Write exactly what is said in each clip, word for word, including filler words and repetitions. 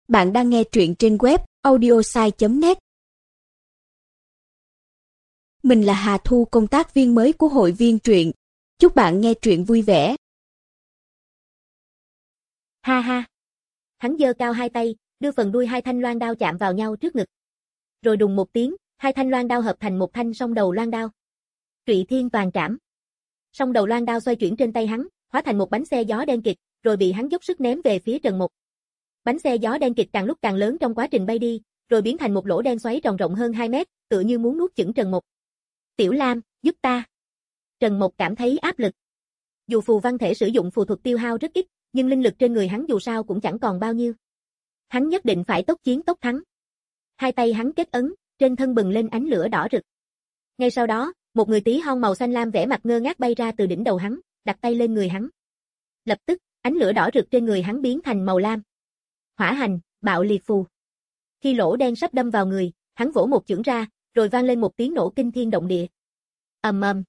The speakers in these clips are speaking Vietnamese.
Bạn đang nghe truyện trên web audiosai chấm net. Mình là Hà Thu, công tác viên mới của hội viên truyện. Chúc bạn nghe truyện vui vẻ. Ha ha. Hắn giơ cao hai tay, đưa phần đuôi hai thanh loan đao chạm vào nhau trước ngực. Rồi đùng một tiếng, hai thanh loan đao hợp thành một thanh song đầu loan đao. Trụy Thiên Toàn Trảm. Song đầu loan đao xoay chuyển trên tay hắn, hóa thành một bánh xe gió đen kịt, rồi bị hắn dốc sức ném về phía Trần Mục. Bánh xe gió đen kịt càng lúc càng lớn trong quá trình bay đi, rồi biến thành một lỗ đen xoáy tròn rộng hơn hai mét, tựa như muốn nuốt chửng Trần Mục. "Tiểu Lam, giúp ta." Trần Mục cảm thấy áp lực. Dù phù văn thể sử dụng phù thuật tiêu hao rất ít, nhưng linh lực trên người hắn dù sao cũng chẳng còn bao nhiêu. Hắn nhất định phải tốc chiến tốc thắng. Hai tay hắn kết ấn, trên thân bừng lên ánh lửa đỏ rực. Ngay sau đó, một người tí hon màu xanh lam vẻ mặt ngơ ngác bay ra từ đỉnh đầu hắn, đặt tay lên người hắn. Lập tức, ánh lửa đỏ rực trên người hắn biến thành màu lam. Hỏa hành, bạo liệt phù. Khi lỗ đen sắp đâm vào người, hắn vỗ một chưởng ra, rồi vang lên một tiếng nổ kinh thiên động địa. Ầm ầm.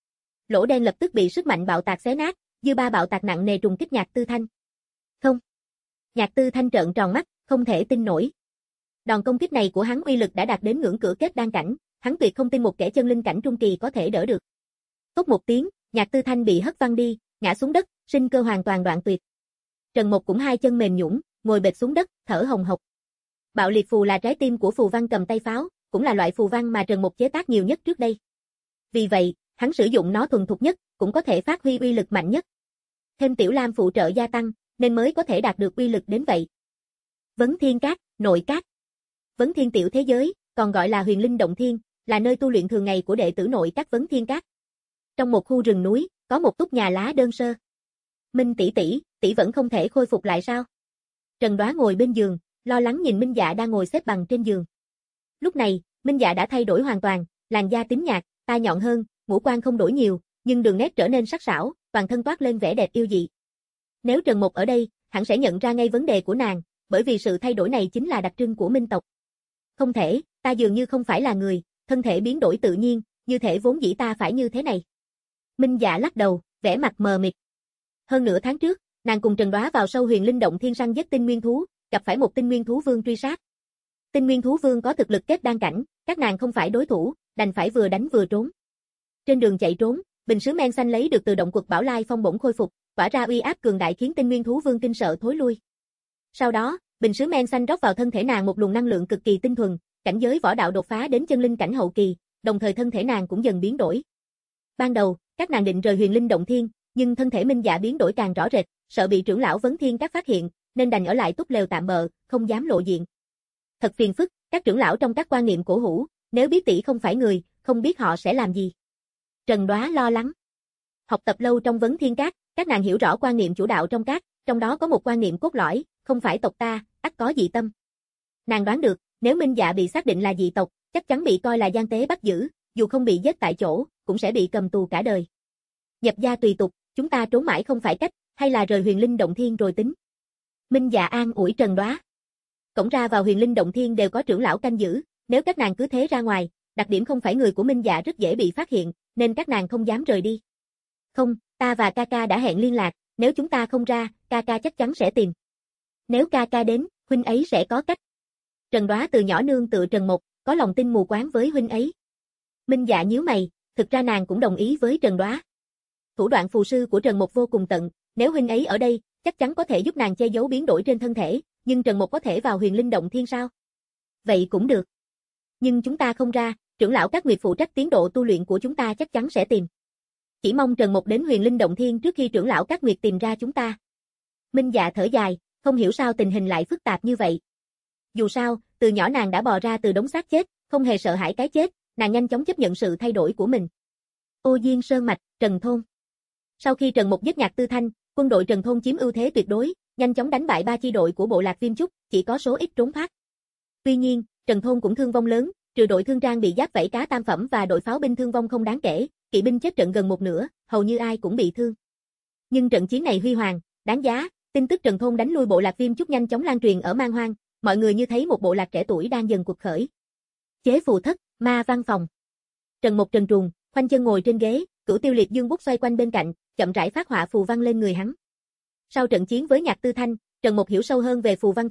Lỗ đen lập tức bị sức mạnh bạo tạc xé nát, dư ba bạo tạc nặng nề trùng kích Nhạc Tư Thanh. Không. Nhạc Tư Thanh trợn tròn mắt, không thể tin nổi. Đòn công kích này của hắn uy lực đã đạt đến ngưỡng cửa kết đan cảnh, hắn tuyệt không tin một kẻ chân linh cảnh trung kỳ có thể đỡ được. Tốt một tiếng, Nhạc Tư Thanh bị hất văng đi, ngã xuống đất, sinh cơ hoàn toàn đoạn tuyệt. Trần Mục cũng hai chân mềm nhũn, ngồi bệt xuống đất, thở hồng hộc. Bạo liệt phù là trái tim của phù văn cầm tay pháo, cũng là loại phù văn mà Trần Mục chế tác nhiều nhất trước đây. Vì vậy, hắn sử dụng nó thuần thục nhất, cũng có thể phát huy uy lực mạnh nhất. Thêm Tiểu Lam phụ trợ gia tăng, nên mới có thể đạt được uy lực đến vậy. Vấn Thiên Các, nội các. Vấn Thiên tiểu thế giới, còn gọi là Huyền Linh Động Thiên, là nơi tu luyện thường ngày của đệ tử nội các Vấn Thiên Các. Trong một khu rừng núi, có một túp nhà lá đơn sơ. Minh tỷ tỷ, tỷ vẫn không thể khôi phục lại sao? Trần Đoá ngồi bên giường, lo lắng nhìn Minh Dạ đang ngồi xếp bằng trên giường. Lúc này, Minh Dạ đã thay đổi hoàn toàn, làn da tím nhạt, tai nhọn hơn, ngũ quan không đổi nhiều, nhưng đường nét trở nên sắc sảo, toàn thân toát lên vẻ đẹp yêu dị. Nếu Trần Mục ở đây, hắn sẽ nhận ra ngay vấn đề của nàng, bởi vì sự thay đổi này chính là đặc trưng của Minh tộc. Không thể, ta dường như không phải là người, thân thể biến đổi tự nhiên, như thể vốn dĩ ta phải như thế này. Minh Dạ lắc đầu, vẻ mặt mờ mịt. Hơn nửa tháng trước, nàng cùng Trần Đoá vào sâu Huyền Linh Động Thiên săn giết tinh nguyên thú, gặp phải một tinh nguyên thú vương truy sát. Tinh nguyên thú vương có thực lực kết đan cảnh, các nàng không phải đối thủ, đành phải vừa đánh vừa trốn. Trên đường chạy trốn, bình sứ men xanh lấy được từ động quật Bảo Lai Phong bỗng khôi phục, tỏa ra uy áp cường đại khiến tinh nguyên thú vương kinh sợ thối lui. Sau đó, bình sứ men xanh rót vào thân thể nàng một luồng năng lượng cực kỳ tinh thuần, cảnh giới võ đạo đột phá đến chân linh cảnh hậu kỳ, đồng thời thân thể nàng cũng dần biến đổi. Ban đầu, các nàng định rời Huyền Linh Động Thiên, nhưng thân thể Minh Dạ biến đổi càng rõ rệt, sợ bị trưởng lão Vấn Thiên Các phát hiện, nên đành ở lại túp lều tạm bợ, không dám lộ diện. Thật phiền phức, các trưởng lão trong các quan niệm cổ hủ, nếu biết tỷ không phải người, không biết họ sẽ làm gì. Trần Đoá lo lắng. Học tập lâu trong Vấn Thiên Các, các nàng hiểu rõ quan niệm chủ đạo trong các, trong đó có một quan niệm cốt lõi, không phải tộc ta, ắt có dị tâm. Nàng đoán được, nếu Minh Dạ bị xác định là dị tộc, chắc chắn bị coi là gian tế bắt giữ, dù không bị giết tại chỗ, cũng sẽ bị cầm tù cả đời. Nhập gia tùy tục, chúng ta trốn mãi không phải cách, hay là rời Huyền Linh Động Thiên rồi tính. Minh Dạ an ủi Trần Đoá. Cổng ra vào Huyền Linh Động Thiên đều có trưởng lão canh giữ, nếu các nàng cứ thế ra ngoài, đặc điểm không phải người của Minh Dạ rất dễ bị phát hiện, nên các nàng không dám rời đi. Không, ta và ca ca đã hẹn liên lạc, nếu chúng ta không ra, ca ca chắc chắn sẽ tìm. Nếu ca ca đến, huynh ấy sẽ có cách. Trần Đoá từ nhỏ nương tựa Trần Mục, có lòng tin mù quáng với huynh ấy. Minh Dạ nhíu mày, thực ra nàng cũng đồng ý với Trần Đoá. Thủ đoạn phù sư của Trần Mục vô cùng tận, nếu huynh ấy ở đây, chắc chắn có thể giúp nàng che giấu biến đổi trên thân thể, nhưng Trần Mục có thể vào Huyền Linh Động Thiên sao? Vậy cũng được. Nhưng chúng ta không ra, trưởng lão Các Nguyệt phụ trách tiến độ tu luyện của chúng ta chắc chắn sẽ tìm. Chỉ mong Trần Mục đến Huyền Linh Động Thiên trước khi trưởng lão Các Nguyệt tìm ra chúng ta. Minh Dạ thở dài, không hiểu sao tình hình lại phức tạp như vậy. Dù sao, từ nhỏ nàng đã bò ra từ đống xác chết, không hề sợ hãi cái chết, nàng nhanh chóng chấp nhận sự thay đổi của mình. Ô Diên Sơn Mạch, Trần Thôn. Sau khi Trần Mục giết Nhạc Tư Thanh, quân đội Trần Thôn chiếm ưu thế tuyệt đối, nhanh chóng đánh bại ba chi đội của bộ lạc Viêm Trúc, chỉ có số ít trốn thoát. Tuy nhiên, Trần Thôn cũng thương vong lớn, trừ đội thương trang bị giáp vảy cá tam phẩm và đội pháo binh thương vong không đáng kể, kỵ binh chết trận gần một nửa, hầu như ai cũng bị thương. Nhưng trận chiến này huy hoàng, đáng giá, tin tức Trần Thôn đánh lui bộ lạc Viêm Trúc nhanh chóng lan truyền ở Man Hoang, mọi người như thấy một bộ lạc trẻ tuổi đang dần cuộc khởi. Chế phù thất, ma văn phòng. Trần Mục trần truồng, khoanh chân ngồi trên ghế, Cửu Tiêu Liệt Dương bút xoay quanh bên cạnh, chậm rãi phát họa phù văn lên người hắn. Sau trận chiến với Nhạc Tư Thanh, Trần Mục hiểu sâu hơn về phù văn thể,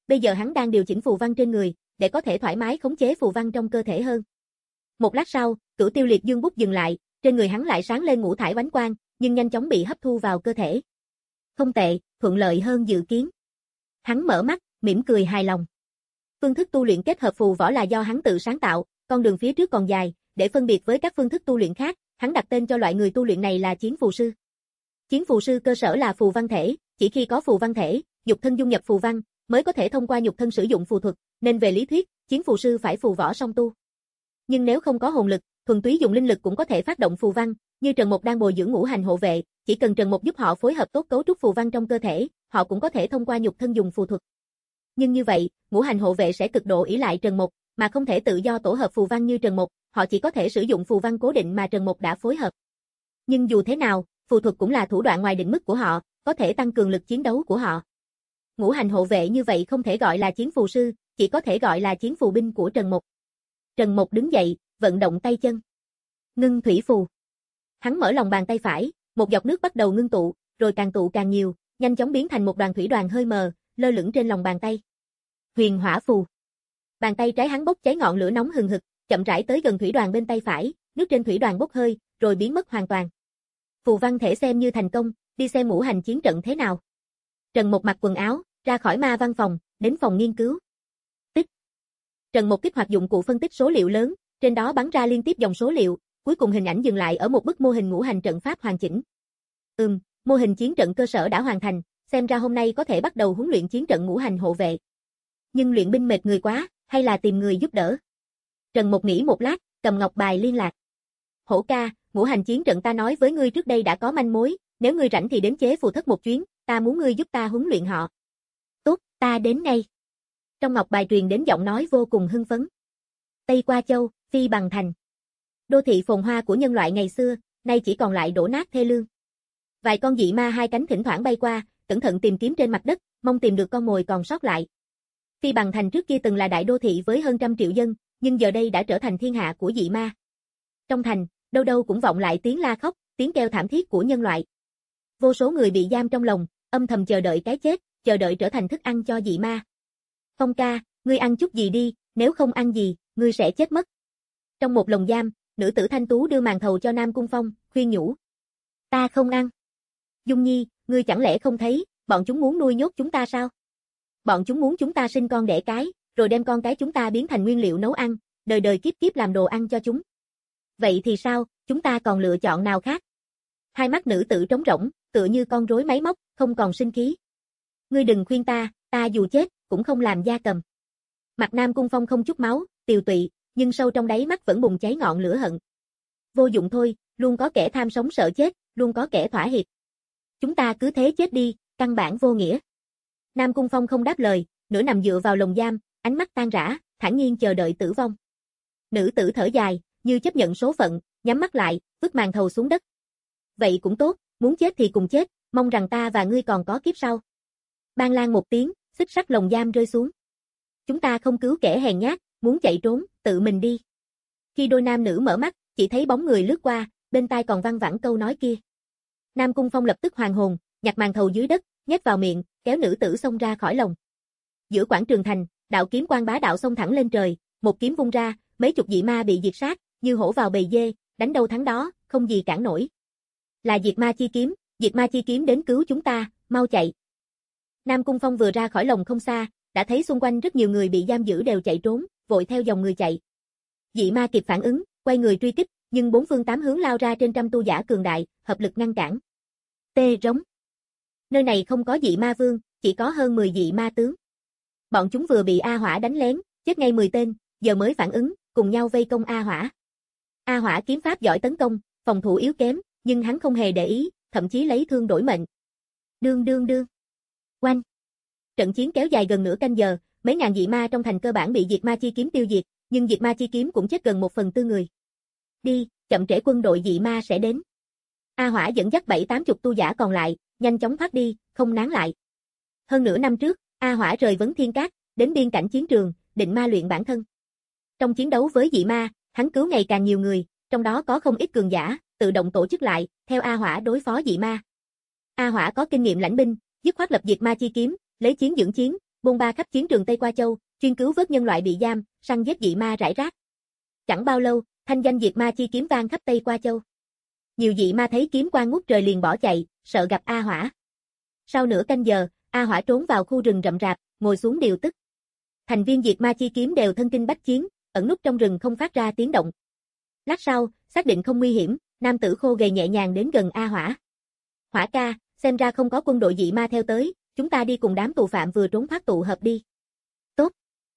bây giờ hắn đang điều chỉnh phù văn trên người, để có thể thoải mái khống chế phù văn trong cơ thể hơn. Một lát sau, Cửu Tiêu Liệt Dương bút dừng lại, trên người hắn lại sáng lên ngũ thải bánh quang, nhưng nhanh chóng bị hấp thu vào cơ thể. Không tệ, thuận lợi hơn dự kiến. Hắn mở mắt, mỉm cười hài lòng. Phương thức tu luyện kết hợp phù võ là do hắn tự sáng tạo, con đường phía trước còn dài, để phân biệt với các phương thức tu luyện khác, hắn đặt tên cho loại người tu luyện này là Chiến Phù Sư. Chiến Phù Sư cơ sở là phù văn thể, chỉ khi có phù văn thể, nhục thân dung nhập phù văn, mới có thể thông qua nhục thân sử dụng phù thuật, nên về lý thuyết, Chiến Phù Sư phải phù võ song tu. Nhưng nếu không có hồn lực, thuần túy dùng linh lực cũng có thể phát động phù văn, như Trần Mộc đang bồi dưỡng ngũ hành hộ vệ, chỉ cần Trần Mộc giúp họ phối hợp tốt cấu trúc phù văn trong cơ thể, họ cũng có thể thông qua nhục thân dùng phù thuật. Nhưng như vậy, ngũ hành hộ vệ sẽ cực độ ỷ lại Trần Mộc, mà không thể tự do tổ hợp phù văn như Trần Mộc, họ chỉ có thể sử dụng phù văn cố định mà Trần Mộc đã phối hợp. Nhưng dù thế nào, phù thuật cũng là thủ đoạn ngoài định mức của họ, có thể tăng cường lực chiến đấu của họ. Ngũ hành hộ vệ như vậy không thể gọi là chiến phù sư, chỉ có thể gọi là chiến phù binh của Trần Mộc. Trần Mộc đứng dậy, vận động tay chân. Ngưng thủy phù. Hắn mở lòng bàn tay phải, một giọt nước bắt đầu ngưng tụ, rồi càng tụ càng nhiều, nhanh chóng biến thành một đoàn thủy đoàn hơi mờ, lơ lửng trên lòng bàn tay. Huyền hỏa phù. Bàn tay trái hắn bốc cháy ngọn lửa nóng hừng hực, chậm rãi tới gần thủy đoàn bên tay phải, nước trên thủy đoàn bốc hơi, rồi biến mất hoàn toàn. Phù văn thể xem như thành công, đi xem ngũ hành chiến trận thế nào. Trần Mộc mặc quần áo, ra khỏi ma văn phòng, đến phòng nghiên cứu. Tích. Trần Mộc kích hoạt dụng cụ phân tích số liệu lớn, trên đó bắn ra liên tiếp dòng số liệu, cuối cùng hình ảnh dừng lại ở một bức mô hình ngũ hành trận pháp hoàn chỉnh. Ừm, mô hình chiến trận cơ sở đã hoàn thành, xem ra hôm nay có thể bắt đầu huấn luyện chiến trận ngũ hành hộ vệ. Nhưng luyện binh mệt người quá, hay là tìm người giúp đỡ. Trần Mộc nghĩ một lát, cầm ngọc bài liên lạc. Hổ ca, ngũ hành chiến trận ta nói với ngươi trước đây đã có manh mối, nếu ngươi rảnh thì đến chế phù thất một chuyến, ta muốn ngươi giúp ta huấn luyện họ. Tốt, ta đến ngay. Trong ngọc bài truyền đến giọng nói vô cùng hưng phấn. Tây Qua Châu, Phi Bằng Thành. Đô thị phồn hoa của nhân loại ngày xưa, nay chỉ còn lại đổ nát thê lương. Vài con dị ma hai cánh thỉnh thoảng bay qua, cẩn thận tìm kiếm trên mặt đất, mong tìm được con mồi còn sót lại. Phi Bằng Thành trước kia từng là đại đô thị với hơn trăm triệu dân, nhưng giờ đây đã trở thành thiên hạ của dị ma. Trong thành, đâu đâu cũng vọng lại tiếng la khóc, tiếng kêu thảm thiết của nhân loại. Vô số người bị giam trong lồng, âm thầm chờ đợi cái chết, chờ đợi trở thành thức ăn cho dị ma. Phong ca, ngươi ăn chút gì đi, nếu không ăn gì, ngươi sẽ chết mất. Trong một lồng giam, nữ tử thanh tú đưa màn thầu cho Nam Cung Phong, khuyên nhủ. Ta không ăn. Dung Nhi, ngươi chẳng lẽ không thấy, bọn chúng muốn nuôi nhốt chúng ta sao? Bọn chúng muốn chúng ta sinh con đẻ cái, rồi đem con cái chúng ta biến thành nguyên liệu nấu ăn, đời đời kiếp kiếp làm đồ ăn cho chúng. Vậy thì sao, chúng ta còn lựa chọn nào khác? Hai mắt nữ tử trống rỗng, tựa như con rối máy móc, không còn sinh khí. Ngươi đừng khuyên ta, ta dù chết, cũng không làm gia cầm. Mặt Nam Cung Phong không chút máu, tiều tụy, nhưng sâu trong đáy mắt vẫn bùng cháy ngọn lửa hận. Vô dụng thôi, luôn có kẻ tham sống sợ chết, luôn có kẻ thỏa hiệp. Chúng ta cứ thế chết đi, căn bản vô nghĩa. Nam Cung Phong không đáp lời, nửa nằm dựa vào lồng giam, ánh mắt tan rã, thản nhiên chờ đợi tử vong. Nữ tử thở dài, như chấp nhận số phận, nhắm mắt lại, vứt màn thầu xuống đất. Vậy cũng tốt, muốn chết thì cùng chết, mong rằng ta và ngươi còn có kiếp sau. Ban lan một tiếng, xích sắt lồng giam rơi xuống. Chúng ta không cứu kẻ hèn nhát, muốn chạy trốn, tự mình đi. Khi đôi nam nữ mở mắt, chỉ thấy bóng người lướt qua, bên tai còn văng vẳng câu nói kia. Nam Cung Phong lập tức hoàn hồn, nhặt màn thầu dưới đất, nhét vào miệng, kéo nữ tử xông ra khỏi lồng. Giữa quảng trường thành, đạo kiếm quang bá đạo xông thẳng lên trời, một kiếm vung ra, mấy chục dị ma bị diệt sát, như hổ vào bầy dê, đánh đâu thắng đó, không gì cản nổi. Là Diệt Ma Chi Kiếm, Diệt Ma Chi Kiếm đến cứu chúng ta, mau chạy. Nam Cung Phong vừa ra khỏi lồng không xa, đã thấy xung quanh rất nhiều người bị giam giữ đều chạy trốn, vội theo dòng người chạy. Dị ma kịp phản ứng, quay người truy kích, nhưng bốn phương tám hướng lao ra trên trăm tu giả cường đại, hợp lực ngăn cản. Tê rống. Nơi này không có dị ma vương, chỉ có hơn mười dị ma tướng. Bọn chúng vừa bị A Hỏa đánh lén, chết ngay mười tên, giờ mới phản ứng, cùng nhau vây công A Hỏa. A Hỏa kiếm pháp giỏi tấn công, phòng thủ yếu kém, nhưng hắn không hề để ý, thậm chí lấy thương đổi mệnh. Đương đương đương. Oanh. Trận chiến kéo dài gần nửa canh giờ, mấy ngàn dị ma trong thành cơ bản bị Diệt Ma Chi Kiếm tiêu diệt, nhưng Diệt Ma Chi Kiếm cũng chết gần một phần tư người. Đi, chậm trễ quân đội dị ma sẽ đến. A Hỏa dẫn dắt bảy tám chục tu giả còn lại, nhanh chóng thoát đi, không nán lại. Hơn nửa năm trước, A Hỏa rời Vấn Thiên Cát, đến biên cảnh chiến trường, định ma luyện bản thân. Trong chiến đấu với dị ma, hắn cứu ngày càng nhiều người, trong đó có không ít cường giả, tự động tổ chức lại, theo A Hỏa đối phó dị ma. A Hỏa có kinh nghiệm lãnh binh, dứt khoát lập Diệt Ma Chi Kiếm, lấy chiến dưỡng chiến, bôn ba khắp chiến trường Tây Qua Châu, chuyên cứu vớt nhân loại bị giam, săn giết dị ma rải rác. Chẳng bao lâu, thanh danh diệt ma chi kiếm vang khắp Tây Qua Châu. Nhiều dị ma thấy kiếm quang ngút trời liền bỏ chạy, sợ gặp A Hỏa. Sau nửa canh giờ, A Hỏa trốn vào khu rừng rậm rạp, ngồi xuống điều tức. Thành viên diệt ma chi kiếm đều thân kinh bách chiến, ẩn núp trong rừng không phát ra tiếng động. Lát sau, xác định không nguy hiểm, nam tử khô gầy nhẹ nhàng đến gần A Hỏa. Hỏa ca, xem ra không có quân đội dị ma theo tới, chúng ta đi cùng đám tù phạm vừa trốn thoát tụ hợp đi. Tốt.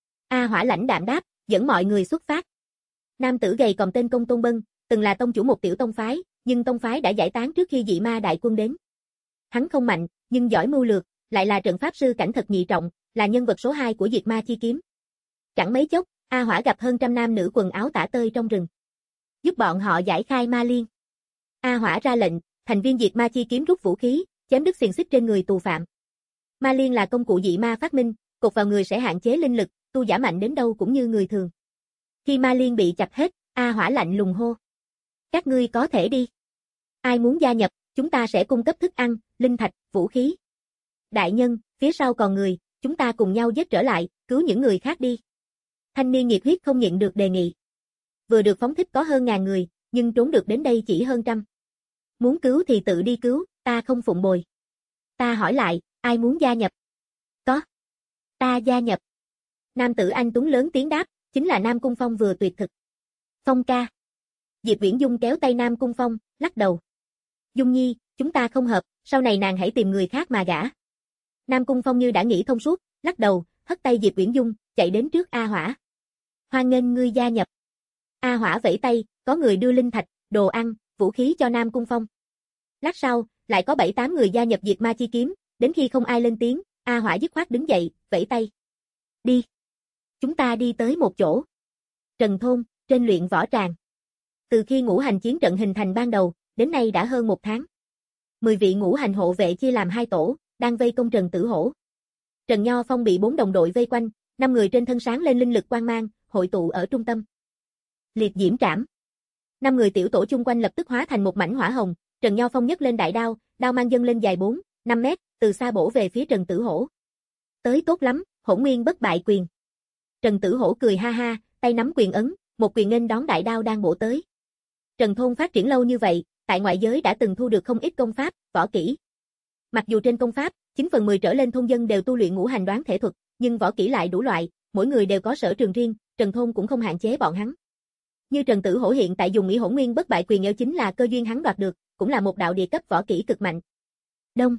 A Hỏa lãnh đạm đáp, dẫn mọi người xuất phát. Nam tử gầy còn tên Công Tôn Bân, từng là tông chủ một tiểu tông phái, nhưng tông phái đã giải tán trước khi dị ma đại quân đến. Hắn không mạnh, nhưng giỏi mưu lược, lại là trận pháp sư cảnh thật nhị trọng, là nhân vật số hai của diệt ma chi kiếm. Chẳng mấy chốc, A Hỏa gặp hơn trăm nam nữ quần áo tả tơi trong rừng. Giúp bọn họ giải khai ma liên. A Hỏa ra lệnh, thành viên diệt ma chi kiếm rút vũ khí, chém đứt xiềng xích trên người tù phạm. Ma liên là công cụ dị ma phát minh, cột vào người sẽ hạn chế linh lực, tu giả mạnh đến đâu cũng như người thường. Khi ma liên bị chặt hết, A Hỏa lạnh lùng hô. Các ngươi có thể đi. Ai muốn gia nhập, chúng ta sẽ cung cấp thức ăn, linh thạch, vũ khí. Đại nhân, phía sau còn người, chúng ta cùng nhau giết trở lại, cứu những người khác đi. Thanh niên nhiệt huyết không nhịn được đề nghị. Vừa được phóng thích có hơn ngàn người, nhưng trốn được đến đây chỉ hơn trăm. Muốn cứu thì tự đi cứu, ta không phụng bồi. Ta hỏi lại, ai muốn gia nhập? Có. Ta gia nhập. Nam tử anh tuấn lớn tiếng đáp, chính là Nam Cung Phong vừa tuyệt thực. Phong ca. Diệp Viễn Dung kéo tay Nam Cung Phong, lắc đầu. Dung Nhi, chúng ta không hợp, sau này nàng hãy tìm người khác mà gả. Nam Cung Phong như đã nghĩ thông suốt, lắc đầu, hất tay Diệp Viễn Dung, chạy đến trước A Hỏa. Hoan nghênh ngươi gia nhập. A Hỏa vẫy tay, có người đưa linh thạch, đồ ăn, vũ khí cho Nam Cung Phong. Lát sau, lại có bảy tám người gia nhập diệt ma chi kiếm, đến khi không ai lên tiếng, A Hỏa dứt khoát đứng dậy, vẫy tay. Đi. Chúng ta đi tới một chỗ. Trần thôn, trên luyện võ tràng. Từ khi ngũ hành chiến trận hình thành ban đầu, đến nay đã hơn một tháng. Mười vị ngũ hành hộ vệ chia làm hai tổ, đang vây công Trần Tử Hổ. Trần Nho Phong bị bốn đồng đội vây quanh, năm người trên thân sáng lên linh lực quang mang, hội tụ ở trung tâm. Liệt diễm trảm. Năm người tiểu tổ chung quanh lập tức hóa thành một mảnh hỏa hồng, Trần Nho Phong nhấc lên đại đao, đao mang dâng lên dài bốn, năm mét, từ xa bổ về phía Trần Tử Hổ. Tới tốt lắm, Hỗn Nguyên bất bại quyền. Trần Tử Hổ cười ha ha, tay nắm quyền ấn, một quyền nghênh đón đại đao đang bổ tới. Trần thôn phát triển lâu như vậy, tại ngoại giới đã từng thu được không ít công pháp, võ kỹ. Mặc dù trên công pháp, chín phần mười trở lên thôn dân đều tu luyện ngũ hành đoán thể thuật, nhưng võ kỹ lại đủ loại, mỗi người đều có sở trường riêng, Trần thôn cũng không hạn chế bọn hắn. Như Trần Tử Hổ hiện tại dùng Mỹ Hỗn Nguyên bất bại quyền eo chính là cơ duyên hắn đoạt được, cũng là một đạo địa cấp võ kỹ cực mạnh. Đông.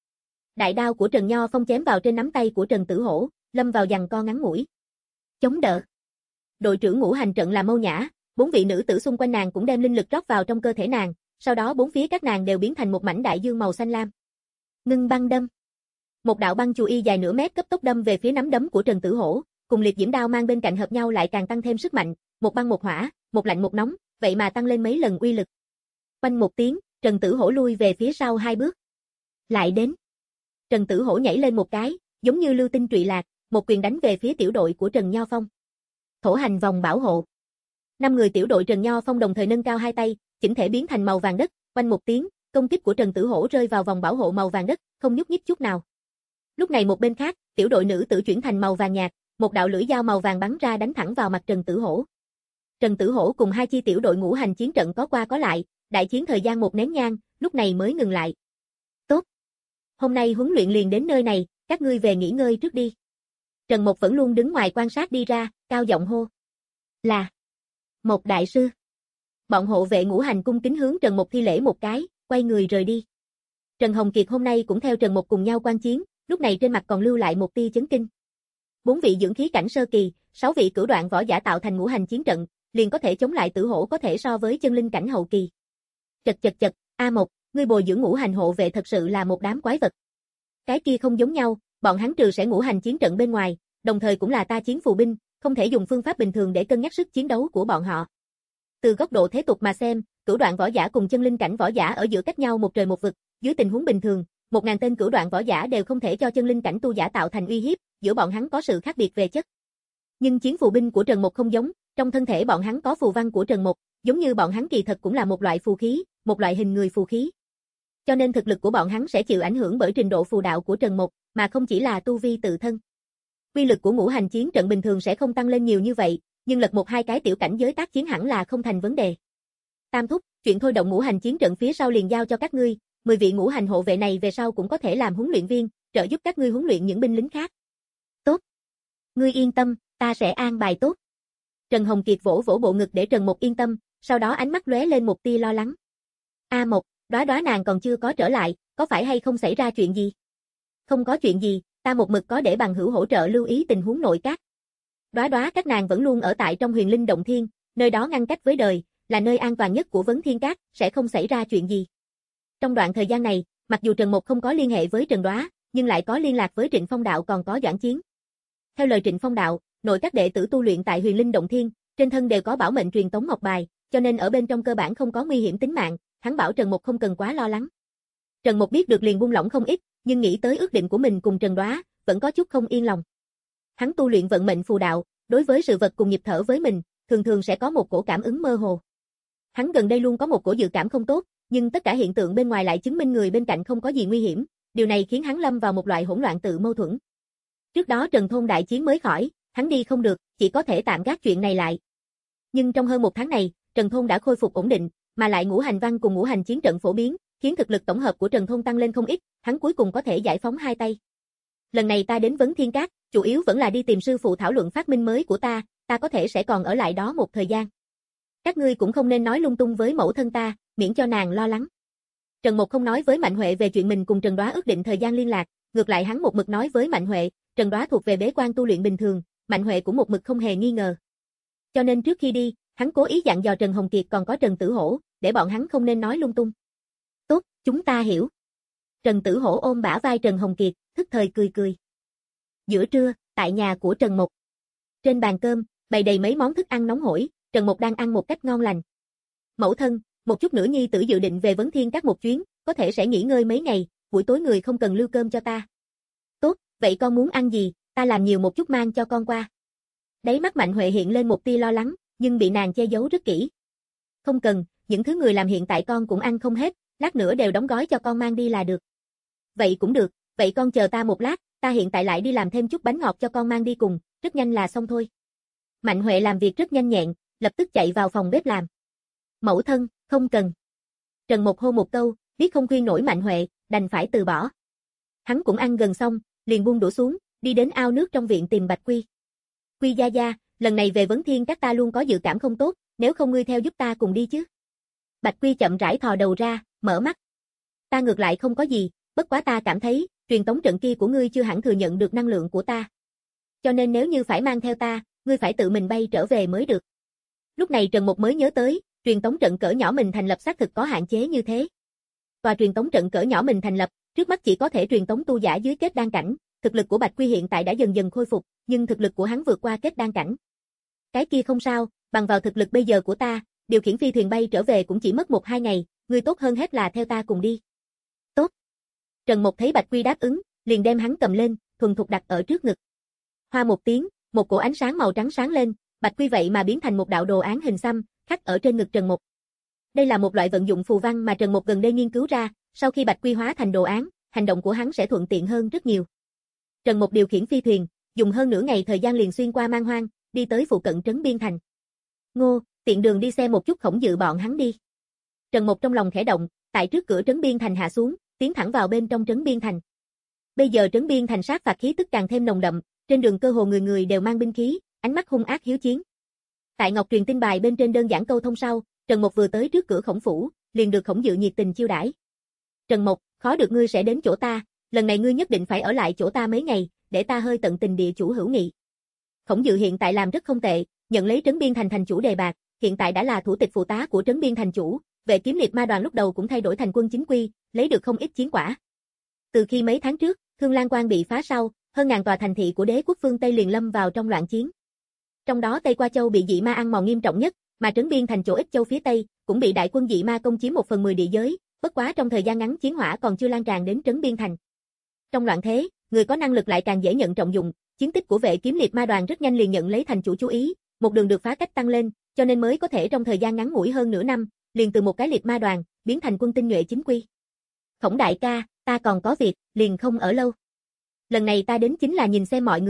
Đại đao của Trần Nho Phong chém vào trên nắm tay của Trần Tử Hổ, lâm vào giằng co ngắn ngủi. Chống đỡ. Đội trưởng ngũ hành trận là Mâu Nhã, bốn vị nữ tử xung quanh nàng cũng đem linh lực rót vào trong cơ thể nàng, sau đó bốn phía các nàng đều biến thành một mảnh đại dương màu xanh lam. Ngưng băng đâm. Một đạo băng chu y dài nửa mét cấp tốc đâm về phía nắm đấm của Trần Tử Hổ, cùng liệt diễm đao mang bên cạnh hợp nhau lại càng tăng thêm sức mạnh, một băng một hỏa, một lạnh một nóng, vậy mà tăng lên mấy lần uy lực. Quanh một tiếng, Trần Tử Hổ lui về phía sau hai bước. Lại đến. Trần Tử Hổ nhảy lên một cái, giống như lưu tinh trụy lạc, một quyền đánh về phía tiểu đội của Trần Nho Phong. Thổ hành vòng bảo hộ. Năm người tiểu đội Trần Nho Phong đồng thời nâng cao hai tay, chỉnh thể biến thành màu vàng đất, quanh một tiếng, công kích của Trần Tử Hổ rơi vào vòng bảo hộ màu vàng đất, không nhúc nhích chút nào. Lúc này một bên khác, tiểu đội nữ tử chuyển thành màu vàng nhạt, một đạo lưỡi dao màu vàng bắn ra đánh thẳng vào mặt Trần Tử Hổ. Trần Tử Hổ cùng hai chi tiểu đội ngũ hành chiến trận có qua có lại, đại chiến thời gian một nén nhang, lúc này mới ngừng lại. Tốt. Hôm nay huấn luyện liền đến nơi này, các ngươi về nghỉ ngơi trước đi. Trần Mộc vẫn luôn đứng ngoài quan sát đi ra, cao giọng hô. Là. Mộc đại sư. Bọn hộ vệ ngũ hành cung kính hướng Trần Mộc thi lễ một cái, quay người rời đi. Trần Hồng Kiệt hôm nay cũng theo Trần Mộc cùng nhau quan chiến, lúc này trên mặt còn lưu lại một tia chấn kinh. Bốn vị dưỡng khí cảnh sơ kỳ, sáu vị cửu đoạn võ giả tạo thành ngũ hành chiến trận, liền có thể chống lại Tử Hổ có thể so với chân linh cảnh hậu kỳ. Chật chật chật, A Mộc, ngươi bồi dưỡng ngũ hành hộ vệ thật sự là một đám quái vật. Cái kia không giống nhau, bọn hắn trừ sẽ ngũ hành chiến trận bên ngoài, đồng thời cũng là ta chiến phù binh, không thể dùng phương pháp bình thường để cân nhắc sức chiến đấu của bọn họ. Từ góc độ thế tục mà xem, cửu đoạn võ giả cùng chân linh cảnh võ giả ở giữa cách nhau một trời một vực, dưới tình huống bình thường, một ngàn tên cửu đoạn võ giả đều không thể cho chân linh cảnh tu giả tạo thành uy hiếp, giữa bọn hắn có sự khác biệt về chất. Nhưng chiến phù binh của Trần Mộc không giống, trong thân thể bọn hắn có phù văn của Trần Mộc, giống như bọn hắn kỳ thật cũng là một loại phù khí, một loại hình người phù khí. Cho nên thực lực của bọn hắn sẽ chịu ảnh hưởng bởi trình độ phù đạo của Trần Mộc, mà không chỉ là tu vi tự thân. Quy lực của ngũ hành chiến trận bình thường sẽ không tăng lên nhiều như vậy, nhưng lật một hai cái tiểu cảnh giới tác chiến hẳn là không thành vấn đề. Tam thúc, chuyện thôi động ngũ hành chiến trận phía sau liền giao cho các ngươi, mười vị ngũ hành hộ vệ này về sau cũng có thể làm huấn luyện viên, trợ giúp các ngươi huấn luyện những binh lính khác. Tốt. Ngươi yên tâm, ta sẽ an bài tốt. Trần Hồng Kiệt vỗ vỗ bộ ngực để Trần Mục yên tâm, sau đó ánh mắt lóe lên một tia lo lắng. A Mộc, Đóa Đóa nàng còn chưa có trở lại, có phải hay không xảy ra chuyện gì? Không có chuyện gì, ta một mực có để bằng hữu hỗ trợ lưu ý tình huống nội các. Đóa Đóa các nàng vẫn luôn ở tại trong Huyền Linh Động Thiên, nơi đó ngăn cách với đời, là nơi an toàn nhất của Vấn Thiên Các, sẽ không xảy ra chuyện gì. Trong đoạn thời gian này, mặc dù Trần Mục không có liên hệ với Trần Đóa, nhưng lại có liên lạc với Trịnh Phong Đạo còn có Doãn Chiến. Theo lời Trịnh Phong Đạo, nội các đệ tử tu luyện tại Huyền Linh Động Thiên, trên thân đều có bảo mệnh truyền tống ngọc bài, cho nên ở bên trong cơ bản không có nguy hiểm tính mạng, hắn bảo Trần Mục không cần quá lo lắng. Trần Mục biết được liền buông lỏng không ít, nhưng nghĩ tới ước định của mình cùng Trần Đóa, vẫn có chút không yên lòng. Hắn tu luyện vận mệnh phù đạo, đối với sự vật cùng nhịp thở với mình, thường thường sẽ có một cổ cảm ứng mơ hồ. Hắn gần đây luôn có một cổ dự cảm không tốt, nhưng tất cả hiện tượng bên ngoài lại chứng minh người bên cạnh không có gì nguy hiểm, điều này khiến hắn lâm vào một loại hỗn loạn tự mâu thuẫn. Trước đó Trần Thôn đại chiến mới khỏi, hắn đi không được, chỉ có thể tạm gác chuyện này lại. Nhưng trong hơn một tháng này, Trần Thôn đã khôi phục ổn định, mà lại ngũ hành văn cùng ngũ hành chiến trận phổ biến, khiến thực lực tổng hợp của Trần Thôn tăng lên không ít, hắn cuối cùng có thể giải phóng hai tay. Lần này ta đến Vấn Thiên Các, chủ yếu vẫn là đi tìm sư phụ thảo luận phát minh mới của ta, ta có thể sẽ còn ở lại đó một thời gian. Các ngươi cũng không nên nói lung tung với mẫu thân ta, miễn cho nàng lo lắng. Trần Mục không nói với Mạnh Huệ về chuyện mình cùng Trần Đóa ước định thời gian liên lạc, ngược lại hắn một mực nói với Mạnh Huệ, Trần Đóa thuộc về bế quan tu luyện bình thường, Mạnh Huệ cũng một mực không hề nghi ngờ. Cho nên trước khi đi, hắn cố ý dặn dò Trần Hồng Kiệt còn có Trần Tử Hổ, để bọn hắn không nên nói lung tung. Tốt, chúng ta hiểu. Trần Tử Hổ ôm bả vai Trần Hồng Kiệt, thức thời cười cười. Giữa trưa, tại nhà của Trần Mục. Trên bàn cơm, bày đầy mấy món thức ăn nóng hổi, Trần Mục đang ăn một cách ngon lành. Mẫu thân, một chút nữa nhi tử dự định về Vấn Thiên Các một chuyến, có thể sẽ nghỉ ngơi mấy ngày, buổi tối người không cần lưu cơm cho ta. Tốt, vậy con muốn ăn gì, ta làm nhiều một chút mang cho con qua. Đáy mắt Mạnh Huệ hiện lên một tia lo lắng, nhưng bị nàng che giấu rất kỹ. Không cần, những thứ người làm hiện tại con cũng ăn không hết, lát nữa đều đóng gói cho con mang đi là được. Vậy cũng được, vậy con chờ ta một lát, ta hiện tại lại đi làm thêm chút bánh ngọt cho con mang đi cùng, rất nhanh là xong thôi. Mạnh Huệ làm việc rất nhanh nhẹn, lập tức chạy vào phòng bếp làm. Mẫu thân, không cần. Trần Mục hô một câu, biết không khuyên nổi Mạnh Huệ, đành phải từ bỏ. Hắn cũng ăn gần xong, liền buông đũa xuống, đi đến ao nước trong viện tìm Bạch Quy. Quy gia gia, lần này về Vấn Thiên Các ta luôn có dự cảm không tốt, nếu không ngươi theo giúp ta cùng đi chứ. Bạch Quy chậm rãi thò đầu ra, mở mắt. Ta ngược lại không có gì, bất quá ta cảm thấy, truyền tống trận kia của ngươi chưa hẳn thừa nhận được năng lượng của ta. Cho nên nếu như phải mang theo ta, ngươi phải tự mình bay trở về mới được. Lúc này Trần Mục mới nhớ tới, truyền tống trận cỡ nhỏ mình thành lập xác thực có hạn chế như thế. Tòa truyền tống trận cỡ nhỏ mình thành lập, trước mắt chỉ có thể truyền tống tu giả dưới kết đan cảnh, thực lực của Bạch Quy hiện tại đã dần dần khôi phục, nhưng thực lực của hắn vượt qua kết đan cảnh. Cái kia không sao, bằng vào thực lực bây giờ của ta, điều khiển phi thuyền bay trở về cũng chỉ mất một hai ngày, ngươi tốt hơn hết là theo ta cùng đi. Tốt. Trần Mục thấy Bạch Quy đáp ứng, liền đem hắn cầm lên, thuần thục đặt ở trước ngực. Hoa một tiếng, một cổ ánh sáng màu trắng sáng lên, Bạch Quy vậy mà biến thành một đạo đồ án hình xăm, khắc ở trên ngực Trần Mục. Đây là một loại vận dụng phù văn mà Trần Mục gần đây nghiên cứu ra, sau khi Bạch Quy hóa thành đồ án, hành động của hắn sẽ thuận tiện hơn rất nhiều. Trần Mục điều khiển phi thuyền, dùng hơn nửa ngày thời gian liền xuyên qua Man Hoang, đi tới phụ cận trấn Biên Thành. Ngô, tiện đường đi xem một chút Khổng Dự bọn hắn đi. Trần Mục trong lòng khẽ động, tại trước cửa trấn Biên Thành hạ xuống, tiến thẳng vào bên trong trấn Biên Thành. Bây giờ trấn Biên Thành sát phạt khí tức càng thêm nồng đậm, trên đường cơ hồ người người đều mang binh khí, ánh mắt hung ác hiếu chiến. Tại ngọc truyền tin bài bên trên đơn giản câu thông sau, Trần Mục vừa tới trước cửa Khổng phủ, liền được Khổng Dự nhiệt tình chiêu đãi. Trần Mục, khó được ngươi sẽ đến chỗ ta, lần này ngươi nhất định phải ở lại chỗ ta mấy ngày, để ta hơi tận tình địa chủ hữu nghị. Khổng Dự hiện tại làm rất không tệ, nhận lấy trấn Biên Thành thành chủ đề bạc, hiện tại đã là thủ tịch phụ tá của trấn Biên Thành chủ, Vệ Kiếm Liệt Ma đoàn lúc đầu cũng thay đổi thành quân chính quy, lấy được không ít chiến quả. Từ khi mấy tháng trước, Thương Lan Quan bị phá sau, hơn ngàn tòa thành thị của đế quốc phương Tây liền lâm vào trong loạn chiến. Trong đó Tây Qua Châu bị dị ma ăn mòn nghiêm trọng nhất, mà trấn Biên Thành chỗ ít châu phía Tây cũng bị đại quân dị ma công chiếm một phần mười địa giới, bất quá trong thời gian ngắn chiến hỏa còn chưa lan tràn đến trấn Biên Thành. Trong loạn thế, người có năng lực lại càng dễ nhận trọng dụng, chiến tích của Vệ Kiếm Liệt Ma đoàn rất nhanh liền nhận lấy thành chủ chú ý, một đường được phá cách tăng lên, cho nên mới có thể trong thời gian ngắn ngủi hơn nửa năm, liền từ một cái liệt ma đoàn biến thành quân tinh nhuệ chính quy. Khổng đại ca, ta còn có việc, liền không ở lâu. Lần này ta đến chính là nhìn xem mọi người,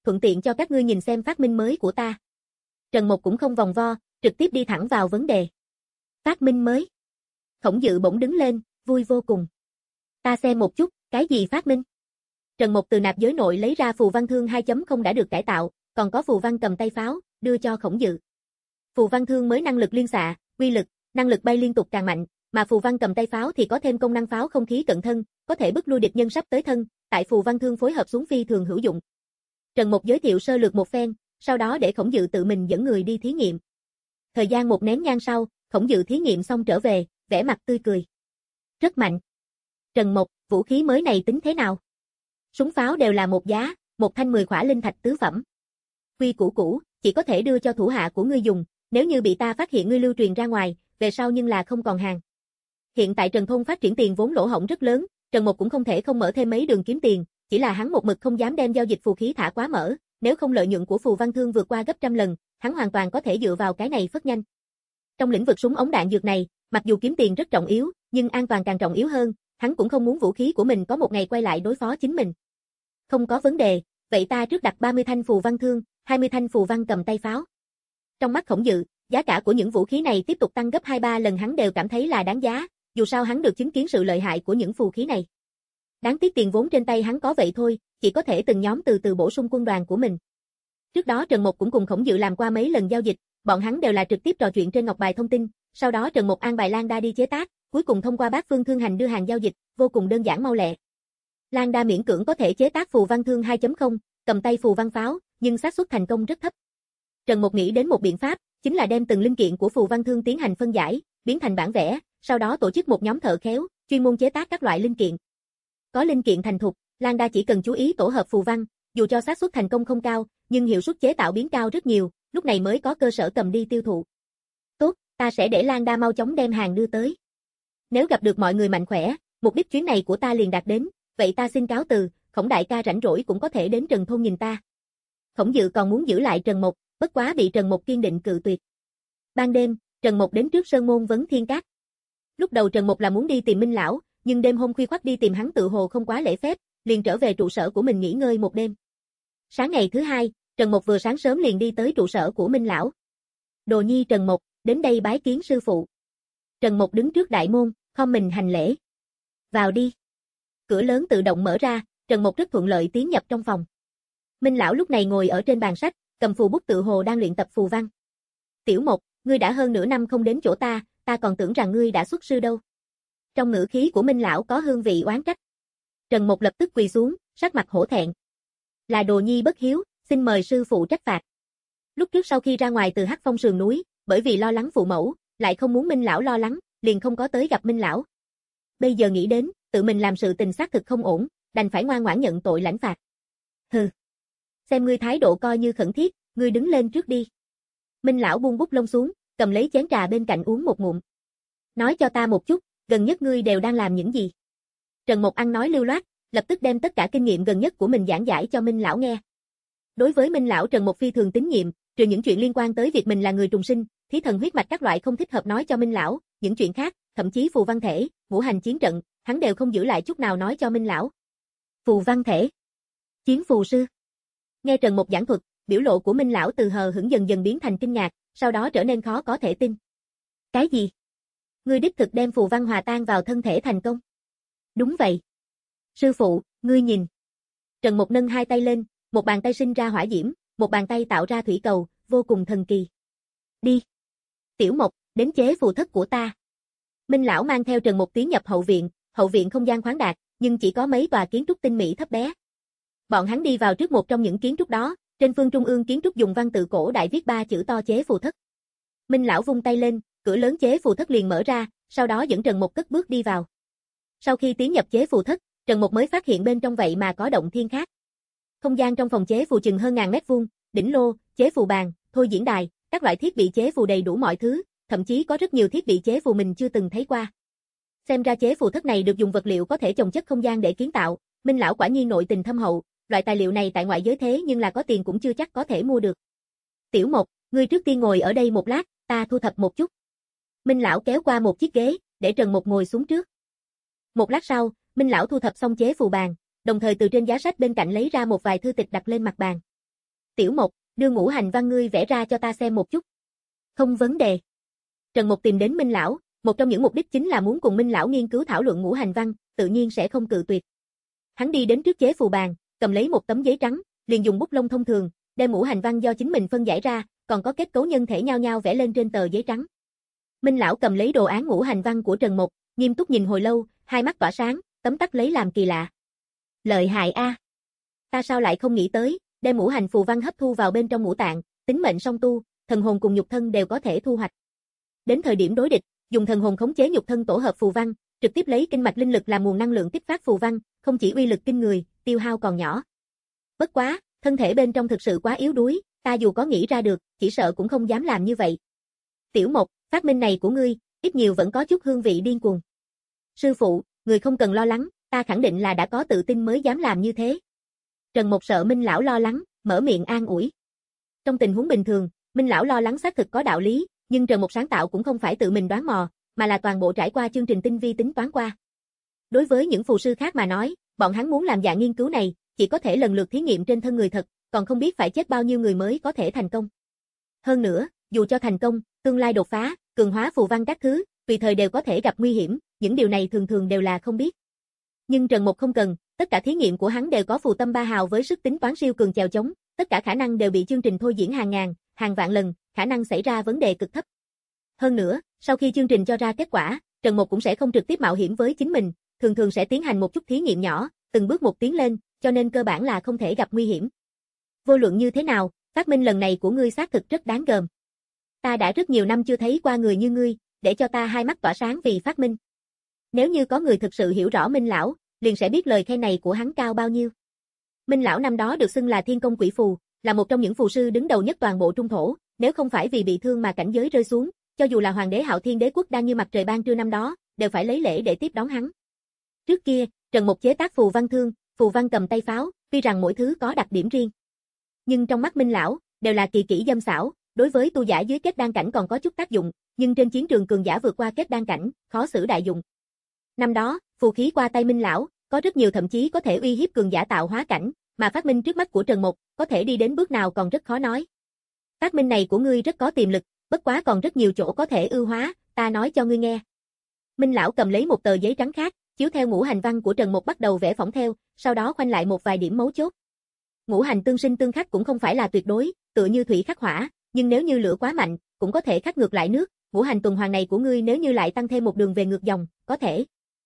thuận tiện cho các ngươi nhìn xem phát minh mới của ta. Trần Mục cũng không vòng vo, trực tiếp đi thẳng vào vấn đề. Phát minh mới. Khổng Dự bỗng đứng lên, vui vô cùng. Ta xem một chút, cái gì phát minh? Trần Mục từ nạp giới nội lấy ra phù văn thương hai chấm không đã được cải tạo, còn có phù văn cầm tay pháo, đưa cho Khổng Dự. Phù văn thương mới năng lực liên xạ, uy lực, năng lực bay liên tục càng mạnh, mà phù văn cầm tay pháo thì có thêm công năng pháo không khí cận thân, có thể bức lui địch nhân sắp tới thân, tại phù văn thương phối hợp xuống phi thường hữu dụng. Trần Mục giới thiệu sơ lược một phen, sau đó để Khổng Dự tự mình dẫn người đi thí nghiệm. Thời gian một nén nhang sau, Khổng Dự thí nghiệm xong trở về, vẻ mặt tươi cười. Rất mạnh. Trần Mục, vũ khí mới này tính thế nào? Súng pháo đều là một giá, một thanh mười khỏa linh thạch tứ phẩm. Quy củ cũ, chỉ có thể đưa cho thủ hạ của ngươi dùng, nếu như bị ta phát hiện ngươi lưu truyền ra ngoài, về sau nhưng là không còn hàng. Hiện tại Trần Thôn phát triển tiền vốn lỗ hổng rất lớn, Trần Mục cũng không thể không mở thêm mấy đường kiếm tiền, chỉ là hắn một mực không dám đem giao dịch phù khí thả quá mở, nếu không lợi nhuận của phù văn thương vượt qua gấp trăm lần, hắn hoàn toàn có thể dựa vào cái này phất nhanh. Trong lĩnh vực súng ống đạn dược này, mặc dù kiếm tiền rất trọng yếu, nhưng an toàn càng trọng yếu hơn, hắn cũng không muốn vũ khí của mình có một ngày quay lại đối phó chính mình. Không có vấn đề, vậy ta trước đặt ba mươi thanh phù văn thương, hai mươi thanh phù văn cầm tay pháo. Trong mắt Khổng Dự, giá cả của những vũ khí này tiếp tục tăng gấp hai ba lần hắn đều cảm thấy là đáng giá, dù sao hắn được chứng kiến sự lợi hại của những phù khí này. Đáng tiếc tiền vốn trên tay hắn có vậy thôi, chỉ có thể từng nhóm từ từ bổ sung quân đoàn của mình. Trước đó Trần Mục cũng cùng Khổng Dự làm qua mấy lần giao dịch, bọn hắn đều là trực tiếp trò chuyện trên ngọc bài thông tin, sau đó Trần Mục an bài Lan Đa đi chế tác, cuối cùng thông qua Bát Phương Thương Hành đưa hàng giao dịch, vô cùng đơn giản mau lẹ. Lan Đa miễn cưỡng có thể chế tác phù văn thương hai chấm không, cầm tay phù văn pháo, nhưng xác suất thành công rất thấp. Trần Mục nghĩ đến một biện pháp, chính là đem từng linh kiện của phù văn thương tiến hành phân giải, biến thành bản vẽ, sau đó tổ chức một nhóm thợ khéo, chuyên môn chế tác các loại linh kiện. Có linh kiện thành thục, Lan Đa chỉ cần chú ý tổ hợp phù văn, dù cho xác suất thành công không cao, nhưng hiệu suất chế tạo biến cao rất nhiều, lúc này mới có cơ sở cầm đi tiêu thụ. Tốt, ta sẽ để Lan Đa mau chóng đem hàng đưa tới. Nếu gặp được mọi người mạnh khỏe, mục đích chuyến này của ta liền đạt đến, vậy ta xin cáo từ, Khổng đại ca rảnh rỗi cũng có thể đến Trần Thôn nhìn ta. Khổng Dự còn muốn giữ lại Trần Mục, bất quá bị Trần Mục kiên định cự tuyệt. Ban đêm, Trần Mục đến trước sơn môn Vấn Thiên Các. Lúc đầu Trần Mục là muốn đi tìm Minh lão, nhưng đêm hôm khuya khoắt đi tìm hắn tự hồ không quá lễ phép, liền trở về trụ sở của mình nghỉ ngơi một đêm. Sáng ngày thứ hai, Trần Mục vừa sáng sớm liền đi tới trụ sở của Minh lão. Đồ nhi Trần Mục, đến đây bái kiến sư phụ. Trần Mục đứng trước đại môn, khom mình hành lễ. Vào đi. Cửa lớn tự động mở ra, Trần Mục rất thuận lợi tiến nhập trong phòng. Minh lão lúc này ngồi ở trên bàn sách, cầm phù bút tự hồ đang luyện tập phù văn. Tiểu Mục, ngươi đã hơn nửa năm không đến chỗ ta, ta còn tưởng rằng ngươi đã xuất sư đâu. Trong ngữ khí của Minh lão có hương vị oán trách. Trần Mục lập tức quỳ xuống, sắc mặt hổ thẹn. Là đồ nhi bất hiếu, xin mời sư phụ trách phạt. Lúc trước sau khi ra ngoài từ Hắc Phong sườn núi, bởi vì lo lắng phụ mẫu, lại không muốn Minh lão lo lắng, liền không có tới gặp Minh lão. Bây giờ nghĩ đến, tự mình làm sự tình xác thực không ổn, đành phải ngoan ngoãn nhận tội lãnh phạt. Hừ. Xem ngươi thái độ coi như khẩn thiết, ngươi đứng lên trước đi. Minh lão buông bút lông xuống, cầm lấy chén trà bên cạnh uống một ngụm. Nói cho ta một chút, gần nhất ngươi đều đang làm những gì? Trần Mục ăn nói lưu loát, lập tức đem tất cả kinh nghiệm gần nhất của mình giảng giải cho Minh lão nghe. Đối với Minh lão Trần Mục phi thường tín nhiệm, trừ những chuyện liên quan tới việc mình là người trùng sinh, thí thần huyết mạch các loại không thích hợp nói cho Minh lão, những chuyện khác, thậm chí phù văn thể, ngũ hành chiến trận, hắn đều không giữ lại chút nào nói cho Minh lão. Phù văn thể, chiến phù sư. Nghe Trần Mục giảng thuật, biểu lộ của Minh lão từ hờ hững dần dần biến thành kinh ngạc, sau đó trở nên khó có thể tin. Cái gì? Ngươi đích thực đem phù văn hòa tan vào thân thể thành công? Đúng vậy. Sư phụ, ngươi nhìn. Trần Mục nâng hai tay lên, một bàn tay sinh ra hỏa diễm, một bàn tay tạo ra thủy cầu, vô cùng thần kỳ. Đi. Tiểu Mục, đến chế phù thất của ta. Minh lão mang theo Trần Mục tiến nhập hậu viện, hậu viện không gian khoáng đạt, nhưng chỉ có mấy tòa kiến trúc tinh mỹ thấp bé. Bọn hắn đi vào trước một trong những kiến trúc đó, trên phương trung ương kiến trúc dùng văn tự cổ đại viết ba chữ to chế phù thất. Minh lão vung tay lên, cửa lớn chế phù thất liền mở ra, sau đó dẫn Trần Mục cất bước đi vào. Sau khi tiến nhập chế phù thất, Trần Mục mới phát hiện bên trong vậy mà có động thiên khác. Không gian trong phòng chế phù chừng hơn ngàn mét vuông, đỉnh lô, chế phù bàn, thôi diễn đài, các loại thiết bị chế phù đầy đủ mọi thứ, thậm chí có rất nhiều thiết bị chế phù mình chưa từng thấy qua. Xem ra chế phù thất này được dùng vật liệu có thể chồng chất không gian để kiến tạo, Minh lão quả nhiên nội tình thâm hậu, loại tài liệu này tại ngoại giới thế nhưng là có tiền cũng chưa chắc có thể mua được. Tiểu Mục, ngươi trước tiên ngồi ở đây một lát, ta thu thập một chút. Minh lão kéo qua một chiếc ghế, để Trần Mục ngồi xuống trước. Một lát sau, Minh lão thu thập xong chế phù bàn, đồng thời từ trên giá sách bên cạnh lấy ra một vài thư tịch đặt lên mặt bàn. Tiểu Mộc, đưa ngũ hành văn ngươi vẽ ra cho ta xem một chút. Không vấn đề. Trần Mộc tìm đến Minh lão, một trong những mục đích chính là muốn cùng Minh lão nghiên cứu thảo luận ngũ hành văn, tự nhiên sẽ không cự tuyệt. Hắn đi đến trước chế phù bàn, cầm lấy một tấm giấy trắng, liền dùng bút lông thông thường, đem ngũ hành văn do chính mình phân giải ra, còn có kết cấu nhân thể nhau nhau vẽ lên trên tờ giấy trắng. Minh lão cầm lấy đồ án ngũ hành văn của Trần Mộc, nghiêm túc nhìn hồi lâu, hai mắt tỏa sáng, tấm tắc lấy làm kỳ lạ. Lợi hại a. Ta sao lại không nghĩ tới, đem ngũ hành phù văn hấp thu vào bên trong ngũ tạng, tính mệnh song tu, thần hồn cùng nhục thân đều có thể thu hoạch. Đến thời điểm đối địch, dùng thần hồn khống chế nhục thân tổ hợp phù văn, trực tiếp lấy kinh mạch linh lực làm nguồn năng lượng tiếp phát phù văn, không chỉ uy lực kinh người, tiêu hao còn nhỏ. Bất quá, thân thể bên trong thực sự quá yếu đuối, ta dù có nghĩ ra được, chỉ sợ cũng không dám làm như vậy. Tiểu Mộc, phát minh này của ngươi, ít nhiều vẫn có chút hương vị điên cuồng. Sư phụ, người không cần lo lắng, ta khẳng định là đã có tự tin mới dám làm như thế. Trần Mộc sợ Minh lão lo lắng, mở miệng an ủi. Trong tình huống bình thường, Minh lão lo lắng xác thực có đạo lý, nhưng Trần Mộc sáng tạo cũng không phải tự mình đoán mò, mà là toàn bộ trải qua chương trình tinh vi tính toán qua. Đối với những phù sư khác mà nói, bọn hắn muốn làm dạng nghiên cứu này, chỉ có thể lần lượt thí nghiệm trên thân người thật, còn không biết phải chết bao nhiêu người mới có thể thành công. Hơn nữa, dù cho thành công, tương lai đột phá, cường hóa phù văn các thứ, tùy thời đều có thể gặp nguy hiểm, những điều này thường thường đều là không biết. Nhưng Trần Mộc không cần, tất cả thí nghiệm của hắn đều có phù tâm ba hào với sức tính toán siêu cường chèo chống, tất cả khả năng đều bị chương trình thôi diễn hàng ngàn, hàng vạn lần, khả năng xảy ra vấn đề cực thấp. Hơn nữa, sau khi chương trình cho ra kết quả, Trần Mộc cũng sẽ không trực tiếp mạo hiểm với chính mình, thường thường sẽ tiến hành một chút thí nghiệm nhỏ, từng bước một tiến lên, cho nên cơ bản là không thể gặp nguy hiểm. Vô luận như thế nào, phát minh lần này của ngươi xác thực rất đáng gờm. Ta đã rất nhiều năm chưa thấy qua người như ngươi, để cho ta hai mắt tỏa sáng vì phát minh. Nếu như có người thực sự hiểu rõ Minh lão, liền sẽ biết lời khen này của hắn cao bao nhiêu. Minh lão năm đó được xưng là Thiên Công Quỷ Phù, là một trong những phù sư đứng đầu nhất toàn bộ Trung Thổ, nếu không phải vì bị thương mà cảnh giới rơi xuống, cho dù là hoàng đế Hạo Thiên Đế quốc đang như mặt trời ban trưa năm đó, đều phải lấy lễ để tiếp đón hắn. Trước kia, Trần Mộc chế tác phù văn thương, phù văn cầm tay pháo, tuy rằng mỗi thứ có đặc điểm riêng, nhưng trong mắt Minh lão, đều là kỳ kỹ dâm xảo, đối với tu giả dưới kết đan cảnh còn có chút tác dụng, nhưng trên chiến trường cường giả vượt qua kết đan cảnh, khó xử đại dụng. Năm đó, phù khí qua tay Minh lão, có rất nhiều thậm chí có thể uy hiếp cường giả tạo hóa cảnh, mà phát minh trước mắt của Trần Mộc, có thể đi đến bước nào còn rất khó nói. Phát minh này của ngươi rất có tiềm lực, bất quá còn rất nhiều chỗ có thể ưu hóa, ta nói cho ngươi nghe. Minh lão cầm lấy một tờ giấy trắng khác, chiếu theo ngũ hành văn của Trần Mộc bắt đầu vẽ phỏng theo, sau đó khoanh lại một vài điểm mấu chốt. Ngũ hành tương sinh tương khắc cũng không phải là tuyệt đối, tựa như thủy khắc hỏa, nhưng nếu như lửa quá mạnh, cũng có thể khắc ngược lại nước, ngũ hành tuần hoàn này của ngươi nếu như lại tăng thêm một đường về ngược dòng, có thể.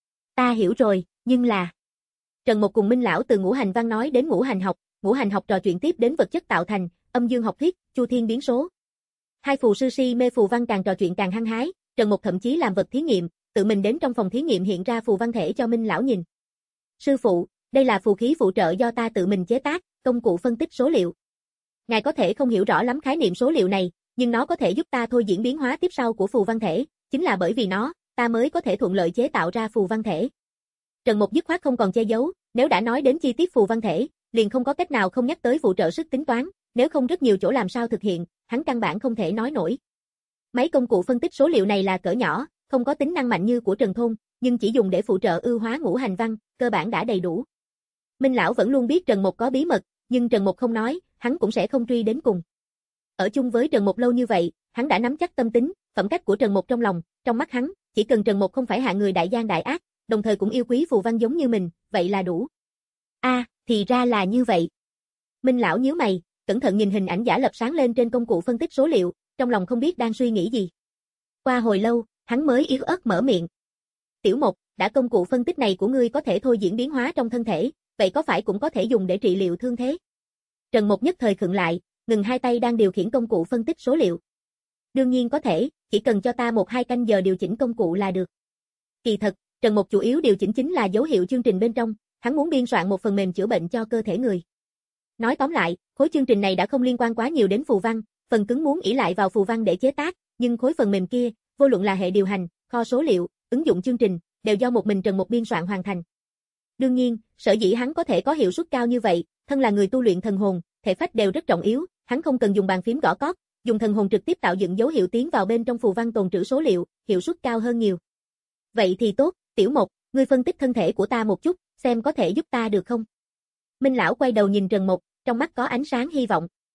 Ta hiểu rồi, nhưng là... Trần Mộc cùng Minh lão từ ngũ hành văn nói đến ngũ hành học, ngũ hành học trò chuyện tiếp đến vật chất tạo thành, âm dương học thuyết, chu thiên biến số. Hai phù sư si mê phù văn càng trò chuyện càng hăng hái, Trần Mộc thậm chí làm vật thí nghiệm, tự mình đến trong phòng thí nghiệm hiện ra phù văn thể cho Minh lão nhìn. Sư phụ, đây là phù khí phụ trợ do ta tự mình chế tác, công cụ phân tích số liệu. Ngài có thể không hiểu rõ lắm khái niệm số liệu này, nhưng nó có thể giúp ta thôi diễn biến hóa tiếp sau của phù văn thể, chính là bởi vì nó, ta mới có thể thuận lợi chế tạo ra phù văn thể. Trần Mộc dứt khoát không còn che giấu, nếu đã nói đến chi tiết phù văn thể, liền không có cách nào không nhắc tới phụ trợ sức tính toán, nếu không rất nhiều chỗ làm sao thực hiện, hắn căn bản không thể nói nổi. Mấy công cụ phân tích số liệu này là cỡ nhỏ, không có tính năng mạnh như của Trần Thôn, nhưng chỉ dùng để phụ trợ ưu hóa ngũ hành văn, cơ bản đã đầy đủ. Minh lão vẫn luôn biết Trần Mộc có bí mật, nhưng Trần Mộc không nói, hắn cũng sẽ không truy đến cùng. Ở chung với Trần Mộc lâu như vậy, hắn đã nắm chắc tâm tính, phẩm cách của Trần Mộc trong lòng, trong mắt hắn, chỉ cần Trần Mộc không phải hạng người đại gian đại ác, đồng thời cũng yêu quý phù văn giống như mình, vậy là đủ. A, à, thì ra là như vậy. Minh lão nhíu mày, cẩn thận nhìn hình ảnh giả lập sáng lên trên công cụ phân tích số liệu, trong lòng không biết đang suy nghĩ gì. Qua hồi lâu, hắn mới yếu ớt mở miệng. Tiểu Mộc, đã công cụ phân tích này của ngươi có thể thôi diễn biến hóa trong thân thể, vậy có phải cũng có thể dùng để trị liệu thương thế? Trần Mộc nhất thời khựng lại, ngừng hai tay đang điều khiển công cụ phân tích số liệu. Đương nhiên có thể, chỉ cần cho ta một hai canh giờ điều chỉnh công cụ là được. Kỳ thật, Trần Mộc chủ yếu điều chỉnh chính là dấu hiệu chương trình bên trong, hắn muốn biên soạn một phần mềm chữa bệnh cho cơ thể người. Nói tóm lại, khối chương trình này đã không liên quan quá nhiều đến phù văn, phần cứng muốn ỷ lại vào phù văn để chế tác, nhưng khối phần mềm kia, vô luận là hệ điều hành, kho số liệu, ứng dụng chương trình, đều do một mình Trần Mộc biên soạn hoàn thành. Đương nhiên, sở dĩ hắn có thể có hiệu suất cao như vậy, thân là người tu luyện thần hồn, thể phách đều rất trọng yếu, hắn không cần dùng bàn phím gõ cót, dùng thần hồn trực tiếp tạo dựng dấu hiệu tiến vào bên trong phù văn tồn trữ số liệu, hiệu suất cao hơn nhiều. Vậy thì tốt, Tiểu Mộc, ngươi phân tích thân thể của ta một chút, xem có thể giúp ta được không? Minh lão quay đầu nhìn Trần Mộc, trong mắt có ánh sáng hy vọng.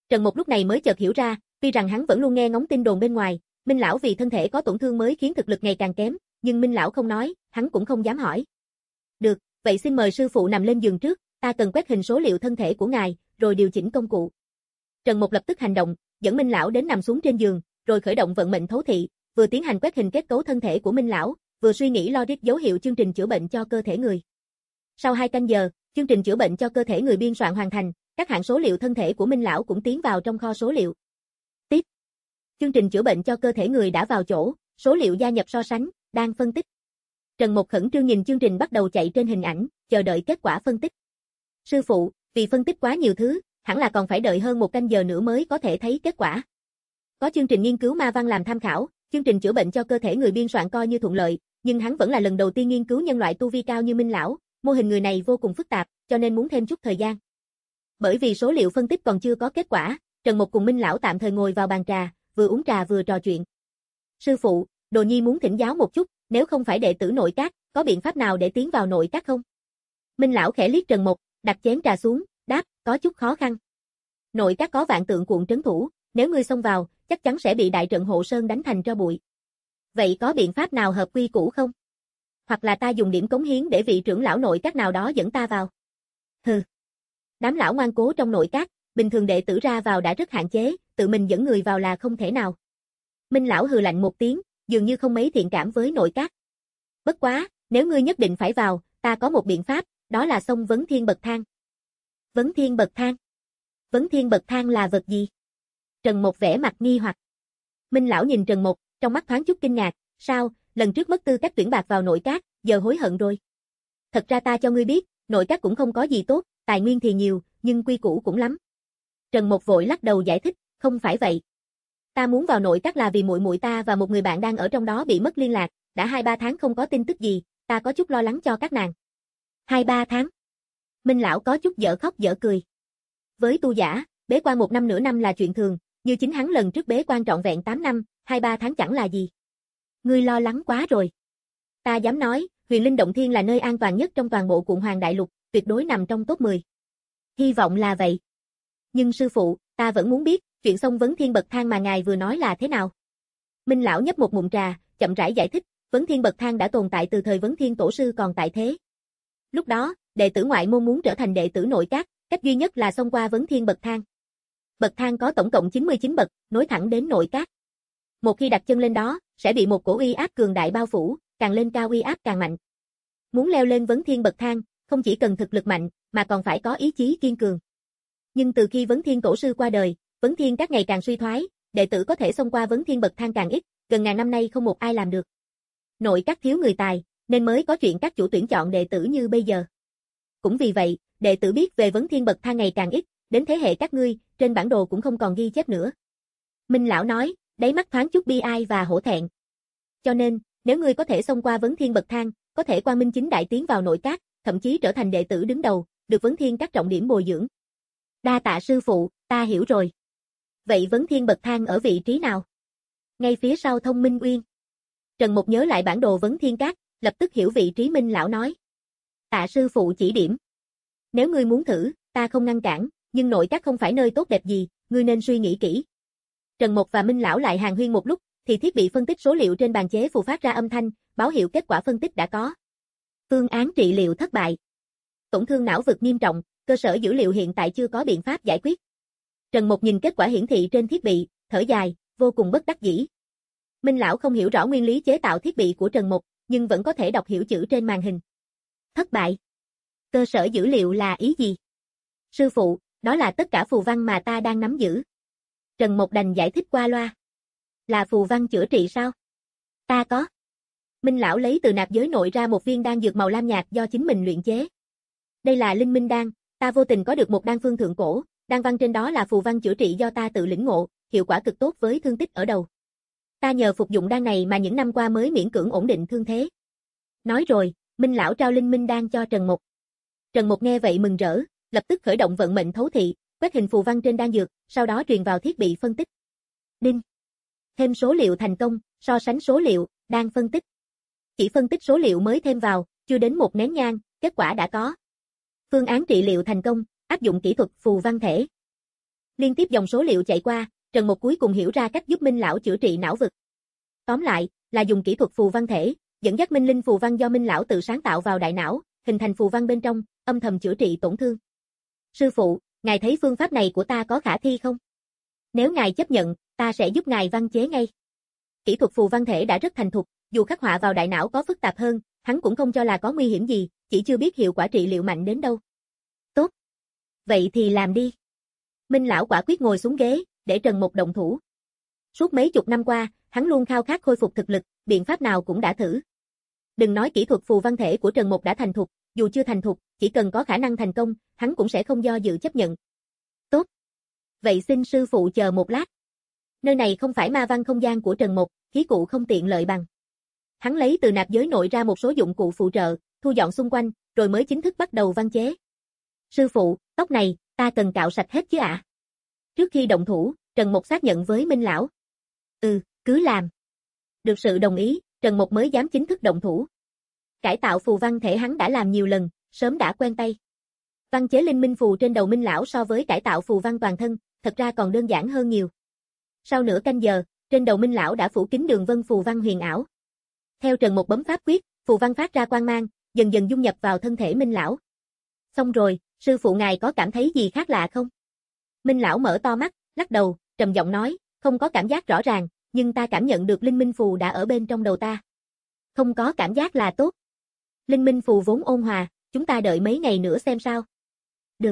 Trần Mục lúc này mới chợt hiểu ra, tuy rằng hắn vẫn luôn nghe ngóng tin đồn bên ngoài, Minh lão vì thân thể có tổn thương mới khiến thực lực ngày càng kém, nhưng Minh lão không nói, hắn cũng không dám hỏi. Được, vậy xin mời sư phụ nằm lên giường trước, ta cần quét hình số liệu thân thể của ngài, rồi điều chỉnh công cụ. Trần Mục lập tức hành động, dẫn Minh lão đến nằm xuống trên giường, rồi khởi động vận mệnh thấu thị, vừa tiến hành quét hình kết cấu thân thể của Minh lão, vừa suy nghĩ logic dấu hiệu chương trình chữa bệnh cho cơ thể người. Sau hai canh giờ, chương trình chữa bệnh cho cơ thể người biên soạn hoàn thành, các hạng số liệu thân thể của Minh lão cũng tiến vào trong kho số liệu. Tiếp. Chương trình chữa bệnh cho cơ thể người đã vào chỗ, số liệu gia nhập so sánh, đang phân tích. Trần Mục khẩn trương nhìn chương trình bắt đầu chạy trên hình ảnh, chờ đợi kết quả phân tích. Sư phụ, vì phân tích quá nhiều thứ, hẳn là còn phải đợi hơn một canh giờ nữa mới có thể thấy kết quả. Có chương trình nghiên cứu ma văn làm tham khảo, chương trình chữa bệnh cho cơ thể người biên soạn coi như thuận lợi, nhưng hắn vẫn là lần đầu tiên nghiên cứu nhân loại tu vi cao như Minh lão, mô hình người này vô cùng phức tạp, cho nên muốn thêm chút thời gian. Bởi vì số liệu phân tích còn chưa có kết quả, Trần Mục cùng Minh lão tạm thời ngồi vào bàn trà, vừa uống trà vừa trò chuyện. Sư phụ, Đồ Nhi muốn thỉnh giáo một chút, nếu không phải đệ tử nội các, có biện pháp nào để tiến vào nội các không? Minh lão khẽ liếc Trần Mục, đặt chén trà xuống, đáp, có chút khó khăn. Nội các có vạn tượng cuộn trấn thủ, nếu ngươi xông vào, chắc chắn sẽ bị đại trận hộ sơn đánh thành tro bụi. Vậy có biện pháp nào hợp quy củ không? Hoặc là ta dùng điểm cống hiến để vị trưởng lão nội các nào đó dẫn ta vào? Hừ. Đám lão ngoan cố trong nội các, bình thường đệ tử ra vào đã rất hạn chế, tự mình dẫn người vào là không thể nào. Minh lão hừ lạnh một tiếng, dường như không mấy thiện cảm với nội các. Bất quá, nếu ngươi nhất định phải vào, ta có một biện pháp, đó là xông vấn thiên bậc thang. Vấn thiên bậc thang? Vấn thiên bậc thang là vật gì? Trần Mục vẻ mặt nghi hoặc. Minh lão nhìn Trần Mục, trong mắt thoáng chút kinh ngạc, sao, lần trước mất tư cách tuyển bạc vào nội các, giờ hối hận rồi. Thật ra ta cho ngươi biết, nội các cũng không có gì tốt, tài nguyên thì nhiều, nhưng quy củ cũng lắm. Trần Mục vội lắc đầu giải thích, không phải vậy. Ta muốn vào nội các là vì muội muội ta và một người bạn đang ở trong đó bị mất liên lạc, đã hai ba tháng không có tin tức gì, ta có chút lo lắng cho các nàng. Hai ba tháng? Minh lão có chút dở khóc dở cười. Với tu giả, bế quan một năm nửa năm là chuyện thường, như chính hắn lần trước bế quan trọn vẹn tám năm, hai ba tháng chẳng là gì. Ngươi lo lắng quá rồi. Ta dám nói, Huyền Linh Động Thiên là nơi an toàn nhất trong toàn bộ Cuộn Hoàng Đại Lục, tuyệt đối nằm trong top mười. Hy vọng là vậy. Nhưng sư phụ, ta vẫn muốn biết, chuyện xông vấn thiên bậc thang mà ngài vừa nói là thế nào? Minh lão nhấp một ngụm trà, chậm rãi giải thích, vấn thiên bậc thang đã tồn tại từ thời vấn thiên tổ sư còn tại thế. Lúc đó, đệ tử ngoại môn muốn trở thành đệ tử nội các, cách duy nhất là xông qua vấn thiên bậc thang. Bậc thang có tổng cộng chín mươi chín bậc, nối thẳng đến nội các. Một khi đặt chân lên đó, sẽ bị một cổ uy áp cường đại bao phủ, càng lên cao uy áp càng mạnh. Muốn leo lên vấn thiên bậc thang, không chỉ cần thực lực mạnh, mà còn phải có ý chí kiên cường. Nhưng từ khi vấn thiên tổ sư qua đời, vấn thiên các ngày càng suy thoái, đệ tử có thể xông qua vấn thiên bậc thang càng ít, gần ngàn năm nay không một ai làm được. Nội các thiếu người tài, nên mới có chuyện các chủ tuyển chọn đệ tử như bây giờ. Cũng vì vậy, đệ tử biết về vấn thiên bậc thang ngày càng ít, đến thế hệ các ngươi, trên bản đồ cũng không còn ghi chép nữa. Minh lão nói, đáy mắt thoáng chút bi ai và hổ thẹn. Cho nên, nếu ngươi có thể xông qua vấn thiên bậc thang, có thể quang minh chính đại tiến vào nội các, thậm chí trở thành đệ tử đứng đầu, được vấn thiên các trọng điểm bồi dưỡng. Đa tạ sư phụ, ta hiểu rồi. Vậy vấn thiên bậc thang ở vị trí nào? Ngay phía sau Thông Minh Uyên. Trần Mục nhớ lại bản đồ vấn thiên các, lập tức hiểu vị trí. Minh lão nói. Tạ sư phụ chỉ điểm. Nếu ngươi muốn thử, ta không ngăn cản, nhưng nội các không phải nơi tốt đẹp gì, ngươi nên suy nghĩ kỹ. Trần Mục và Minh lão lại hàn huyên một lúc, thì thiết bị phân tích số liệu trên bàn chế phù phát ra âm thanh, báo hiệu kết quả phân tích đã có. Phương án trị liệu thất bại. Tổn thương não vực nghiêm trọng, cơ sở dữ liệu hiện tại chưa có biện pháp giải quyết. Trần Mục nhìn kết quả hiển thị trên thiết bị, thở dài, vô cùng bất đắc dĩ. Minh lão không hiểu rõ nguyên lý chế tạo thiết bị của Trần Mục, nhưng vẫn có thể đọc hiểu chữ trên màn hình. Thất bại. Cơ sở dữ liệu là ý gì? Sư phụ, đó là tất cả phù văn mà ta đang nắm giữ. Trần Mục đành giải thích qua loa. Là phù văn chữa trị sao? Ta có. Minh lão lấy từ nạp giới nội ra một viên đan dược màu lam nhạt do chính mình luyện chế. Đây là linh minh đan, ta vô tình có được một đan phương thượng cổ, đan văn trên đó là phù văn chữa trị do ta tự lĩnh ngộ, hiệu quả cực tốt với thương tích ở đầu. Ta nhờ phục dụng đan này mà những năm qua mới miễn cưỡng ổn định thương thế. Nói rồi, Minh lão trao linh minh đan cho Trần Mục. Trần Mục nghe vậy mừng rỡ, lập tức khởi động vận mệnh thấu thị, quét hình phù văn trên đan dược, sau đó truyền vào thiết bị phân tích. Đinh. Thêm số liệu thành công, so sánh số liệu, đang phân tích. Chỉ phân tích số liệu mới thêm vào, chưa đến một nén nhang, kết quả đã có. Phương án trị liệu thành công, áp dụng kỹ thuật phù văn thể. Liên tiếp dòng số liệu chạy qua, Trần Mục cuối cùng hiểu ra cách giúp Minh lão chữa trị não vực. Tóm lại, là dùng kỹ thuật phù văn thể, dẫn dắt minh linh phù văn do Minh lão tự sáng tạo vào đại não, hình thành phù văn bên trong, âm thầm chữa trị tổn thương. Sư phụ, ngài thấy phương pháp này của ta có khả thi không? Nếu ngài chấp nhận, ta sẽ giúp ngài văn chế ngay. Kỹ thuật phù văn thể đã rất thành thục, dù khắc họa vào đại não có phức tạp hơn, hắn cũng không cho là có nguy hiểm gì, chỉ chưa biết hiệu quả trị liệu mạnh đến đâu. Tốt. Vậy thì làm đi. Minh lão quả quyết ngồi xuống ghế, để Trần Mục động thủ. Suốt mấy chục năm qua, hắn luôn khao khát khôi phục thực lực, biện pháp nào cũng đã thử. Đừng nói kỹ thuật phù văn thể của Trần Mục đã thành thục, dù chưa thành thục, chỉ cần có khả năng thành công, hắn cũng sẽ không do dự chấp nhận. Tốt. Vậy xin sư phụ chờ một lát. Nơi này không phải ma văn không gian của Trần Mục, khí cụ không tiện lợi bằng. Hắn lấy từ nạp giới nội ra một số dụng cụ phụ trợ, thu dọn xung quanh, rồi mới chính thức bắt đầu văn chế. Sư phụ, tóc này, ta cần cạo sạch hết chứ ạ? Trước khi động thủ, Trần Mục xác nhận với Minh lão. Ừ, cứ làm. Được sự đồng ý, Trần Mục mới dám chính thức động thủ. Cải tạo phù văn thể hắn đã làm nhiều lần, sớm đã quen tay. Văn chế linh minh phù trên đầu Minh lão so với cải tạo phù văn toàn thân, thật ra còn đơn giản hơn nhiều. Sau nửa canh giờ, trên đầu Minh lão đã phủ kín đường vân phù văn huyền ảo. Theo Trần Mục bấm pháp quyết, phù văn phát ra quang mang, dần dần dung nhập vào thân thể Minh lão. Xong rồi, sư phụ ngài có cảm thấy gì khác lạ không? Minh lão mở to mắt, lắc đầu, trầm giọng nói, không có cảm giác rõ ràng, nhưng ta cảm nhận được linh minh phù đã ở bên trong đầu ta. Không có cảm giác là tốt. Linh minh phù vốn ôn hòa, chúng ta đợi mấy ngày nữa xem sao. Được.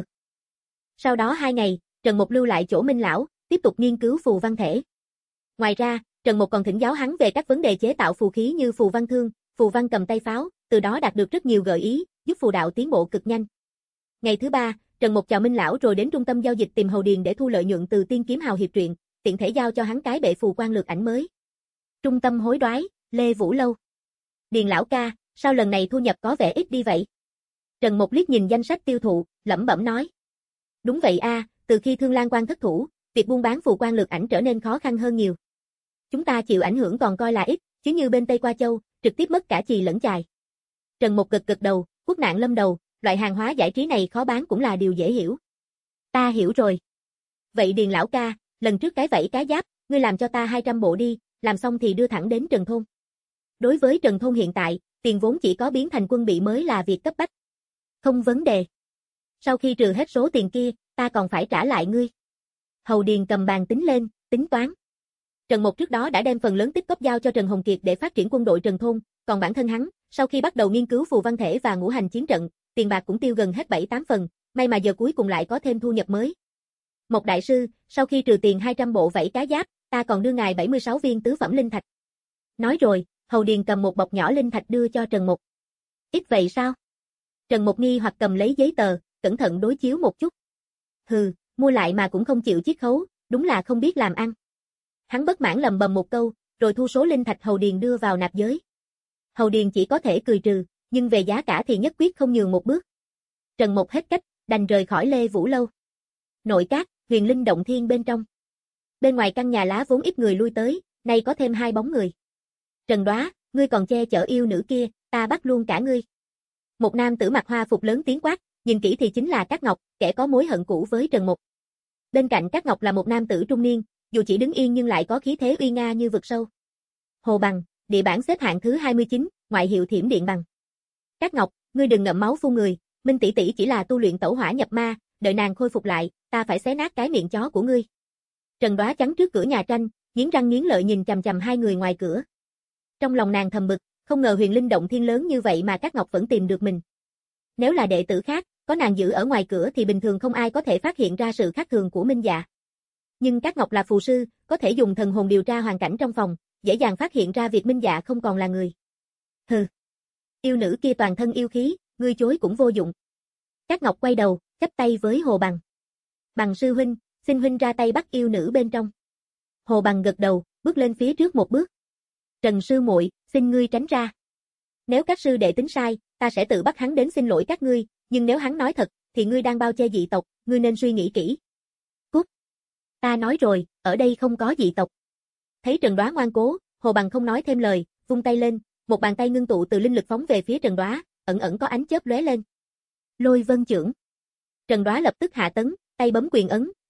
Sau đó hai ngày, Trần Mục lưu lại chỗ Minh lão, tiếp tục nghiên cứu phù văn thể. Ngoài ra, Trần Mục còn thỉnh giáo hắn về các vấn đề chế tạo phù khí như phù văn thương, phù văn cầm tay pháo, từ đó đạt được rất nhiều gợi ý, giúp phù đạo tiến bộ cực nhanh. Ngày thứ ba, Trần Mục chào Minh lão rồi đến trung tâm giao dịch tìm Hầu Điền để thu lợi nhuận từ Tiên Kiếm Hào hiệp truyện, tiện thể giao cho hắn cái bệ phù quan lược ảnh mới. Trung tâm hối đoái, Lê Vũ Lâu. Điền lão ca, sao lần này thu nhập có vẻ ít đi vậy? Trần Mục liếc nhìn danh sách tiêu thụ, lẩm bẩm nói. Đúng vậy a, từ khi Thương Lan Quan thất thủ, việc buôn bán phù quan lược ảnh trở nên khó khăn hơn nhiều. Chúng ta chịu ảnh hưởng còn coi là ít, chứ như bên Tây Qua Châu, trực tiếp mất cả chì lẫn chài. Trần Mục gật gật đầu, quốc nạn lâm đầu, loại hàng hóa giải trí này khó bán cũng là điều dễ hiểu. Ta hiểu rồi. Vậy Điền lão ca, lần trước cái vảy cá giáp, ngươi làm cho ta hai trăm bộ đi, làm xong thì đưa thẳng đến Trần Thôn. Đối với Trần Thôn hiện tại, tiền vốn chỉ có biến thành quân bị mới là việc cấp bách. Không vấn đề. Sau khi trừ hết số tiền kia, ta còn phải trả lại ngươi. Hầu Điền cầm bàn tính lên, tính toán. Trần Mục trước đó đã đem phần lớn tích cóp giao cho Trần Hồng Kiệt để phát triển quân đội Trần Thôn, còn bản thân hắn, sau khi bắt đầu nghiên cứu phù văn thể và ngũ hành chiến trận, tiền bạc cũng tiêu gần hết bảy tám phần, may mà giờ cuối cùng lại có thêm thu nhập mới. Mộc đại sư, sau khi trừ tiền hai trăm bộ vảy cá giáp, ta còn đưa ngài bảy mươi sáu viên tứ phẩm linh thạch. Nói rồi, Hầu Điền cầm một bọc nhỏ linh thạch đưa cho Trần Mục. Ít vậy sao? Trần Mục nghi hoặc cầm lấy giấy tờ, cẩn thận đối chiếu một chút. Hừ, mua lại mà cũng không chịu chiết khấu, đúng là không biết làm ăn. Hắn bất mãn lầm bầm một câu, rồi thu số linh thạch Hầu Điền đưa vào nạp giới. Hầu Điền chỉ có thể cười trừ, nhưng về giá cả thì nhất quyết không nhường một bước. Trần Mục hết cách, đành rời khỏi Lê Vũ Lâu. Nội các, Huyền Linh động thiên bên trong. Bên ngoài căn nhà lá vốn ít người lui tới, nay có thêm hai bóng người. Trần Đoá, ngươi còn che chở yêu nữ kia, ta bắt luôn cả ngươi. Một nam tử mặc hoa phục lớn tiếng quát, nhìn kỹ thì chính là Cát Ngọc, kẻ có mối hận cũ với Trần Mục. Bên cạnh Cát Ngọc là một nam tử trung niên, dù chỉ đứng yên nhưng lại có khí thế uy nga như vực sâu. Hồ Bằng, địa bản xếp hạng thứ hai mươi chín, ngoại hiệu Thiểm Điện Bằng. Cát Ngọc, ngươi đừng ngậm máu phun người, Minh tỷ tỷ chỉ là tu luyện tẩu hỏa nhập ma, đợi nàng khôi phục lại, ta phải xé nát cái miệng chó của ngươi. Trần Đoá chắn trước cửa nhà tranh, nghiến răng nghiến lợi nhìn chằm chằm hai người ngoài cửa. Trong lòng nàng thầm bực, không ngờ Huyền Linh động thiên lớn như vậy mà Cát Ngọc vẫn tìm được mình. Nếu là đệ tử khác, có nàng giữ ở ngoài cửa thì bình thường không ai có thể phát hiện ra sự khác thường của Minh Dạ. Nhưng Cát Ngọc là phù sư, có thể dùng thần hồn điều tra hoàn cảnh trong phòng, dễ dàng phát hiện ra việc Minh Dạ không còn là người. Hừ. Yêu nữ kia toàn thân yêu khí, ngươi chối cũng vô dụng. Cát Ngọc quay đầu, chắp tay với Hồ Bằng. Bằng sư huynh, xin huynh ra tay bắt yêu nữ bên trong. Hồ Bằng gật đầu, bước lên phía trước một bước. Trần sư muội, xin ngươi tránh ra. Nếu các sư đệ tính sai, ta sẽ tự bắt hắn đến xin lỗi các ngươi, nhưng nếu hắn nói thật, thì ngươi đang bao che dị tộc, ngươi nên suy nghĩ kỹ. Cút. Ta nói rồi, ở đây không có dị tộc. Thấy Trần Đoá ngoan cố, Hồ Bằng không nói thêm lời, vung tay lên, một bàn tay ngưng tụ từ linh lực phóng về phía Trần Đoá, ẩn ẩn có ánh chớp lóe lên. Lôi vân chưởng. Trần Đoá lập tức hạ tấn, tay bấm quyền ấn,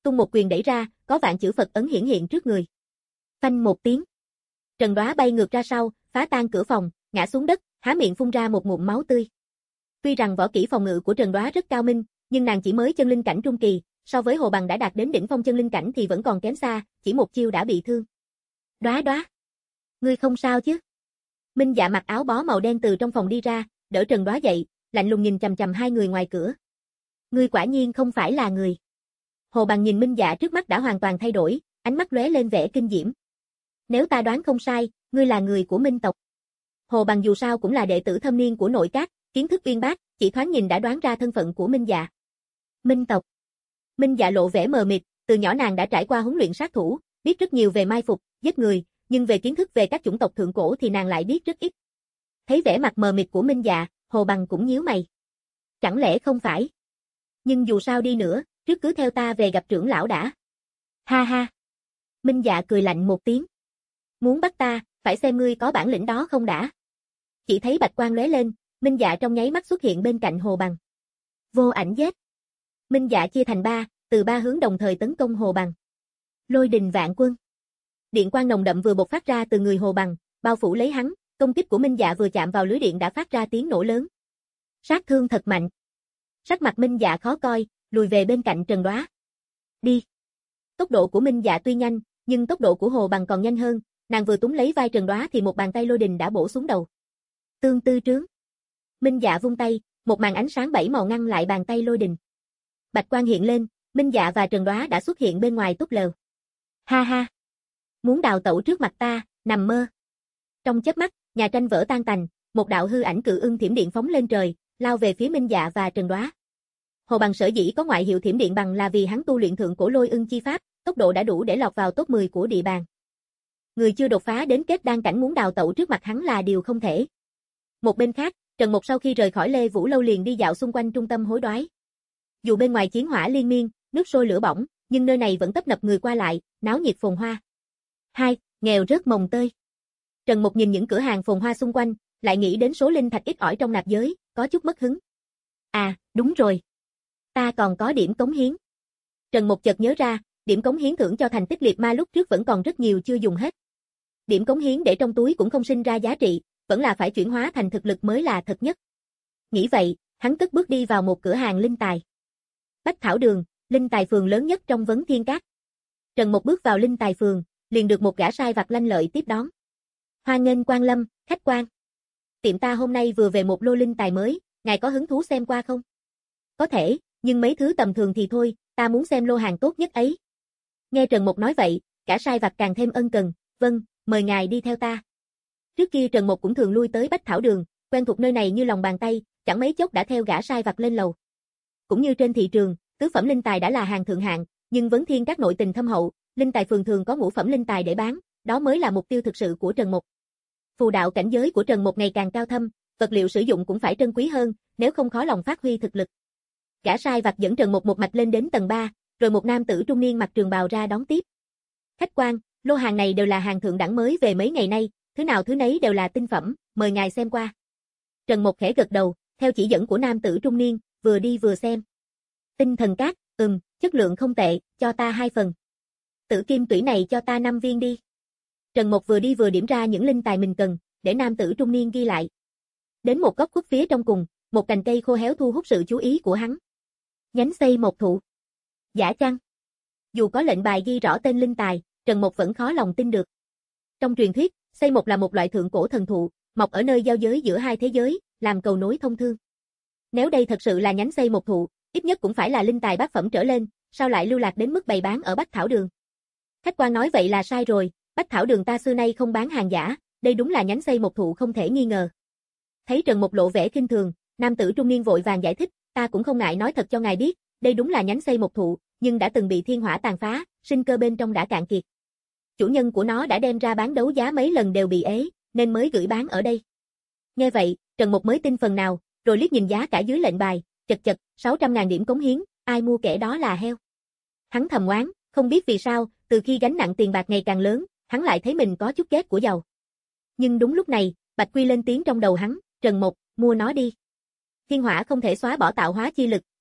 tung một quyền đẩy ra, có vạn chữ Phật ấn hiển hiện trước người. Phanh một tiếng. Trần Đóa bay ngược ra sau, phá tan cửa phòng, ngã xuống đất, há miệng phun ra một ngụm máu tươi. Tuy rằng võ kỹ phòng ngự của Trần Đóa rất cao minh, nhưng nàng chỉ mới chân linh cảnh trung kỳ, so với Hồ Bằng đã đạt đến đỉnh phong chân linh cảnh thì vẫn còn kém xa, chỉ một chiêu đã bị thương. Đóa Đóa, ngươi không sao chứ? Minh Dạ mặc áo bó màu đen từ trong phòng đi ra, đỡ Trần Đóa dậy, lạnh lùng nhìn chằm chằm hai người ngoài cửa. Ngươi quả nhiên không phải là người. Hồ Bằng nhìn Minh Dạ trước mắt đã hoàn toàn thay đổi, ánh mắt lóe lên vẻ kinh diễm. Nếu ta đoán không sai, ngươi là người của Minh tộc. Hồ Bằng dù sao cũng là đệ tử thâm niên của nội các, kiến thức uyên bác, chỉ thoáng nhìn đã đoán ra thân phận của Minh Dạ. Minh tộc. Minh Dạ lộ vẻ mờ mịt, từ nhỏ nàng đã trải qua huấn luyện sát thủ, biết rất nhiều về mai phục, giết người, nhưng về kiến thức về các chủng tộc thượng cổ thì nàng lại biết rất ít. Thấy vẻ mặt mờ mịt của Minh Dạ, Hồ Bằng cũng nhíu mày. Chẳng lẽ không phải? Nhưng dù sao đi nữa, trước cứ theo ta về gặp trưởng lão đã. Ha ha. Minh Dạ cười lạnh một tiếng. Muốn bắt ta, phải xem ngươi có bản lĩnh đó không đã. Chỉ thấy bạch quang lóe lên, Minh Dạ trong nháy mắt xuất hiện bên cạnh Hồ Bằng. Vô ảnh giết. Minh Dạ chia thành ba, từ ba hướng đồng thời tấn công Hồ Bằng. Lôi đình vạn quân. Điện quang nồng đậm vừa bộc phát ra từ người Hồ Bằng, bao phủ lấy hắn, công kích của Minh Dạ vừa chạm vào lưới điện đã phát ra tiếng nổ lớn. Sát thương thật mạnh. Sắc mặt Minh Dạ khó coi, lùi về bên cạnh Trần Đóa. Đi. Tốc độ của Minh Dạ tuy nhanh, nhưng tốc độ của Hồ Bằng còn nhanh hơn, nàng vừa túm lấy vai Trần Đóa thì một bàn tay lôi đình đã bổ xuống đầu. Tương tư trướng. Minh Dạ vung tay, một màn ánh sáng bảy màu ngăn lại bàn tay lôi đình. Bạch quang hiện lên, Minh Dạ và Trần Đóa đã xuất hiện bên ngoài túp lều. Ha ha. Muốn đào tẩu trước mặt ta, nằm mơ. Trong chớp mắt, nhà tranh vỡ tan tành, một đạo hư ảnh cự ưng thiểm điện phóng lên trời, lao về phía Minh Dạ và Trần Đóa. Hồ Bằng sở dĩ có ngoại hiệu thiểm điện bằng là vì hắn tu luyện thượng cổ lôi ưng chi pháp, tốc độ đã đủ để lọt vào top mười của địa bàn. Người chưa đột phá đến kết đan cảnh muốn đào tẩu trước mặt hắn là điều không thể. Một bên khác, Trần Mục sau khi rời khỏi Lê Vũ Lâu liền đi dạo xung quanh trung tâm hối đoái. Dù bên ngoài chiến hỏa liên miên, nước sôi lửa bỏng, nhưng nơi này vẫn tấp nập người qua lại, náo nhiệt phồn hoa. Hai, nghèo rớt mồng tơi. Trần Mục nhìn những cửa hàng phồn hoa xung quanh, lại nghĩ đến số linh thạch ít ỏi trong nạp giới, có chút mất hứng. À, đúng rồi. Ta còn có điểm cống hiến. Trần Mục chợt nhớ ra, điểm cống hiến thưởng cho thành tích liệt ma lúc trước vẫn còn rất nhiều chưa dùng hết. Điểm cống hiến để trong túi cũng không sinh ra giá trị, vẫn là phải chuyển hóa thành thực lực mới là thật nhất. Nghĩ vậy, hắn cất bước đi vào một cửa hàng linh tài. Bách Thảo Đường, linh tài phường lớn nhất trong Vấn Thiên Các. Trần Mục bước vào linh tài phường, liền được một gã sai vặt lanh lợi tiếp đón. Hoan nghênh quan lâm, khách quan. Tiệm ta hôm nay vừa về một lô linh tài mới, ngài có hứng thú xem qua không? Có thể, nhưng mấy thứ tầm thường thì thôi, ta muốn xem lô hàng tốt nhất ấy. Nghe Trần Mục nói vậy, cả sai vặt càng thêm ân cần, vâng, mời ngài đi theo ta. Trước kia Trần Mục cũng thường lui tới Bách Thảo Đường, quen thuộc nơi này như lòng bàn tay, chẳng mấy chốc đã theo gã sai vặt lên lầu. Cũng như trên thị trường, tứ phẩm linh tài đã là hàng thượng hạng, nhưng Vấn Thiên Các nội tình thâm hậu, linh tài phường thường có ngũ phẩm linh tài để bán, đó mới là mục tiêu thực sự của Trần Mục. Phù đạo cảnh giới của Trần Mục ngày càng cao thâm, vật liệu sử dụng cũng phải trân quý hơn, nếu không khó lòng phát huy thực lực. Gã sai vặt dẫn Trần Mục một mạch lên đến tầng ba, rồi một nam tử trung niên mặc trường bào ra đón tiếp. Khách quan, lô hàng này đều là hàng thượng đẳng mới về mấy ngày nay, thứ nào thứ nấy đều là tinh phẩm, mời ngài xem qua. Trần Mục khẽ gật đầu, theo chỉ dẫn của nam tử trung niên, vừa đi vừa xem. Tinh thần cát, ừm, chất lượng không tệ, cho ta hai phần. Tử kim tủy này cho ta năm viên đi. Trần Mục vừa đi vừa điểm ra những linh tài mình cần, để nam tử trung niên ghi lại. Đến một góc khuất phía trong cùng, một cành cây khô héo thu hút sự chú ý của hắn. Nhánh xây một thụ. Giả chăng? Dù có lệnh bài ghi rõ tên linh tài, Trần Mục vẫn khó lòng tin được. Trong truyền thuyết, xây một là một loại thượng cổ thần thụ, mọc ở nơi giao giới giữa hai thế giới, làm cầu nối thông thương. Nếu đây thật sự là nhánh xây một thụ, ít nhất cũng phải là linh tài bát phẩm trở lên, sao lại lưu lạc đến mức bày bán ở Bách Thảo Đường? Khách quan nói vậy là sai rồi, Bách Thảo Đường ta xưa nay không bán hàng giả, đây đúng là nhánh xây một thụ không thể nghi ngờ. Thấy Trần Mục lộ vẻ khinh thường, nam tử trung niên vội vàng giải thích, ta cũng không ngại nói thật cho ngài biết, đây đúng là nhánh xây một thụ, nhưng đã từng bị thiên hỏa tàn phá, sinh cơ bên trong đã cạn kiệt. Chủ nhân của nó đã đem ra bán đấu giá mấy lần đều bị ế, nên mới gửi bán ở đây. Nghe vậy, Trần Mục mới tin phần nào, rồi liếc nhìn giá cả dưới lệnh bài, chật chật, sáu trăm ngàn điểm cống hiến, ai mua kẻ đó là heo. Hắn thầm oán, không biết vì sao, từ khi gánh nặng tiền bạc ngày càng lớn, hắn lại thấy mình có chút ghét của giàu. Nhưng đúng lúc này, Bạch Quy lên tiếng trong đầu hắn, Trần Mục, mua nó đi. Thiên hỏa không thể xóa bỏ tạo hóa chi lực,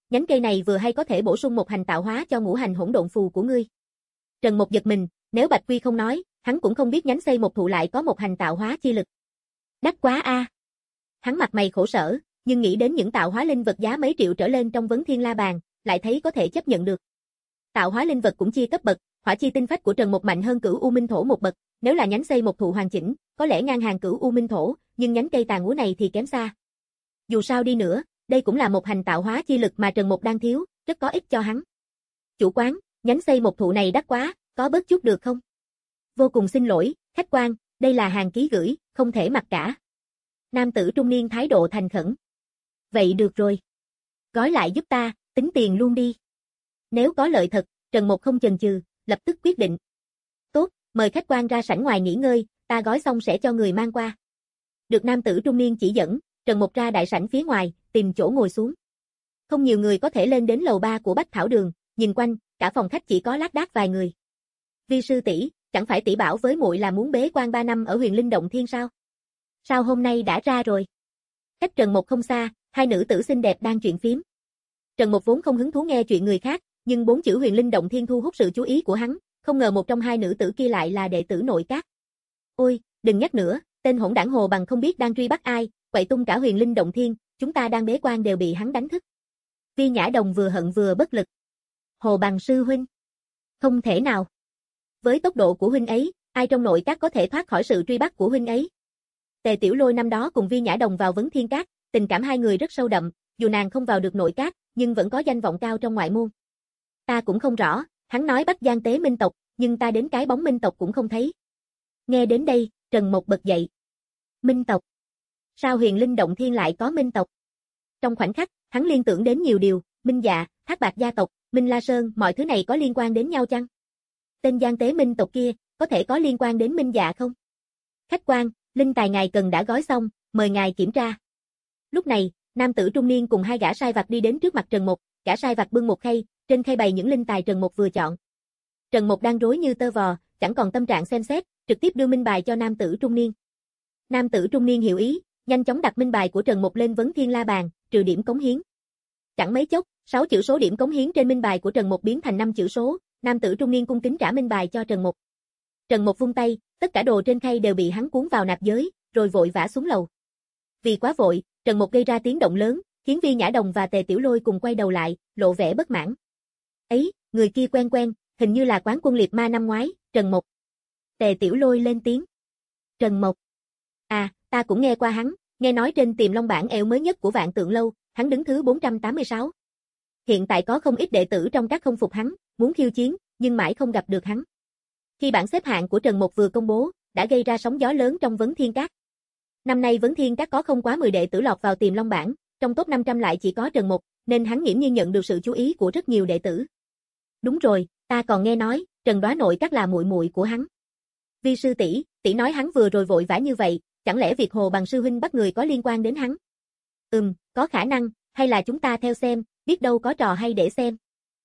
nhánh cây này vừa hay có thể bổ sung một hành tạo hóa cho ngũ hành hỗn độn phù của ngươi. Trần Mục giật mình, nếu Bạch Quy không nói, hắn cũng không biết nhánh xây một thụ lại có một hành tạo hóa chi lực. Đắt quá a. À. Hắn mặt mày khổ sở, nhưng nghĩ đến những tạo hóa linh vật giá mấy triệu trở lên trong Vấn Thiên La Bàn, lại thấy có thể chấp nhận được. Tạo hóa linh vật cũng chia cấp bậc, hỏa chi tinh phách của Trần Mục mạnh hơn Cửu U Minh Thổ một bậc, nếu là nhánh xây một thụ hoàn chỉnh, có lẽ ngang hàng Cửu U Minh Thổ, nhưng nhánh cây tàn úa này thì kém xa. Dù sao đi nữa, đây cũng là một hành tạo hóa chi lực mà Trần Mục đang thiếu, rất có ích cho hắn. Chủ quán, nhánh xây một thụ này đắt quá, có bớt chút được không? Vô cùng xin lỗi, khách quan, đây là hàng ký gửi, không thể mặc cả. Nam tử trung niên thái độ thành khẩn. Vậy được rồi. Gói lại giúp ta, tính tiền luôn đi. Nếu có lợi thật, Trần Mục không chần chừ, lập tức quyết định. Tốt, mời khách quan ra sảnh ngoài nghỉ ngơi, ta gói xong sẽ cho người mang qua. Được nam tử trung niên chỉ dẫn, Trần Mục ra đại sảnh phía ngoài, tìm chỗ ngồi xuống. Không nhiều người có thể lên đến lầu ba của Bách Thảo Đường, nhìn quanh, cả phòng khách chỉ có lác đác vài người. Vi sư tỷ, chẳng phải tỷ bảo với muội là muốn bế quan ba năm ở Huyền Linh Động Thiên sao? Sao hôm nay đã ra rồi? Cách Trần Mục không xa, hai nữ tử xinh đẹp đang chuyện phím. Trần Mục vốn không hứng thú nghe chuyện người khác, nhưng bốn chữ Huyền Linh Động Thiên thu hút sự chú ý của hắn, không ngờ một trong hai nữ tử kia lại là đệ tử nội các. Ôi, đừng nhắc nữa, tên hỗn đảng Hồ Bằng không biết đang truy bắt ai, quậy tung cả Huyền Linh Động Thiên, chúng ta đang bế quan đều bị hắn đánh thức. Vi Nhã Đồng vừa hận vừa bất lực. Hồ Bằng sư huynh. Không thể nào. Với tốc độ của huynh ấy, ai trong nội các có thể thoát khỏi sự truy bắt của huynh ấy? Tề Tiểu Lôi năm đó cùng Vi Nhã Đồng vào Vấn Thiên Các, tình cảm hai người rất sâu đậm, dù nàng không vào được nội các, nhưng vẫn có danh vọng cao trong ngoại môn. Ta cũng không rõ, hắn nói bắt Giang Tế Minh tộc, nhưng ta đến cái bóng Minh tộc cũng không thấy. Nghe đến đây, Trần Mục bật dậy. Minh tộc? Sao Huyền Linh Động Thiên lại có Minh tộc? Trong khoảnh khắc, hắn liên tưởng đến nhiều điều, Minh Dạ, Thác Bạt gia tộc, Minh La Sơn, mọi thứ này có liên quan đến nhau chăng? Tên Giang Tế Minh tộc kia, có thể có liên quan đến Minh Dạ không? Khách quan, linh tài ngài cần đã gói xong, mời ngài kiểm tra. Lúc này, nam tử trung niên cùng hai gã sai vặt đi đến trước mặt Trần Mục, gã sai vặt bưng một khay, trên khay bày những linh tài Trần Mục vừa chọn. Trần Mục đang rối như tơ vò, chẳng còn tâm trạng xem xét, trực tiếp đưa minh bài cho nam tử trung niên. Nam tử trung niên hiểu ý, nhanh chóng đặt minh bài của Trần Mục lên Vấn Thiên La Bàn, trừ điểm cống hiến. Chẳng mấy chốc, sáu chữ số điểm cống hiến trên minh bài của Trần Mục biến thành năm chữ số, nam tử trung niên cung kính trả minh bài cho Trần Mục. Trần Mục vung tay, tất cả đồ trên khay đều bị hắn cuốn vào nạp giới, rồi vội vã xuống lầu. Vì quá vội, Trần Mục gây ra tiếng động lớn, khiến Vi Nhã Đồng và Tề Tiểu Lôi cùng quay đầu lại, lộ vẻ bất mãn. Ấy, người kia quen quen, hình như là quán quân liệt ma năm ngoái, Trần Mục. Tề Tiểu Lôi lên tiếng. Trần Mục. À, ta cũng nghe qua hắn, nghe nói trên Tiềm Long bảng eo mới nhất của Vạn Tượng Lâu, hắn đứng thứ bốn trăm tám mươi sáu. Hiện tại có không ít đệ tử trong các không phục hắn, muốn khiêu chiến, nhưng mãi không gặp được hắn. Khi bảng xếp hạng của Trần Mục vừa công bố, đã gây ra sóng gió lớn trong Vấn Thiên Các. Năm nay Vấn Thiên Các có không quá mười đệ tử lọt vào Tiềm Long bảng, trong top năm trăm lại chỉ có Trần Mục, nên hắn nghiễm nhiên nhận được sự chú ý của rất nhiều đệ tử. Đúng rồi, ta còn nghe nói, Trần Đoá Nội Các là muội muội của hắn. Vi sư tỷ, tỷ nói hắn vừa rồi vội vã như vậy, chẳng lẽ việc Hồ Bằng sư huynh bắt người có liên quan đến hắn? Ừm, có khả năng, hay là chúng ta theo xem, biết đâu có trò hay để xem.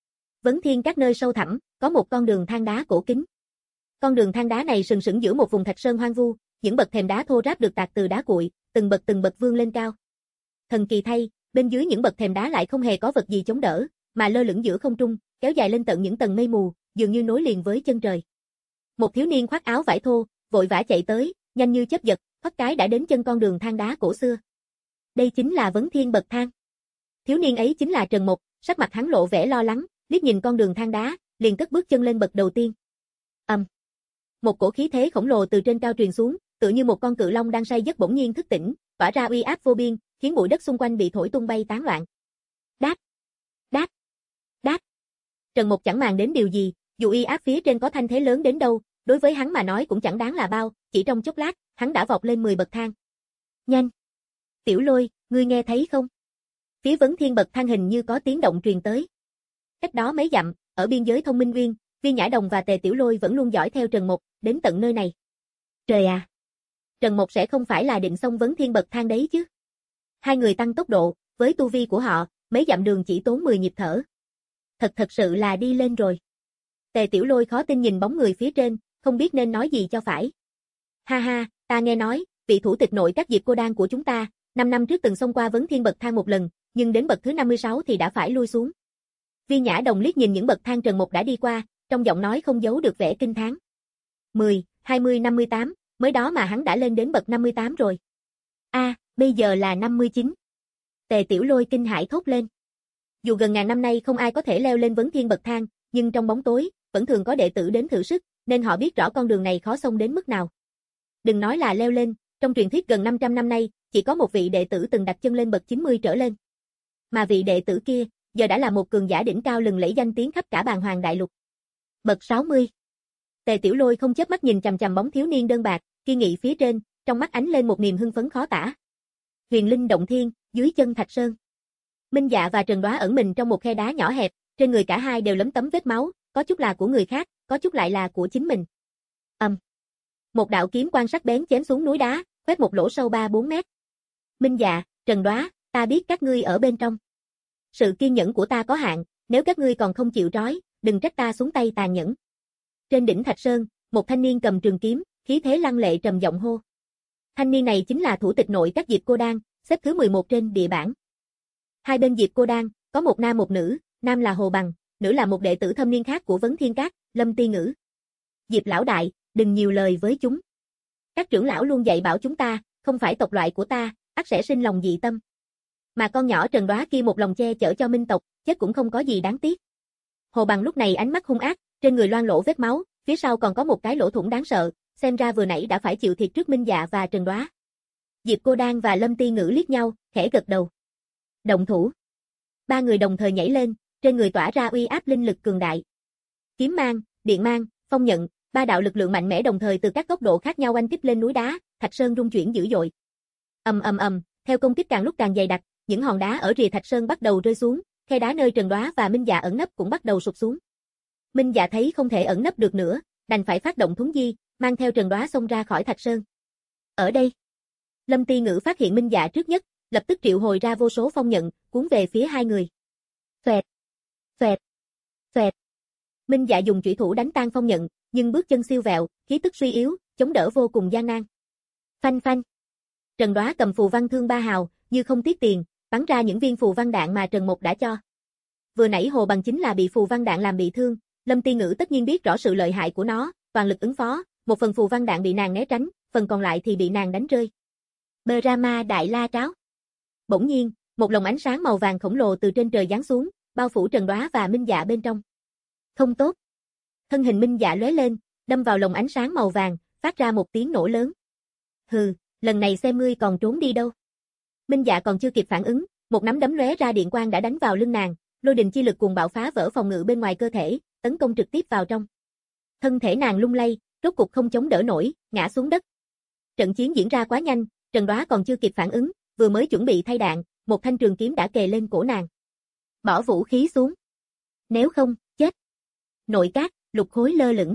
Vấn Thiên Các nơi sâu thẳm, có một con đường thang đá cổ kính. Con đường thang đá này sừng sững giữa một vùng thạch sơn hoang vu, những bậc thềm đá thô ráp được tạc từ đá cuội, từng bậc từng bậc vươn lên cao. Thần kỳ thay, bên dưới những bậc thềm đá lại không hề có vật gì chống đỡ, mà lơ lửng giữa không trung, kéo dài lên tận những tầng mây mù, dường như nối liền với chân trời. Một thiếu niên khoác áo vải thô, vội vã chạy tới, nhanh như chớp giật, thoát cái đã đến chân con đường thang đá cổ xưa. Đây chính là Vấn Thiên bậc thang. Thiếu niên ấy chính là Trần Mục, sắc mặt hắn lộ vẻ lo lắng, liếc nhìn con đường thang đá, liền cất bước chân lên bậc đầu tiên. Ầm. Um. Một cổ khí thế khổng lồ từ trên cao truyền xuống, tựa như một con cự long đang say giấc bỗng nhiên thức tỉnh, tỏa ra uy áp vô biên, khiến bụi đất xung quanh bị thổi tung bay tán loạn. Đáp, đáp, đáp. Trần Mục chẳng màng đến điều gì, dù uy áp phía trên có thanh thế lớn đến đâu, đối với hắn mà nói cũng chẳng đáng là bao, chỉ trong chốc lát, hắn đã vọt lên mười bậc thang. Nhanh! Tiểu Lôi, ngươi nghe thấy không? Phía Vấn Thiên bậc thang hình như có tiếng động truyền tới. Cách đó mấy dặm, ở biên giới Thông Minh Uyên, Vi Nhã Đồng và Tề Tiểu Lôi vẫn luôn dõi theo Trần Mục, đến tận nơi này. Trời à! Trần Mục sẽ không phải là định xông Vấn Thiên bậc thang đấy chứ? Hai người tăng tốc độ, với tu vi của họ, mấy dặm đường chỉ tốn mười nhịp thở. Thật thật sự là đi lên rồi. Tề Tiểu Lôi khó tin nhìn bóng người phía trên, không biết nên nói gì cho phải. Ha ha, ta nghe nói, vị thủ tịch nội các Diệp Cô Đan của chúng ta, năm năm trước từng xông qua Vấn Thiên bậc thang một lần, nhưng đến bậc thứ năm mươi sáu thì đã phải lui xuống. Viên Nhã Đồng liếc nhìn những bậc thang Trần Mục đã đi qua, trong giọng nói không giấu được vẻ kinh thán. mười, hai mươi, năm mươi tám, mới đó mà hắn đã lên đến bậc năm mươi tám rồi. A, à, bây giờ là năm mươi chín. Tề Tiểu Lôi kinh hãi thốt lên. Dù gần ngàn năm nay không ai có thể leo lên vấn thiên bậc thang, nhưng trong bóng tối, vẫn thường có đệ tử đến thử sức, nên họ biết rõ con đường này khó xông đến mức nào. Đừng nói là leo lên, trong truyền thuyết gần năm trăm năm nay, chỉ có một vị đệ tử từng đặt chân lên bậc chín mươi trở lên. Mà vị đệ tử kia, giờ đã là một cường giả đỉnh cao lừng lẫy danh tiếng khắp cả Bàn Hoàng đại lục. Bậc sáu mươi. Tề Tiểu Lôi không chớp mắt nhìn chằm chằm bóng thiếu niên đơn bạc, kiên nghị phía trên, trong mắt ánh lên một niềm hưng phấn khó tả. Huyền linh động thiên, dưới chân Thạch Sơn. Minh Dạ và Trần Đoá ẩn mình trong một khe đá nhỏ hẹp, trên người cả hai đều lấm tấm vết máu, có chút là của người khác, có chút lại là của chính mình. Ầm. Um. Một đạo kiếm quang sắc bén chém xuống núi đá, khoét một lỗ sâu ba bốn mét. Minh Dạ, Trần Đoá, ta biết các ngươi ở bên trong. Sự kiên nhẫn của ta có hạn, nếu các ngươi còn không chịu trói, đừng trách ta xuống tay tàn nhẫn. Trên đỉnh Thạch Sơn, một thanh niên cầm trường kiếm, khí thế lăng lệ trầm giọng hô. Thanh niên này chính là thủ tịch nội các Diệp Cô Đan, xếp thứ mười một trên địa bảng. Hai bên Diệp Cô Đan, có một nam một nữ, nam là Hồ Bằng, nữ là một đệ tử thâm niên khác của Vấn Thiên Các, Lâm Ti Ngữ. Diệp lão đại, đừng nhiều lời với chúng. Các trưởng lão luôn dạy bảo chúng ta, không phải tộc loại của ta, ắt sẽ sinh lòng dị tâm. Mà con nhỏ Trần Đoá kia một lòng che chở cho minh tộc, chết cũng không có gì đáng tiếc. Hồ Bằng lúc này ánh mắt hung ác, trên người loang lỗ vết máu, phía sau còn có một cái lỗ thủng đáng sợ, xem ra vừa nãy đã phải chịu thiệt trước Minh Dạ và Trần Đoá. Diệp Cô Đan và Lâm Ti Ngữ liếc nhau, khẽ gật đầu. Động thủ. Ba người đồng thời nhảy lên, trên người tỏa ra uy áp linh lực cường đại. Kiếm mang, điện mang, phong nhận, ba đạo lực lượng mạnh mẽ đồng thời từ các góc độ khác nhau oanh kích lên núi đá, Thạch Sơn rung chuyển dữ dội. Ầm ầm ầm, theo công kích càng lúc càng dày đặc, những hòn đá ở rìa Thạch Sơn bắt đầu rơi xuống, khe đá nơi Trần Đoá và Minh Dạ ẩn nấp cũng bắt đầu sụp xuống. Minh Dạ thấy không thể ẩn nấp được nữa, đành phải phát động thuấn di, mang theo Trần Đoá xông ra khỏi Thạch Sơn. Ở đây, Lâm Ti Ngữ phát hiện Minh Dạ trước nhất, lập tức triệu hồi ra vô số phong nhận, cuốn về phía hai người. Xoẹt, xoẹt, xoẹt. Minh Dạ dùng chủy thủ đánh tan phong nhận, nhưng bước chân siêu vẹo, khí tức suy yếu, chống đỡ vô cùng gian nan. Phanh phanh. Trần Đoá cầm phù văn thương ba hào, như không tiếc tiền, bắn ra những viên phù văn đạn mà Trần Mục đã cho. Vừa nãy Hồ Bằng chính là bị phù văn đạn làm bị thương, Lâm Ti Ngữ tất nhiên biết rõ sự lợi hại của nó, toàn lực ứng phó, một phần phù văn đạn bị nàng né tránh, phần còn lại thì bị nàng đánh rơi. Brahma Đại La Tráo. Bỗng nhiên, một lồng ánh sáng màu vàng khổng lồ từ trên trời giáng xuống, bao phủ Trần Đoá và Minh Dạ bên trong. Không tốt. Thân hình Minh Dạ lóe lên, đâm vào lồng ánh sáng màu vàng, phát ra một tiếng nổ lớn. Hừ, lần này xem ngươi còn trốn đi đâu. Minh Dạ còn chưa kịp phản ứng, một nắm đấm lóe ra điện quang đã đánh vào lưng nàng, lôi đình chi lực cuồng bạo phá vỡ phòng ngự bên ngoài cơ thể, tấn công trực tiếp vào trong. Thân thể nàng lung lay, rốt cục không chống đỡ nổi, ngã xuống đất. Trận chiến diễn ra quá nhanh, Trần Đoá còn chưa kịp phản ứng, vừa mới chuẩn bị thay đạn, một thanh trường kiếm đã kề lên cổ nàng. Bỏ vũ khí xuống. Nếu không, chết. Nội các, lục khối lơ lửng.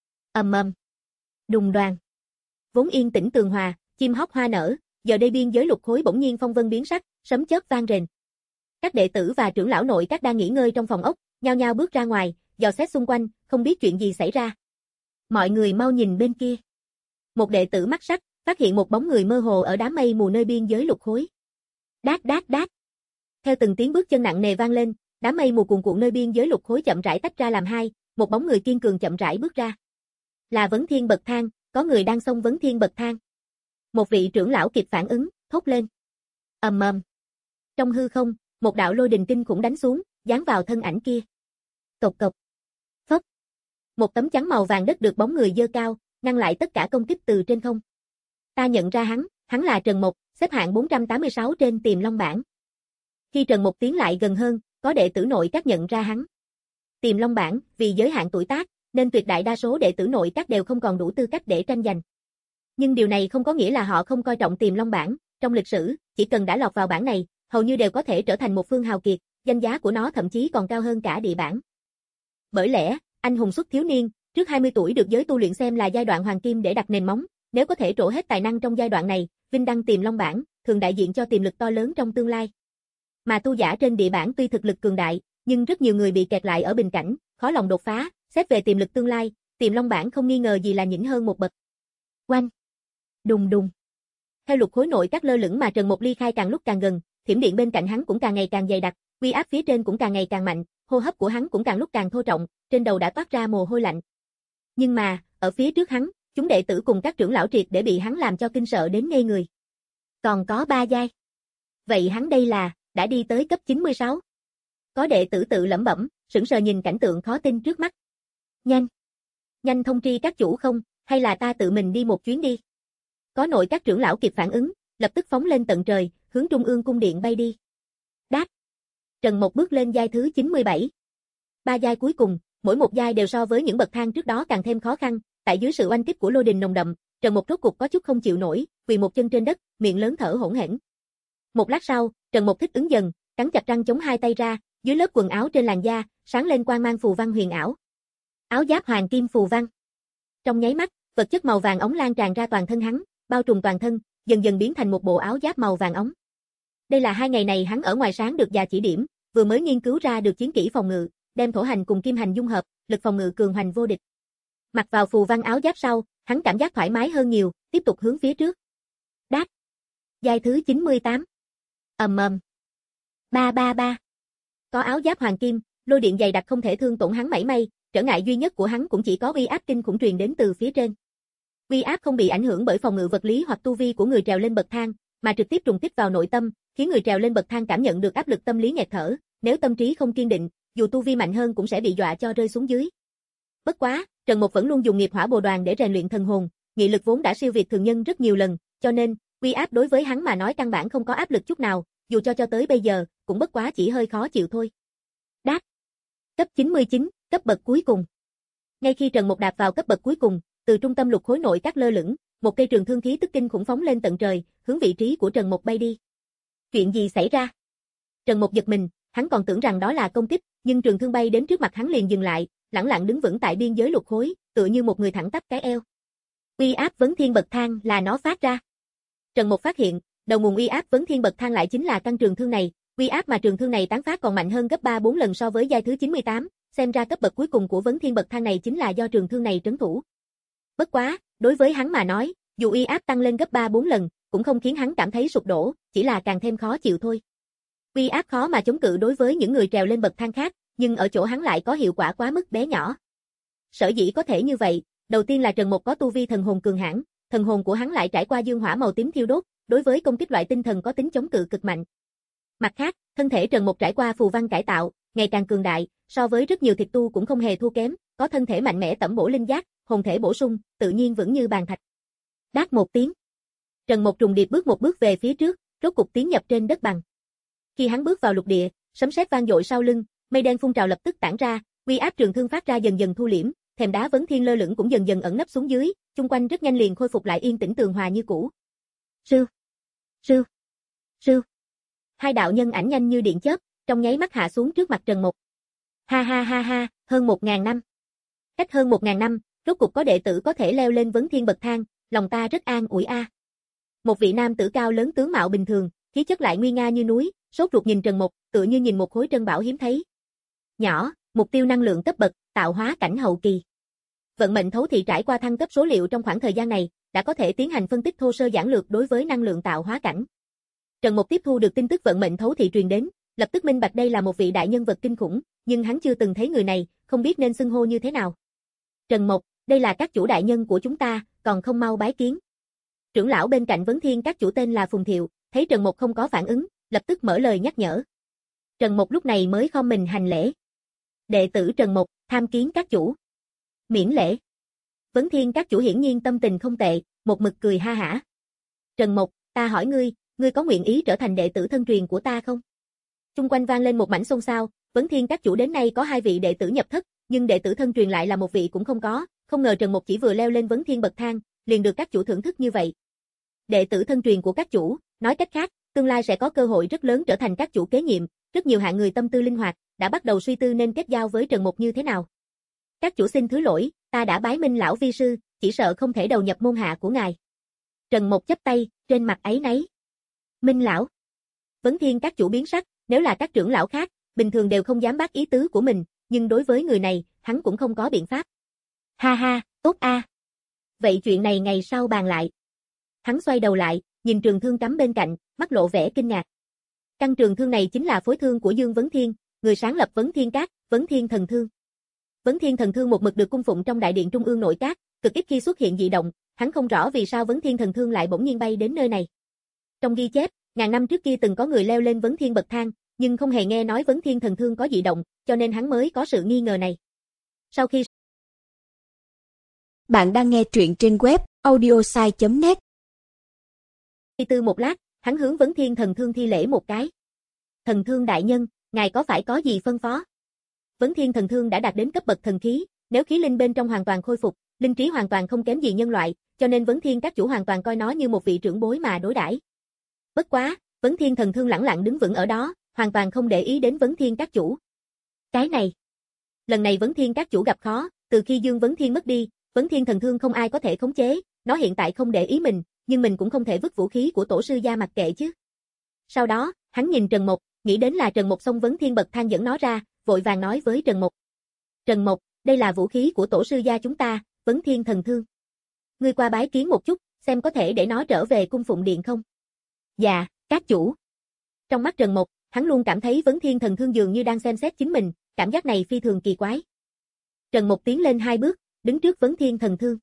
Ầm ầm. Đùng đoàng. Vốn yên tĩnh tường hòa, chim hót hoa nở, giờ đây biên giới lục khối bỗng nhiên phong vân biến sắc, sấm chớp vang rền. Các đệ tử và trưởng lão nội các đang nghỉ ngơi trong phòng ốc, nhao nhao bước ra ngoài, dò xét xung quanh, không biết chuyện gì xảy ra. Mọi người mau nhìn bên kia. Một đệ tử mắt sắc, phát hiện một bóng người mơ hồ ở đám mây mù nơi biên giới lục khối. Đát đát đát. Theo từng tiếng bước chân nặng nề vang lên, đám mây mù cuồn cuộn nơi biên giới lục khối chậm rãi tách ra làm hai, một bóng người kiên cường chậm rãi bước ra. Là Vấn Thiên bậc thang, có người đang xông Vấn Thiên bậc thang. Một vị trưởng lão kịp phản ứng, thốt lên. Ầm ầm. Trong hư không, một đạo lôi đình kinh khủng đánh xuống, giáng vào thân ảnh kia. Cộc cộc. Phốc. Một tấm chắn màu vàng đất được bóng người giơ cao, ngăn lại tất cả công kích từ trên không. Ta nhận ra hắn, hắn là Trần Mộc, xếp hạng bốn trăm tám mươi sáu trên Tiềm Long bảng. Khi Trần Mộc tiến lại gần hơn, có đệ tử nội các nhận ra hắn. Tiềm Long bảng, vì giới hạn tuổi tác, nên tuyệt đại đa số đệ tử nội các đều không còn đủ tư cách để tranh giành. Nhưng điều này không có nghĩa là họ không coi trọng Tiềm Long bảng, trong lịch sử, chỉ cần đã lọt vào bảng này, hầu như đều có thể trở thành một phương hào kiệt, danh giá của nó thậm chí còn cao hơn cả địa bảng. Bởi lẽ, anh hùng xuất thiếu niên, trước hai mươi tuổi được giới tu luyện xem là giai đoạn hoàng kim để đặt nền móng, nếu có thể trổ hết tài năng trong giai đoạn này, vinh đăng Tiềm Long bảng, thường đại diện cho tiềm lực to lớn trong tương lai. Mà tu giả trên địa bảng tuy thực lực cường đại, nhưng rất nhiều người bị kẹt lại ở bình cảnh, khó lòng đột phá, xét về tiềm lực tương lai, Tiềm Long bảng không nghi ngờ gì là nhỉnh hơn một bậc. Oanh! Đùng đùng! Theo lục khối nội các lơ lửng mà Trần Mộc ly khai càng lúc càng gần, thiểm điện bên cạnh hắn cũng càng ngày càng dày đặc, uy áp phía trên cũng càng ngày càng mạnh, hô hấp của hắn cũng càng lúc càng thô trọng, trên đầu đã toát ra mồ hôi lạnh. Nhưng mà, ở phía trước hắn, chúng đệ tử cùng các trưởng lão triệt để bị hắn làm cho kinh sợ đến ngây người. Còn có ba giai. Vậy hắn đây là, đã đi tới cấp chín mươi sáu. Có đệ tử tự lẩm bẩm, sững sờ nhìn cảnh tượng khó tin trước mắt. Nhanh. Nhanh thông tri các chủ không, hay là ta tự mình đi một chuyến đi. Có nội các trưởng lão kịp phản ứng, lập tức phóng lên tận trời, hướng Trung ương cung điện bay đi. Đát. Trần Mộc bước lên giai thứ chín mươi bảy. Ba giai cuối cùng, mỗi một giai đều so với những bậc thang trước đó càng thêm khó khăn, tại dưới sự oanh kích của lôi đình nồng đậm, Trần Mộc rốt cục có chút không chịu nổi, quỳ một chân trên đất, miệng lớn thở hổn hển. Một lát sau, Trần Mộc thích ứng dần, cắn chặt răng chống hai tay ra, dưới lớp quần áo trên làn da, sáng lên quang mang phù văn huyền ảo. Áo giáp hoàng kim phù văn. Trong nháy mắt, vật chất màu vàng óng lan tràn ra toàn thân hắn, bao trùm toàn thân, dần dần biến thành một bộ áo giáp màu vàng óng. Đây là hai ngày này hắn ở ngoài sáng được già chỉ điểm, vừa mới nghiên cứu ra được chiến kỹ phòng ngự, đem thổ hành cùng kim hành dung hợp, lực phòng ngự cường hoành vô địch. Mặc vào phù văn áo giáp sau, hắn cảm giác thoải mái hơn nhiều, tiếp tục hướng phía trước. Đát. Giai thứ chín mươi tám. Ầm ầm. Ba ba ba. Có áo giáp hoàng kim, lôi điện dày đặc không thể thương tổn hắn mảy may, trở ngại duy nhất của hắn cũng chỉ có uy áp kinh khủng truyền đến từ phía trên. Uy áp không bị ảnh hưởng bởi phòng ngự vật lý hoặc tu vi của người trèo lên bậc thang, mà trực tiếp trùng kích vào nội tâm, khiến người trèo lên bậc thang cảm nhận được áp lực tâm lý nghẹt thở, nếu tâm trí không kiên định, dù tu vi mạnh hơn cũng sẽ bị dọa cho rơi xuống dưới. Bất quá, Trần Mộc vẫn luôn dùng nghiệp hỏa bồ đoàn để rèn luyện thần hồn, nghị lực vốn đã siêu việt thường nhân rất nhiều lần, cho nên, uy áp đối với hắn mà nói căn bản không có áp lực chút nào, dù cho cho tới bây giờ, cũng bất quá chỉ hơi khó chịu thôi. Đát. Cấp chín mươi chín, cấp bậc cuối cùng. Ngay khi Trần Mộc đạp vào cấp bậc cuối cùng, từ trung tâm lục khối nội các lơ lửng, một cây trường thương khí tức kinh khủng phóng lên tận trời, hướng vị trí của Trần Mộc bay đi. Chuyện gì xảy ra? Trần Mộc giật mình, hắn còn tưởng rằng đó là công kích, nhưng trường thương bay đến trước mặt hắn liền dừng lại, lẳng lặng đứng vững tại biên giới lục khối, tựa như một người thẳng tắp cái eo. Uy áp vấn thiên bậc thang là nó phát ra. Trần Mộc phát hiện, đầu nguồn uy áp vấn thiên bậc thang lại chính là căn trường thương này, uy áp mà trường thương này tán phát còn mạnh hơn gấp ba bốn lần so với giai thứ chín mươi tám, xem ra cấp bậc cuối cùng của vấn thiên bậc thang này chính là do trường thương này trấn thủ. Bất quá, đối với hắn mà nói, dù uy áp tăng lên gấp ba bốn lần, cũng không khiến hắn cảm thấy sụp đổ, chỉ là càng thêm khó chịu thôi. Uy áp khó mà chống cự đối với những người trèo lên bậc thang khác, nhưng ở chỗ hắn lại có hiệu quả quá mức bé nhỏ. Sở dĩ có thể như vậy, đầu tiên là Trần Mộc có tu vi thần hồn cường hãn, thần hồn của hắn lại trải qua dương hỏa màu tím thiêu đốt, đối với công kích loại tinh thần có tính chống cự cực mạnh. Mặt khác, thân thể Trần Mộc trải qua phù văn cải tạo, ngày càng cường đại, so với rất nhiều thịt tu cũng không hề thua kém, có thân thể mạnh mẽ tẩm bổ linh giác, hồn thể bổ sung, tự nhiên vững như bàn thạch. Đát một tiếng. Trần Mộc trùng điệp bước một bước về phía trước, rốt cục tiến nhập trên đất bằng. Khi hắn bước vào lục địa, sấm sét vang dội sau lưng, mây đen phun trào lập tức tản ra, uy áp trường thương phát ra dần dần thu liễm, thềm đá vấn thiên lơ lửng cũng dần dần ẩn nấp xuống dưới, chung quanh rất nhanh liền khôi phục lại yên tĩnh tường hòa như cũ. Sư, sư, sư. Hai đạo nhân ảnh nhanh như điện chớp, trong nháy mắt hạ xuống trước mặt Trần Mộc. Ha ha ha ha, hơn một ngàn năm. Cách hơn một ngàn năm, rốt cục có đệ tử có thể leo lên vấn thiên bậc thang, lòng ta rất an ủi a. Một vị nam tử cao lớn tướng mạo bình thường, khí chất lại nguy nga như núi, sốt ruột nhìn Trần Mộc, tựa như nhìn một khối trân bảo hiếm thấy. Nhỏ, mục tiêu năng lượng cấp bậc, tạo hóa cảnh hậu kỳ. Vận mệnh thấu thị trải qua thăng cấp số liệu trong khoảng thời gian này, đã có thể tiến hành phân tích thô sơ giản lược đối với năng lượng tạo hóa cảnh. Trần Mộc tiếp thu được tin tức vận mệnh thấu thị truyền đến, lập tức minh bạch đây là một vị đại nhân vật kinh khủng, nhưng hắn chưa từng thấy người này, không biết nên xưng hô như thế nào. Trần Mộc, đây là các chủ đại nhân của chúng ta, còn không mau bái kiến. Trưởng lão bên cạnh vấn thiên các chủ tên là Phùng Thiệu, thấy Trần Mộc không có phản ứng, lập tức mở lời nhắc nhở. Trần Mộc lúc này mới khom mình hành lễ. Đệ tử Trần Mộc, tham kiến các chủ. Miễn lễ. Vấn thiên các chủ hiển nhiên tâm tình không tệ, một mực cười ha hả. Trần Mộc, ta hỏi ngươi, ngươi có nguyện ý trở thành đệ tử thân truyền của ta không? Xung quanh vang lên một mảnh xôn xao, vấn thiên các chủ đến nay có hai vị đệ tử nhập thất, nhưng đệ tử thân truyền lại là một vị cũng không có, không ngờ Trần Mộc chỉ vừa leo lên vấn thiên bậc thang, liền được các chủ thưởng thức như vậy. Đệ tử thân truyền của các chủ, nói cách khác, tương lai sẽ có cơ hội rất lớn trở thành các chủ kế nhiệm, rất nhiều hạng người tâm tư linh hoạt, đã bắt đầu suy tư nên kết giao với Trần Mộc như thế nào. Các chủ xin thứ lỗi, ta đã bái minh lão vi sư, chỉ sợ không thể đầu nhập môn hạ của ngài. Trần Mộc chắp tay, trên mặt áy náy. Minh lão. Vấn thiên các chủ biến sắc, nếu là các trưởng lão khác, bình thường đều không dám bác ý tứ của mình, nhưng đối với người này, hắn cũng không có biện pháp. Ha ha, tốt a. Vậy chuyện này ngày sau bàn lại. Hắn xoay đầu lại, nhìn trường thương cắm bên cạnh, mắt lộ vẻ kinh ngạc. Căn trường thương này chính là phối thương của Dương Vấn Thiên, người sáng lập Vấn Thiên Các, Vấn Thiên Thần Thương. Vấn Thiên Thần Thương một mực được cung phụng trong đại điện trung ương nội các, cực ít khi xuất hiện dị động, hắn không rõ vì sao Vấn Thiên Thần Thương lại bỗng nhiên bay đến nơi này. Trong ghi chép, ngàn năm trước kia từng có người leo lên Vấn Thiên bậc thang, nhưng không hề nghe nói Vấn Thiên Thần Thương có dị động, cho nên hắn mới có sự nghi ngờ này. Sau khi Bạn đang nghe truyện trên web audiosai chấm net. Suy tư một lát, hắn hướng Vấn Thiên Thần Thương thi lễ một cái. Thần Thương đại nhân, ngài có phải có gì phân phó? Vấn Thiên Thần Thương đã đạt đến cấp bậc thần khí, nếu khí linh bên trong hoàn toàn khôi phục, linh trí hoàn toàn không kém gì nhân loại, cho nên Vấn Thiên Các chủ hoàn toàn coi nó như một vị trưởng bối mà đối đãi. Bất quá, Vấn Thiên Thần Thương lẳng lặng đứng vững ở đó, hoàn toàn không để ý đến Vấn Thiên Các chủ. Cái này, lần này Vấn Thiên Các chủ gặp khó, từ khi Dương Vấn Thiên mất đi, Vấn Thiên Thần Thương không ai có thể khống chế, nó hiện tại không để ý mình, nhưng mình cũng không thể vứt vũ khí của tổ sư gia mặc kệ chứ. Sau đó, hắn nhìn Trần Mộc, nghĩ đến là Trần Mộc xông Vấn Thiên bậc thang dẫn nó ra, vội vàng nói với Trần Mộc. Trần Mộc, đây là vũ khí của tổ sư gia chúng ta, Vấn Thiên Thần Thương. Ngươi qua bái kiến một chút, xem có thể để nó trở về cung phụng điện không? Dạ, các chủ. Trong mắt Trần Mộc, hắn luôn cảm thấy Vấn Thiên Thần Thương dường như đang xem xét chính mình, cảm giác này phi thường kỳ quái. Trần Mộc tiến lên hai bước, đứng trước Vấn Thiên Thần Thương.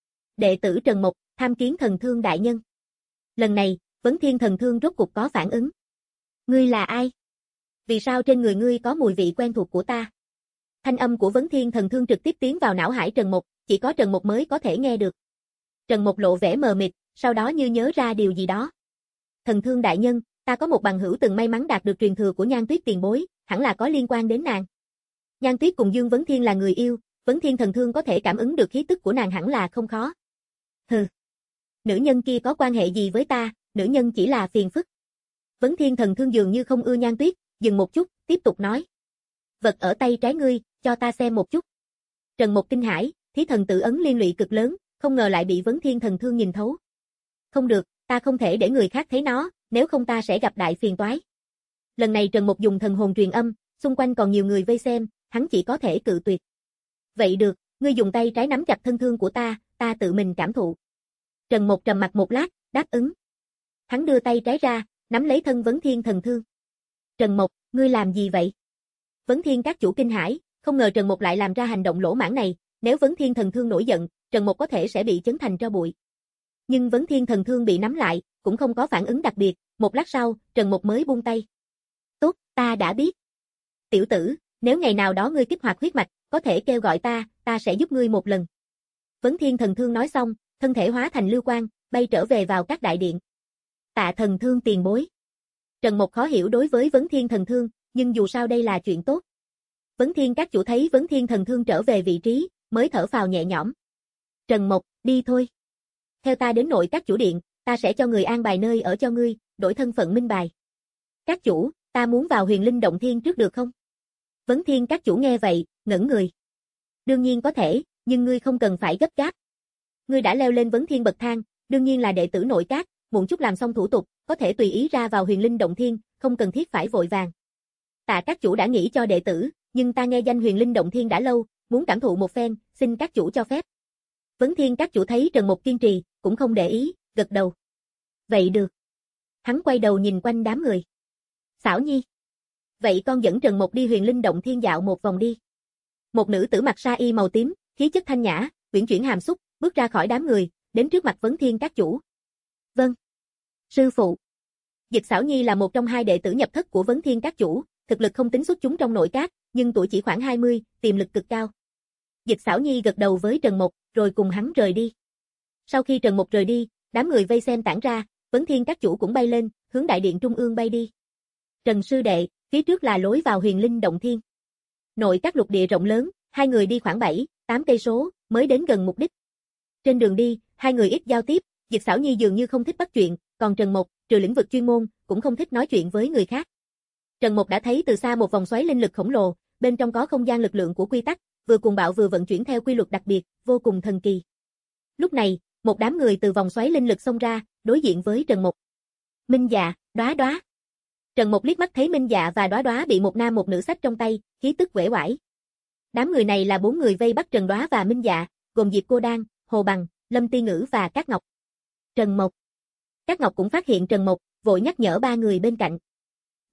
Đệ tử Trần Mộc, tham kiến Thần Thương đại nhân. Lần này, Vấn Thiên Thần Thương rốt cục có phản ứng. Ngươi là ai? Vì sao trên người ngươi có mùi vị quen thuộc của ta? Thanh âm của Vấn Thiên Thần Thương trực tiếp tiến vào não hải Trần Mộc, chỉ có Trần Mộc mới có thể nghe được. Trần Mộc lộ vẻ mờ mịt, sau đó như nhớ ra điều gì đó. Thần Thương đại nhân, ta có một bằng hữu từng may mắn đạt được truyền thừa của Nhan Tuyết tiền bối, hẳn là có liên quan đến nàng. Nhan Tuyết cùng Dương Vấn Thiên là người yêu, Vấn Thiên Thần Thương có thể cảm ứng được khí tức của nàng hẳn là không khó. Hừ. Nữ nhân kia có quan hệ gì với ta, nữ nhân chỉ là phiền phức. Vấn Thiên Thần Thương dường như không ưa Nhan Tuyết, dừng một chút, tiếp tục nói. Vật ở tay trái ngươi, cho ta xem một chút. Trần Mộc kinh hãi, thí thần tự ấn liên lụy cực lớn, không ngờ lại bị Vấn Thiên Thần Thương nhìn thấu. Không được, ta không thể để người khác thấy nó, nếu không ta sẽ gặp đại phiền toái. Lần này Trần Mộc dùng thần hồn truyền âm, xung quanh còn nhiều người vây xem, hắn chỉ có thể cự tuyệt. Vậy được, ngươi dùng tay trái nắm chặt thân thương của ta, ta tự mình cảm thụ. Trần Mộc trầm mặt một lát, đáp ứng. Hắn đưa tay trái ra, nắm lấy thân Vấn Thiên Thần Thương. Trần Mộc, ngươi làm gì vậy? Vấn Thiên Các chủ kinh hãi, không ngờ Trần Mộc lại làm ra hành động lỗ mãng này, nếu Vấn Thiên Thần Thương nổi giận, Trần Mộc có thể sẽ bị chấn thành tro bụi. Nhưng Vấn Thiên Thần Thương bị nắm lại, cũng không có phản ứng đặc biệt, một lát sau, Trần Mộc mới buông tay. Tốt, ta đã biết. Tiểu tử, nếu ngày nào đó ngươi kích hoạt huyết mạch, có thể kêu gọi ta, ta sẽ giúp ngươi một lần. Vấn Thiên Thần Thương nói xong, thân thể hóa thành lưu quang, bay trở về vào các đại điện. Tạ Thần Thương tiền bối. Trần Mộc khó hiểu đối với Vấn Thiên Thần Thương, nhưng dù sao đây là chuyện tốt. Vấn Thiên Các chủ thấy Vấn Thiên Thần Thương trở về vị trí, mới thở phào nhẹ nhõm. Trần Mộc, đi thôi. Theo ta đến nội các chủ điện, ta sẽ cho người an bài nơi ở cho ngươi, đổi thân phận minh bài. Các chủ, ta muốn vào Huyền Linh Động Thiên trước được không? Vấn Thiên Các chủ nghe vậy, ngẩn người. Đương nhiên có thể, nhưng ngươi không cần phải gấp gáp. Ngươi đã leo lên Vấn Thiên bậc thang, đương nhiên là đệ tử nội các, muộn chút làm xong thủ tục, có thể tùy ý ra vào Huyền Linh Động Thiên, không cần thiết phải vội vàng. Tạ các chủ đã nghĩ cho đệ tử, nhưng ta nghe danh Huyền Linh Động Thiên đã lâu, muốn cảm thụ một phen, xin các chủ cho phép. Vấn Thiên Các chủ thấy Trần Mộc kiên trì, cũng không để ý, gật đầu. Vậy được. Hắn quay đầu nhìn quanh đám người. Xảo Nhi. Vậy con dẫn Trần Mộc đi Huyền Linh Động Thiên dạo một vòng đi. Một nữ tử mặc sa y màu tím, khí chất thanh nhã, uyển chuyển hàm xúc, bước ra khỏi đám người, đến trước mặt Vấn Thiên Các chủ. Vâng. Sư phụ. Dịch Xảo Nhi là một trong hai đệ tử nhập thất của Vấn Thiên Các chủ, thực lực không tính xuất chúng trong nội các, nhưng tuổi chỉ khoảng hai mươi, tiềm lực cực cao. Dịch Xảo Nhi gật đầu với Trần Mộc, rồi cùng hắn rời đi. Sau khi Trần Mộc rời đi, đám người vây xem tản ra, Vấn Thiên Các chủ cũng bay lên, hướng đại điện trung ương bay đi. Trần sư đệ, phía trước là lối vào Huyền Linh Động Thiên. Nội các lục địa rộng lớn, hai người đi khoảng bảy, tám cây số, mới đến gần mục đích. Trên đường đi, hai người ít giao tiếp, Dịch Xảo Nhi dường như không thích bắt chuyện, còn Trần Mộc, trừ lĩnh vực chuyên môn, cũng không thích nói chuyện với người khác. Trần Mộc đã thấy từ xa một vòng xoáy linh lực khổng lồ, bên trong có không gian lực lượng của quy tắc, vừa cuồng bạo vừa vận chuyển theo quy luật đặc biệt, vô cùng thần kỳ. Lúc này, một đám người từ vòng xoáy linh lực xông ra, đối diện với Trần Mộc. Minh Dạ, Đóa Đóa. Trần Mộc liếc mắt thấy Minh Dạ và Đóa Đóa bị một nam một nữ xách trong tay, khí tức uể oải. Đám người này là bốn người vây bắt Trần Đóa và Minh Dạ, gồm Diệp Cô Đan, Hồ Bằng, Lâm Ti Ngữ và Cát Ngọc. Trần Mộc. Cát Ngọc cũng phát hiện Trần Mộc, vội nhắc nhở ba người bên cạnh.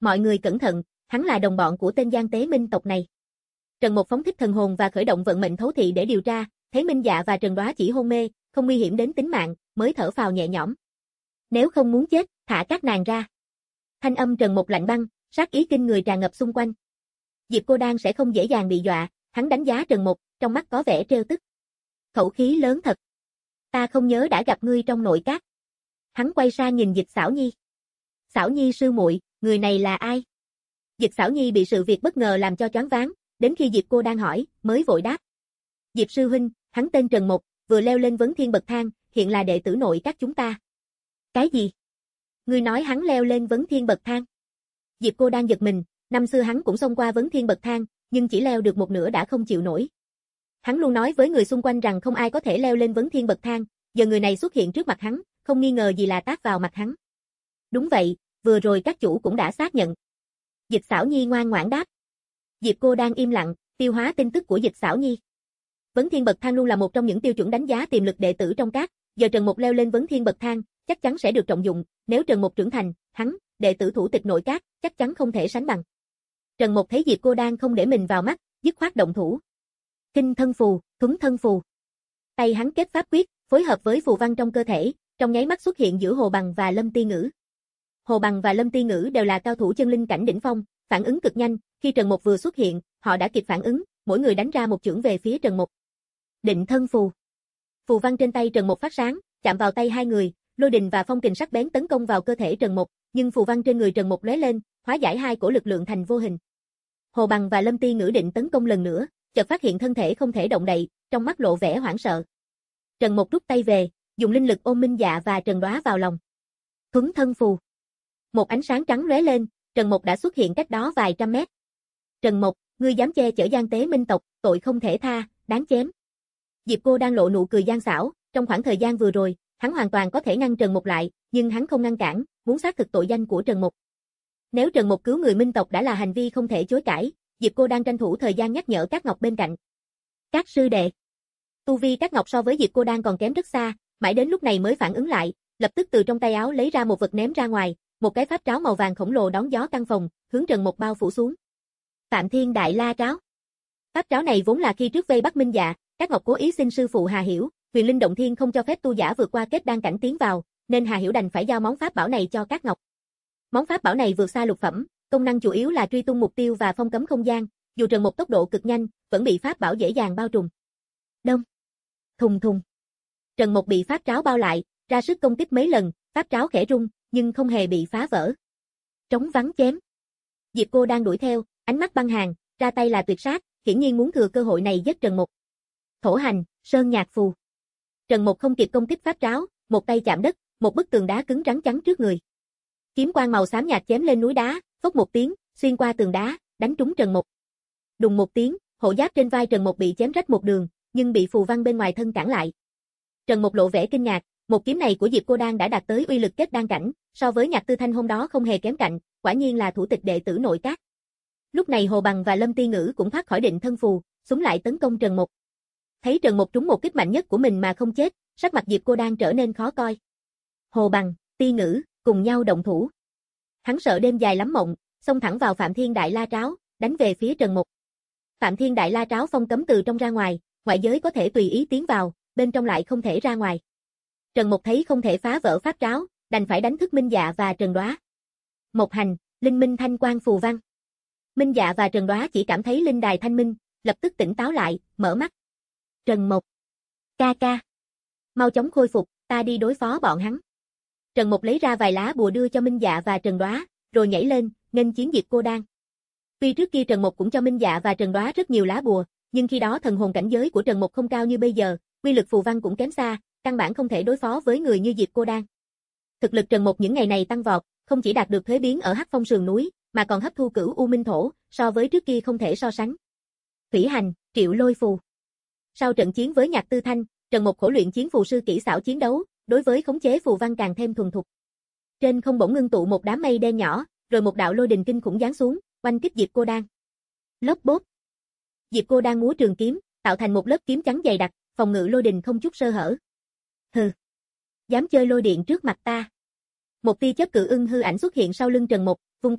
Mọi người cẩn thận, hắn là đồng bọn của tên gian tế minh tộc này. Trần Mục phóng thích thần hồn và khởi động vận mệnh thấu thị để điều tra, thấy Minh Dạ và Trần Đóa chỉ hôn mê, không nguy hiểm đến tính mạng, mới thở phào nhẹ nhõm. Nếu không muốn chết, thả các nàng ra. Thanh âm Trần Mục lạnh băng, sát ý kinh người tràn ngập xung quanh. Diệp Cô Đan sẽ không dễ dàng bị dọa, hắn đánh giá Trần Mục, trong mắt có vẻ trêu tức. Khẩu khí lớn thật. Ta không nhớ đã gặp ngươi trong nội các. Hắn quay sang nhìn Dịch Xảo Nhi. Xảo Nhi sư muội, người này là ai? Dịch Xảo Nhi bị sự việc bất ngờ làm cho choáng váng, đến khi Diệp Cô Đan hỏi, mới vội đáp. Diệp sư huynh, hắn tên Trần Mục, vừa leo lên vấn thiên bậc thang, hiện là đệ tử nội các chúng ta. Cái gì? Ngươi nói hắn leo lên vấn thiên bậc thang? Diệp Cô Đan giật mình, năm xưa hắn cũng xông qua vấn thiên bậc thang, nhưng chỉ leo được một nửa đã không chịu nổi. Hắn luôn nói với người xung quanh rằng không ai có thể leo lên vấn thiên bậc thang, giờ người này xuất hiện trước mặt hắn, không nghi ngờ gì là tát vào mặt hắn. Đúng vậy, vừa rồi các chủ cũng đã xác nhận. Dịch Xảo Nhi ngoan ngoãn đáp. Diệp Cô Đan im lặng, tiêu hóa tin tức của Dịch Xảo Nhi. Vấn thiên bậc thang luôn là một trong những tiêu chuẩn đánh giá tiềm lực đệ tử trong các, giờ Trần Mục leo lên vấn thiên bậc thang, chắc chắn sẽ được trọng dụng, nếu Trần Mục trưởng thành, hắn, đệ tử thủ tịch nội các, chắc chắn không thể sánh bằng. Trần Mục thấy Diệp Cô Đan không để mình vào mắt, dứt khoát động thủ. Kinh thân phù, thuấn thân phù. Tay hắn kết pháp quyết, phối hợp với phù văn trong cơ thể, trong nháy mắt xuất hiện giữa Hồ Bằng và Lâm Ti Ngữ. Hồ Bằng và Lâm Ti Ngữ đều là cao thủ chân linh cảnh đỉnh phong, phản ứng cực nhanh, khi Trần Mục vừa xuất hiện, họ đã kịp phản ứng, mỗi người đánh ra một chưởng về phía Trần Mục. Định thân phù. Phù văn trên tay Trần Mục phát sáng, chạm vào tay hai người, lôi đình và phong kình sắc bén tấn công vào cơ thể Trần Mục, nhưng phù văn trên người Trần Mục lóe lên, hóa giải hai cổ lực lượng thành vô hình. Hồ Bằng và Lâm Ti Ngữ định tấn công lần nữa, chợt phát hiện thân thể không thể động đậy, trong mắt lộ vẻ hoảng sợ. Trần Mục rút tay về, dùng linh lực ôm Minh Dạ và Trần Đóa vào lòng. Thuấn thân phù. Một ánh sáng trắng lóe lên, Trần Mục đã xuất hiện cách đó vài trăm mét. Trần Mục, ngươi dám che chở gian tế minh tộc, tội không thể tha, đáng chém. Diệp Cô đang lộ nụ cười gian xảo, trong khoảng thời gian vừa rồi, hắn hoàn toàn có thể ngăn Trần Mục lại, nhưng hắn không ngăn cản, muốn xác thực tội danh của Trần Mục. Nếu Trần Mục cứu người minh tộc đã là hành vi không thể chối cãi, Diệp Cô đang tranh thủ thời gian nhắc nhở Cát Ngọc bên cạnh. Các sư đệ. Tu vi Cát Ngọc so với Diệp Cô đang còn kém rất xa, mãi đến lúc này mới phản ứng lại, lập tức từ trong tay áo lấy ra một vật ném ra ngoài, một cái pháp tráo màu vàng khổng lồ đón gió căn phòng, hướng Trần Mục bao phủ xuống. Phạm Thiên Đại La Tráo. Pháp tráo này vốn là khi trước vây bắt Minh Dạ, Cát Ngọc cố ý xin sư phụ Hà Hiểu, Huyền Linh Động Thiên không cho phép tu giả vượt qua kết đan cảnh tiến vào, nên Hà Hiểu đành phải giao món pháp bảo này cho Cát Ngọc. Món pháp bảo này vượt xa lục phẩm, công năng chủ yếu là truy tung mục tiêu và phong cấm không gian, dù Trần Mục tốc độ cực nhanh, vẫn bị pháp bảo dễ dàng bao trùm. Đông. Thùng thùng. Trần Mục bị pháp tráo bao lại, ra sức công kích mấy lần, pháp tráo khẽ rung, nhưng không hề bị phá vỡ. Trống vắng chém. Diệp Cô đang đuổi theo, ánh mắt băng hàn, ra tay là tuyệt sát, hiển nhiên muốn thừa cơ hội này giết Trần Mục. Thổ hành, sơn nhạc phù. Trần Mục không kịp công kích pháp tráo, một tay chạm đất, một bức tường đá cứng rắn chắn trước người. Kiếm quang màu xám nhạt chém lên núi đá, phốc một tiếng, xuyên qua tường đá, đánh trúng Trần Mục. Đùng một tiếng, hộ giáp trên vai Trần Mục bị chém rách một đường, nhưng bị phù văn bên ngoài thân cản lại. Trần Mục lộ vẻ kinh ngạc, một kiếm này của Diệp Cô Đan đã đạt tới uy lực kết đan cảnh, so với Nhạc Tư Thanh hôm đó không hề kém cạnh, quả nhiên là thủ tịch đệ tử nội các. Lúc này Hồ Bằng và Lâm Ti Ngữ cũng thoát khỏi định thân phù, xúm lại tấn công Trần Mục. Thấy Trần Mục trúng một kích mạnh nhất của mình mà không chết, sắc mặt Diệp Cô Đan trở nên khó coi. Hồ Bằng, Ti Ngữ, cùng nhau động thủ. Hắn sợ đêm dài lắm mộng, xông thẳng vào Phạm Thiên Đại La Tráo, đánh về phía Trần Mục. Phạm Thiên Đại La Tráo phong cấm từ trong ra ngoài, ngoại giới có thể tùy ý tiến vào, bên trong lại không thể ra ngoài. Trần Mục thấy không thể phá vỡ pháp tráo, đành phải đánh thức Minh Dạ và Trần Đóa. Một hành, linh minh thanh quang phù văn. Minh Dạ và Trần Đóa chỉ cảm thấy linh đài thanh minh, lập tức tỉnh táo lại, mở mắt. Trần Mục. Ca ca. Mau chóng khôi phục, ta đi đối phó bọn hắn. Trần Mục lấy ra vài lá bùa đưa cho Minh Dạ và Trần Đóa, rồi nhảy lên, nghênh chiến Diệp Cô Đan. Tuy trước kia Trần Mục cũng cho Minh Dạ và Trần Đóa rất nhiều lá bùa, nhưng khi đó thần hồn cảnh giới của Trần Mục không cao như bây giờ, quy lực phù văn cũng kém xa, căn bản không thể đối phó với người như Diệp Cô Đan. Thực lực Trần Mục những ngày này tăng vọt, không chỉ đạt được thuế biến ở Hắc Phong sườn núi, mà còn hấp thu cửu u minh thổ, so với trước kia không thể so sánh. Thủy hành, triệu lôi phù. Sau trận chiến với Nhạc Tư Thanh, Trần Mục khổ luyện chiến phù sư kỹ xảo chiến đấu, đối với khống chế phù văn càng thêm thuần thục. Trên không bỗng ngưng tụ một đám mây đen nhỏ, rồi một đạo lôi đình kinh khủng giáng xuống, oanh kích Diệp Cô Đan. Lốp bốp. Diệp Cô Đan múa trường kiếm, tạo thành một lớp kiếm trắng dày đặc, phòng ngự lôi đình không chút sơ hở. Hừ, dám chơi lôi điện trước mặt ta. Một tia chớp cự ưng hư ảnh xuất hiện sau lưng Trần Mục, vung cánh,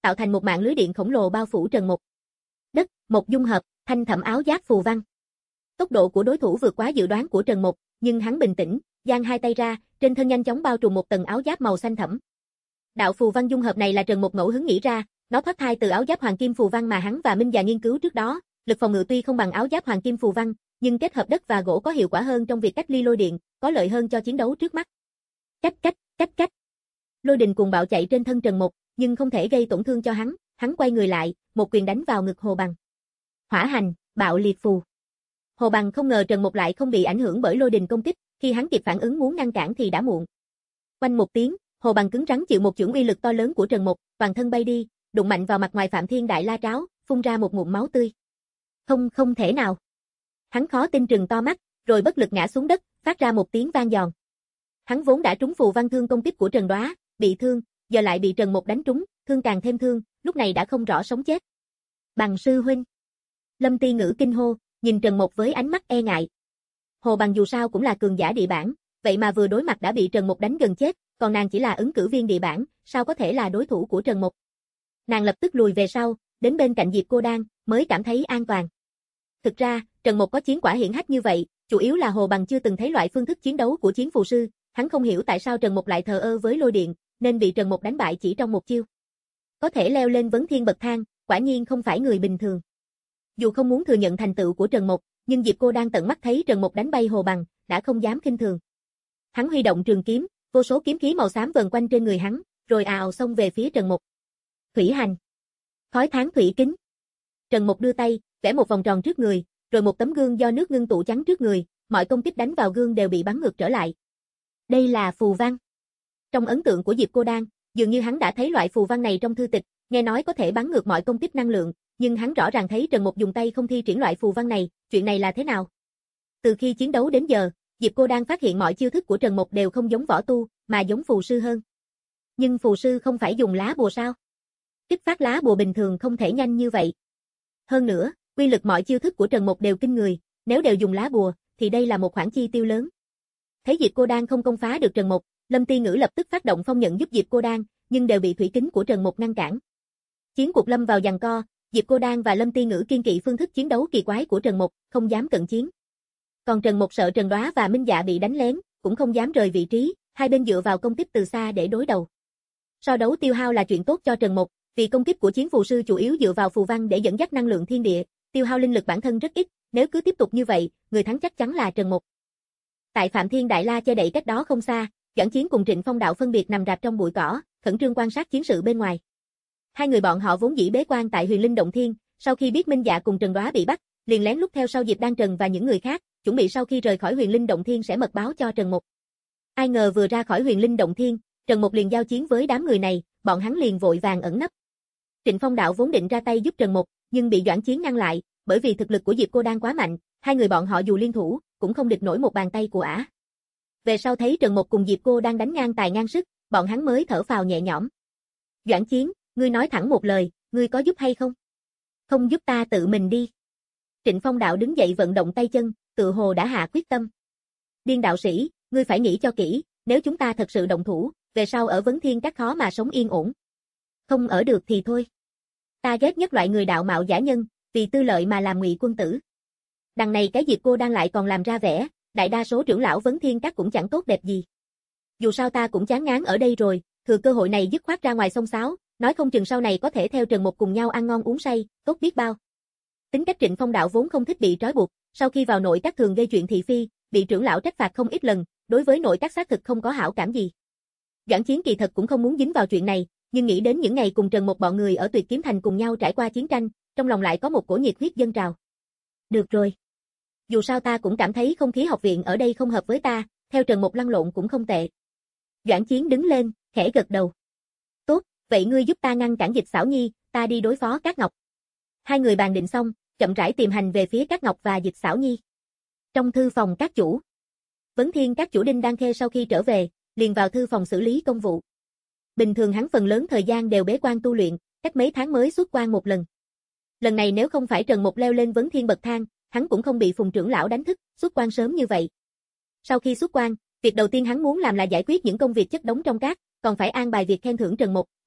tạo thành một mạng lưới điện khổng lồ bao phủ Trần Mục. Đất, một dung hợp, thanh thẩm áo giáp phù văn. Tốc độ của đối thủ vượt quá dự đoán của Trần Mục, nhưng hắn bình tĩnh, giang hai tay ra, trên thân nhanh chóng bao trùm một tầng áo giáp màu xanh thẫm. Đạo phù văn dung hợp này là Trần Mục ngẫu hứng nghĩ ra, nó thoát thai từ áo giáp hoàng kim phù văn mà hắn và Minh Dạ nghiên cứu trước đó, lực phòng ngự tuy không bằng áo giáp hoàng kim phù văn, nhưng kết hợp đất và gỗ có hiệu quả hơn trong việc cách ly lôi điện, có lợi hơn cho chiến đấu trước mắt. Cách cách, cách cách. Lôi đình cuồng bạo chạy trên thân Trần Mục, nhưng không thể gây tổn thương cho hắn, hắn quay người lại, một quyền đánh vào ngực Hồ Bằng. Hỏa hành, bạo liệt phù. Hồ Bằng không ngờ Trần Mục lại không bị ảnh hưởng bởi lôi đình công kích, khi hắn kịp phản ứng muốn ngăn cản thì đã muộn. Quanh một tiếng, Hồ Bằng cứng rắn chịu một chưởng uy lực to lớn của Trần Mục, toàn thân bay đi, đụng mạnh vào mặt ngoài Phạm Thiên Đại La Tráo, phun ra một ngụm máu tươi. Không, không thể nào. Hắn khó tin trừng to mắt, rồi bất lực ngã xuống đất, phát ra một tiếng vang giòn. Hắn vốn đã trúng phù văn thương công kích của Trần Đóa, bị thương, giờ lại bị Trần Mục đánh trúng, thương càng thêm thương, lúc này đã không rõ sống chết. Bằng sư huynh. Lâm Ti Ngữ kinh hô, nhìn Trần Mục với ánh mắt e ngại. Hồ Bằng dù sao cũng là cường giả địa bản, vậy mà vừa đối mặt đã bị Trần Mục đánh gần chết, còn nàng chỉ là ứng cử viên địa bản, sao có thể là đối thủ của Trần Mục. Nàng lập tức lùi về sau, đến bên cạnh Diệp Cô Đan, mới cảm thấy an toàn. Thực ra, Trần Mục có chiến quả hiển hách như vậy, chủ yếu là Hồ Bằng chưa từng thấy loại phương thức chiến đấu của chiến phù sư, hắn không hiểu tại sao Trần Mục lại thờ ơ với lôi điện, nên bị Trần Mục đánh bại chỉ trong một chiêu. Có thể leo lên vấn thiên bậc thang, quả nhiên không phải người bình thường. Dù không muốn thừa nhận thành tựu của Trần Mục, nhưng Diệp Cô đang tận mắt thấy Trần Mục đánh bay Hồ Bằng, đã không dám khinh thường. Hắn huy động trường kiếm, vô số kiếm khí màu xám vần quanh trên người hắn, rồi ào xông về phía Trần Mục. Thủy hành, khói tháng thủy kính. Trần Mục đưa tay, vẽ một vòng tròn trước người, rồi một tấm gương do nước ngưng tụ chắn trước người, mọi công kích đánh vào gương đều bị bắn ngược trở lại. Đây là phù văn. Trong ấn tượng của Diệp Cô Đan, dường như hắn đã thấy loại phù văn này trong thư tịch, nghe nói có thể bắn ngược mọi công kích năng lượng, nhưng hắn rõ ràng thấy Trần Mục dùng tay không thi triển loại phù văn này, chuyện này là thế nào? Từ khi chiến đấu đến giờ, Diệp Cô Đan phát hiện mọi chiêu thức của Trần Mục đều không giống võ tu, mà giống phù sư hơn. Nhưng phù sư không phải dùng lá bùa sao? Kích phát lá bùa bình thường không thể nhanh như vậy. Hơn nữa, quy lực mọi chiêu thức của Trần Mục đều kinh người, nếu đều dùng lá bùa, thì đây là một khoản chi tiêu lớn. Thấy Diệp Cô Đan không công phá được Trần Mục, Lâm Ti Ngữ lập tức phát động phong nhận giúp Diệp Cô Đan, nhưng đều bị thủy kính của Trần Mục ngăn cản. Chiến cuộc lâm vào giằng co, Diệp Cô Đan và Lâm Ti Ngữ kiên kỵ phương thức chiến đấu kỳ quái của Trần Mục, không dám cận chiến. Còn Trần Mục sợ Trần Đóa và Minh Dạ bị đánh lén, cũng không dám rời vị trí, hai bên dựa vào công kích từ xa để đối đầu. So đấu tiêu hao là chuyện tốt cho Trần Mục, vì công kích của chiến phù sư chủ yếu dựa vào phù văn để dẫn dắt năng lượng thiên địa, tiêu hao linh lực bản thân rất ít, nếu cứ tiếp tục như vậy, người thắng chắc chắn là Trần Mục. Tại Phạm Thiên Đại La che đậy cách đó không xa, Doãn Chiến cùng Trịnh Phong Đạo phân biệt nằm rạp trong bụi cỏ, khẩn trương quan sát chiến sự bên ngoài. Hai người bọn họ vốn dĩ bế quan tại Huyền Linh Động Thiên, sau khi biết Minh Dạ cùng Trần Đóa bị bắt, liền lén lút theo sau Diệp Đan Trần và những người khác, chuẩn bị sau khi rời khỏi Huyền Linh Động Thiên sẽ mật báo cho Trần Mục. Ai ngờ vừa ra khỏi Huyền Linh Động Thiên, Trần Mục liền giao chiến với đám người này, bọn hắn liền vội vàng ẩn nấp. Trịnh Phong Đạo vốn định ra tay giúp Trần Mục, nhưng bị Doãn Chiến ngăn lại, bởi vì thực lực của Diệp Cô Đan quá mạnh, hai người bọn họ dù liên thủ, cũng không địch nổi một bàn tay của ả. Về sau thấy Trần Mục cùng Diệp Cô đang đánh ngang tài ngang sức, bọn hắn mới thở phào nhẹ nhõm. Doãn Chiến, ngươi nói thẳng một lời, ngươi có giúp hay không? Không giúp ta tự mình đi. Trịnh Phong Đạo đứng dậy vận động tay chân, tự hồ đã hạ quyết tâm. Điên đạo sĩ, ngươi phải nghĩ cho kỹ, nếu chúng ta thật sự động thủ, về sau ở Vấn Thiên Các khó mà sống yên ổn. Không ở được thì thôi. Ta ghét nhất loại người đạo mạo giả nhân, vì tư lợi mà làm ngụy quân tử. Đằng này cái Diệp Cô đang lại còn làm ra vẻ, đại đa số trưởng lão Vấn Thiên Các cũng chẳng tốt đẹp gì. Dù sao ta cũng chán ngán ở đây rồi, thừa cơ hội này dứt khoát ra ngoài xông xáo, nói không chừng sau này có thể theo Trần Mục cùng nhau ăn ngon uống say, tốt biết bao. Tính cách Trịnh Phong Đạo vốn không thích bị trói buộc, sau khi vào nội các thường gây chuyện thị phi, bị trưởng lão trách phạt không ít lần, đối với nội các xác thực không có hảo cảm gì. Doãn Chiến kỳ thật cũng không muốn dính vào chuyện này, nhưng nghĩ đến những ngày cùng Trần Mục bọn người ở Tuyệt Kiếm Thành cùng nhau trải qua chiến tranh, trong lòng lại có một cổ nhiệt huyết dâng trào. Được rồi. Dù sao ta cũng cảm thấy không khí học viện ở đây không hợp với ta, theo Trần Mục lăn lộn cũng không tệ. Doãn Chiến đứng lên, khẽ gật đầu. Tốt, vậy ngươi giúp ta ngăn cản Dịch Xảo Nhi, ta đi đối phó Cát Ngọc. Hai người bàn định xong, chậm rãi tìm hành về phía Cát Ngọc và Dịch Xảo Nhi. Trong thư phòng các chủ. Vấn Thiên Các chủ Đinh Đan Khê sau khi trở về, liền vào thư phòng xử lý công vụ. Bình thường hắn phần lớn thời gian đều bế quan tu luyện, cách mấy tháng mới xuất quan một lần. Lần này nếu không phải Trần Mục leo lên Vấn Thiên bậc thang, hắn cũng không bị Phùng trưởng lão đánh thức, xuất quan sớm như vậy. Sau khi xuất quan, việc đầu tiên hắn muốn làm là giải quyết những công việc chất đống trong các, còn phải an bài việc khen thưởng Trần Mục,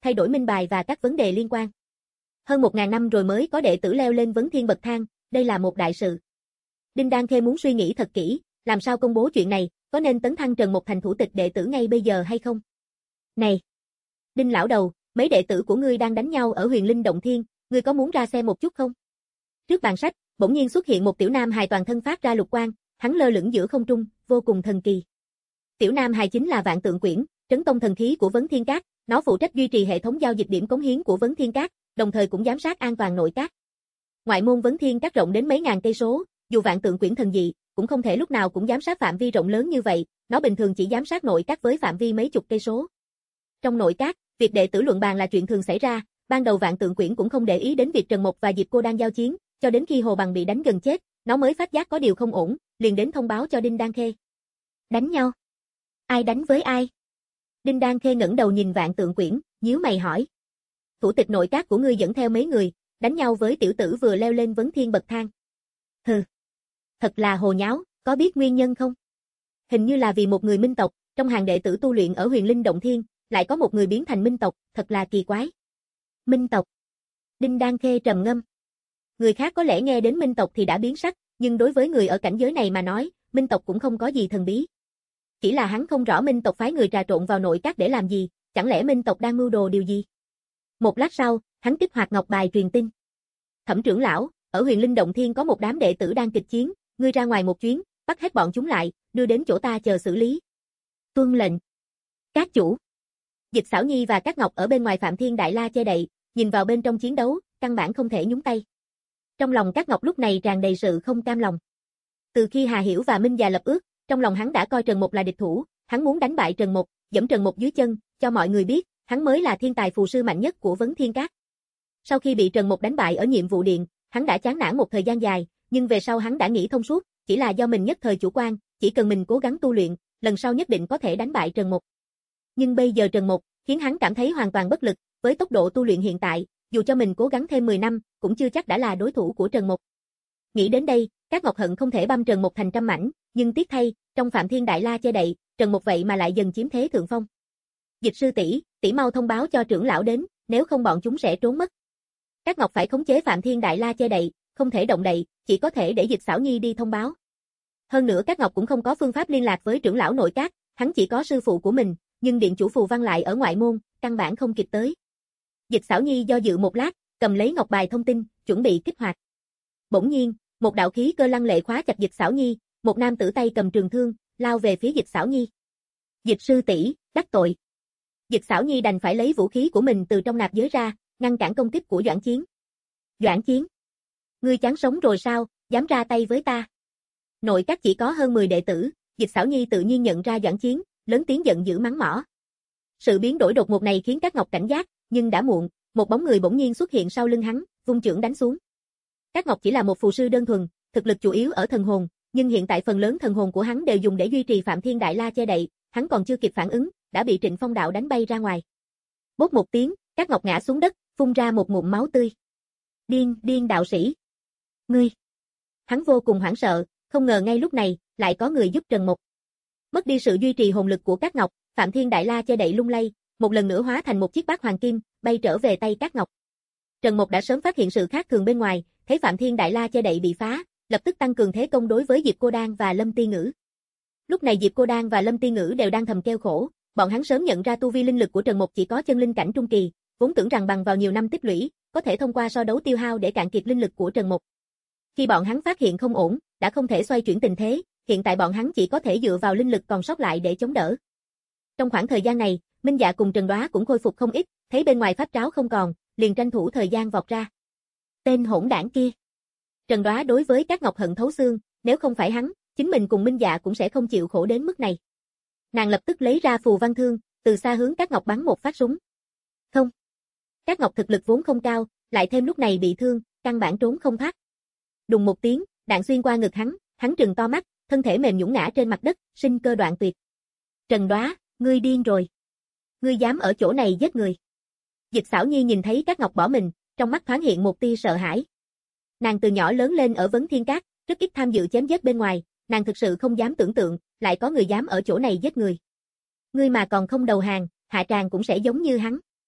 thay đổi minh bài và các vấn đề liên quan. Hơn một ngàn năm rồi mới có đệ tử leo lên vấn thiên bậc thang, đây là một đại sự. Đinh Đan Khê muốn suy nghĩ thật kỹ, làm sao công bố chuyện này, có nên tấn thăng Trần Mục thành thủ tịch đệ tử ngay bây giờ hay không? Này! Đinh lão đầu, mấy đệ tử của ngươi đang đánh nhau ở Huyền Linh Động Thiên, ngươi có muốn ra xem một chút không? Trước bàn sách, bỗng nhiên xuất hiện một tiểu nam hài toàn thân phát ra lục quang, hắn lơ lửng giữa không trung, vô cùng thần kỳ. Tiểu nam hài chính là Vạn Tượng Quyển, trấn tông thần khí của Vấn Thiên Các, nó phụ trách duy trì hệ thống giao dịch điểm cống hiến của Vấn Thiên Các, đồng thời cũng giám sát an toàn nội các. Ngoại môn Vấn Thiên Các rộng đến mấy ngàn cây số, dù Vạn Tượng Quyển thần dị, cũng không thể lúc nào cũng giám sát phạm vi rộng lớn như vậy, nó bình thường chỉ giám sát nội các với phạm vi mấy chục cây số. Trong nội các, việc đệ tử luận bàn là chuyện thường xảy ra, ban đầu Vạn Tượng Quyển cũng không để ý đến việc Trần Mộc và Diệp Cô đang giao chiến, cho đến khi Hồ Bằng bị đánh gần chết, nó mới phát giác có điều không ổn, liền đến thông báo cho Đinh Đan Khê. Đánh nhau? Ai đánh với ai? Đinh Đan Khê ngẩng đầu nhìn Vạn Tượng Quyển, nhíu mày hỏi. Thủ tịch nội các của ngươi dẫn theo mấy người, đánh nhau với tiểu tử vừa leo lên vấn thiên bậc thang. Hừ. Thật là hồ nháo, có biết nguyên nhân không? Hình như là vì một người minh tộc, trong hàng đệ tử tu luyện ở Huyền Linh Động Thiên, lại có một người biến thành minh tộc, thật là kỳ quái. Minh tộc. Đinh Đan Khê trầm ngâm. Người khác có lẽ nghe đến minh tộc thì đã biến sắc, nhưng đối với người ở cảnh giới này mà nói, minh tộc cũng không có gì thần bí. Chỉ là hắn không rõ minh tộc phái người trà trộn vào nội các để làm gì, chẳng lẽ minh tộc đang mưu đồ điều gì? Một lát sau, hắn kích hoạt ngọc bài truyền tin. Thẩm trưởng lão, ở Huyền Linh Động Thiên có một đám đệ tử đang kịch chiến, ngươi ra ngoài một chuyến, bắt hết bọn chúng lại, đưa đến chỗ ta chờ xử lý. Tuân lệnh. Các chủ. Dịch Xảo Nhi và Các Ngọc ở bên ngoài Phạm Thiên Đại La che đậy, nhìn vào bên trong chiến đấu, căn bản không thể nhúng tay. Trong lòng Các Ngọc lúc này tràn đầy sự không cam lòng. Từ khi Hà Hiểu và Minh Già lập ước, trong lòng hắn đã coi Trần Mục là địch thủ, hắn muốn đánh bại Trần Mục, giẫm Trần Mục dưới chân, cho mọi người biết, hắn mới là thiên tài phù sư mạnh nhất của Vấn Thiên Các. Sau khi bị Trần Mục đánh bại ở nhiệm vụ điện, hắn đã chán nản một thời gian dài, nhưng về sau hắn đã nghĩ thông suốt, chỉ là do mình nhất thời chủ quan, chỉ cần mình cố gắng tu luyện, lần sau nhất định có thể đánh bại Trần Mục. Nhưng bây giờ Trần Mục khiến hắn cảm thấy hoàn toàn bất lực, với tốc độ tu luyện hiện tại, dù cho mình cố gắng thêm mười năm, cũng chưa chắc đã là đối thủ của Trần Mục. Nghĩ đến đây, Các Ngọc hận không thể băm Trần Mục thành trăm mảnh, nhưng tiếc thay, trong Phạm Thiên Đại La che đậy, Trần Mục vậy mà lại dần chiếm thế thượng phong. Dịch sư tỷ, tỷ mau thông báo cho trưởng lão đến, nếu không bọn chúng sẽ trốn mất. Các Ngọc phải khống chế Phạm Thiên Đại La che đậy, không thể động đậy, chỉ có thể để Dịch Xảo Nhi đi thông báo. Hơn nữa Các Ngọc cũng không có phương pháp liên lạc với trưởng lão nội các, hắn chỉ có sư phụ của mình, nhưng điện chủ Phù Văn lại ở ngoại môn, căn bản không kịp tới. Dịch Xảo Nhi do dự một lát, cầm lấy ngọc bài thông tin, chuẩn bị kích hoạt. Bỗng nhiên, một đạo khí cơ lăng lệ khóa chặt Dịch Xảo Nhi, một nam tử tay cầm trường thương, lao về phía Dịch Xảo Nhi. Dịch sư tỷ, đắc tội. Dịch Xảo Nhi đành phải lấy vũ khí của mình từ trong nạp giới ra, ngăn cản công kích của Doãn Chiến. Doãn Chiến, ngươi chán sống rồi sao, dám ra tay với ta? Nội các chỉ có hơn mười đệ tử, Dịch Xảo Nhi tự nhiên nhận ra Doãn Chiến, lớn tiếng giận dữ mắng mỏ. Sự biến đổi đột ngột này khiến Các Ngọc cảnh giác, nhưng đã muộn, một bóng người bỗng nhiên xuất hiện sau lưng hắn, vung chưởng đánh xuống. Các Ngọc chỉ là một phù sư đơn thuần, thực lực chủ yếu ở thần hồn, nhưng hiện tại phần lớn thần hồn của hắn đều dùng để duy trì Phạm Thiên Đại La che đậy, hắn còn chưa kịp phản ứng, đã bị Trịnh Phong đạo đánh bay ra ngoài. Bốp một tiếng, Các Ngọc ngã xuống đất, phun ra một ngụm máu tươi. Điên, điên đạo sĩ. Ngươi. Hắn vô cùng hoảng sợ, không ngờ ngay lúc này, lại có người giúp Trần Mục. Mất đi sự duy trì hồn lực của Các Ngọc, Phạm Thiên Đại La che đậy lung lay, một lần nữa hóa thành một chiếc bát hoàng kim, bay trở về tay Các Ngọc. Trần Mục đã sớm phát hiện sự khác thường bên ngoài, thấy Phạm Thiên Đại La che đậy bị phá, lập tức tăng cường thế công đối với Diệp Cô Đan và Lâm Ti Ngữ. Lúc này Diệp Cô Đan và Lâm Ti Ngữ đều đang thầm kêu khổ, bọn hắn sớm nhận ra tu vi linh lực của Trần Mục chỉ có chân linh cảnh trung kỳ, vốn tưởng rằng bằng vào nhiều năm tích lũy, có thể thông qua so đấu tiêu hao để cạn kiệt linh lực của Trần Mục. Khi bọn hắn phát hiện không ổn, đã không thể xoay chuyển tình thế, hiện tại bọn hắn chỉ có thể dựa vào linh lực còn sót lại để chống đỡ. Trong khoảng thời gian này, Minh Dạ cùng Trần Đoá cũng khôi phục không ít, thấy bên ngoài pháp tráo không còn, liền tranh thủ thời gian vọt ra. Tên hỗn đảng kia. Trần Đoá đối với Các Ngọc hận thấu xương, nếu không phải hắn, chính mình cùng Minh Dạ cũng sẽ không chịu khổ đến mức này. Nàng lập tức lấy ra phù văn thương, từ xa hướng Các Ngọc bắn một phát súng. Không. Các Ngọc thực lực vốn không cao, lại thêm lúc này bị thương, căn bản trốn không thoát. Đùng một tiếng, đạn xuyên qua ngực hắn, hắn trừng to mắt, thân thể mềm nhũn ngã trên mặt đất, sinh cơ đoạn tuyệt. Trần Đoá, ngươi điên rồi. Ngươi dám ở chỗ này giết người. Dịch Xảo Nhi nhìn thấy Các Ngọc bỏ mình, trong mắt thoáng hiện một tia sợ hãi. Nàng từ nhỏ lớn lên ở Vấn Thiên Các, rất ít tham dự chém giết bên ngoài, nàng thực sự không dám tưởng tượng, lại có người dám ở chỗ này giết người. Ngươi mà còn không đầu hàng, hạ tràng cũng sẽ giống như hắn.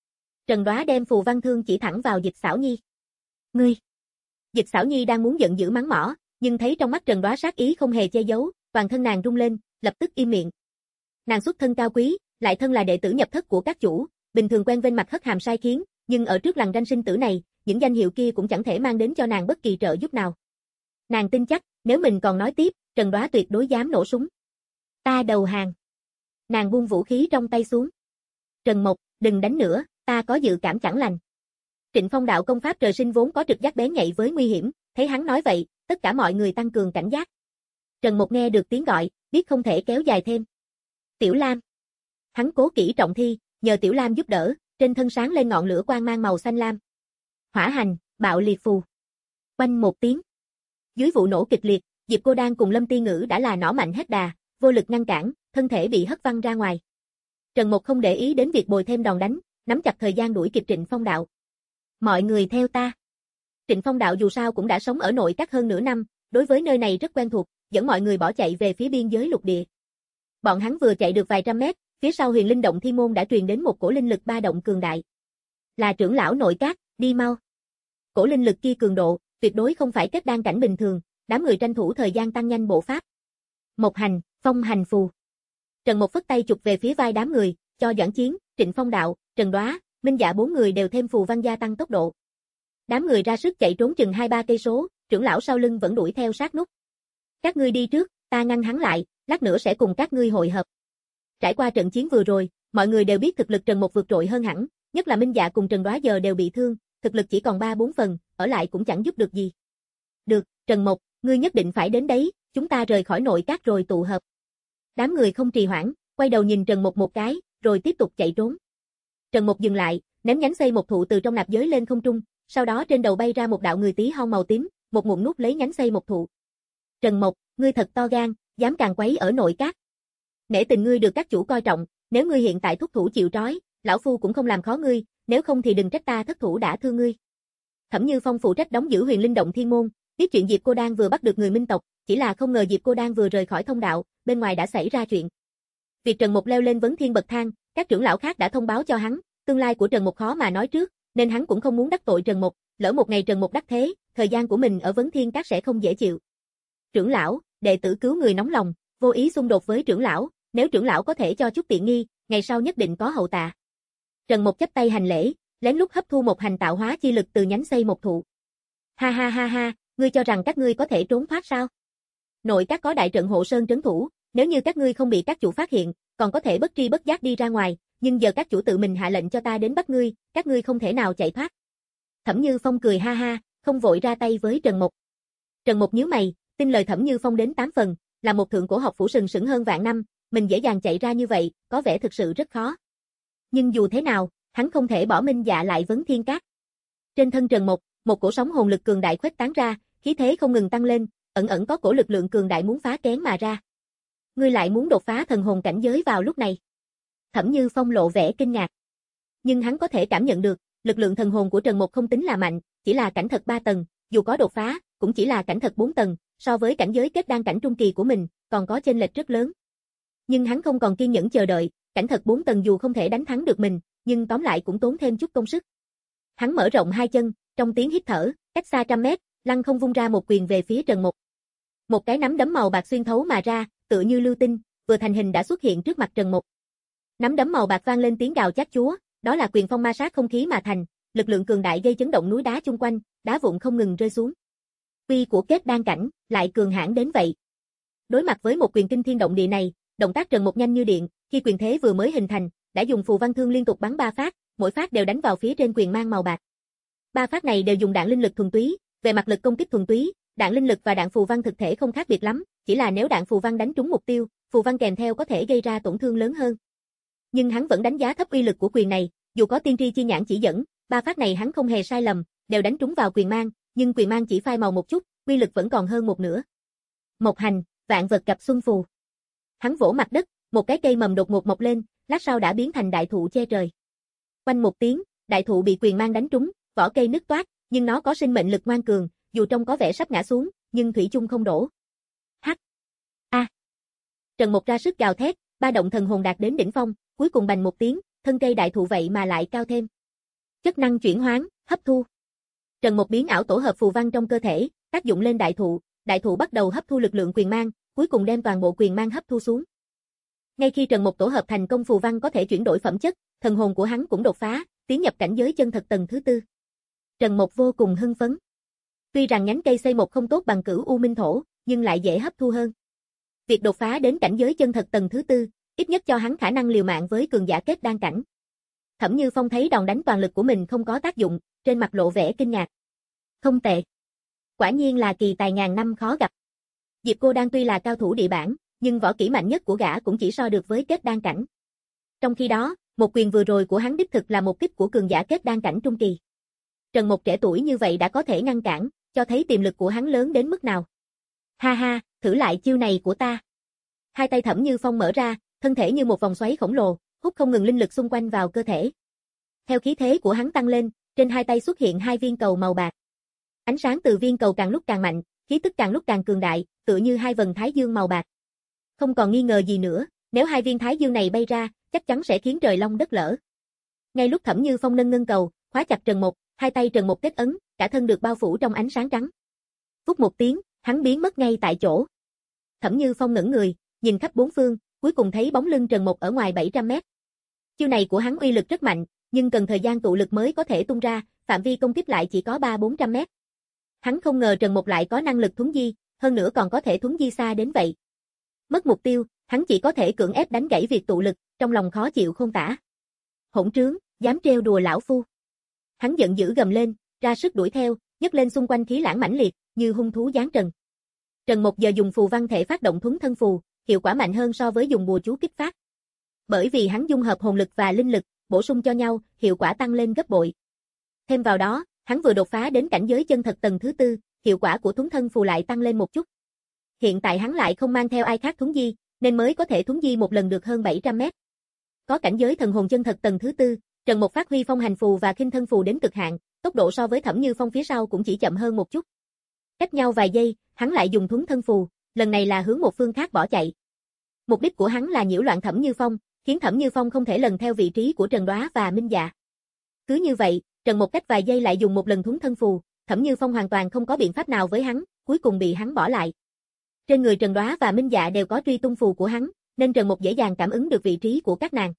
Trần Đoá đem phù văn thương chỉ thẳng vào Dịch Xảo Nhi. Ngươi! Dịch Xảo Nhi đang muốn giận dữ mắng mỏ, nhưng thấy trong mắt Trần Đoá sát ý không hề che giấu, toàn thân nàng rung lên, lập tức im miệng. Nàng xuất thân cao quý, lại thân là đệ tử nhập thất của các chủ, bình thường quen vênh mặt hất hàm sai khiến, nhưng ở trước lằn ranh sinh tử này, những danh hiệu kia cũng chẳng thể mang đến cho nàng bất kỳ trợ giúp nào. Nàng tin chắc, nếu mình còn nói tiếp, Trần Đoá tuyệt đối dám nổ súng. Ta đầu hàng. Nàng buông vũ khí trong tay xuống. Trần Mộc, đừng đánh nữa, ta có dự cảm chẳng lành. Trịnh Phong đạo công pháp trời sinh vốn có trực giác bén nhạy với nguy hiểm, thấy hắn nói vậy, tất cả mọi người tăng cường cảnh giác. Trần Mộc nghe được tiếng gọi, biết không thể kéo dài thêm. Tiểu Lam. Hắn cố kỹ trọng thi, nhờ Tiểu Lam giúp đỡ, trên thân sáng lên ngọn lửa quang mang màu xanh lam. Hỏa hành, bạo liệt phù. Oanh một tiếng. Dưới vụ nổ kịch liệt, Diệp Cô Đan cùng Lâm Ti Ngữ đã là nỏ mạnh hết đà, vô lực ngăn cản, thân thể bị hất văng ra ngoài. Trần Mộc không để ý đến việc bồi thêm đòn đánh, nắm chặt thời gian đuổi kịp Trịnh Phong đạo. Mọi người theo ta. Trịnh Phong đạo dù sao cũng đã sống ở nội các hơn nửa năm, đối với nơi này rất quen thuộc, dẫn mọi người bỏ chạy về phía biên giới lục địa. Bọn hắn vừa chạy được vài trăm mét, phía sau Huyền Linh động thiên môn đã truyền đến một cổ linh lực ba động cường đại. Là trưởng lão nội các, đi mau. Cổ linh lực kia cường độ, tuyệt đối không phải kết đan cảnh bình thường, đám người tranh thủ thời gian tăng nhanh bộ pháp. Một hành, phong hành phù. Trần Mộc phất tay chụp về phía vai đám người, cho Doãn Chiến, Trịnh Phong đạo, Trần Đoá, Minh Dạ bốn người đều thêm phù văn gia tăng tốc độ. Đám người ra sức chạy trốn chừng hai ba cây số, trưởng lão sau lưng vẫn đuổi theo sát nút. Các ngươi đi trước, ta ngăn hắn lại, lát nữa sẽ cùng các ngươi hội hợp. Trải qua trận chiến vừa rồi, mọi người đều biết thực lực Trần Mộc vượt trội hơn hẳn, nhất là Minh Dạ cùng Trần Đoá giờ đều bị thương, thực lực chỉ còn ba bốn phần, ở lại cũng chẳng giúp được gì. Được, Trần Mộc, ngươi nhất định phải đến đấy, chúng ta rời khỏi nội các rồi tụ hợp. Đám người không trì hoãn, quay đầu nhìn Trần Mộc một cái, rồi tiếp tục chạy trốn. Trần Mộc dừng lại, ném nhánh xây một thụ từ trong nạp giới lên không trung, sau đó trên đầu bay ra một đạo người tí hon màu tím, một ngụm nút lấy nhánh xây một thụ. Trần Mộc, ngươi thật to gan, dám càn quấy ở nội các. Nể tình ngươi được các chủ coi trọng, nếu ngươi hiện tại thúc thủ chịu trói, lão phu cũng không làm khó ngươi, nếu không thì đừng trách ta thất thủ đã thương ngươi. Thẩm Như Phong phụ trách đóng giữ Huyền Linh động thiên môn, biết chuyện Diệp Cô Đan vừa bắt được người Minh tộc, chỉ là không ngờ Diệp Cô Đan vừa rời khỏi thông đạo, bên ngoài đã xảy ra chuyện. Việc Trần Mộc leo lên vấn thiên bậc thang, các trưởng lão khác đã thông báo cho hắn, tương lai của Trần Mộc khó mà nói trước, nên hắn cũng không muốn đắc tội Trần Mộc, lỡ một ngày Trần Mộc đắc thế, thời gian của mình ở vấn thiên các sẽ không dễ chịu. Trưởng lão, đệ tử cứu người nóng lòng, vô ý xung đột với trưởng lão, nếu trưởng lão có thể cho chút tiện nghi, ngày sau nhất định có hậu tạ. Trần Mộc chắp tay hành lễ, lén lút hấp thu một hành tạo hóa chi lực từ nhánh xây một thụ. Ha ha ha ha, ngươi cho rằng các ngươi có thể trốn thoát sao? Nội các có đại trận hộ sơn trấn thủ, nếu như các ngươi không bị các chủ phát hiện, còn có thể bất tri bất giác đi ra ngoài, nhưng giờ các chủ tự mình hạ lệnh cho ta đến bắt ngươi, các ngươi không thể nào chạy thoát. Thẩm Như Phong cười ha ha, không vội ra tay với Trần Mộc. Trần Mộc nhíu mày, tin lời Thẩm Như Phong đến tám phần, là một thượng cổ học phủ sừng sững hơn vạn năm, mình dễ dàng chạy ra như vậy, có vẻ thực sự rất khó. Nhưng dù thế nào, hắn không thể bỏ Minh Dạ lại vấn thiên các. Trên thân Trần Mộc, một cổ sóng hồn lực cường đại khuếch tán ra, khí thế không ngừng tăng lên, ẩn ẩn có cổ lực lượng cường đại muốn phá kén mà ra. Ngươi lại muốn đột phá thần hồn cảnh giới vào lúc này? Thẩm Như Phong lộ vẻ kinh ngạc. Nhưng hắn có thể cảm nhận được, lực lượng thần hồn của Trần Mộc không tính là mạnh, chỉ là cảnh thật ba tầng, dù có đột phá, cũng chỉ là cảnh thật bốn tầng, so với cảnh giới kết đan cảnh trung kỳ của mình, còn có chênh lệch rất lớn. Nhưng hắn không còn kiên nhẫn chờ đợi, cảnh thật bốn tầng dù không thể đánh thắng được mình, nhưng tóm lại cũng tốn thêm chút công sức. Hắn mở rộng hai chân, trong tiếng hít thở, cách xa trăm mét, lăng không vung ra một quyền về phía Trần Mộc. Một cái nắm đấm màu bạc xuyên thấu mà ra, tựa như lưu tinh, vừa thành hình đã xuất hiện trước mặt Trần Mộc. Nắm đấm màu bạc vang lên tiếng gào chát chúa, đó là quyền phong ma sát không khí mà thành, lực lượng cường đại gây chấn động núi đá chung quanh, đá vụn không ngừng rơi xuống. Uy của kết đan cảnh, lại cường hãn đến vậy. Đối mặt với một quyền kinh thiên động địa này, động tác Trần Mộc nhanh như điện, khi quyền thế vừa mới hình thành, đã dùng phù văn thương liên tục bắn ba phát, mỗi phát đều đánh vào phía trên quyền mang màu bạc. Ba phát này đều dùng đạn linh lực thuần túy, về mặt lực công kích thuần túy, đạn linh lực và đạn phù văn thực thể không khác biệt lắm, chỉ là nếu đạn phù văn đánh trúng mục tiêu, phù văn kèm theo có thể gây ra tổn thương lớn hơn. Nhưng hắn vẫn đánh giá thấp uy lực của quyền này, dù có tiên tri chi nhãn chỉ dẫn, ba phát này hắn không hề sai lầm, đều đánh trúng vào quyền mang, nhưng quyền mang chỉ phai màu một chút, uy lực vẫn còn hơn một nửa. Một hành, vạn vật gặp xuân phù. Hắn vỗ mặt đất, một cái cây mầm đột ngột mọc lên, lát sau đã biến thành đại thụ che trời. Quanh một tiếng, đại thụ bị quyền mang đánh trúng, vỏ cây nứt toác, nhưng nó có sinh mệnh lực ngoan cường, dù trông có vẻ sắp ngã xuống, nhưng thủy chung không đổ. Hắc. A. À. Trần Mộc ra sức gào thét, ba động thần hồn đạt đến đỉnh phong, cuối cùng bành một tiếng, thân cây đại thụ vậy mà lại cao thêm. Chất năng chuyển hoán, hấp thu. Trần Mộc biến ảo tổ hợp phù văn trong cơ thể, tác dụng lên đại thụ, đại thụ bắt đầu hấp thu lực lượng quyền mang, cuối cùng đem toàn bộ quyền mang hấp thu xuống. Ngay khi Trần Mộc tổ hợp thành công phù văn có thể chuyển đổi phẩm chất, thần hồn của hắn cũng đột phá, tiến nhập cảnh giới chân thật tầng thứ tư. Trần Mộc vô cùng hưng phấn. Tuy rằng nhánh cây xây một không tốt bằng Cửu U Minh Thổ, nhưng lại dễ hấp thu hơn. Việc đột phá đến cảnh giới chân thật tầng thứ tư, ít nhất cho hắn khả năng liều mạng với cường giả kết đan cảnh. Thẩm Như Phong thấy đòn đánh toàn lực của mình không có tác dụng, trên mặt lộ vẻ kinh ngạc. Không tệ. Quả nhiên là kỳ tài ngàn năm khó gặp. Diệp Cô Đan tuy là cao thủ địa bản, nhưng võ kỹ mạnh nhất của gã cũng chỉ so được với kết đan cảnh. Trong khi đó, một quyền vừa rồi của hắn đích thực là một kích của cường giả kết đan cảnh trung kỳ. Trần Mộc trẻ tuổi như vậy đã có thể ngăn cản, cho thấy tiềm lực của hắn lớn đến mức nào. Ha ha, thử lại chiêu này của ta. Hai tay Thẩm Như Phong mở ra, thân thể như một vòng xoáy khổng lồ, hút không ngừng linh lực xung quanh vào cơ thể. Theo khí thế của hắn tăng lên, trên hai tay xuất hiện hai viên cầu màu bạc. Ánh sáng từ viên cầu càng lúc càng mạnh, khí tức càng lúc càng cường đại, tựa như hai vầng thái dương màu bạc. Không còn nghi ngờ gì nữa, nếu hai viên thái dương này bay ra, chắc chắn sẽ khiến trời long đất lở. Ngay lúc Thẩm Như Phong nâng ngân cầu, khóa chặt Trần Mộc, hai tay Trần Mộc kết ấn, cả thân được bao phủ trong ánh sáng trắng. Vút một tiếng, hắn biến mất ngay tại chỗ. Thẩm Như Phong ngẩng người, nhìn khắp bốn phương, cuối cùng thấy bóng lưng Trần Mộc ở ngoài bảy trăm mét. Chiêu này của hắn uy lực rất mạnh, nhưng cần thời gian tụ lực mới có thể tung ra, phạm vi công kích lại chỉ có ba bốn trăm mét. Hắn không ngờ Trần Mộc lại có năng lực thuấn di, hơn nữa còn có thể thuấn di xa đến vậy. Mất mục tiêu, hắn chỉ có thể cưỡng ép đánh gãy việc tụ lực, trong lòng khó chịu khôn tả. Hỗn trướng, dám trêu đùa lão phu. Hắn giận dữ gầm lên, ra sức đuổi theo, nhấc lên xung quanh khí lãng mãnh liệt, như hung thú giáng trần. Trần Mộc giờ dùng phù văn thể phát động thuấn thân phù, hiệu quả mạnh hơn so với dùng bùa chú kích phát. Bởi vì hắn dung hợp hồn lực và linh lực, bổ sung cho nhau, hiệu quả tăng lên gấp bội. Thêm vào đó, hắn vừa đột phá đến cảnh giới chân thật tầng thứ tư, hiệu quả của thuấn thân phù lại tăng lên một chút. Hiện tại hắn lại không mang theo ai khác thuấn di, nên mới có thể thuấn di một lần được hơn bảy trăm mét. Có cảnh giới thần hồn chân thật tầng thứ tư, Trần Mộc phát huy phong hành phù và khinh thân phù đến cực hạn, tốc độ so với Thẩm Như Phong phía sau cũng chỉ chậm hơn một chút. Cách nhau vài giây, hắn lại dùng thuấn thân phù, lần này là hướng một phương khác bỏ chạy. Mục đích của hắn là nhiễu loạn Thẩm Như Phong, khiến Thẩm Như Phong không thể lần theo vị trí của Trần Đoá và Minh Dạ. Cứ như vậy, Trần Mộc cách vài giây lại dùng một lần thuấn thân phù, Thẩm Như Phong hoàn toàn không có biện pháp nào với hắn, cuối cùng bị hắn bỏ lại. Trên người Trần Đoá và Minh Dạ đều có truy tung phù của hắn, nên Trần Mộc dễ dàng cảm ứng được vị trí của các nàng.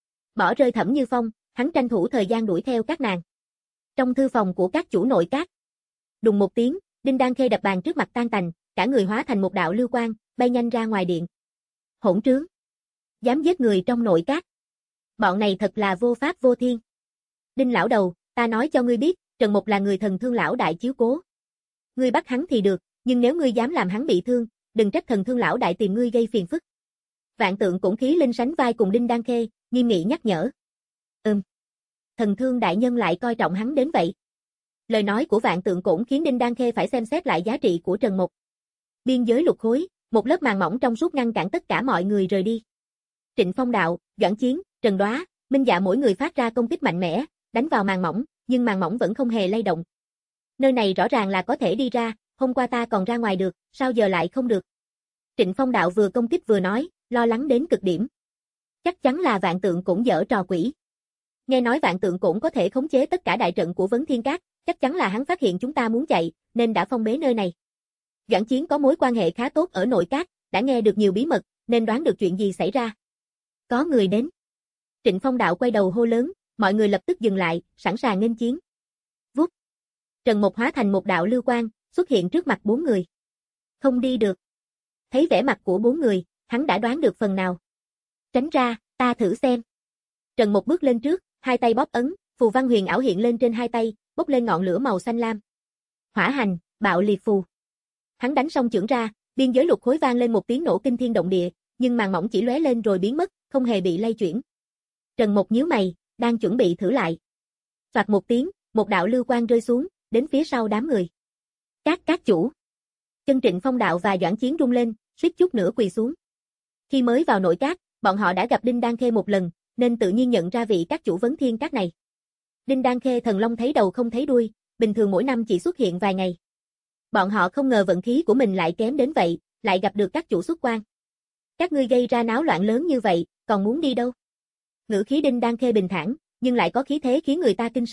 Bỏ rơi Thẩm Như Phong, hắn tranh thủ thời gian đuổi theo các nàng. Trong thư phòng của các chủ nội các, đùng một tiếng, Đinh Đan Khê đập bàn trước mặt tan tành, cả người hóa thành một đạo lưu quang, bay nhanh ra ngoài điện. Hỗn trướng, dám giết người trong nội các. Bọn này thật là vô pháp vô thiên. Đinh lão đầu, ta nói cho ngươi biết, Trần Mộc là người thần thương lão đại chiếu cố. Ngươi bắt hắn thì được, nhưng nếu ngươi dám làm hắn bị thương, đừng trách thần thương lão đại tìm ngươi gây phiền phức. Vạn Tượng Cổn khí linh sánh vai cùng Đinh Đan Khê, nghiêm nghị nhắc nhở. Ừm. Thần thương đại nhân lại coi trọng hắn đến vậy. Lời nói của Vạn Tượng Cổn khiến Đinh Đan Khê phải xem xét lại giá trị của Trần Mộc. Biên giới lục khối, một lớp màn mỏng trong suốt ngăn cản tất cả mọi người rời đi. Trịnh Phong Đạo, Doãn Chiến, Trần Đoá, Minh Dạ mỗi người phát ra công kích mạnh mẽ, đánh vào màn mỏng, nhưng màn mỏng vẫn không hề lay động. Nơi này rõ ràng là có thể đi ra, hôm qua ta còn ra ngoài được, sao giờ lại không được? Trịnh Phong Đạo vừa công kích vừa nói, lo lắng đến cực điểm. Chắc chắn là Vạn Tượng Cổn giở trò quỷ. Nghe nói Vạn Tượng Cổn có thể khống chế tất cả đại trận của Vấn Thiên Các, chắc chắn là hắn phát hiện chúng ta muốn chạy, nên đã phong bế nơi này. Doãn Chiến có mối quan hệ khá tốt ở nội các, đã nghe được nhiều bí mật, nên đoán được chuyện gì xảy ra. Có người đến. Trịnh Phong Đạo quay đầu hô lớn, mọi người lập tức dừng lại, sẵn sàng nghênh chiến. Vút. Trần Mộc hóa thành một đạo lưu quang, xuất hiện trước mặt bốn người. Không đi được. Thấy vẻ mặt của bốn người, hắn đã đoán được phần nào. Tránh ra, ta thử xem. Trần Mộc bước lên trước, hai tay bóp ấn, phù văn huyền ảo hiện lên trên hai tay, bốc lên ngọn lửa màu xanh lam. Hỏa hành, bạo liệt phù. Hắn đánh xong chưởng ra, biên giới lục khối vang lên một tiếng nổ kinh thiên động địa, nhưng màn mỏng chỉ lóe lên rồi biến mất, không hề bị lay chuyển. Trần Mộc nhíu mày, đang chuẩn bị thử lại. Phạt một tiếng, một đạo lưu quang rơi xuống, đến phía sau đám người. Các các chủ. Chân Trịnh Phong Đạo và Doãn Chiến rung lên, suýt chút nữa quỳ xuống. Khi mới vào nội các, bọn họ đã gặp Đinh Đan Khê một lần, nên tự nhiên nhận ra vị các chủ Vấn Thiên Các này. Đinh Đan Khê thần long thấy đầu không thấy đuôi, bình thường mỗi năm chỉ xuất hiện vài ngày. Bọn họ không ngờ vận khí của mình lại kém đến vậy, lại gặp được các chủ xuất quan. Các ngươi gây ra náo loạn lớn như vậy, còn muốn đi đâu? Ngữ khí Đinh Đan Khê bình thản, nhưng lại có khí thế khiến người ta kinh sợ,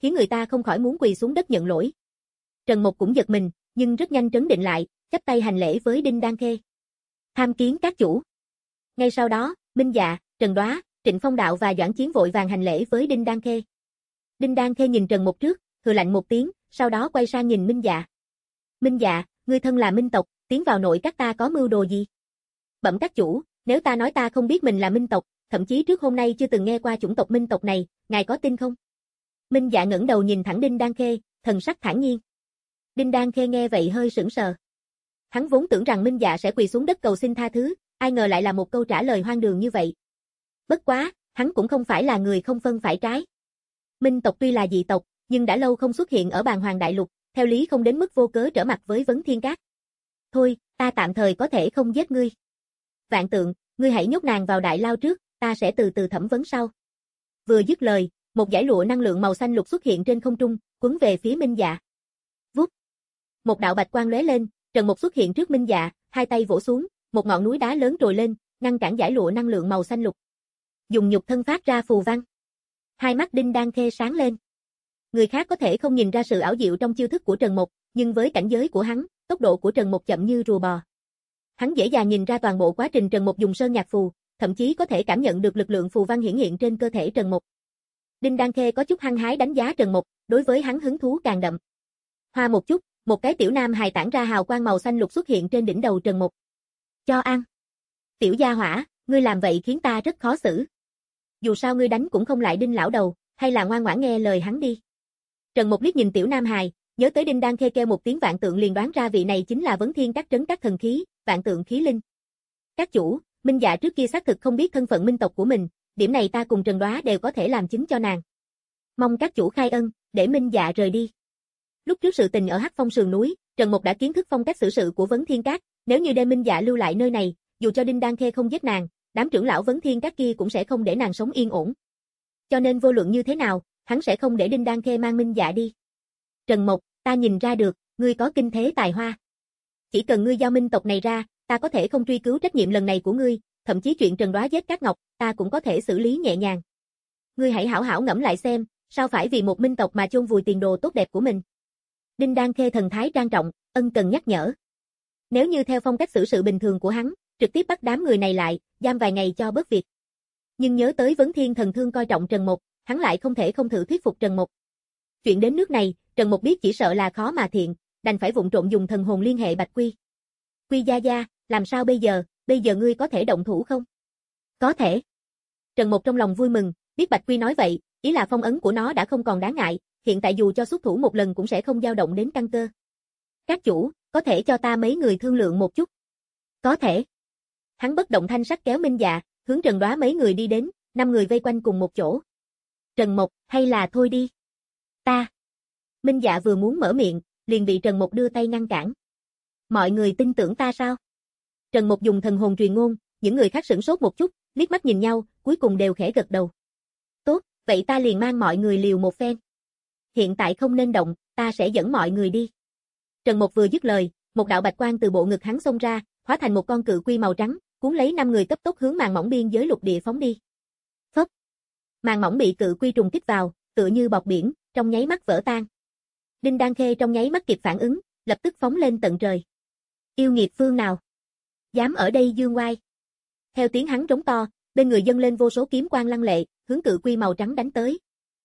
khiến người ta không khỏi muốn quỳ xuống đất nhận lỗi. Trần Mục cũng giật mình, nhưng rất nhanh trấn định lại, chắp tay hành lễ với Đinh Đan Khê. Tham kiến các chủ. Ngay sau đó, Minh Dạ, Trần Đoá, Trịnh Phong Đạo và Doãn Chiến vội vàng hành lễ với Đinh Đan Khê. Đinh Đan Khê nhìn Trần Mục trước, hừ lạnh một tiếng, sau đó quay sang nhìn Minh Dạ. Minh Dạ, ngươi thân là Minh tộc, tiến vào nội các ta có mưu đồ gì? Bẩm các chủ, nếu ta nói ta không biết mình là Minh tộc, thậm chí trước hôm nay chưa từng nghe qua chủng tộc Minh tộc này, ngài có tin không? Minh Dạ ngẩng đầu nhìn thẳng Đinh Đan Khê, thần sắc thản nhiên. Đinh Đan Khê nghe vậy hơi sững sờ. Hắn vốn tưởng rằng Minh Dạ sẽ quỳ xuống đất cầu xin tha thứ, ai ngờ lại là một câu trả lời hoang đường như vậy. Bất quá, hắn cũng không phải là người không phân phải trái. Minh tộc tuy là dị tộc, nhưng đã lâu không xuất hiện ở Bàn Hoàng Đại Lục, theo lý không đến mức vô cớ trở mặt với Vấn Thiên Các. Thôi, ta tạm thời có thể không giết ngươi. Vạn Tượng, ngươi hãy nhốt nàng vào đại lao trước, ta sẽ từ từ thẩm vấn sau. Vừa dứt lời, một dải lụa năng lượng màu xanh lục xuất hiện trên không trung, quấn về phía Minh Dạ. Vút. Một đạo bạch quang lóe lên, Trần Mục xuất hiện trước Minh Dạ, hai tay vỗ xuống, một ngọn núi đá lớn trồi lên, ngăn cản dải lụa năng lượng màu xanh lục. Dùng nhục thân phát ra phù văn. Hai mắt Đinh Đan Khê sáng lên. Người khác có thể không nhìn ra sự ảo diệu trong chiêu thức của Trần Mục, nhưng với cảnh giới của hắn, tốc độ của Trần Mục chậm như rùa bò. Hắn dễ dàng nhìn ra toàn bộ quá trình Trần Mục dùng sơn nhạc phù, thậm chí có thể cảm nhận được lực lượng phù văn hiển hiện trên cơ thể Trần Mục. Đinh Đan Khê có chút hăng hái đánh giá Trần Mục, đối với hắn hứng thú càng đậm. Hoa một chút, một cái tiểu nam hài tản ra hào quang màu xanh lục xuất hiện trên đỉnh đầu Trần Mục. Cho ăn. Tiểu gia hỏa, ngươi làm vậy khiến ta rất khó xử. Dù sao ngươi đánh cũng không lại Đinh lão đầu, hay là ngoan ngoãn nghe lời hắn đi. Trần Mục liếc nhìn tiểu nam hài, nhớ tới Đinh Đan Khê kêu một tiếng Vạn Tượng liền đoán ra vị này chính là Vấn Thiên Các trấn các thần khí, Vạn Tượng khí linh. Các chủ, Minh Dạ trước kia xác thực không biết thân phận minh tộc của mình, điểm này ta cùng Trần Đoá đều có thể làm chứng cho nàng. Mong các chủ khai ân, để Minh Dạ rời đi. Lúc trước sự tình ở Hắc Phong sườn núi, Trần Mục đã kiến thức phong cách xử sự của Vấn Thiên Các, nếu như đem Minh Dạ lưu lại nơi này, dù cho Đinh Đan Khê không giết nàng, đám trưởng lão Vấn Thiên Các kia cũng sẽ không để nàng sống yên ổn. Cho nên vô luận như thế nào, hắn sẽ không để Đinh Đan Khê mang Minh Dạ đi. Trần Mục, ta nhìn ra được, ngươi có kinh thế tài hoa. Chỉ cần ngươi giao minh tộc này ra, ta có thể không truy cứu trách nhiệm lần này của ngươi, thậm chí chuyện Trần Đoá giết Cát Ngọc, ta cũng có thể xử lý nhẹ nhàng. Ngươi hãy hảo hảo ngẫm lại xem, sao phải vì một minh tộc mà chôn vùi tiền đồ tốt đẹp của mình. Đinh Đan Khê thần thái trang trọng, ân cần nhắc nhở. Nếu như theo phong cách xử sự bình thường của hắn, trực tiếp bắt đám người này lại, giam vài ngày cho bớt việc. Nhưng nhớ tới Vấn Thiên Thần Thương coi trọng Trần Mục, hắn lại không thể không thử thuyết phục Trần Mục. Chuyện đến nước này, Trần Mục biết chỉ sợ là khó mà thiện, đành phải vụng trộn dùng thần hồn liên hệ Bạch Quy. Quy gia gia, làm sao bây giờ, bây giờ ngươi có thể động thủ không? Có thể. Trần Mục trong lòng vui mừng, biết Bạch Quy nói vậy, ý là phong ấn của nó đã không còn đáng ngại, hiện tại dù cho xuất thủ một lần cũng sẽ không dao động đến căn cơ. Các chủ, có thể cho ta mấy người thương lượng một chút? Có thể. Hắn bất động thanh sắc kéo Minh Dạ, hướng Trần Đoá mấy người đi đến, năm người vây quanh cùng một chỗ. Trần Mục, hay là thôi đi. Ta. Minh Dạ vừa muốn mở miệng, liền bị Trần Mục đưa tay ngăn cản. Mọi người tin tưởng ta sao? Trần Mục dùng thần hồn truyền ngôn, những người khác sửng sốt một chút, liếc mắt nhìn nhau, cuối cùng đều khẽ gật đầu. Tốt, vậy ta liền mang mọi người liều một phen. Hiện tại không nên động, ta sẽ dẫn mọi người đi. Trần Mục vừa dứt lời, một đạo bạch quang từ bộ ngực hắn xông ra, hóa thành một con cự quy màu trắng, cuốn lấy năm người cấp tốc hướng màn mỏng biên giới lục địa phóng đi. Phốc. Màn mỏng bị cự quy trùng kích vào, tựa như bọt biển, trong nháy mắt vỡ tan. Đinh Đan Khê trong nháy mắt kịp phản ứng, lập tức phóng lên tận trời. Yêu nghiệt phương nào? Dám ở đây dương oai. Theo tiếng hắn trống to, bên người dâng lên vô số kiếm quang lăng lệ, hướng cự quy màu trắng đánh tới.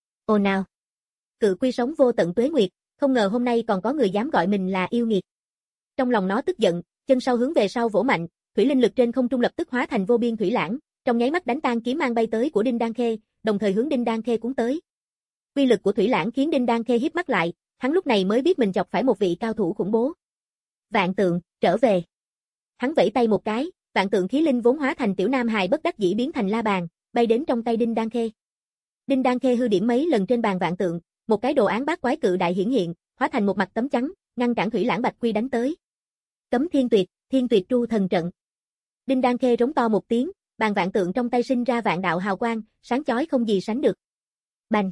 Ồ nào! Cự quy sống vô tận tuế nguyệt, không ngờ hôm nay còn có người dám gọi mình là yêu nghiệt. Trong lòng nó tức giận, chân sau hướng về sau vỗ mạnh, thủy linh lực trên không trung lập tức hóa thành vô biên thủy lãng, trong nháy mắt đánh tan kiếm mang bay tới của Đinh Đan Khê, đồng thời hướng Đinh Đan Khê cuốn tới. Uy lực của thủy lãng khiến Đinh Đan Khê híp mắt lại, hắn lúc này mới biết mình chọc phải một vị cao thủ khủng bố. Vạn Tượng, trở về. Hắn vẫy tay một cái, Vạn Tượng khí linh vốn hóa thành tiểu nam hài bất đắc dĩ biến thành la bàn, bay đến trong tay Đinh Đan Khê. Đinh Đan Khê hư điểm mấy lần trên bàn Vạn Tượng, một cái đồ án bát quái cự đại hiển hiện, hóa thành một mặt tấm trắng, ngăn cản thủy lãng bạch quy đánh tới. Cấm Thiên Tuyệt, Thiên Tuyệt Tru Thần Trận. Đinh Đan Khê rống to một tiếng, bàn Vạn Tượng trong tay sinh ra vạn đạo hào quang, sáng chói không gì sánh được. Bành.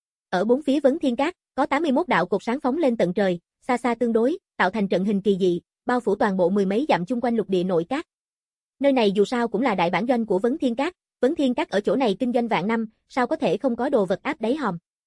Ở bốn phía Vấn Thiên Các, có tám mươi mốt đạo cột sáng phóng lên tận trời, xa xa tương đối, tạo thành trận hình kỳ dị, bao phủ toàn bộ mười mấy dặm chung quanh lục địa nội các. Nơi này dù sao cũng là đại bản doanh của Vấn Thiên Các, Vấn Thiên Các ở chỗ này kinh doanh vạn năm, sao có thể không có đồ vật áp đáy hòm.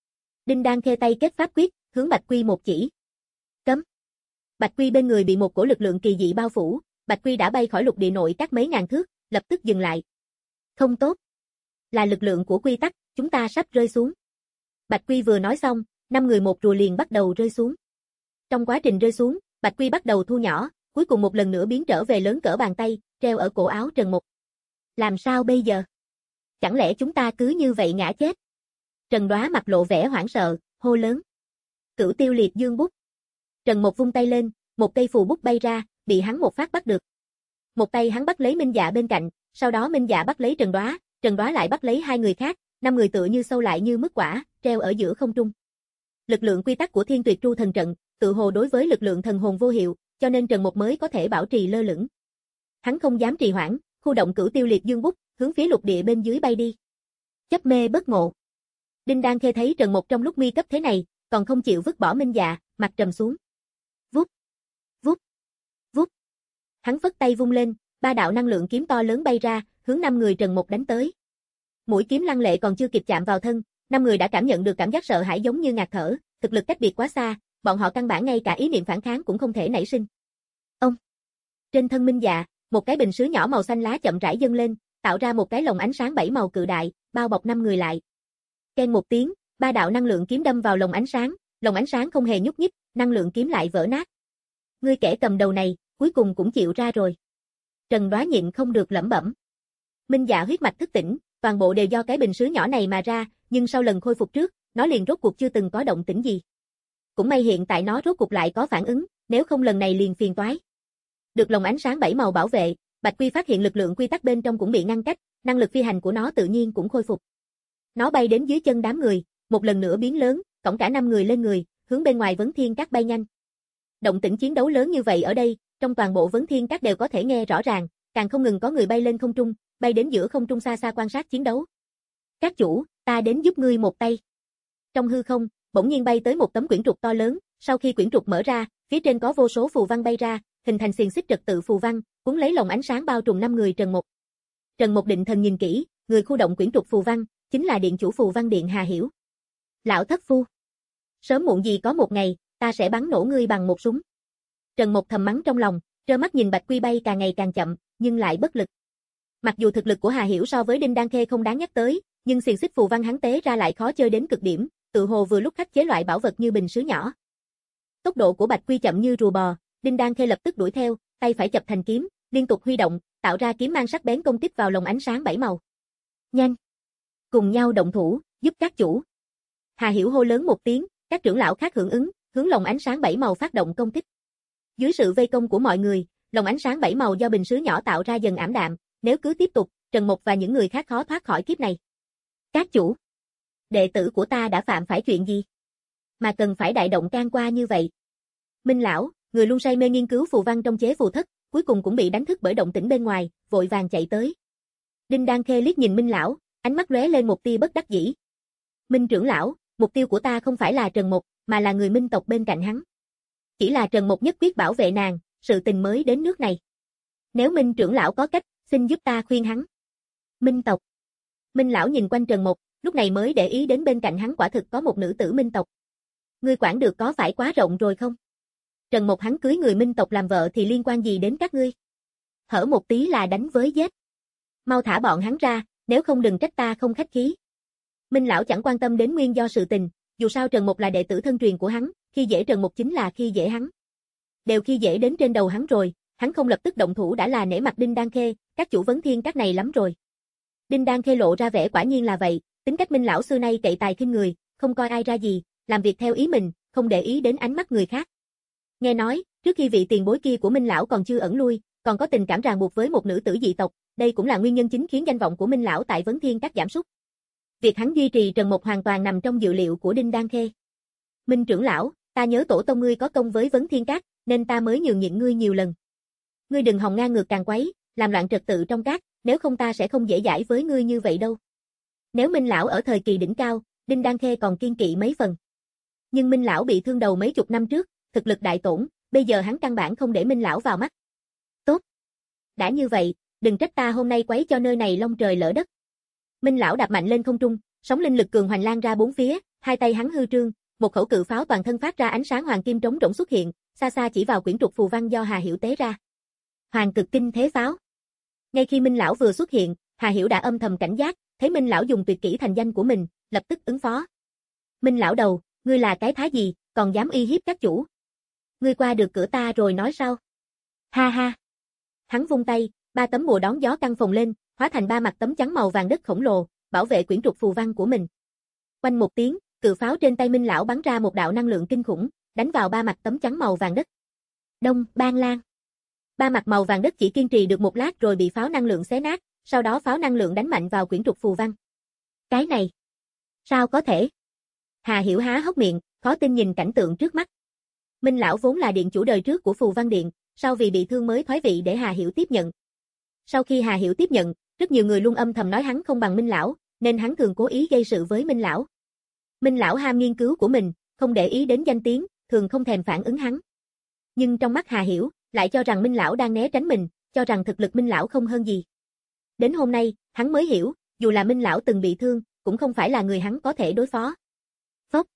Đinh Đan Khê tay kết pháp quyết, hướng Bạch Quy một chỉ. Cấm. Bạch Quy bên người bị một cổ lực lượng kỳ dị bao phủ, Bạch Quy đã bay khỏi lục địa nội các mấy ngàn thước, lập tức dừng lại. Không tốt. Là lực lượng của quy tắc, chúng ta sắp rơi xuống. Bạch Quy vừa nói xong, năm người một rùa liền bắt đầu rơi xuống. Trong quá trình rơi xuống, Bạch Quy bắt đầu thu nhỏ, cuối cùng một lần nữa biến trở về lớn cỡ bàn tay, treo ở cổ áo Trần Mục. Làm sao bây giờ? Chẳng lẽ chúng ta cứ như vậy ngã chết? Trần Đoá mặt lộ vẻ hoảng sợ, hô lớn. Cửu Tiêu Liệt Dương bút. Trần Mục vung tay lên, một cây phù bút bay ra, bị hắn một phát bắt được. Một tay hắn bắt lấy Minh Dạ bên cạnh, sau đó Minh Dạ bắt lấy Trần Đoá, Trần Đoá lại bắt lấy hai người khác, năm người tựa như sâu lại như mứt quả, treo ở giữa không trung. Lực lượng quy tắc của Thiên Tuyệt Tru thần trận, tự hồ đối với lực lượng thần hồn vô hiệu, cho nên Trần Mục mới có thể bảo trì lơ lửng. Hắn không dám trì hoãn, khu động Cửu Tiêu Liệt Dương bút, hướng phía lục địa bên dưới bay đi. Chấp mê bất ngộ. Đinh Đan Khê thấy Trần Mục trong lúc nguy cấp thế này, còn không chịu vứt bỏ Minh Dạ, mặt trầm xuống. Vút, vút, vút. Hắn phất tay vung lên, ba đạo năng lượng kiếm to lớn bay ra, hướng năm người Trần Mục đánh tới. Mũi kiếm lăng lệ còn chưa kịp chạm vào thân, năm người đã cảm nhận được cảm giác sợ hãi giống như ngạt thở, thực lực cách biệt quá xa, bọn họ căn bản ngay cả ý niệm phản kháng cũng không thể nảy sinh. Ông. Trên thân Minh Dạ, một cái bình sứ nhỏ màu xanh lá chậm rãi dâng lên, tạo ra một cái lồng ánh sáng bảy màu cự đại, bao bọc năm người lại. Keng một tiếng, ba đạo năng lượng kiếm đâm vào lồng ánh sáng, lồng ánh sáng không hề nhúc nhích, năng lượng kiếm lại vỡ nát. Ngươi kẻ cầm đầu này, cuối cùng cũng chịu ra rồi. Trần Đoá nhịn không được lẩm bẩm. Minh Dạ huyết mạch thức tỉnh, toàn bộ đều do cái bình sứ nhỏ này mà ra, nhưng sau lần khôi phục trước, nó liền rốt cuộc chưa từng có động tĩnh gì. Cũng may hiện tại nó rốt cuộc lại có phản ứng, nếu không lần này liền phiền toái. Được lồng ánh sáng bảy màu bảo vệ, Bạch Quy phát hiện lực lượng quy tắc bên trong cũng bị ngăn cách, năng lực phi hành của nó tự nhiên cũng khôi phục. Nó bay đến dưới chân đám người, một lần nữa biến lớn, cõng cả năm người lên người, hướng bên ngoài Vấn Thiên Các bay nhanh. Động tĩnh chiến đấu lớn như vậy ở đây, trong toàn bộ Vấn Thiên Các đều có thể nghe rõ ràng, càng không ngừng có người bay lên không trung, bay đến giữa không trung xa xa quan sát chiến đấu. Các chủ, ta đến giúp ngươi một tay. Trong hư không, bỗng nhiên bay tới một tấm quyển trục to lớn, sau khi quyển trục mở ra, phía trên có vô số phù văn bay ra, hình thành xiềng xích trật tự phù văn, cuốn lấy lồng ánh sáng bao trùm năm người Trần Mục. Trần Mục định thần nhìn kỹ, người khu động quyển trục phù văn, chính là điện chủ phù văn điện Hà Hiểu. Lão thất phu, sớm muộn gì có một ngày, ta sẽ bắn nổ ngươi bằng một súng. Trần Mục thầm mắng trong lòng, trơ mắt nhìn Bạch Quy bay càng ngày càng chậm, nhưng lại bất lực. Mặc dù thực lực của Hà Hiểu so với Đinh Đan Khê không đáng nhắc tới, nhưng xiềng xích phù văn hắn tế ra lại khó chơi đến cực điểm, tự hồ vừa lúc khắc chế loại bảo vật như bình sứ nhỏ. Tốc độ của Bạch Quy chậm như rùa bò, Đinh Đan Khê lập tức đuổi theo, tay phải chập thành kiếm, liên tục huy động, tạo ra kiếm mang sắc bén công kích vào lồng ánh sáng bảy màu. Nhanh, cùng nhau động thủ, giúp các chủ. Hà Hiểu hô lớn một tiếng, các trưởng lão khác hưởng ứng, hướng lồng ánh sáng bảy màu phát động công kích. Dưới sự vây công của mọi người, lồng ánh sáng bảy màu do bình sứ nhỏ tạo ra dần ảm đạm, nếu cứ tiếp tục, Trần Mục và những người khác khó thoát khỏi kiếp này. Các chủ, đệ tử của ta đã phạm phải chuyện gì? Mà cần phải đại động can qua như vậy. Minh lão, người luôn say mê nghiên cứu phù văn trong chế phù thất, cuối cùng cũng bị đánh thức bởi động tĩnh bên ngoài, vội vàng chạy tới. Đinh Đan Khê liếc nhìn Minh lão, ánh mắt lóe lên một tia bất đắc dĩ. Minh trưởng lão, mục tiêu của ta không phải là Trần Mục, mà là người Minh tộc bên cạnh hắn. Chỉ là Trần Mục nhất quyết bảo vệ nàng, sự tình mới đến nước này. Nếu Minh trưởng lão có cách, xin giúp ta khuyên hắn. Minh tộc. Minh lão nhìn quanh Trần Mục, lúc này mới để ý đến bên cạnh hắn quả thực có một nữ tử Minh tộc. Ngươi quản được có phải quá rộng rồi không? Trần Mục hắn cưới người Minh tộc làm vợ thì liên quan gì đến các ngươi? Hở một tí là đánh với giết. Mau thả bọn hắn ra, nếu không đừng trách ta không khách khí. Minh lão chẳng quan tâm đến nguyên do sự tình, dù sao Trần Mục là đệ tử thân truyền của hắn, khi dễ Trần Mục chính là khi dễ hắn. Đều khi dễ đến trên đầu hắn rồi, hắn không lập tức động thủ đã là nể mặt Đinh Đan Khê, các chủ Vấn Thiên Các này lắm rồi. Đinh Đan Khê lộ ra vẻ quả nhiên là vậy, tính cách Minh lão xưa nay cậy tài khinh người, không coi ai ra gì, làm việc theo ý mình, không để ý đến ánh mắt người khác. Nghe nói, trước khi vị tiền bối kia của Minh lão còn chưa ẩn lui, còn có tình cảm ràng buộc với một nữ tử dị tộc, đây cũng là nguyên nhân chính khiến danh vọng của Minh lão tại Vấn Thiên Các giảm sút. Việc hắn duy trì Trần Mục hoàn toàn nằm trong dự liệu của Đinh Đan Khê. Minh trưởng lão, ta nhớ tổ tông ngươi có công với Vấn Thiên Các, nên ta mới nhường nhịn ngươi nhiều lần. Ngươi đừng hòng ngang ngược càng quấy, làm loạn trật tự trong các, nếu không ta sẽ không dễ dãi với ngươi như vậy đâu. Nếu Minh lão ở thời kỳ đỉnh cao, Đinh Đan Khê còn kiên kỵ mấy phần. Nhưng Minh lão bị thương đầu mấy chục năm trước, thực lực đại tổn, bây giờ hắn căn bản không để Minh lão vào mắt. Tốt. Đã như vậy, đừng trách ta hôm nay quấy cho nơi này long trời lỡ đất. Minh lão đạp mạnh lên không trung, sóng linh lực cường hoành lan ra bốn phía, hai tay hắn hư trương, một khẩu cự pháo toàn thân phát ra ánh sáng hoàng kim trống rỗng xuất hiện, xa xa chỉ vào quyển trục phù văn do Hà Hiểu tế ra. Hoàng cực kinh thế pháo. Ngay khi Minh lão vừa xuất hiện, Hà Hiểu đã âm thầm cảnh giác, thấy Minh lão dùng tuyệt kỹ thành danh của mình, lập tức ứng phó. Minh lão đầu, ngươi là cái thá gì, còn dám uy hiếp các chủ? Ngươi qua được cửa ta rồi nói sau. Ha ha. Hắn vung tay, ba tấm bùa đón gió căng phồng lên, hóa thành ba mặt tấm chắn màu vàng đất khổng lồ, bảo vệ quyển trục phù văn của mình. Quanh một tiếng, cự pháo trên tay Minh lão bắn ra một đạo năng lượng kinh khủng, đánh vào ba mặt tấm chắn màu vàng đất. Đông, Ban Lan. Ba mặt màu vàng đất chỉ kiên trì được một lát rồi bị pháo năng lượng xé nát, sau đó pháo năng lượng đánh mạnh vào quyển trục phù văn. Cái này, sao có thể? Hà Hiểu há hốc miệng, khó tin nhìn cảnh tượng trước mắt. Minh lão vốn là điện chủ đời trước của phù văn điện, sau vì bị thương mới thoái vị để Hà Hiểu tiếp nhận. Sau khi Hà Hiểu tiếp nhận, rất nhiều người luôn âm thầm nói hắn không bằng Minh lão, nên hắn thường cố ý gây sự với Minh lão. Minh lão ham nghiên cứu của mình, không để ý đến danh tiếng, thường không thèm phản ứng hắn. Nhưng trong mắt Hà Hiểu, lại cho rằng Minh lão đang né tránh mình, cho rằng thực lực Minh lão không hơn gì. Đến hôm nay, hắn mới hiểu, dù là Minh lão từng bị thương, cũng không phải là người hắn có thể đối phó. Phốc.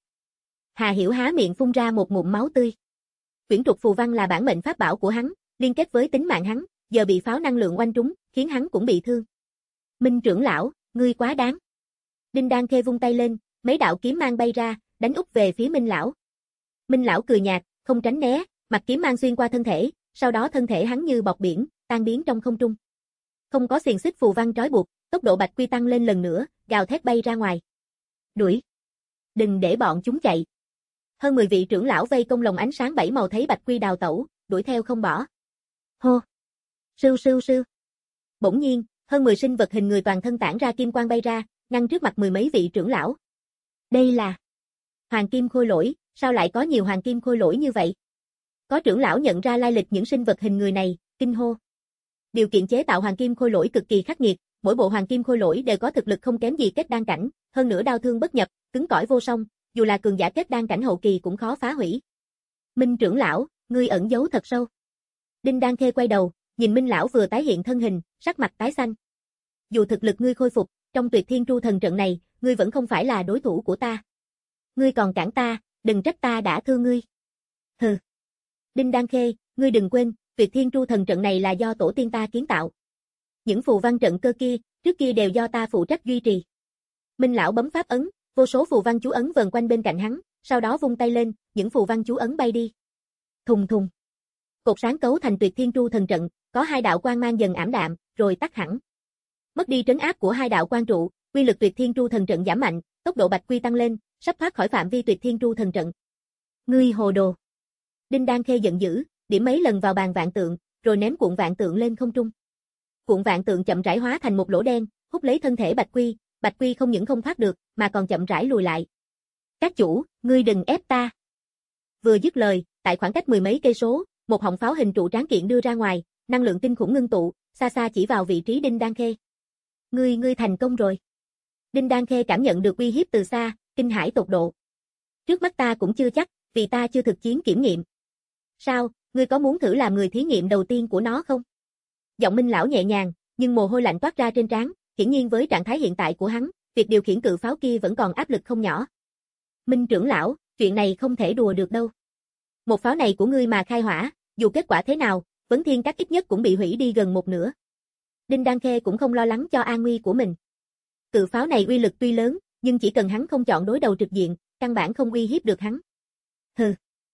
Hà Hiểu há miệng phun ra một ngụm máu tươi. Quyển trục phù văn là bản mệnh pháp bảo của hắn, liên kết với tính mạng hắn, giờ bị pháo năng lượng oanh trúng, khiến hắn cũng bị thương. Minh trưởng lão, ngươi quá đáng. Đinh Đan Khê vung tay lên, mấy đạo kiếm mang bay ra, đánh úp về phía Minh lão. Minh lão cười nhạt, không tránh né, mặt kiếm mang xuyên qua thân thể, sau đó thân thể hắn như bọt biển, tan biến trong không trung. Không có xiềng xích phù văn trói buộc, tốc độ Bạch Quy tăng lên lần nữa, gào thét bay ra ngoài. Đuổi! Đừng để bọn chúng chạy. Hơn mười vị trưởng lão vây công lồng ánh sáng bảy màu thấy Bạch Quy đào tẩu, đuổi theo không bỏ. Hô! Sưu sưu sưu! Bỗng nhiên, hơn mười sinh vật hình người toàn thân tản ra kim quang bay ra, ngăn trước mặt mười mấy vị trưởng lão. Đây là Hoàng Kim Khôi Lỗi, sao lại có nhiều Hoàng Kim Khôi Lỗi như vậy? Có trưởng lão nhận ra lai lịch những sinh vật hình người này, kinh hô. Điều kiện chế tạo Hoàng Kim Khôi Lỗi cực kỳ khắc nghiệt, mỗi bộ Hoàng Kim Khôi Lỗi đều có thực lực không kém gì kết đan cảnh, hơn nữa đao thương bất nhập, cứng cỏi vô song, dù là cường giả kết đan cảnh hậu kỳ cũng khó phá hủy. Minh trưởng lão, ngươi ẩn giấu thật sâu. Đinh Đan Khê quay đầu, nhìn Minh lão vừa tái hiện thân hình, sắc mặt tái xanh. Dù thực lực ngươi khôi phục, trong Tuyệt Thiên Tru thần trận này, ngươi vẫn không phải là đối thủ của ta. Ngươi còn cản ta, đừng trách ta đã thương ngươi. Hừ. Đinh Đan Khê, ngươi đừng quên, Tuyệt Thiên Tru thần trận này là do tổ tiên ta kiến tạo. Những phù văn trận cơ kia, trước kia đều do ta phụ trách duy trì. Minh lão bấm pháp ấn, vô số phù văn chú ấn vần quanh bên cạnh hắn, sau đó vung tay lên, những phù văn chú ấn bay đi. Thùng thùng. Cột sáng cấu thành Tuyệt Thiên Tru thần trận, có hai đạo quang mang dần ảm đạm, rồi tắt hẳn. Mất đi trấn áp của hai đạo quang trụ, uy lực Tuyệt Thiên Tru thần trận giảm mạnh, tốc độ Bạch Quy tăng lên, sắp thoát khỏi phạm vi Tuyệt Thiên Tru thần trận. Ngươi hồ đồ. Đinh Đan Khê giận dữ, điểm mấy lần vào bàn vạn tượng, rồi ném cuộn vạn tượng lên không trung. Cuộn vạn tượng chậm rãi hóa thành một lỗ đen, hút lấy thân thể Bạch Quy, Bạch Quy không những không thoát được, mà còn chậm rãi lùi lại. Các chủ, ngươi đừng ép ta. Vừa dứt lời, tại khoảng cách mười mấy cây số, một họng pháo hình trụ tráng kiện đưa ra ngoài, năng lượng kinh khủng ngưng tụ, xa xa chỉ vào vị trí Đinh Đan Khê. Ngươi, ngươi thành công rồi. Đinh Đan Khê cảm nhận được uy hiếp từ xa, kinh hãi tột độ. Trước mắt ta cũng chưa chắc, vì ta chưa thực chiến kiểm nghiệm. Sao, ngươi có muốn thử làm người thí nghiệm đầu tiên của nó không? Giọng Minh lão nhẹ nhàng, nhưng mồ hôi lạnh toát ra trên trán, hiển nhiên với trạng thái hiện tại của hắn, việc điều khiển cự pháo kia vẫn còn áp lực không nhỏ. Minh trưởng lão, chuyện này không thể đùa được đâu. Một pháo này của ngươi mà khai hỏa, dù kết quả thế nào, Vấn Thiên Các ít nhất cũng bị hủy đi gần một nửa. Đinh Đan Khê cũng không lo lắng cho an nguy của mình. Cự pháo này uy lực tuy lớn, nhưng chỉ cần hắn không chọn đối đầu trực diện, căn bản không uy hiếp được hắn. Hừ.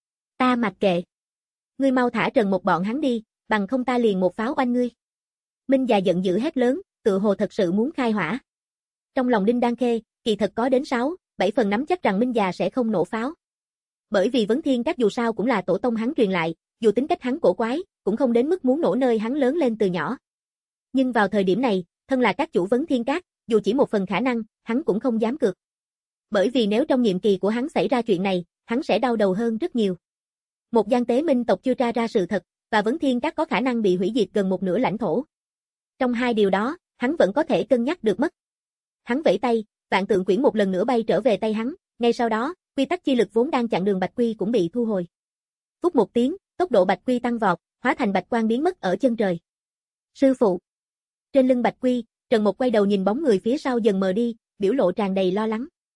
Ta mặc kệ. Ngươi mau thả trần một bọn hắn đi, bằng không ta liền một pháo oanh ngươi. Minh già giận dữ hét lớn, tự hồ thật sự muốn khai hỏa. Trong lòng Đinh Đan Khê, kỳ thật có đến sáu, bảy phần nắm chắc rằng Minh già sẽ không nổ pháo. Bởi vì Vấn Thiên Các dù sao cũng là tổ tông hắn truyền lại, dù tính cách hắn cổ quái, cũng không đến mức muốn nổ nơi hắn lớn lên từ nhỏ. Nhưng vào thời điểm này, thân là các chủ Vấn Thiên Các, dù chỉ một phần khả năng, hắn cũng không dám cược. Bởi vì nếu trong nhiệm kỳ của hắn xảy ra chuyện này, hắn sẽ đau đầu hơn rất nhiều. Một gian tế minh tộc chưa tra ra sự thật, và Vấn Thiên Các có khả năng bị hủy diệt gần một nửa lãnh thổ. Trong hai điều đó, hắn vẫn có thể cân nhắc được mất. Hắn vẫy tay, vạn tượng quyển một lần nữa bay trở về tay hắn, ngay sau đó, quy tắc chi lực vốn đang chặn đường Bạch Quy cũng bị thu hồi. Phút một tiếng, tốc độ Bạch Quy tăng vọt, hóa thành bạch quang biến mất ở chân trời. Sư phụ. Trên lưng Bạch Quy, Trần Mộc quay đầu nhìn bóng người phía sau dần mờ đi, biểu lộ tràn đầy lo lắng.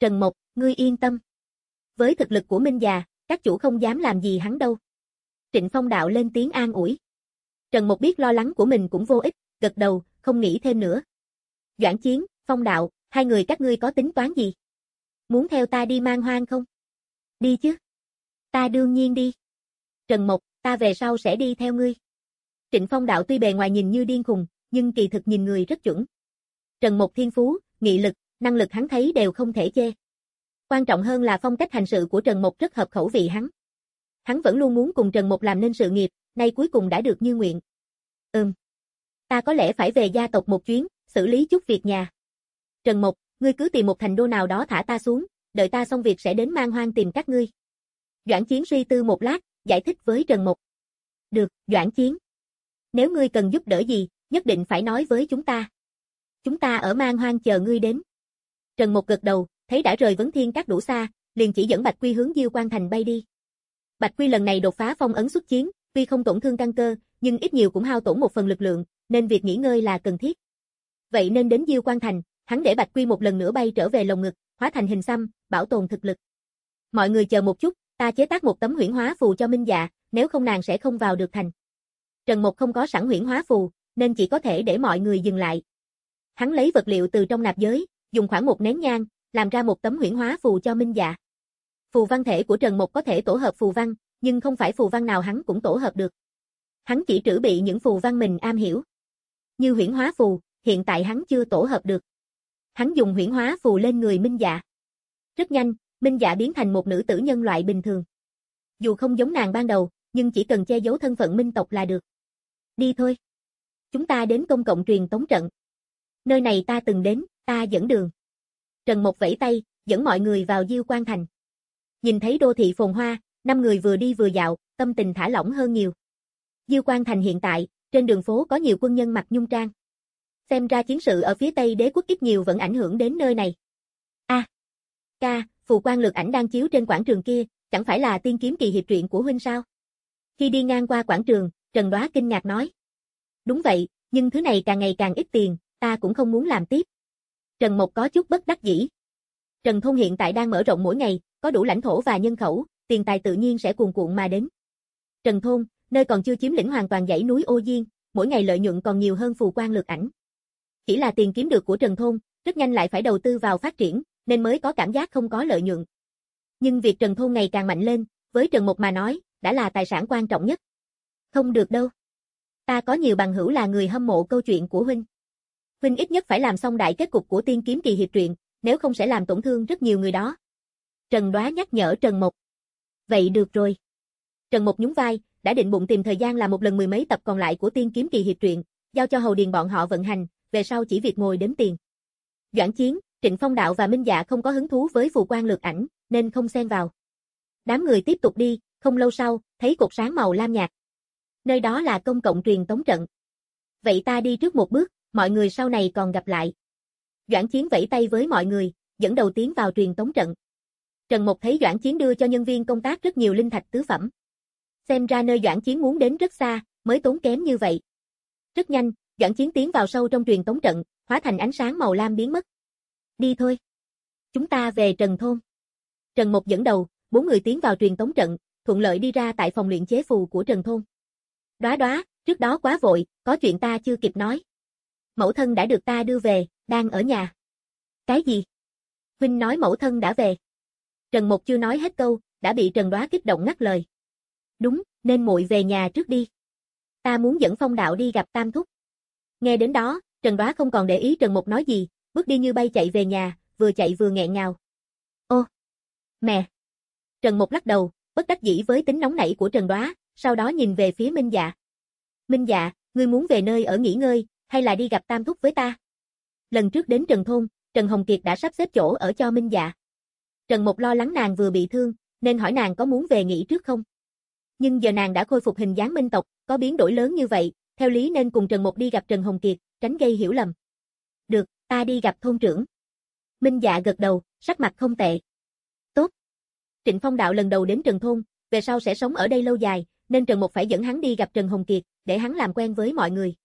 Trần Mộc, ngươi yên tâm. Với thực lực của Minh già, các chủ không dám làm gì hắn đâu. Trịnh Phong Đạo lên tiếng an ủi. Trần Mộc biết lo lắng của mình cũng vô ích, gật đầu, không nghĩ thêm nữa. Doãn Chiến, Phong Đạo, hai người các ngươi có tính toán gì? Muốn theo ta đi Man Hoang không? Đi chứ. Ta đương nhiên đi. Trần Mộc, ta về sau sẽ đi theo ngươi. Trịnh Phong Đạo tuy bề ngoài nhìn như điên khùng, nhưng kỳ thực nhìn người rất chuẩn. Trần Mộc thiên phú, nghị lực, năng lực hắn thấy đều không thể chê. Quan trọng hơn là phong cách hành sự của Trần Mộc rất hợp khẩu vị hắn. Hắn vẫn luôn muốn cùng Trần Mộc làm nên sự nghiệp, nay cuối cùng đã được như nguyện. Ừm. Ta có lẽ phải về gia tộc một chuyến, xử lý chút việc nhà. Trần Mộc, ngươi cứ tìm một thành đô nào đó thả ta xuống, đợi ta xong việc sẽ đến Man Hoang tìm các ngươi. Doãn Chiến suy tư một lát, giải thích với Trần Mộc. Được, Doãn Chiến. Nếu ngươi cần giúp đỡ gì, nhất định phải nói với chúng ta. Chúng ta ở Man Hoang chờ ngươi đến. Trần Mộc gật đầu, thấy đã rời Vấn Thiên Các đủ xa, liền chỉ dẫn Bạch Quy hướng Diêu Quan Thành bay đi. Bạch Quy lần này đột phá phong ấn xuất chiến, tuy không tổn thương căn cơ, nhưng ít nhiều cũng hao tổn một phần lực lượng, nên việc nghỉ ngơi là cần thiết. Vậy nên đến Diêu Quan Thành, hắn để Bạch Quy một lần nữa bay trở về lồng ngực, hóa thành hình xăm, bảo tồn thực lực. Mọi người chờ một chút, ta chế tác một tấm huyễn hóa phù cho Minh Dạ, nếu không nàng sẽ không vào được thành. Trần Mộc không có sẵn huyễn hóa phù, nên chỉ có thể để mọi người dừng lại. Hắn lấy vật liệu từ trong nạp giới, dùng khoảng một nén nhang, làm ra một tấm huyễn hóa phù cho Minh Dạ. Phù văn thể của Trần Mộc có thể tổ hợp phù văn, nhưng không phải phù văn nào hắn cũng tổ hợp được. Hắn chỉ trữ bị những phù văn mình am hiểu. Như huyễn hóa phù, hiện tại hắn chưa tổ hợp được. Hắn dùng huyễn hóa phù lên người Minh Dạ. Rất nhanh, Minh Dạ biến thành một nữ tử nhân loại bình thường. Dù không giống nàng ban đầu, nhưng chỉ cần che giấu thân phận Minh tộc là được. Đi thôi. Chúng ta đến công cộng truyền tống trận. Nơi này ta từng đến, ta dẫn đường. Trần Mộc vẫy tay, dẫn mọi người vào Diêu Quan Thành. Nhìn thấy đô thị phồn hoa, năm người vừa đi vừa dạo, tâm tình thả lỏng hơn nhiều. Diêu Quan Thành hiện tại, trên đường phố có nhiều quân nhân mặc nhung trang. Xem ra chiến sự ở phía Tây Đế quốc ít nhiều vẫn ảnh hưởng đến nơi này. A, à, ca, phù quan lược ảnh đang chiếu trên quảng trường kia, chẳng phải là Tiên Kiếm Kỳ Hiệp truyện của huynh sao? Khi đi ngang qua quảng trường, Trần Đoá kinh ngạc nói. Đúng vậy, nhưng thứ này càng ngày càng ít tiền, ta cũng không muốn làm tiếp. Trần Mộc có chút bất đắc dĩ. Trần Thôn hiện tại đang mở rộng mỗi ngày, có đủ lãnh thổ và nhân khẩu, tiền tài tự nhiên sẽ cuồn cuộn mà đến. Trần Thôn, nơi còn chưa chiếm lĩnh hoàn toàn dãy núi Ô Diên, mỗi ngày lợi nhuận còn nhiều hơn phù quan lược ảnh. Chỉ là tiền kiếm được của Trần Thôn, rất nhanh lại phải đầu tư vào phát triển, nên mới có cảm giác không có lợi nhuận. Nhưng việc Trần Thôn ngày càng mạnh lên, với Trần Mộc mà nói, đã là tài sản quan trọng nhất. Không được đâu. Ta có nhiều bằng hữu là người hâm mộ câu chuyện của huynh. Huynh ít nhất phải làm xong đại kết cục của Tiên Kiếm Kỳ Hiệp truyện, nếu không sẽ làm tổn thương rất nhiều người đó. Trần Đoá nhắc nhở Trần Mộc. Vậy được rồi. Trần Mộc nhún vai, đã định bụng tìm thời gian làm một lần mười mấy tập còn lại của Tiên Kiếm Kỳ Hiệp truyện, giao cho Hầu Điền bọn họ vận hành, về sau chỉ việc ngồi đếm tiền. Doãn Chiến, Trịnh Phong Đạo và Minh Dạ không có hứng thú với phù quan lược ảnh, nên không xen vào. Đám người tiếp tục đi, không lâu sau, thấy cột sáng màu lam nhạt. Nơi đó là công cộng truyền tống trận. Vậy ta đi trước một bước, mọi người sau này còn gặp lại. Doãn Chiến vẫy tay với mọi người, dẫn đầu tiến vào truyền tống trận. Trần Mộc thấy Doãn Chiến đưa cho nhân viên công tác rất nhiều linh thạch tứ phẩm. Xem ra nơi Doãn Chiến muốn đến rất xa, mới tốn kém như vậy. Rất nhanh, Doãn Chiến tiến vào sâu trong truyền tống trận, hóa thành ánh sáng màu lam biến mất. Đi thôi. Chúng ta về Trần Thôn. Trần Mộc dẫn đầu, bốn người tiến vào truyền tống trận, thuận lợi đi ra tại phòng luyện chế phù của Trần Thôn. Đoá Đoá, trước đó quá vội, có chuyện ta chưa kịp nói. Mẫu thân đã được ta đưa về, đang ở nhà. Cái gì? Huynh nói mẫu thân đã về. Trần Mộc chưa nói hết câu, đã bị Trần Đoá kích động ngắt lời. Đúng, nên muội về nhà trước đi. Ta muốn dẫn Phong Đạo đi gặp Tam Thúc. Nghe đến đó, Trần Đoá không còn để ý Trần Mộc nói gì, bước đi như bay chạy về nhà, vừa chạy vừa nghẹn ngào. Ô, mẹ. Trần Mộc lắc đầu, bất đắc dĩ với tính nóng nảy của Trần Đoá, sau đó nhìn về phía Minh Dạ. Minh Dạ, ngươi muốn về nơi ở nghỉ ngơi, hay là đi gặp Tam Thúc với ta? Lần trước đến Trần Thôn, Trần Hồng Kiệt đã sắp xếp chỗ ở cho Minh Dạ. Trần Mộc lo lắng nàng vừa bị thương, nên hỏi nàng có muốn về nghỉ trước không? Nhưng giờ nàng đã khôi phục hình dáng minh tộc, có biến đổi lớn như vậy, theo lý nên cùng Trần Mộc đi gặp Trần Hồng Kiệt, tránh gây hiểu lầm. Được, ta đi gặp thôn trưởng. Minh Dạ gật đầu, sắc mặt không tệ. Tốt. Trịnh Phong Đạo lần đầu đến Trần Thôn, về sau sẽ sống ở đây lâu dài, nên Trần Mộc phải dẫn hắn đi gặp Trần Hồng Kiệt, để hắn làm quen với mọi người.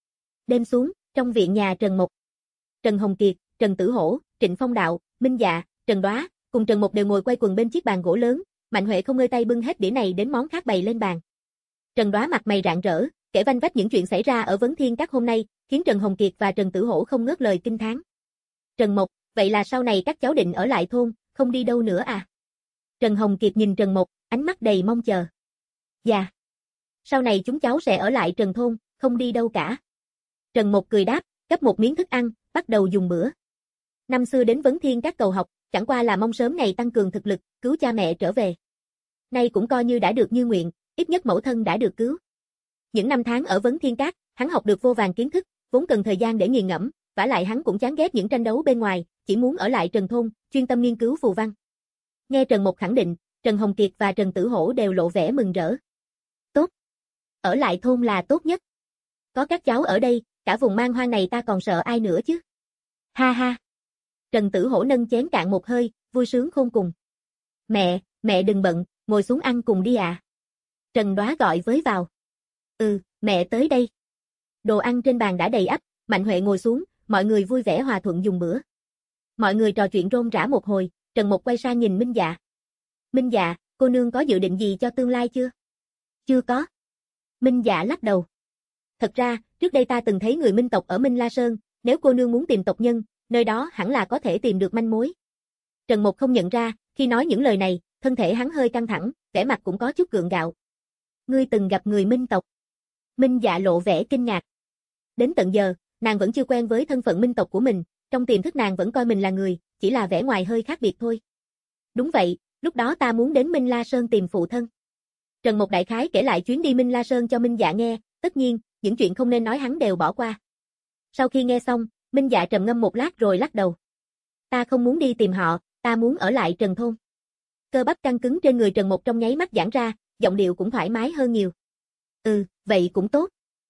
Đêm xuống, trong viện nhà Trần Mộc. Trần Hồng Kiệt, Trần Tử Hổ, Trịnh Phong Đạo, Minh Dạ, Trần Đoá, cùng Trần Mộc đều ngồi quay quần bên chiếc bàn gỗ lớn, Mạnh Huệ không ngơi tay bưng hết đĩa này đến món khác bày lên bàn. Trần Đoá mặt mày rạng rỡ, kể vanh vách những chuyện xảy ra ở Vấn Thiên Các hôm nay, khiến Trần Hồng Kiệt và Trần Tử Hổ không ngớt lời kinh thán. Trần Mộc, vậy là sau này các cháu định ở lại thôn, không đi đâu nữa à? Trần Hồng Kiệt nhìn Trần Mộc, ánh mắt đầy mong chờ. Dạ. Sau này chúng cháu sẽ ở lại Trần thôn, không đi đâu cả. Trần Mộc cười đáp, gấp một miếng thức ăn, bắt đầu dùng bữa. Năm xưa đến Vấn Thiên Các cầu học, chẳng qua là mong sớm ngày tăng cường thực lực, cứu cha mẹ trở về. Nay cũng coi như đã được như nguyện, ít nhất mẫu thân đã được cứu. Những năm tháng ở Vấn Thiên Các, hắn học được vô vàn kiến thức, vốn cần thời gian để nghiền ngẫm, vả lại hắn cũng chán ghét những tranh đấu bên ngoài, chỉ muốn ở lại Trần thôn, chuyên tâm nghiên cứu phù văn. Nghe Trần Mộc khẳng định, Trần Hồng Kiệt và Trần Tử Hổ đều lộ vẻ mừng rỡ. Tốt. Ở lại thôn là tốt nhất. Có các cháu ở đây, cả vùng man hoang này ta còn sợ ai nữa chứ. Ha ha. Trần Tử Hổ nâng chén cạn một hơi, vui sướng khôn cùng. Mẹ, mẹ đừng bận, ngồi xuống ăn cùng đi ạ. À. Trần Đoá gọi với vào. Ừ, mẹ tới đây. Đồ ăn trên bàn đã đầy ắp, Mạnh Huệ ngồi xuống, mọi người vui vẻ hòa thuận dùng bữa. Mọi người trò chuyện rôm rả một hồi, Trần Mộc quay sang nhìn Minh Dạ. Minh Dạ, cô nương có dự định gì cho tương lai chưa? Chưa có. Minh Dạ lắc đầu. Thật ra, trước đây ta từng thấy người Minh tộc ở Minh La Sơn, nếu cô nương muốn tìm tộc nhân, nơi đó hẳn là có thể tìm được manh mối. Trần Mộc không nhận ra, khi nói những lời này, thân thể hắn hơi căng thẳng, vẻ mặt cũng có chút gượng gạo. Ngươi từng gặp người Minh tộc? Minh Dạ lộ vẻ kinh ngạc. Đến tận giờ, nàng vẫn chưa quen với thân phận Minh tộc của mình, trong tiềm thức nàng vẫn coi mình là người, chỉ là vẻ ngoài hơi khác biệt thôi. Đúng vậy, lúc đó ta muốn đến Minh La Sơn tìm phụ thân. Trần Mộc đại khái kể lại chuyến đi Minh La Sơn cho Minh Dạ nghe, tất nhiên, những chuyện không nên nói hắn đều bỏ qua. Sau khi nghe xong, Minh Dạ trầm ngâm một lát rồi lắc đầu. Ta không muốn đi tìm họ, ta muốn ở lại Trần thôn. Cơ bắp căng cứng trên người Trần Mộc trong nháy mắt giãn ra, giọng điệu cũng thoải mái hơn nhiều. Ừ, vậy cũng tốt.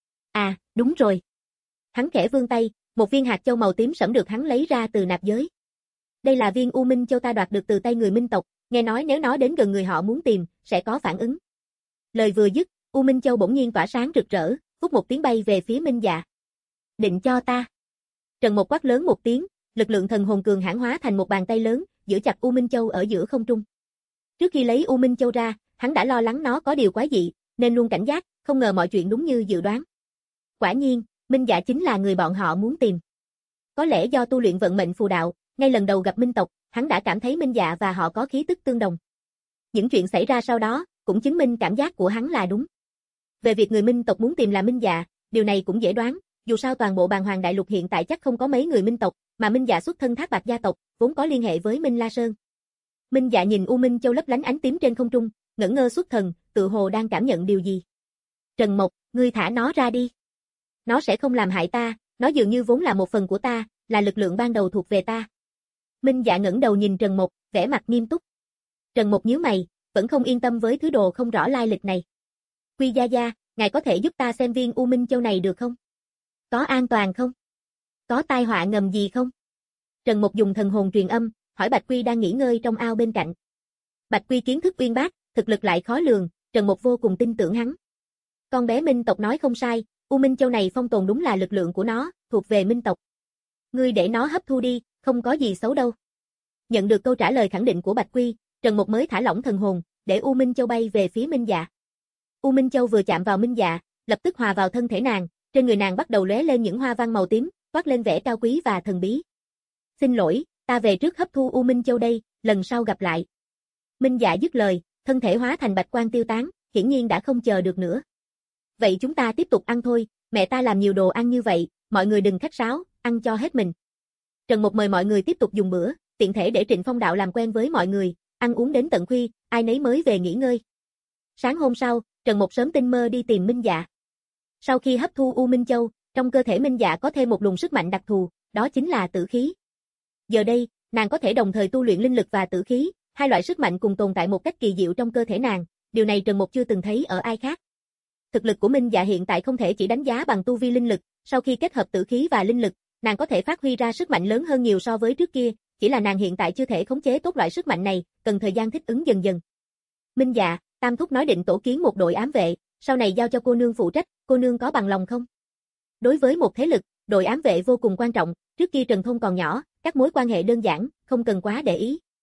À, đúng rồi. Hắn khẽ vươn tay, một viên hạt châu màu tím sẫm được hắn lấy ra từ nạp giới. Đây là viên U Minh Châu ta đoạt được từ tay người Minh tộc, nghe nói nếu nó đến gần người họ muốn tìm, sẽ có phản ứng. Lời vừa dứt, U Minh Châu bỗng nhiên tỏa sáng rực rỡ, vút một tiếng bay về phía Minh Dạ. Định cho ta. Trần Mộc quát lớn một tiếng, lực lượng thần hồn cường hãn hóa thành một bàn tay lớn, giữ chặt U Minh Châu ở giữa không trung. Trước khi lấy U Minh Châu ra, hắn đã lo lắng nó có điều quái dị, nên luôn cảnh giác, không ngờ mọi chuyện đúng như dự đoán. Quả nhiên, Minh Dạ chính là người bọn họ muốn tìm. Có lẽ do tu luyện vận mệnh phù đạo, ngay lần đầu gặp Minh tộc, hắn đã cảm thấy Minh Dạ và họ có khí tức tương đồng. Những chuyện xảy ra sau đó, cũng chứng minh cảm giác của hắn là đúng. Về việc người Minh tộc muốn tìm là Minh Dạ, điều này cũng dễ đoán, dù sao toàn bộ Bàn Hoàng Đại Lục hiện tại chắc không có mấy người Minh tộc, mà Minh Dạ xuất thân Thác Bạt gia tộc, vốn có liên hệ với Minh La Sơn. Minh Dạ nhìn U Minh Châu lấp lánh ánh tím trên không trung, ngẩn ngơ xuất thần, tự hồ đang cảm nhận điều gì. Trần Mộc, ngươi thả nó ra đi. Nó sẽ không làm hại ta, nó dường như vốn là một phần của ta, là lực lượng ban đầu thuộc về ta. Minh Dạ ngẩng đầu nhìn Trần Mộc, vẻ mặt nghiêm túc. Trần Mộc nhíu mày, vẫn không yên tâm với thứ đồ không rõ lai lịch này. Quy gia gia, ngài có thể giúp ta xem viên U Minh Châu này được không? Có an toàn không? Có tai họa ngầm gì không? Trần Mộc dùng thần hồn truyền âm, hỏi Bạch Quy đang nghỉ ngơi trong ao bên cạnh. Bạch Quy kiến thức uyên bác, thực lực lại khó lường, Trần Mộc vô cùng tin tưởng hắn. Con bé Minh tộc nói không sai, U Minh Châu này phong tồn đúng là lực lượng của nó, thuộc về Minh tộc. Ngươi để nó hấp thu đi, không có gì xấu đâu. Nhận được câu trả lời khẳng định của Bạch Quy, Trần Mộc mới thả lỏng thần hồn, để U Minh Châu bay về phía Minh Dạ. U Minh Châu vừa chạm vào Minh Dạ, lập tức hòa vào thân thể nàng, trên người nàng bắt đầu lóe lên những hoa văn màu tím, toát lên vẻ cao quý và thần bí. Xin lỗi, ta về trước hấp thu U Minh Châu đây, lần sau gặp lại. Minh Dạ dứt lời, thân thể hóa thành bạch quang tiêu tán, hiển nhiên đã không chờ được nữa. Vậy chúng ta tiếp tục ăn thôi, mẹ ta làm nhiều đồ ăn như vậy, mọi người đừng khách sáo, ăn cho hết mình. Trần Mộc mời mọi người tiếp tục dùng bữa, tiện thể để Trịnh Phong Đạo làm quen với mọi người, ăn uống đến tận khuya, ai nấy mới về nghỉ ngơi. Sáng hôm sau, Trần Mộc sớm tinh mơ đi tìm Minh Dạ. Sau khi hấp thu U Minh Châu, trong cơ thể Minh Dạ có thêm một luồng sức mạnh đặc thù, đó chính là tử khí. Giờ đây, nàng có thể đồng thời tu luyện linh lực và tử khí, hai loại sức mạnh cùng tồn tại một cách kỳ diệu trong cơ thể nàng, điều này Trần Mộc chưa từng thấy ở ai khác. Thực lực của Minh Dạ hiện tại không thể chỉ đánh giá bằng tu vi linh lực, sau khi kết hợp tử khí và linh lực, nàng có thể phát huy ra sức mạnh lớn hơn nhiều so với trước kia, chỉ là nàng hiện tại chưa thể khống chế tốt loại sức mạnh này, cần thời gian thích ứng dần dần. Minh Dạ, Tam Thúc nói định tổ kiến một đội ám vệ, sau này giao cho cô nương phụ trách, cô nương có bằng lòng không? Đối với một thế lực, đội ám vệ vô cùng quan trọng, trước kia Trần Thôn còn nhỏ, các mối quan hệ đơn giản, không cần quá để ý.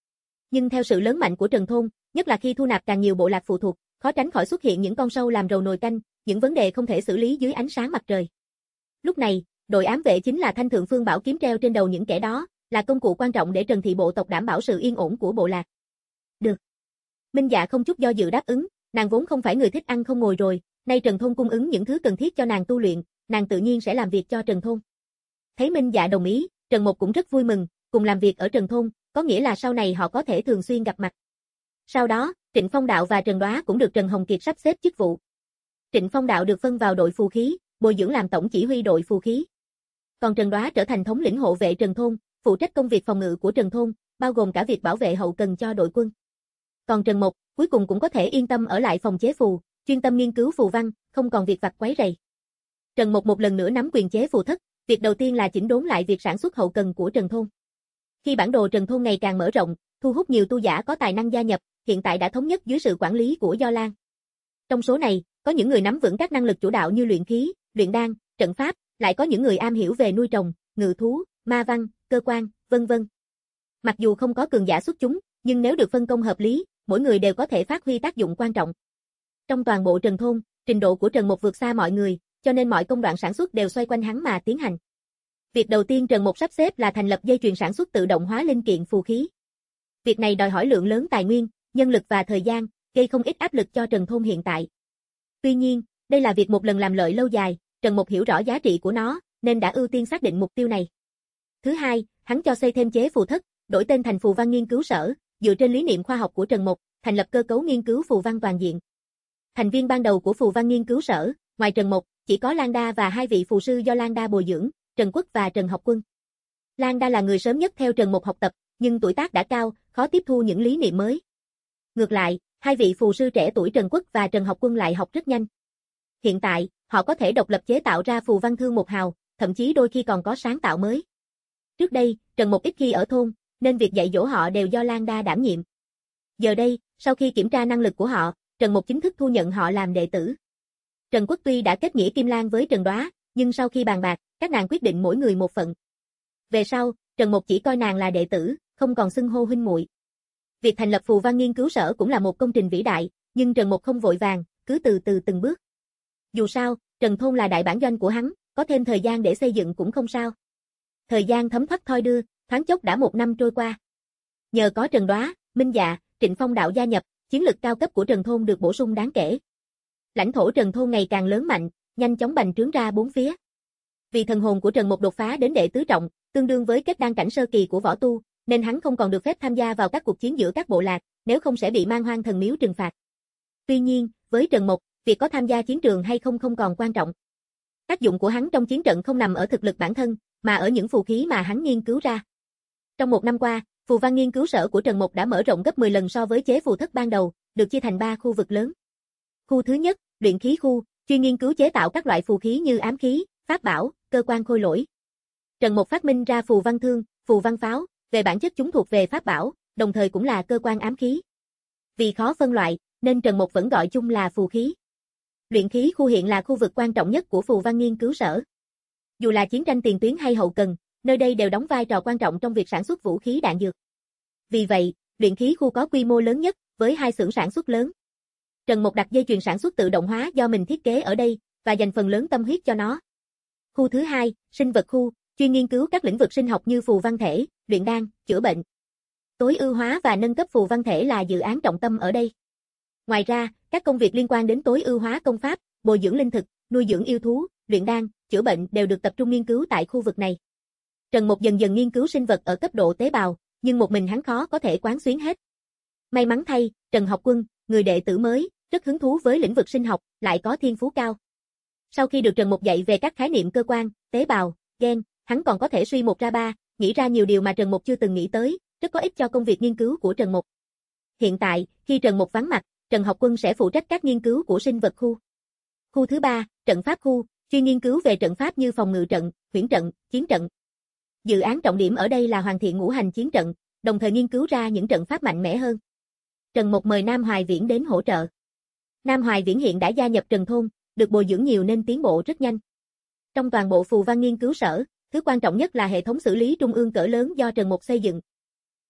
Nhưng theo sự lớn mạnh của Trần Thôn, nhất là khi thu nạp càng nhiều bộ lạc phụ thuộc, khó tránh khỏi xuất hiện những con sâu làm rầu nồi canh, những vấn đề không thể xử lý dưới ánh sáng mặt trời. Lúc này, đội ám vệ chính là thanh thượng phương bảo kiếm treo trên đầu những kẻ đó, là công cụ quan trọng để Trần thị bộ tộc đảm bảo sự yên ổn của bộ lạc. Được. Minh Dạ không chút do dự đáp ứng, nàng vốn không phải người thích ăn không ngồi rồi, nay Trần Thôn cung ứng những thứ cần thiết cho nàng tu luyện, nàng tự nhiên sẽ làm việc cho Trần Thôn. Thấy Minh Dạ đồng ý, Trần Mộc cũng rất vui mừng, cùng làm việc ở Trần Thôn, có nghĩa là sau này họ có thể thường xuyên gặp mặt. Sau đó, Trịnh Phong Đạo và Trần Đoá cũng được Trần Hồng Kiệt sắp xếp chức vụ. Trịnh Phong Đạo được phân vào đội phù khí, bồi dưỡng làm tổng chỉ huy đội phù khí. Còn Trần Đoá trở thành thống lĩnh hộ vệ Trần Thôn, phụ trách công việc phòng ngự của Trần Thôn, bao gồm cả việc bảo vệ hậu cần cho đội quân. Còn Trần Mộc, cuối cùng cũng có thể yên tâm ở lại phòng chế phù, chuyên tâm nghiên cứu phù văn, không còn việc vặt quấy rầy. Trần Mộc một lần nữa nắm quyền chế phù thất, việc đầu tiên là chỉnh đốn lại việc sản xuất hậu cần của Trần Thôn. Khi bản đồ Trần Thôn ngày càng mở rộng, thu hút nhiều tu giả có tài năng gia nhập, hiện tại đã thống nhất dưới sự quản lý của Do Lan. Trong số này, có những người nắm vững các năng lực chủ đạo như luyện khí, luyện đan, trận pháp, lại có những người am hiểu về nuôi trồng, ngự thú, ma văn, cơ quan, vân vân. Mặc dù không có cường giả xuất chúng, nhưng nếu được phân công hợp lý, mỗi người đều có thể phát huy tác dụng quan trọng. Trong toàn bộ Trần Thôn, trình độ của Trần Mộc vượt xa mọi người, cho nên mọi công đoạn sản xuất đều xoay quanh hắn mà tiến hành. Việc đầu tiên Trần Mộc sắp xếp là thành lập dây chuyền sản xuất tự động hóa linh kiện phù khí. Việc này đòi hỏi lượng lớn tài nguyên, nhân lực và thời gian, gây không ít áp lực cho Trần Thôn hiện tại. Tuy nhiên, đây là việc một lần làm lợi lâu dài, Trần Mộc hiểu rõ giá trị của nó, nên đã ưu tiên xác định mục tiêu này. Thứ hai, hắn cho xây thêm chế phù thất, đổi tên thành Phù Văn Nghiên cứu sở, dựa trên lý niệm khoa học của Trần Mộc, thành lập cơ cấu nghiên cứu phù văn toàn diện. Thành viên ban đầu của Phù Văn Nghiên cứu sở, ngoài Trần Mộc, chỉ có Lan Đa và hai vị phù sư do Lan Đa bồi dưỡng, Trần Quốc và Trần Học Quân. Lan Đa là người sớm nhất theo Trần Mộc học tập, nhưng tuổi tác đã cao, khó tiếp thu những lý niệm mới. Ngược lại, hai vị phù sư trẻ tuổi Trần Quốc và Trần Học Quân lại học rất nhanh. Hiện tại, họ có thể độc lập chế tạo ra phù văn thương một hào, thậm chí đôi khi còn có sáng tạo mới. Trước đây, Trần Mộc ít khi ở thôn, nên việc dạy dỗ họ đều do Lan Đa đảm nhiệm. Giờ đây, sau khi kiểm tra năng lực của họ, Trần Mộc chính thức thu nhận họ làm đệ tử. Trần Quốc tuy đã kết nghĩa Kim Lan với Trần Đoá, nhưng sau khi bàn bạc, các nàng quyết định mỗi người một phận. Về sau, Trần Mộc chỉ coi nàng là đệ tử, không còn xưng hô huynh muội. Việc thành lập Phù Văn Nghiên cứu sở cũng là một công trình vĩ đại, nhưng Trần Mộc không vội vàng, cứ từ từ từng bước. Dù sao, Trần Thôn là đại bản doanh của hắn, có thêm thời gian để xây dựng cũng không sao. Thời gian thấm thoát thoi đưa, thoáng chốc đã một năm trôi qua. Nhờ có Trần Đoá, Minh Dạ, Trịnh Phong Đạo gia nhập, chiến lực cao cấp của Trần Thôn được bổ sung đáng kể. Lãnh thổ Trần Thôn ngày càng lớn mạnh, nhanh chóng bành trướng ra bốn phía. Vì thần hồn của Trần Mộc đột phá đến đệ tứ trọng, tương đương với kết đan cảnh sơ kỳ của võ tu, nên hắn không còn được phép tham gia vào các cuộc chiến giữa các bộ lạc, nếu không sẽ bị Man Hoang Thần Miếu trừng phạt. Tuy nhiên, với Trần Mộc, việc có tham gia chiến trường hay không không còn quan trọng. Tác dụng của hắn trong chiến trận không nằm ở thực lực bản thân, mà ở những phù khí mà hắn nghiên cứu ra. Trong một năm qua, Phù Văn Nghiên cứu sở của Trần Mộc đã mở rộng gấp mười lần so với chế phù thất ban đầu, được chia thành ba khu vực lớn. Khu thứ nhất, luyện khí khu, chuyên nghiên cứu chế tạo các loại phù khí như ám khí, pháp bảo, cơ quan khôi lỗi. Trần Mộc phát minh ra phù văn thương, phù văn pháo, về bản chất chúng thuộc về pháp bảo, đồng thời cũng là cơ quan ám khí. Vì khó phân loại, nên Trần Mộc vẫn gọi chung là phù khí. Luyện khí khu hiện là khu vực quan trọng nhất của Phù Văn Nghiên cứu sở. Dù là chiến tranh tiền tuyến hay hậu cần, nơi đây đều đóng vai trò quan trọng trong việc sản xuất vũ khí đạn dược. Vì vậy, luyện khí khu có quy mô lớn nhất, với hai xưởng sản xuất lớn. Trần Mộc đặt dây chuyền sản xuất tự động hóa do mình thiết kế ở đây, và dành phần lớn tâm huyết cho nó. Khu thứ hai, sinh vật khu, chuyên nghiên cứu các lĩnh vực sinh học như phù văn thể, luyện đan, chữa bệnh. Tối ưu hóa và nâng cấp phù văn thể là dự án trọng tâm ở đây. Ngoài ra, các công việc liên quan đến tối ưu hóa công pháp, bồi dưỡng linh thực, nuôi dưỡng yêu thú, luyện đan, chữa bệnh đều được tập trung nghiên cứu tại khu vực này. Trần Mộc dần dần nghiên cứu sinh vật ở cấp độ tế bào, nhưng một mình hắn khó có thể quán xuyến hết. May mắn thay, Trần Học Quân, người đệ tử mới, rất hứng thú với lĩnh vực sinh học, lại có thiên phú cao. Sau khi được Trần Mộc dạy về các khái niệm cơ quan, tế bào, gen, hắn còn có thể suy một ra ba, nghĩ ra nhiều điều mà Trần Mộc chưa từng nghĩ tới, rất có ích cho công việc nghiên cứu của Trần Mộc. Hiện tại, khi Trần Mộc vắng mặt, Trần Học Quân sẽ phụ trách các nghiên cứu của sinh vật khu. Khu thứ ba, trận pháp khu, chuyên nghiên cứu về trận pháp như phòng ngự trận, huyễn trận, chiến trận. Dự án trọng điểm ở đây là hoàn thiện ngũ hành chiến trận, đồng thời nghiên cứu ra những trận pháp mạnh mẽ hơn. Trần Mộc mời Nam Hoài Viễn đến hỗ trợ. Nam Hoài Viễn hiện đã gia nhập Trần Thôn, được bồi dưỡng nhiều nên tiến bộ rất nhanh. Trong toàn bộ Phù Văn Nghiên cứu sở, thứ quan trọng nhất là hệ thống xử lý trung ương cỡ lớn do Trần Mộc xây dựng.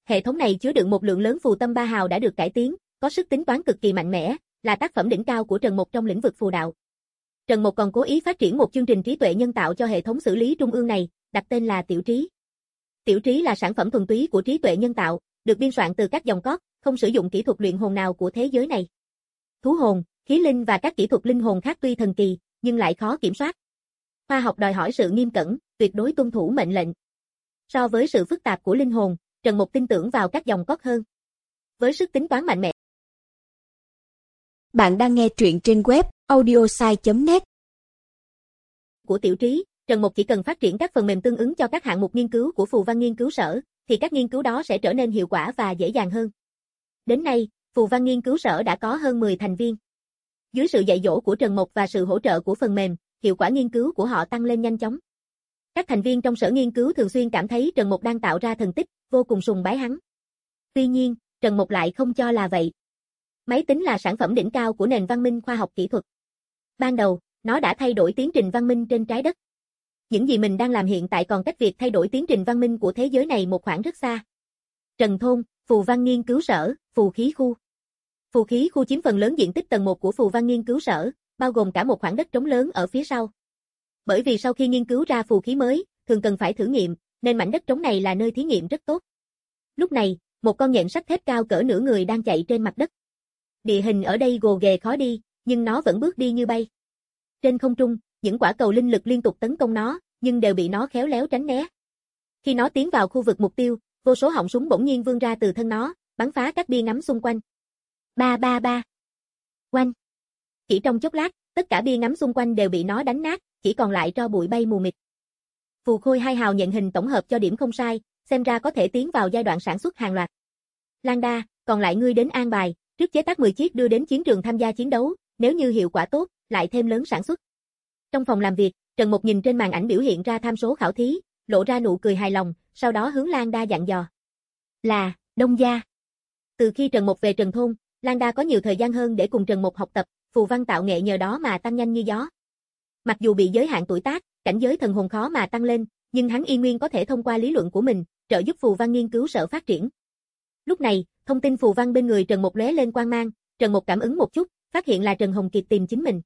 Hệ thống này chứa đựng một lượng lớn phù tâm ba hào đã được cải tiến, có sức tính toán cực kỳ mạnh mẽ, là tác phẩm đỉnh cao của Trần Mục trong lĩnh vực phù đạo. Trần Mục còn cố ý phát triển một chương trình trí tuệ nhân tạo cho hệ thống xử lý trung ương này, đặt tên là Tiểu Trí. Tiểu Trí là sản phẩm thuần túy của trí tuệ nhân tạo, được biên soạn từ các dòng code, không sử dụng kỹ thuật luyện hồn nào của thế giới này. Thú hồn, khí linh và các kỹ thuật linh hồn khác tuy thần kỳ, nhưng lại khó kiểm soát. Khoa học đòi hỏi sự nghiêm cẩn, tuyệt đối tuân thủ mệnh lệnh. So với sự phức tạp của linh hồn, Trần Mục tin tưởng vào các dòng code hơn. Với sức tính toán mạnh mẽ. Bạn đang nghe truyện trên web audiosai chấm net. Của Tiểu Trí, Trần Mục chỉ cần phát triển các phần mềm tương ứng cho các hạng mục nghiên cứu của Phù Văn Nghiên cứu Sở, thì các nghiên cứu đó sẽ trở nên hiệu quả và dễ dàng hơn. Đến nay, Phù Văn Nghiên cứu Sở đã có hơn mười thành viên. Dưới sự dạy dỗ của Trần Mục và sự hỗ trợ của phần mềm, hiệu quả nghiên cứu của họ tăng lên nhanh chóng. Các thành viên trong sở nghiên cứu thường xuyên cảm thấy Trần Mục đang tạo ra thần tích, vô cùng sùng bái hắn. Tuy nhiên, Trần Mục lại không cho là vậy. Máy tính là sản phẩm đỉnh cao của nền văn minh khoa học kỹ thuật. Ban đầu, nó đã thay đổi tiến trình văn minh trên trái đất. Những gì mình đang làm hiện tại còn cách việc thay đổi tiến trình văn minh của thế giới này một khoảng rất xa. Trần Thôn, Phù Văn Nghiên cứu Sở, Phù Khí Khu. Phù Khí Khu chiếm phần lớn diện tích tầng một của Phù Văn Nghiên cứu Sở, bao gồm cả một khoảng đất trống lớn ở phía sau. Bởi vì sau khi nghiên cứu ra phù khí mới, thường cần phải thử nghiệm, nên mảnh đất trống này là nơi thí nghiệm rất tốt. Lúc này, một con nhện sắt thép cao cỡ nửa người đang chạy trên mặt đất. Địa hình ở đây gồ ghề khó đi, nhưng nó vẫn bước đi như bay. Trên không trung, những quả cầu linh lực liên tục tấn công nó, nhưng đều bị nó khéo léo tránh né. Khi nó tiến vào khu vực mục tiêu, vô số họng súng bỗng nhiên vươn ra từ thân nó, bắn phá các bia ngắm xung quanh. Ba ba ba. Oanh. Chỉ trong chốc lát, tất cả bia ngắm xung quanh đều bị nó đánh nát, chỉ còn lại tro bụi bay mù mịt. Phù Khôi hai hào nhận hình tổng hợp cho điểm không sai, xem ra có thể tiến vào giai đoạn sản xuất hàng loạt. Lan Đa, còn lại ngươi đến an bài, trước chế tác mười chiếc đưa đến chiến trường tham gia chiến đấu, nếu như hiệu quả tốt, lại thêm lớn sản xuất. Trong phòng làm việc, Trần Mục nhìn trên màn ảnh biểu hiện ra tham số khảo thí, lộ ra nụ cười hài lòng, sau đó hướng Lan Đa dặn dò. Là, Đông gia. Từ khi Trần Mục về Trần Thôn, Lan Đa có nhiều thời gian hơn để cùng Trần Mục học tập, phù văn tạo nghệ nhờ đó mà tăng nhanh như gió. Mặc dù bị giới hạn tuổi tác, cảnh giới thần hồn khó mà tăng lên, nhưng hắn y nguyên có thể thông qua lý luận của mình, trợ giúp Phù Văn Nghiên cứu Sở phát triển. Lúc này, thông tin phù văn bên người Trần Mục lóe lên quang mang, Trần Mục cảm ứng một chút, phát hiện là Trần Hồng Kiệt tìm chính mình.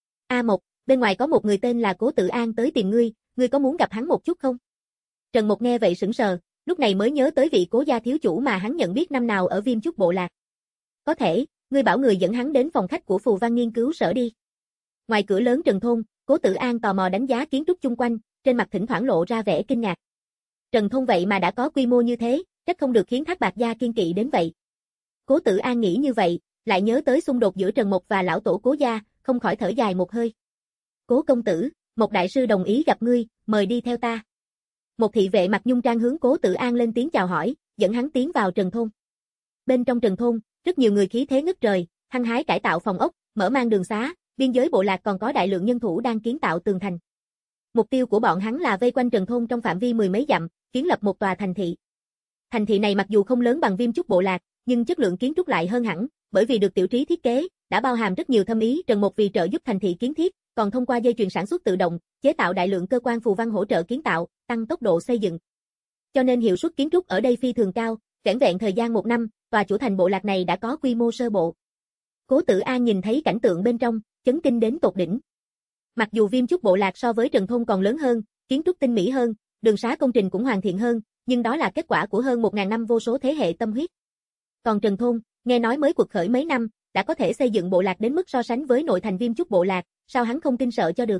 A Mộc, bên ngoài có một người tên là Cố Tử An tới tìm ngươi, ngươi có muốn gặp hắn một chút không? Trần Mục nghe vậy sững sờ, lúc này mới nhớ tới vị Cố gia thiếu chủ mà hắn nhận biết năm nào ở Viêm Chúc Bộ Lạc. Có thể, ngươi bảo người dẫn hắn đến phòng khách của Phù Văn Nghiên cứu Sở đi. Ngoài cửa lớn Trần Thôn, Cố Tử An tò mò đánh giá kiến trúc chung quanh, trên mặt thỉnh thoảng lộ ra vẻ kinh ngạc. Trần Thôn vậy mà đã có quy mô như thế, trách không được khiến Thác Bạt gia kiên kỵ đến vậy. Cố Tử An nghĩ như vậy, lại nhớ tới xung đột giữa Trần Mục và lão tổ Cố gia, không khỏi thở dài một hơi. Cố công tử, một đại sư đồng ý gặp ngươi, mời đi theo ta. Một thị vệ mặc nhung trang hướng Cố Tử An lên tiếng chào hỏi, dẫn hắn tiến vào Trần Thôn. Bên trong Trần Thôn, rất nhiều người khí thế ngất trời, hăng hái cải tạo phòng ốc, mở mang đường xá, biên giới bộ lạc còn có đại lượng nhân thủ đang kiến tạo tường thành. Mục tiêu của bọn hắn là vây quanh Trần Thôn trong phạm vi mười mấy dặm, kiến lập một tòa thành thị. Thành thị này mặc dù không lớn bằng Viêm Chúc Bộ Lạc, nhưng chất lượng kiến trúc lại hơn hẳn, bởi vì được Tiểu Trí thiết kế, đã bao hàm rất nhiều thâm ý. Trần Mục vì trợ giúp thành thị kiến thiết, còn thông qua dây chuyền sản xuất tự động, chế tạo đại lượng cơ quan phù văn hỗ trợ kiến tạo, tăng tốc độ xây dựng. Cho nên hiệu suất kiến trúc ở đây phi thường cao, vẻn vẹn thời gian một năm, tòa chủ thành bộ lạc này đã có quy mô sơ bộ. Cố Tử An nhìn thấy cảnh tượng bên trong, chấn kinh đến tột đỉnh. Mặc dù Viêm Chúc Bộ Lạc so với Trần Thôn còn lớn hơn, kiến trúc tinh mỹ hơn, đường xá công trình cũng hoàn thiện hơn, nhưng đó là kết quả của hơn một nghìn năm vô số thế hệ tâm huyết. Còn Trần Thôn, nghe nói mới cuộc khởi mấy năm, đã có thể xây dựng bộ lạc đến mức so sánh với nội thành Viêm Chúc Bộ Lạc, sao hắn không kinh sợ cho được.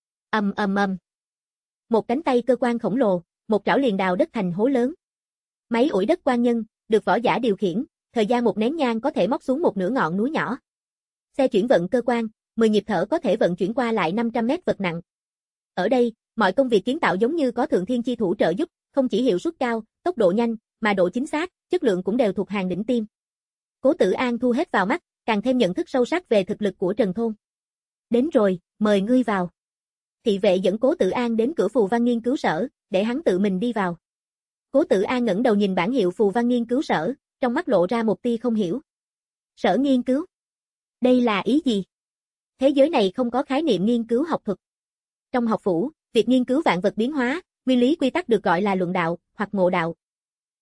Ầm ầm ầm. Một cánh tay cơ quan khổng lồ, một trảo liền đào đất thành hố lớn. Máy ủi đất quan nhân, được võ giả điều khiển, thời gian một nén nhang có thể móc xuống một nửa ngọn núi nhỏ. Xe chuyển vận cơ quan, mười nhịp thở có thể vận chuyển qua lại năm trăm mét vật nặng. Ở đây, mọi công việc kiến tạo giống như có thượng thiên chi thủ trợ giúp, không chỉ hiệu suất cao, tốc độ nhanh, mà độ chính xác, chất lượng cũng đều thuộc hàng đỉnh tiêm. Cố Tử An thu hết vào mắt, càng thêm nhận thức sâu sắc về thực lực của Trần Thôn. Đến rồi, mời ngươi vào. Thị vệ dẫn Cố Tử An đến cửa Phù Văn Nghiên cứu Sở, để hắn tự mình đi vào. Cố Tử An ngẩng đầu nhìn bảng hiệu Phù Văn Nghiên cứu Sở, trong mắt lộ ra một tia không hiểu. Sở nghiên cứu? Đây là ý gì? Thế giới này không có khái niệm nghiên cứu học thuật. Trong học phủ, việc nghiên cứu vạn vật biến hóa, nguyên lý quy tắc được gọi là luận đạo, hoặc ngộ đạo.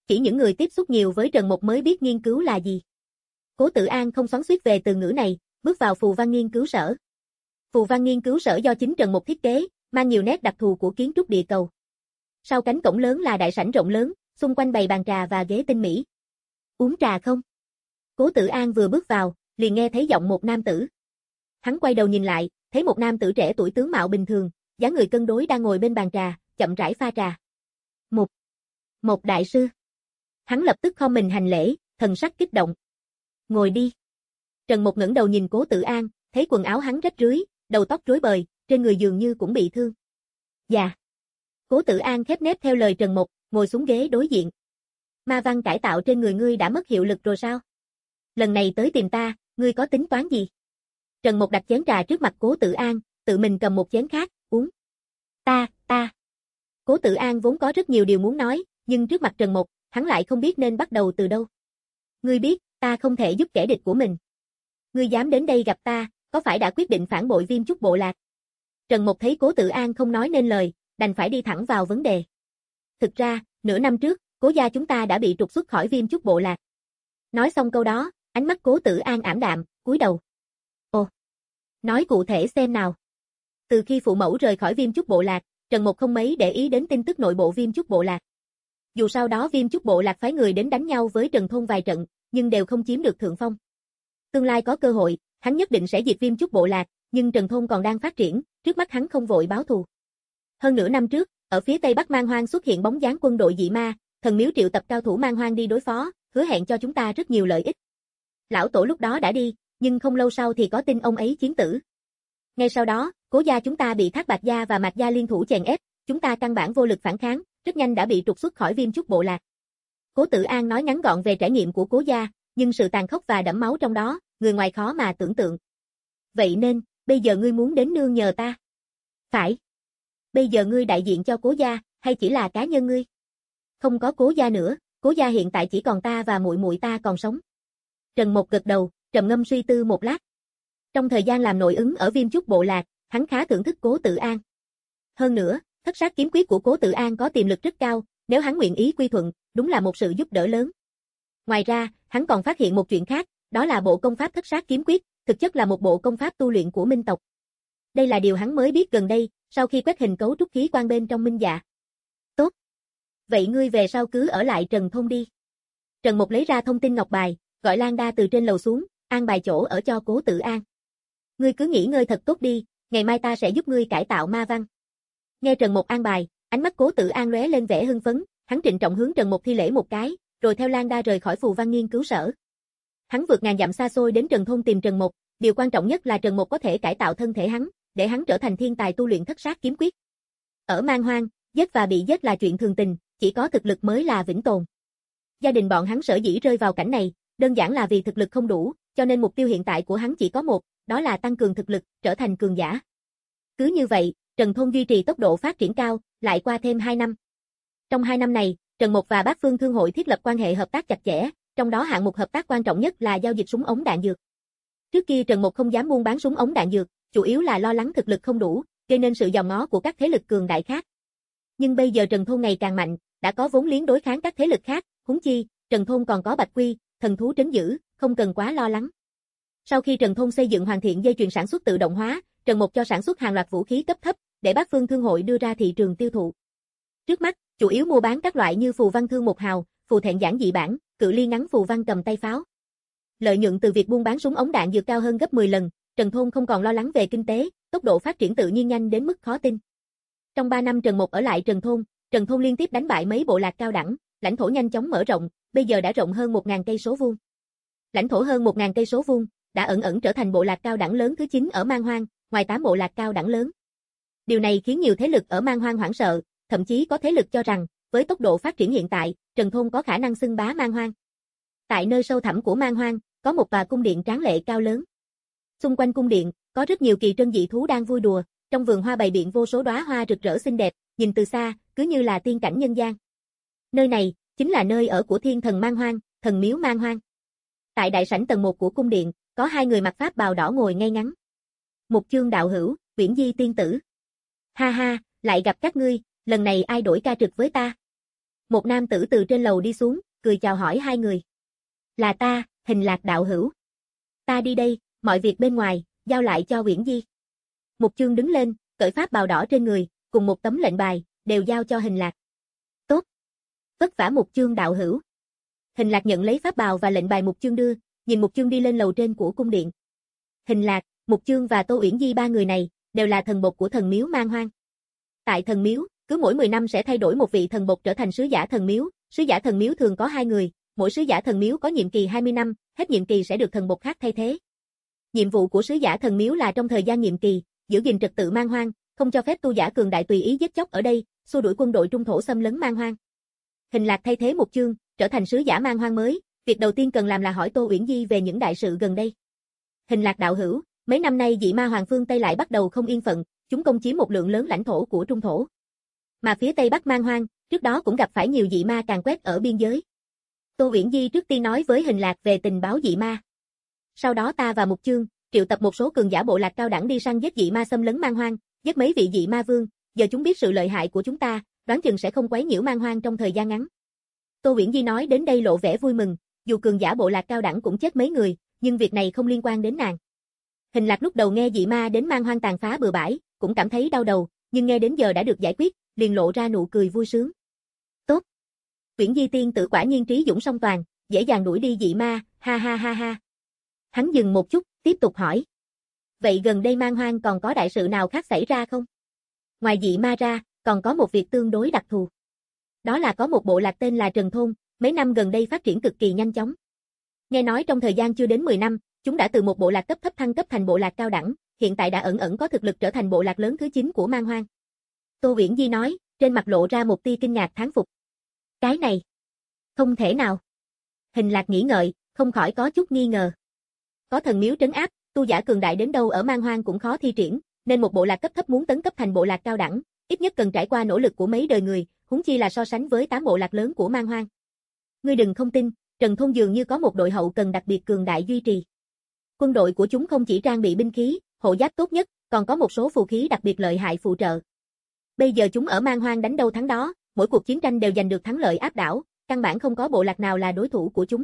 Chỉ những người tiếp xúc nhiều với Trần Mục mới biết nghiên cứu là gì. Cố Tử An không xoắn xuýt về từ ngữ này, bước vào phù văn nghiên cứu sở. Phù văn nghiên cứu sở do chính Trần Mục thiết kế, mang nhiều nét đặc thù của kiến trúc địa cầu. Sau cánh cổng lớn là đại sảnh rộng lớn, xung quanh bày bàn trà và ghế tinh mỹ. Uống trà không? Cố Tử An vừa bước vào, liền nghe thấy giọng một nam tử. Hắn quay đầu nhìn lại, thấy một nam tử trẻ tuổi tướng mạo bình thường, dáng người cân đối đang ngồi bên bàn trà, chậm rãi pha trà. Một, một đại sư. Hắn lập tức khom mình hành lễ, thần sắc kích động. Ngồi đi. Trần Mục ngẩng đầu nhìn Cố Tử An, thấy quần áo hắn rách rưới, đầu tóc rối bời, trên người dường như cũng bị thương. Dạ. Cố Tử An khép nép theo lời Trần Mục, ngồi xuống ghế đối diện. Ma văn cải tạo trên người ngươi đã mất hiệu lực rồi sao? Lần này tới tìm ta, ngươi có tính toán gì? Trần Mục đặt chén trà trước mặt Cố Tử An, tự mình cầm một chén khác, uống. Ta, ta. Cố Tử An vốn có rất nhiều điều muốn nói, nhưng trước mặt Trần Mục, hắn lại không biết nên bắt đầu từ đâu. Ngươi biết, ta không thể giúp kẻ địch của mình. Ngươi dám đến đây gặp ta, có phải đã quyết định phản bội Viêm Chúc Bộ Lạc? Trần Mục thấy Cố Tử An không nói nên lời, đành phải đi thẳng vào vấn đề. Thực ra, nửa năm trước, Cố gia chúng ta đã bị trục xuất khỏi Viêm Chúc Bộ Lạc. Nói xong câu đó, ánh mắt Cố Tử An ảm đạm, cúi đầu. Ồ, nói cụ thể xem nào. Từ khi phụ mẫu rời khỏi Viêm Chúc Bộ Lạc, Trần Mục không mấy để ý đến tin tức nội bộ Viêm Chúc Bộ Lạc. Dù sau đó Viêm Chúc Bộ Lạc phái người đến đánh nhau với Trần Thôn vài trận, nhưng đều không chiếm được thượng phong. Tương lai có cơ hội, hắn nhất định sẽ diệt Viêm Chúc Bộ Lạc, nhưng Trần Thôn còn đang phát triển, trước mắt hắn không vội báo thù. Hơn nửa năm trước, ở phía tây bắc Man Hoang xuất hiện bóng dáng quân đội dị ma, thần miếu triệu tập cao thủ Man Hoang đi đối phó, hứa hẹn cho chúng ta rất nhiều lợi ích. Lão tổ lúc đó đã đi, nhưng không lâu sau thì có tin ông ấy chiến tử. Ngay sau đó, Cố gia chúng ta bị Thác Bạt gia và Mạc gia liên thủ chèn ép, chúng ta căn bản vô lực phản kháng, rất nhanh đã bị trục xuất khỏi Viêm Chúc Bộ Lạc. Cố Tử An nói ngắn gọn về trải nghiệm của Cố gia, nhưng sự tàn khốc và đẫm máu trong đó, người ngoài khó mà tưởng tượng. Vậy nên, bây giờ ngươi muốn đến nương nhờ ta? Phải. Bây giờ ngươi đại diện cho Cố gia, hay chỉ là cá nhân ngươi? Không có Cố gia nữa, Cố gia hiện tại chỉ còn ta và muội muội ta còn sống. Trần Mục gật đầu, trầm ngâm suy tư một lát. Trong thời gian làm nội ứng ở Viêm Chúc Bộ Lạc, hắn khá thưởng thức Cố Tử An. Hơn nữa, thất sát kiếm quyết của Cố Tử An có tiềm lực rất cao, nếu hắn nguyện ý quy thuận, đúng là một sự giúp đỡ lớn. Ngoài ra, hắn còn phát hiện một chuyện khác, đó là bộ công pháp thất sát kiếm quyết, thực chất là một bộ công pháp tu luyện của Minh tộc. Đây là điều hắn mới biết gần đây, sau khi quét hình cấu trúc khí quan bên trong Minh Dạ. Tốt. Vậy ngươi về sau cứ ở lại Trần Thôn đi. Trần Mục lấy ra thông tin ngọc bài, gọi Lan Đa từ trên lầu xuống, an bài chỗ ở cho Cố Tử An. Ngươi cứ nghỉ ngơi thật tốt đi, ngày mai ta sẽ giúp ngươi cải tạo ma văn. Nghe Trần Mục an bài, ánh mắt Cố Tử An lóe lên vẻ hưng phấn, hắn trịnh trọng hướng Trần Mục thi lễ một cái, rồi theo Lan Đa rời khỏi phù văn nghiên cứu sở. Hắn vượt ngàn dặm xa xôi đến Trần Thôn tìm Trần Mục, điều quan trọng nhất là Trần Mục có thể cải tạo thân thể hắn, để hắn trở thành thiên tài tu luyện thất sát kiếm quyết. Ở Man Hoang, giết và bị giết là chuyện thường tình, chỉ có thực lực mới là vĩnh tồn. Gia đình bọn hắn sở dĩ rơi vào cảnh này, đơn giản là vì thực lực không đủ, cho nên mục tiêu hiện tại của hắn chỉ có một, đó là tăng cường thực lực, trở thành cường giả. Cứ như vậy, Trần Thôn duy trì tốc độ phát triển cao, lại qua thêm hai năm. Trong hai năm này, Trần Mục và Bát Phương Thương hội thiết lập quan hệ hợp tác chặt chẽ, trong đó hạng mục hợp tác quan trọng nhất là giao dịch súng ống đạn dược. Trước kia Trần Mục không dám buôn bán súng ống đạn dược, chủ yếu là lo lắng thực lực không đủ, gây nên sự dòm ngó của các thế lực cường đại khác. Nhưng bây giờ Trần Thôn ngày càng mạnh, đã có vốn liếng đối kháng các thế lực khác, huống chi, Trần Thôn còn có Bạch Quy, thần thú trấn giữ, không cần quá lo lắng. Sau khi Trần Thôn xây dựng hoàn thiện dây chuyền sản xuất tự động hóa, Trần Mục cho sản xuất hàng loạt vũ khí cấp thấp, để Bát Phương Thương hội đưa ra thị trường tiêu thụ. Trước mắt, chủ yếu mua bán các loại như phù văn thương một hào, phù thẹn giản dị bản, cự ly ngắn phù văn cầm tay pháo. Lợi nhuận từ việc buôn bán súng ống đạn dược cao hơn gấp mười lần, Trần Thôn không còn lo lắng về kinh tế, tốc độ phát triển tự nhiên nhanh đến mức khó tin. Trong ba năm Trần Mục ở lại Trần Thôn, Trần Thôn liên tiếp đánh bại mấy bộ lạc cao đẳng, lãnh thổ nhanh chóng mở rộng, bây giờ đã rộng hơn một nghìn cây số vuông. Lãnh thổ hơn một nghìn cây số vuông, đã ẩn ẩn trở thành bộ lạc cao đẳng lớn thứ chín ở Man Hoang, ngoài tám bộ lạc cao đẳng lớn. Điều này khiến nhiều thế lực ở Man Hoang hoảng sợ, thậm chí có thế lực cho rằng, với tốc độ phát triển hiện tại, Trần Thôn có khả năng xưng bá Man Hoang. Tại nơi sâu thẳm của Man Hoang, có một tòa cung điện tráng lệ cao lớn. Xung quanh cung điện, có rất nhiều kỳ trân dị thú đang vui đùa, trong vườn hoa bày biện vô số đóa hoa rực rỡ xinh đẹp, nhìn từ xa, cứ như là tiên cảnh nhân gian. Nơi này, chính là nơi ở của thiên thần Man Hoang, thần miếu Man Hoang. Tại đại sảnh tầng một của cung điện, có hai người mặc pháp bào đỏ ngồi ngay ngắn. Mục Chương đạo hữu, Viễn Di tiên tử. Ha ha, lại gặp các ngươi, lần này ai đổi ca trực với ta? Một nam tử từ trên lầu đi xuống, cười chào hỏi hai người. Là ta, Hình Lạc đạo hữu. Ta đi đây, mọi việc bên ngoài, giao lại cho Uyển Di. Mục Chương đứng lên, cởi pháp bào đỏ trên người, cùng một tấm lệnh bài, đều giao cho Hình Lạc. Tốt. Vất vả Mục Chương đạo hữu. Hình Lạc nhận lấy pháp bào và lệnh bài Mục Chương đưa, nhìn Mục Chương đi lên lầu trên của cung điện. Hình Lạc, Mục Chương và Tô Uyển Di ba người này, đều là thần bột của thần miếu Man Hoang. Tại thần miếu, cứ mỗi mười năm sẽ thay đổi một vị thần bột trở thành sứ giả thần miếu, sứ giả thần miếu thường có hai người, mỗi sứ giả thần miếu có nhiệm kỳ hai mươi năm, hết nhiệm kỳ sẽ được thần bột khác thay thế. Nhiệm vụ của sứ giả thần miếu là trong thời gian nhiệm kỳ, giữ gìn trật tự Man Hoang, không cho phép tu giả cường đại tùy ý giết chóc ở đây, xua đuổi quân đội trung thổ xâm lấn Man Hoang. Hình Lạc thay thế Mục Chương, trở thành sứ giả Man Hoang mới, việc đầu tiên cần làm là hỏi Tô Uyển Di về những đại sự gần đây. Hình Lạc đạo hữu, mấy năm nay dị ma Hoàng phương Tây lại bắt đầu không yên phận, chúng công chiếm một lượng lớn lãnh thổ của trung thổ. Mà phía Tây Bắc Man Hoang, trước đó cũng gặp phải nhiều dị ma càn quét ở biên giới. Tô Uyển Di trước tiên nói với Hình Lạc về tình báo dị ma. Sau đó ta và Mục Chương triệu tập một số cường giả bộ lạc cao đẳng đi săn giết dị ma xâm lấn Man Hoang, giết mấy vị dị ma vương, giờ chúng biết sự lợi hại của chúng ta, đoán chừng sẽ không quấy nhiễu Man Hoang trong thời gian ngắn. Tô Uyển Di nói đến đây lộ vẻ vui mừng, dù cường giả bộ lạc cao đẳng cũng chết mấy người, nhưng việc này không liên quan đến nàng. Hình Lạc lúc đầu nghe dị ma đến Man Hoang tàn phá bừa bãi, cũng cảm thấy đau đầu, nhưng nghe đến giờ đã được giải quyết, liền lộ ra nụ cười vui sướng. Tốt. Uyển Di tiên tử quả nhiên trí dũng song toàn, dễ dàng đuổi đi dị ma, ha ha ha ha. Hắn dừng một chút, tiếp tục hỏi. Vậy gần đây Man Hoang còn có đại sự nào khác xảy ra không? Ngoài dị ma ra, còn có một việc tương đối đặc thù. Đó là có một bộ lạc tên là Trần Thôn, mấy năm gần đây phát triển cực kỳ nhanh chóng. Nghe nói trong thời gian chưa đến mười năm, chúng đã từ một bộ lạc cấp thấp thăng cấp thành bộ lạc cao đẳng, hiện tại đã ẩn ẩn có thực lực trở thành bộ lạc lớn thứ chín của Man Hoang. Tô Uyển Di nói, trên mặt lộ ra một tia kinh ngạc thán phục. Cái này, không thể nào. Hình Lạc nghĩ ngợi, không khỏi có chút nghi ngờ. Có thần miếu trấn áp, tu giả cường đại đến đâu ở Man Hoang cũng khó thi triển, nên một bộ lạc cấp thấp muốn tấn cấp thành bộ lạc cao đẳng, ít nhất cần trải qua nỗ lực của mấy đời người, huống chi là so sánh với tám bộ lạc lớn của Man Hoang. Ngươi đừng không tin, Trần Thôn dường như có một đội hậu cần đặc biệt cường đại duy trì. Quân đội của chúng không chỉ trang bị binh khí, hộ giáp tốt nhất, còn có một số phù khí đặc biệt lợi hại phụ trợ. Bây giờ chúng ở Man Hoang đánh đâu thắng đó, mỗi cuộc chiến tranh đều giành được thắng lợi áp đảo, căn bản không có bộ lạc nào là đối thủ của chúng.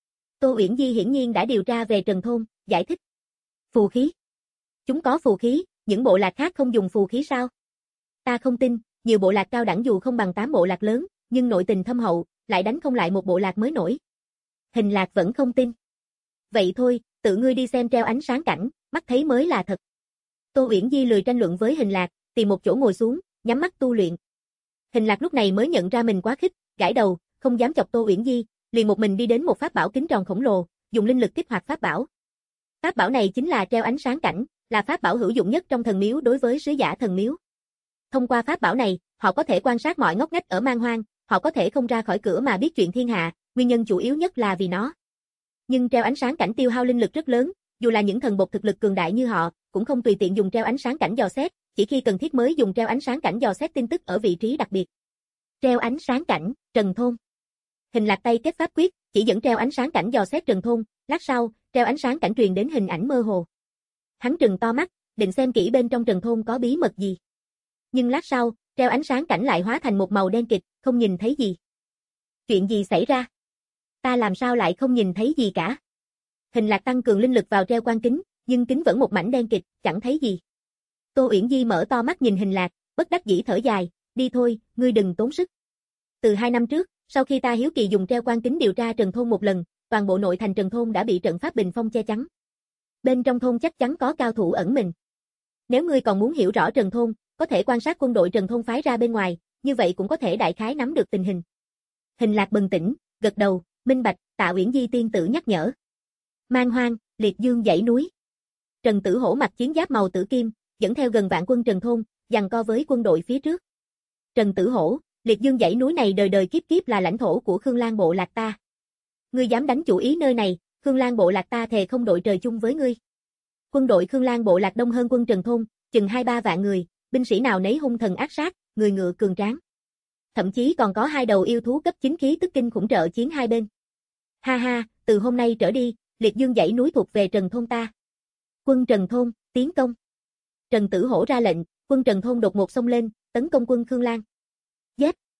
Tô Uyển Di hiển nhiên đã điều tra về Trần Thôn, giải thích. Phù khí. Chúng có phù khí, những bộ lạc khác không dùng phù khí sao? Ta không tin, nhiều bộ lạc cao đẳng dù không bằng tám bộ lạc lớn, nhưng nội tình thâm hậu, lại đánh không lại một bộ lạc mới nổi. Hình Lạc vẫn không tin. Vậy thôi, tự ngươi đi xem treo ánh sáng cảnh, mắt thấy mới là thật. Tô Uyển Di lười tranh luận với Hình Lạc, tìm một chỗ ngồi xuống, nhắm mắt tu luyện. Hình Lạc lúc này mới nhận ra mình quá khích, gãi đầu, không dám chọc Tô Uyển Di, liền một mình đi đến một pháp bảo kính tròn khổng lồ, dùng linh lực kích hoạt pháp bảo. Pháp bảo này chính là treo ánh sáng cảnh, là pháp bảo hữu dụng nhất trong thần miếu đối với sứ giả thần miếu. Thông qua pháp bảo này, họ có thể quan sát mọi ngóc ngách ở Man Hoang, họ có thể không ra khỏi cửa mà biết chuyện thiên hạ, nguyên nhân chủ yếu nhất là vì nó. Nhưng treo ánh sáng cảnh tiêu hao linh lực rất lớn, dù là những thần bột thực lực cường đại như họ, cũng không tùy tiện dùng treo ánh sáng cảnh dò xét, chỉ khi cần thiết mới dùng treo ánh sáng cảnh dò xét tin tức ở vị trí đặc biệt. Treo ánh sáng cảnh, Trần Thôn. Hình Lạc tay kết pháp quyết, chỉ dẫn treo ánh sáng cảnh dò xét Trần Thôn, lát sau, treo ánh sáng cảnh truyền đến hình ảnh mơ hồ. Hắn trừng to mắt, định xem kỹ bên trong Trần Thôn có bí mật gì. Nhưng lát sau, treo ánh sáng cảnh lại hóa thành một màu đen kịt, không nhìn thấy gì. Chuyện gì xảy ra? Ta làm sao lại không nhìn thấy gì cả? Hình Lạc tăng cường linh lực vào treo quan kính, nhưng kính vẫn một mảnh đen kịt, chẳng thấy gì. Tô Uyển Di mở to mắt nhìn Hình Lạc, bất đắc dĩ thở dài, đi thôi, ngươi đừng tốn sức. Từ hai năm trước, sau khi ta hiếu kỳ dùng treo quan kính điều tra Trần Thôn một lần, toàn bộ nội thành Trần Thôn đã bị trận pháp bình phong che chắn. Bên trong thôn chắc chắn có cao thủ ẩn mình. Nếu ngươi còn muốn hiểu rõ Trần Thôn, có thể quan sát quân đội Trần Thôn phái ra bên ngoài, như vậy cũng có thể đại khái nắm được tình hình. Hình Lạc bừng tỉnh, gật đầu, minh bạch, tạ Uyển Di tiên tử nhắc nhở. Man Hoang, liệt dương dãy núi. Trần Tử Hổ mặc chiến giáp màu tử kim, dẫn theo gần vạn quân Trần Thôn, giằng co với quân đội phía trước. Trần Tử Hổ, liệt dương dãy núi này đời đời kiếp kiếp là lãnh thổ của Khương Lan bộ lạc ta. Ngươi dám đánh chủ ý nơi này, Khương Lan bộ lạc ta thề không đội trời chung với ngươi. Quân đội Khương Lan bộ lạc đông hơn quân Trần Thôn, chừng hai ba vạn người, binh sĩ nào nấy hung thần ác sát, người ngựa cường tráng. Thậm chí còn có hai đầu yêu thú cấp chín khí tức kinh khủng trợ chiến hai bên. Ha ha, từ hôm nay trở đi, liệt dương dãy núi thuộc về Trần Thôn ta. Quân Trần Thôn, tiến công. Trần Tử Hổ ra lệnh, quân Trần Thôn đột ngột xông lên, tấn công quân Khương Lan. Giết!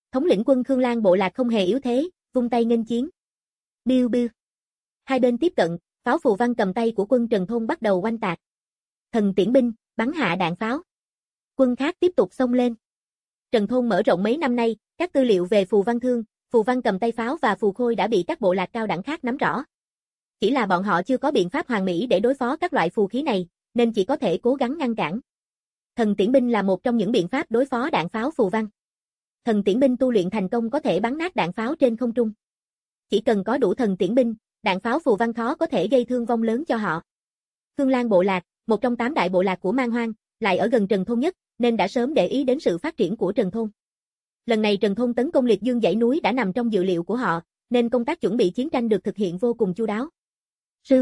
Thống lĩnh quân Khương Lang bộ lạc không hề yếu thế, vung tay nghênh chiến. Biu biu. Hai bên tiếp cận, pháo phù văn cầm tay của quân Trần Thôn bắt đầu oanh tạc. Thần tiễn binh, bắn hạ đạn pháo. Quân khác tiếp tục xông lên. Trần Thôn mở rộng mấy năm nay, các tư liệu về phù văn thương, phù văn cầm tay pháo và phù khôi đã bị các bộ lạc cao đẳng khác nắm rõ. Chỉ là bọn họ chưa có biện pháp hoàn mỹ để đối phó các loại phù khí này, nên chỉ có thể cố gắng ngăn cản. Thần tiễn binh là một trong những biện pháp đối phó đạn pháo phù văn. Thần tiễn binh tu luyện thành công có thể bắn nát đạn pháo trên không trung. Chỉ cần có đủ thần tiễn binh, đạn pháo phù văn khó có thể gây thương vong lớn cho họ. Khương Lang bộ lạc, một trong tám đại bộ lạc của Man Hoang, lại ở gần Trần Thôn nhất, nên đã sớm để ý đến sự phát triển của Trần Thôn. Lần này Trần Thôn tấn công Liệt Dương dãy núi đã nằm trong dự liệu của họ, nên công tác chuẩn bị chiến tranh được thực hiện vô cùng chu đáo. Sư,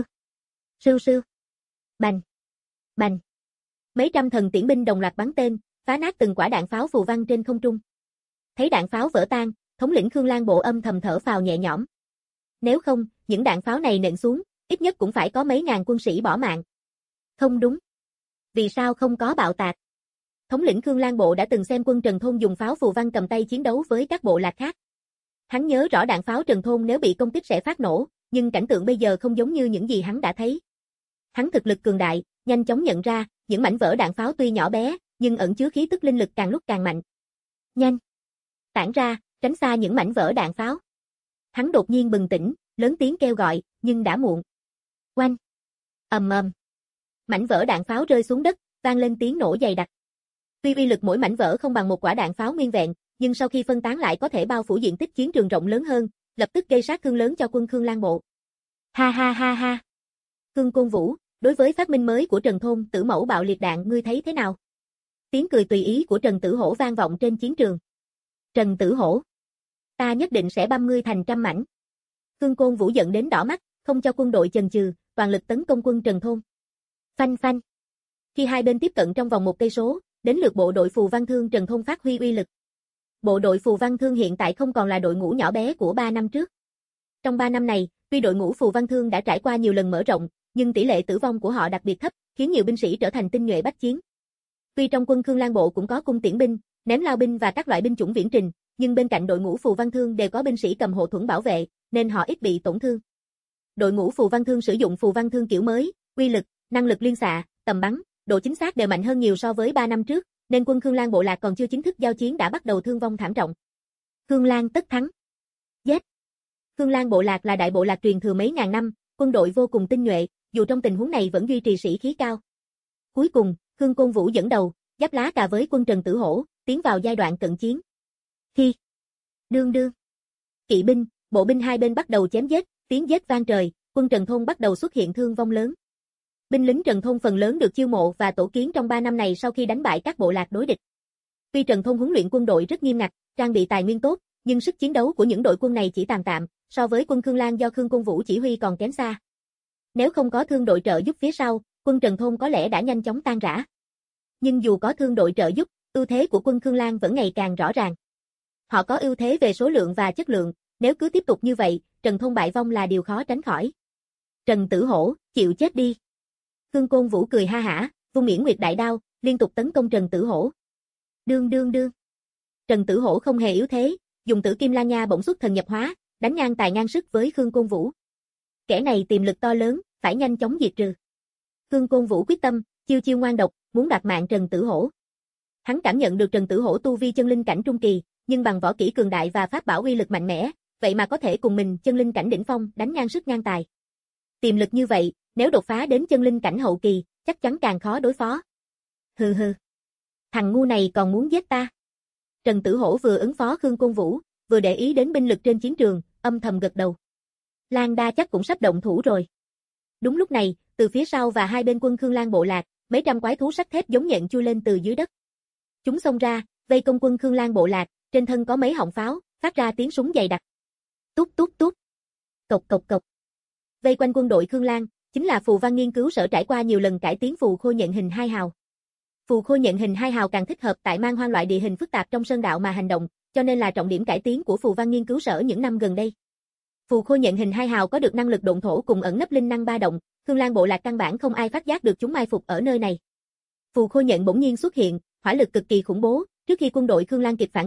sư sư, bành, bành. Mấy trăm thần tiễn binh đồng loạt bắn tên, phá nát từng quả đạn pháo phù văn trên không trung. Thấy đạn pháo vỡ tan, thống lĩnh Khương Lang bộ âm thầm thở phào nhẹ nhõm. Nếu không, những đạn pháo này nện xuống, ít nhất cũng phải có mấy ngàn quân sĩ bỏ mạng. Không đúng. Vì sao không có bạo tạc? Thống lĩnh Khương Lang bộ đã từng xem quân Trần Thôn dùng pháo phù văn cầm tay chiến đấu với các bộ lạc khác. Hắn nhớ rõ đạn pháo Trần Thôn nếu bị công kích sẽ phát nổ, nhưng cảnh tượng bây giờ không giống như những gì hắn đã thấy. Hắn thực lực cường đại, nhanh chóng nhận ra, những mảnh vỡ đạn pháo tuy nhỏ bé, nhưng ẩn chứa khí tức linh lực càng lúc càng mạnh. Nhanh! Tản ra, tránh xa những mảnh vỡ đạn pháo. Hắn đột nhiên bừng tỉnh, lớn tiếng kêu gọi, nhưng đã muộn. Oanh! Ầm ầm! Mảnh vỡ đạn pháo rơi xuống đất, vang lên tiếng nổ dày đặc. Tuy uy lực mỗi mảnh vỡ không bằng một quả đạn pháo nguyên vẹn, nhưng sau khi phân tán lại có thể bao phủ diện tích chiến trường rộng lớn hơn, lập tức gây sát thương lớn cho quân Khương Lang bộ. Ha ha ha ha! Khương Côn Vũ, đối với phát minh mới của Trần Thôn, tử mẫu bạo liệt đạn ngươi thấy thế nào? Tiếng cười tùy ý của Trần Tử Hổ vang vọng trên chiến trường. Trần Tử Hổ, ta nhất định sẽ băm ngươi thành trăm mảnh. Khương Côn Vũ giận đến đỏ mắt, không cho quân đội chần chừ, toàn lực tấn công quân Trần Thôn. Phanh phanh. Khi hai bên tiếp cận trong vòng một cây số, đến lượt bộ đội phù văn thương Trần Thôn phát huy uy lực. Bộ đội phù văn thương hiện tại không còn là đội ngũ nhỏ bé của ba năm trước. Trong ba năm này, tuy đội ngũ phù văn thương đã trải qua nhiều lần mở rộng, nhưng tỷ lệ tử vong của họ đặc biệt thấp, khiến nhiều binh sĩ trở thành tinh nhuệ bách chiến. Tuy trong quân Khương Lang bộ cũng có cung tiễn binh, ném lao binh và các loại binh chủng viễn trình, nhưng bên cạnh đội ngũ phù văn thương đều có binh sĩ cầm hộ thuẫn bảo vệ, nên họ ít bị tổn thương. Đội ngũ phù văn thương sử dụng phù văn thương kiểu mới, uy lực, năng lực liên xạ, tầm bắn, độ chính xác đều mạnh hơn nhiều so với ba năm trước, nên quân Khương Lang bộ lạc còn chưa chính thức giao chiến đã bắt đầu thương vong thảm trọng. Khương Lang tất thắng. Giết. Khương Lang bộ lạc là đại bộ lạc truyền thừa mấy ngàn năm, quân đội vô cùng tinh nhuệ, dù trong tình huống này vẫn duy trì sĩ khí cao. Cuối cùng, Khương Côn Vũ dẫn đầu, giáp lá cà với quân Trần Tử Hổ, tiến vào giai đoạn cận chiến. Khi đương đương, kỵ binh, bộ binh hai bên bắt đầu chém giết, tiếng giết vang trời, quân Trần Thôn bắt đầu xuất hiện thương vong lớn. Binh lính Trần Thôn phần lớn được chiêu mộ và tổ kiến trong ba năm này sau khi đánh bại các bộ lạc đối địch. Tuy Trần Thôn huấn luyện quân đội rất nghiêm ngặt, trang bị tài nguyên tốt, nhưng sức chiến đấu của những đội quân này chỉ tạm tạm, so với quân Khương Lang do Khương Côn Vũ chỉ huy còn kém xa. Nếu không có thương đội trợ giúp phía sau, quân Trần Thôn có lẽ đã nhanh chóng tan rã. Nhưng dù có thương đội trợ giúp, ưu thế của quân Khương Lang vẫn ngày càng rõ ràng. Họ có ưu thế về số lượng và chất lượng, nếu cứ tiếp tục như vậy, Trần Thôn bại vong là điều khó tránh khỏi. Trần Tử Hổ, chịu chết đi. Khương Côn Vũ cười ha hả, vung Miễn Nguyệt đại đao, liên tục tấn công Trần Tử Hổ. Đương đương đương. Trần Tử Hổ không hề yếu thế, dùng Tử Kim Lan Nha bổng xuất thần nhập hóa, đánh ngang tài ngang sức với Khương Côn Vũ. Kẻ này tiềm lực to lớn, phải nhanh chóng diệt trừ. Khương Côn Vũ quyết tâm, chiêu chiêu ngoan độc, muốn đoạt mạng Trần Tử Hổ. Hắn cảm nhận được Trần Tử Hổ tu vi chân linh cảnh trung kỳ, nhưng bằng võ kỹ cường đại và pháp bảo uy lực mạnh mẽ, vậy mà có thể cùng mình chân linh cảnh đỉnh phong đánh ngang sức ngang tài. Tiềm lực như vậy, nếu đột phá đến chân linh cảnh hậu kỳ, chắc chắn càng khó đối phó. Hừ hừ. Thằng ngu này còn muốn giết ta. Trần Tử Hổ vừa ứng phó Khương Côn Vũ, vừa để ý đến binh lực trên chiến trường, âm thầm gật đầu. Lang Đa chắc cũng sắp động thủ rồi. Đúng lúc này, từ phía sau và hai bên quân Khương Lang bộ lạc, mấy trăm quái thú sắt thép giống nhện chui lên từ dưới đất. Chúng xông ra, vây công quân Khương Lang bộ lạc, trên thân có mấy họng pháo, phát ra tiếng súng dày đặc. Tút tút tút. Cộc cộc cộc. Vây quanh quân đội Khương Lang, chính là phù văn nghiên cứu sở trải qua nhiều lần cải tiến phù khôi nhện hình hai hào. Phù khôi nhện hình hai hào càng thích hợp tại Man Hoang loại địa hình phức tạp trong sơn đạo mà hành động, cho nên là trọng điểm cải tiến của phù văn nghiên cứu sở những năm gần đây. Phù khôi nhện hình hai hào có được năng lực độn thổ cùng ẩn nấp linh năng ba động, Khương Lang bộ lạc căn bản không ai phát giác được chúng mai phục ở nơi này. Phù khôi nhện bỗng nhiên xuất hiện, hỏa lực cực kỳ khủng bố, trước khi quân đội Khương Lang kịp phản ứng,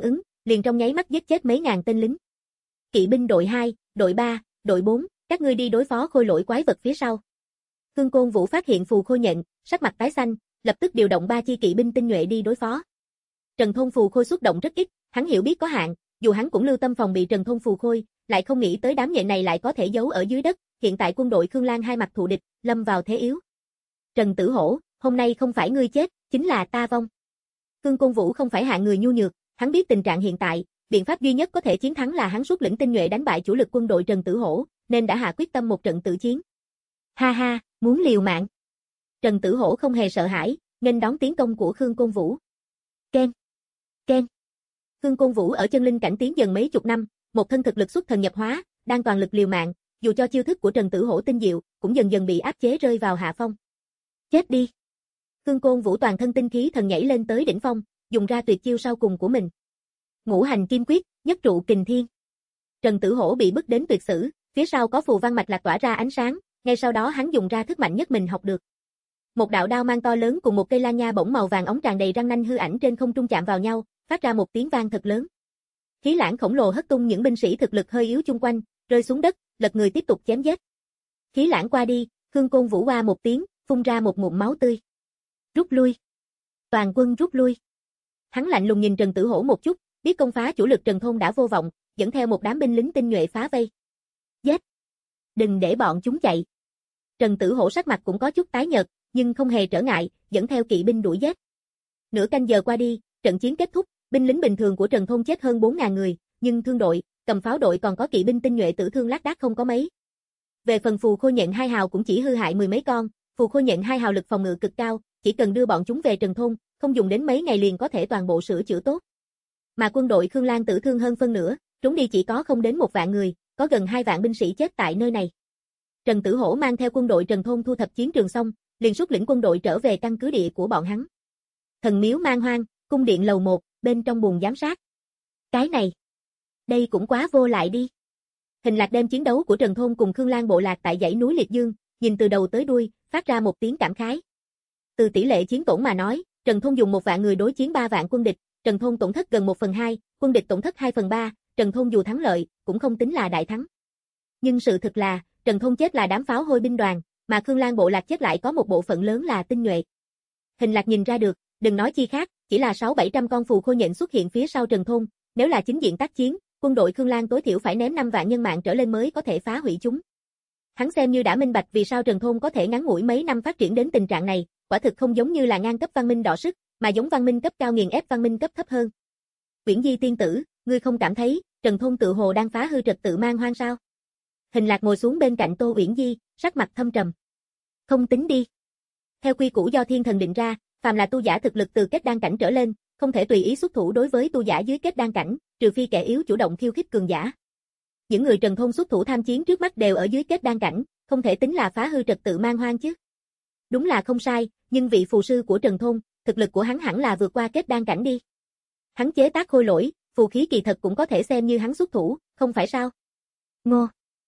liền trong nháy mắt giết chết mấy ngàn tên lính. Kỵ binh đội hai, đội ba, đội bốn, các ngươi đi đối phó khôi lỗi quái vật phía sau. Khương Côn Vũ phát hiện Phù Khôi nhận, sắc mặt tái xanh, lập tức điều động ba chi kỵ binh tinh nhuệ đi đối phó. Trần Thôn Phù Khôi xuất động rất ít, hắn hiểu biết có hạn, dù hắn cũng lưu tâm phòng bị Trần Thôn Phù Khôi, lại không nghĩ tới đám nhện này lại có thể giấu ở dưới đất, hiện tại quân đội Khương Lang hai mặt thù địch, lâm vào thế yếu. Trần Tử Hổ, hôm nay không phải ngươi chết, chính là ta vong. Khương Côn Vũ không phải hạng người nhu nhược, hắn biết tình trạng hiện tại, biện pháp duy nhất có thể chiến thắng là hắn xuất lĩnh tinh nhuệ đánh bại chủ lực quân đội Trần Tử Hổ, nên đã hạ quyết tâm một trận tự chiến. Ha ha, muốn liều mạng. Trần Tử Hổ không hề sợ hãi, nghênh đón tiến công của Khương Côn Vũ. Ken, ken. Khương Côn Vũ ở chân linh cảnh tiến dần mấy chục năm, một thân thực lực xuất thần nhập hóa, đang toàn lực liều mạng, dù cho chiêu thức của Trần Tử Hổ tinh diệu, cũng dần dần bị áp chế rơi vào hạ phong. Chết đi. Khương Côn Vũ toàn thân tinh khí thần nhảy lên tới đỉnh phong, dùng ra tuyệt chiêu sau cùng của mình. Ngũ hành kim quyết, nhất trụ kình thiên. Trần Tử Hổ bị bức đến tuyệt xử, phía sau có phù văn mạch lạc tỏa ra ánh sáng, ngay sau đó hắn dùng ra thức mạnh nhất mình học được. Một đạo đao mang to lớn cùng một cây lan nha bổng màu vàng óng tràn đầy răng nanh hư ảnh trên không trung chạm vào nhau, phát ra một tiếng vang thật lớn. Khí lãng khổng lồ hất tung những binh sĩ thực lực hơi yếu chung quanh, rơi xuống đất, lật người tiếp tục chém giết. Khí lãng qua đi, Khương Côn Vũ qua một tiếng, phun ra một ngụm máu tươi. Rút lui. Toàn quân rút lui. Hắn lạnh lùng nhìn Trần Tử Hổ một chút, biết công phá chủ lực Trần Thôn đã vô vọng, dẫn theo một đám binh lính tinh nhuệ phá vây. Giết! Đừng để bọn chúng chạy. Trần Tử Hổ sắc mặt cũng có chút tái nhợt, nhưng không hề trở ngại, dẫn theo kỵ binh đuổi giết. Nửa canh giờ qua đi, trận chiến kết thúc, binh lính bình thường của Trần Thôn chết hơn bốn ngàn người, nhưng thương đội, cầm pháo đội còn có kỵ binh tinh nhuệ tử thương lác đác không có mấy. Về phần Phù Khôi Nhện hai hào cũng chỉ hư hại mười mấy con, Phù Khôi Nhện hai hào lực phòng ngự cực cao, chỉ cần đưa bọn chúng về Trần Thôn, không dùng đến mấy ngày liền có thể toàn bộ sửa chữa tốt. Mà quân đội Khương Lang tử thương hơn phân nửa, trốn đi chỉ có không đến một vạn người, có gần hai vạn binh sĩ chết tại nơi này. Trần Tử Hổ mang theo quân đội Trần Thôn thu thập chiến trường xong, liền xuất lĩnh quân đội trở về căn cứ địa của bọn hắn. Thần miếu Man Hoang, cung điện lầu một, bên trong buồng giám sát. Cái này, đây cũng quá vô lại đi. Hình lạc đêm chiến đấu của Trần Thôn cùng Khương Lang bộ lạc tại dãy núi Liệt Dương, nhìn từ đầu tới đuôi, phát ra một tiếng cảm khái. Từ tỷ lệ chiến tổn mà nói, Trần Thôn dùng một vạn người đối chiến ba vạn quân địch, Trần Thôn tổn thất gần một phần hai, quân địch tổn thất hai phần ba, Trần Thôn dù thắng lợi, cũng không tính là đại thắng. Nhưng sự thực là, Trần Thôn chết là đám pháo hôi binh đoàn, mà Khương Lang bộ lạc chết lại có một bộ phận lớn là tinh nhuệ. Hình lạc nhìn ra được, đừng nói chi khác, chỉ là sáu bảy trăm con Phù Khôi Nhện xuất hiện phía sau Trần Thôn, nếu là chính diện tác chiến, quân đội Khương Lang tối thiểu phải ném năm vạn nhân mạng trở lên mới có thể phá hủy chúng. Hắn xem như đã minh bạch vì sao Trần Thôn có thể ngắn ngủi mấy năm phát triển đến tình trạng này, quả thực không giống như là ngang cấp văn minh đọ sức, mà giống văn minh cấp cao nghiền ép văn minh cấp thấp hơn. Uyển Di tiên tử, ngươi không cảm thấy Trần Thôn tự hồ đang phá hư trật tự Man Hoang sao? Hình lạc ngồi xuống bên cạnh Tô Uyển Di, sắc mặt thâm trầm. Không tính đi. Theo quy củ do thiên thần định ra, phàm là tu giả thực lực từ kết đan cảnh trở lên, không thể tùy ý xuất thủ đối với tu giả dưới kết đan cảnh, trừ phi kẻ yếu chủ động khiêu khích cường giả. Những người Trần Thôn xuất thủ tham chiến trước mắt đều ở dưới kết đan cảnh, không thể tính là phá hư trật tự Man Hoang chứ. Đúng là không sai, nhưng vị phù sư của Trần Thôn, thực lực của hắn hẳn là vượt qua kết đan cảnh đi. Hắn chế tác khôi lỗi, phù khí kỳ thật cũng có thể xem như hắn xuất thủ, không phải sao? Ngô.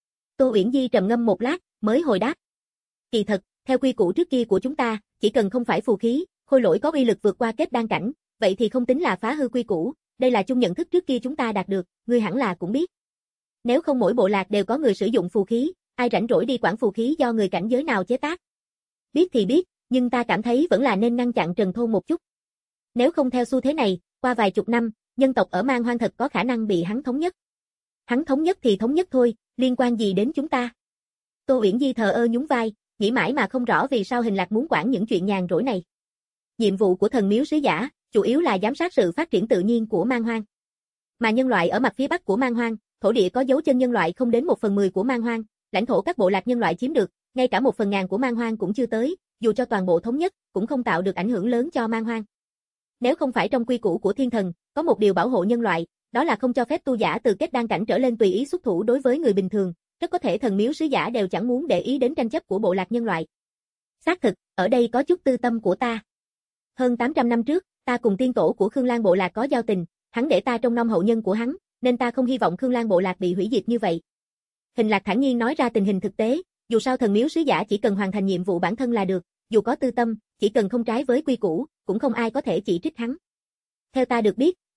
Tô Uyển Di trầm ngâm một lát, mới hồi đáp. Kỳ thật, theo quy củ trước kia của chúng ta, chỉ cần không phải phù khí, khôi lỗi có uy lực vượt qua kết đan cảnh, vậy thì không tính là phá hư quy củ, đây là chung nhận thức trước kia chúng ta đạt được, ngươi hẳn là cũng biết. Nếu không mỗi bộ lạc đều có người sử dụng phù khí, ai rảnh rỗi đi quản phù khí do người cảnh giới nào chế tác? Biết thì biết, nhưng ta cảm thấy vẫn là nên ngăn chặn Trần Thôn một chút. Nếu không theo xu thế này, qua vài chục năm, nhân tộc ở Man Hoang thật có khả năng bị hắn thống nhất. Hắn thống nhất thì thống nhất thôi, liên quan gì đến chúng ta? Tô Uyển Di thờ ơ nhún vai, nghĩ mãi mà không rõ vì sao Hình lạc muốn quản những chuyện nhàn rỗi này. Nhiệm vụ của thần miếu sứ giả, chủ yếu là giám sát sự phát triển tự nhiên của Man Hoang. Mà nhân loại ở mặt phía bắc của Man Hoang, thổ địa có dấu chân nhân loại không đến một phần mười của Man Hoang, lãnh thổ các bộ lạc nhân loại chiếm được, ngay cả một phần ngàn của Man Hoang cũng chưa tới, dù cho toàn bộ thống nhất, cũng không tạo được ảnh hưởng lớn cho Man Hoang. Nếu không phải trong quy củ của thiên thần, có một điều bảo hộ nhân loại, đó là không cho phép tu giả từ kết đan cảnh trở lên tùy ý xuất thủ đối với người bình thường, rất có thể thần miếu sứ giả đều chẳng muốn để ý đến tranh chấp của bộ lạc nhân loại. Xác thực, ở đây có chút tư tâm của ta. Hơn tám trăm năm trước, ta cùng tiên tổ của Khương Lang bộ lạc có giao tình, hắn để ta trông nom hậu nhân của hắn, nên ta không hy vọng Khương Lang bộ lạc bị hủy diệt như vậy. Hình lạc thản nhiên nói ra tình hình thực tế, dù sao thần miếu sứ giả chỉ cần hoàn thành nhiệm vụ bản thân là được, dù có tư tâm, chỉ cần không trái với quy củ, cũng không ai có thể chỉ trích hắn. Theo ta được biết,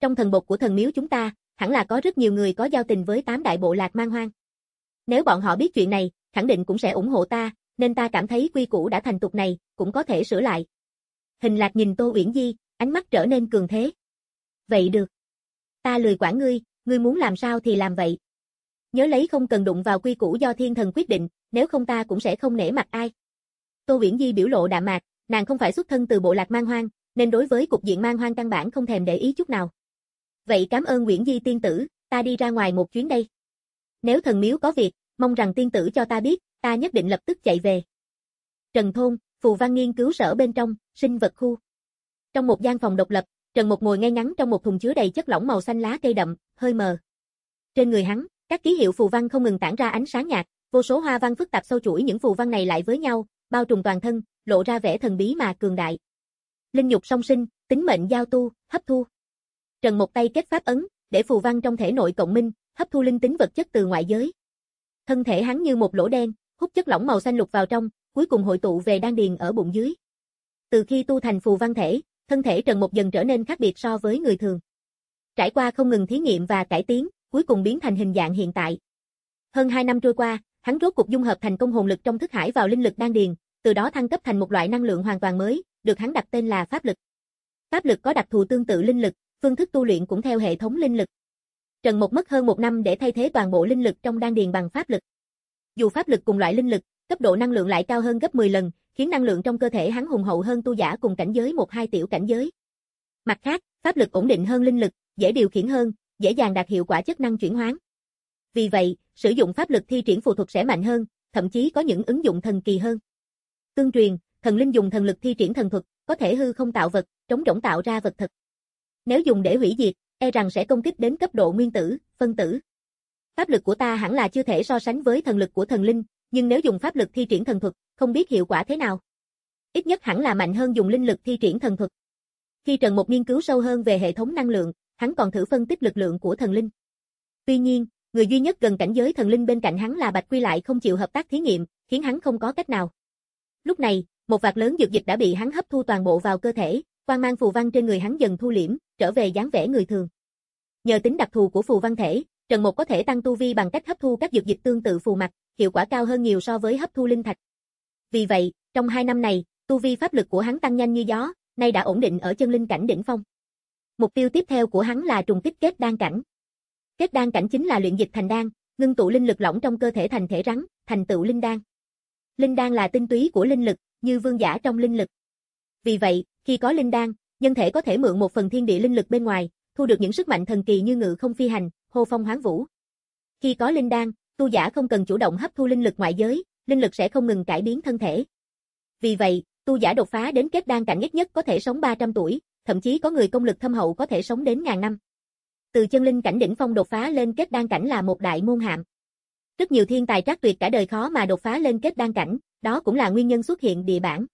trong thần bột của thần miếu chúng ta, hẳn là có rất nhiều người có giao tình với tám đại bộ lạc man hoang. Nếu bọn họ biết chuyện này, khẳng định cũng sẽ ủng hộ ta, nên ta cảm thấy quy củ đã thành tục này, cũng có thể sửa lại. Hình Lạc nhìn Tô Uyển Di, ánh mắt trở nên cường thế. Vậy được. Ta lười quản ngươi, ngươi muốn làm sao thì làm vậy. Nhớ lấy không cần đụng vào quy củ do thiên thần quyết định, nếu không ta cũng sẽ không nể mặt ai. Tô Uyển Di biểu lộ đạm mạc, nàng không phải xuất thân từ bộ lạc man hoang, nên đối với cục diện man hoang căn bản không thèm để ý chút nào. Vậy cảm ơn Uyển Di tiên tử, ta đi ra ngoài một chuyến đây. Nếu thần miếu có việc, mong rằng tiên tử cho ta biết, ta nhất định lập tức chạy về. Trần thôn, phù văn nghiên cứu sở bên trong, sinh vật khu. Trong một gian phòng độc lập, Trần Mục ngồi ngay ngắn trong một thùng chứa đầy chất lỏng màu xanh lá cây đậm, hơi mờ. Trên người hắn, các ký hiệu phù văn không ngừng tản ra ánh sáng nhạt, vô số hoa văn phức tạp sâu chuỗi những phù văn này lại với nhau, bao trùm toàn thân, lộ ra vẻ thần bí mà cường đại. Linh nhục song sinh, tính mệnh giao tu, hấp thu. Trần Mục tay kết pháp ấn, để phù văn trong thể nội cộng minh, hấp thu linh tính vật chất từ ngoại giới. Thân thể hắn như một lỗ đen, hút chất lỏng màu xanh lục vào trong, cuối cùng hội tụ về đan điền ở bụng dưới. Từ khi tu thành phù văn thể, thân thể Trần Mục dần trở nên khác biệt so với người thường. Trải qua không ngừng thí nghiệm và cải tiến, cuối cùng biến thành hình dạng hiện tại. Hơn hai năm trôi qua, hắn rốt cục dung hợp thành công hồn lực trong thức hải vào linh lực đan điền, từ đó thăng cấp thành một loại năng lượng hoàn toàn mới, được hắn đặt tên là pháp lực. Pháp lực có đặc thù tương tự linh lực, phương thức tu luyện cũng theo hệ thống linh lực. Trần Mục mất hơn một năm để thay thế toàn bộ linh lực trong đan điền bằng pháp lực. Dù pháp lực cùng loại linh lực, cấp độ năng lượng lại cao hơn gấp mười lần, khiến năng lượng trong cơ thể hắn hùng hậu hơn tu giả cùng cảnh giới một hai tiểu cảnh giới. Mặt khác, pháp lực ổn định hơn linh lực, dễ điều khiển hơn, dễ dàng đạt hiệu quả chất năng chuyển hóa. Vì vậy, sử dụng pháp lực thi triển phù thuật sẽ mạnh hơn, thậm chí có những ứng dụng thần kỳ hơn. Tương truyền, thần linh dùng thần lực thi triển thần thuật, có thể hư không tạo vật, trống rỗng tạo ra vật thật. Nếu dùng để hủy diệt, e rằng sẽ công kích đến cấp độ nguyên tử, phân tử. Pháp lực của ta hẳn là chưa thể so sánh với thần lực của thần linh, nhưng nếu dùng pháp lực thi triển thần thuật, không biết hiệu quả thế nào. Ít nhất hẳn là mạnh hơn dùng linh lực thi triển thần thuật. Khi Trần Mục nghiên cứu sâu hơn về hệ thống năng lượng, hắn còn thử phân tích lực lượng của thần linh. Tuy nhiên, người duy nhất gần cảnh giới thần linh bên cạnh hắn là Bạch Quy lại không chịu hợp tác thí nghiệm, khiến hắn không có cách nào. Lúc này, một vạt lớn dược dịch đã bị hắn hấp thu toàn bộ vào cơ thể, quang mang phù văn trên người hắn dần thu liễm, trở về dáng vẻ người thường. Nhờ tính đặc thù của phù văn thể, Trần Mục có thể tăng tu vi bằng cách hấp thu các dược dịch tương tự phù mạch, hiệu quả cao hơn nhiều so với hấp thu linh thạch. Vì vậy, trong hai năm này, tu vi pháp lực của hắn tăng nhanh như gió, nay đã ổn định ở chân linh cảnh đỉnh phong. Mục tiêu tiếp theo của hắn là trùng kích kết đan cảnh. Kết đan cảnh chính là luyện dịch thành đan, ngưng tụ linh lực lỏng trong cơ thể thành thể rắn, thành tựu linh đan. Linh đan là tinh túy của linh lực, như vương giả trong linh lực. Vì vậy, khi có linh đan, nhân thể có thể mượn một phần thiên địa linh lực bên ngoài, thu được những sức mạnh thần kỳ như ngự không phi hành, hô phong hoán vũ. Khi có linh đan, tu giả không cần chủ động hấp thu linh lực ngoại giới, linh lực sẽ không ngừng cải biến thân thể. Vì vậy, tu giả đột phá đến kết đan cảnh ít nhất có thể sống ba trăm tuổi, thậm chí có người công lực thâm hậu có thể sống đến ngàn năm. Từ chân linh cảnh đỉnh phong đột phá lên kết đan cảnh là một đại môn hạm. Rất nhiều thiên tài trác tuyệt cả đời khó mà đột phá lên kết đan cảnh, đó cũng là nguyên nhân xuất hiện địa bản.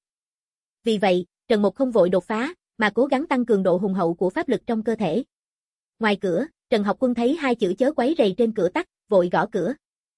Vì vậy, Trần Mục không vội đột phá, mà cố gắng tăng cường độ hùng hậu của pháp lực trong cơ thể. Ngoài cửa, Trần Học Quân thấy hai chữ chớ quấy rầy trên cửa tắt, vội gõ cửa.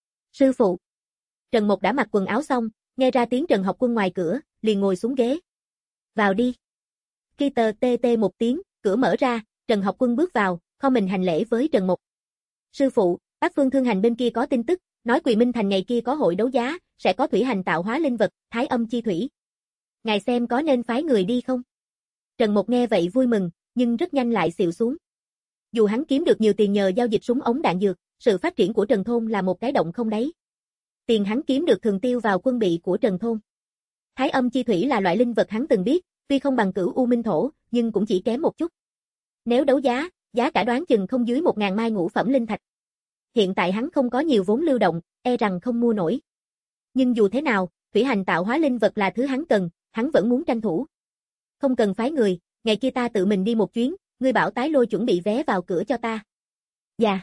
Sư phụ. Trần Mục đã mặc quần áo xong, nghe ra tiếng Trần Học Quân ngoài cửa, liền ngồi xuống ghế. Vào đi. Khi tờ tê tê một tiếng, cửa mở ra, Trần Học Quân bước vào, kho mình hành lễ với Trần Mục. Sư phụ, Bắc Phương Thương Hành bên kia có tin tức, nói Quỳ Minh Thành ngày kia có hội đấu giá, sẽ có thủy hành tạo hóa linh vật, Thái Âm chi thủy. Ngài xem có nên phái người đi không? Trần Mục nghe vậy vui mừng, nhưng rất nhanh lại xịu xuống. Dù hắn kiếm được nhiều tiền nhờ giao dịch súng ống đạn dược, sự phát triển của Trần Thôn là một cái động không đáy. Tiền hắn kiếm được thường tiêu vào quân bị của Trần Thôn. Thái Âm chi thủy là loại linh vật hắn từng biết, tuy không bằng Cửu U Minh Thổ, nhưng cũng chỉ kém một chút. Nếu đấu giá, giá cả đoán chừng không dưới một ngàn mai ngũ phẩm linh thạch. Hiện tại hắn không có nhiều vốn lưu động, e rằng không mua nổi. Nhưng dù thế nào, thủy hành tạo hóa linh vật là thứ hắn cần, hắn vẫn muốn tranh thủ. Không cần phái người, ngày kia ta tự mình đi một chuyến, ngươi bảo Tái Lôi chuẩn bị vé vào cửa cho ta. Dạ.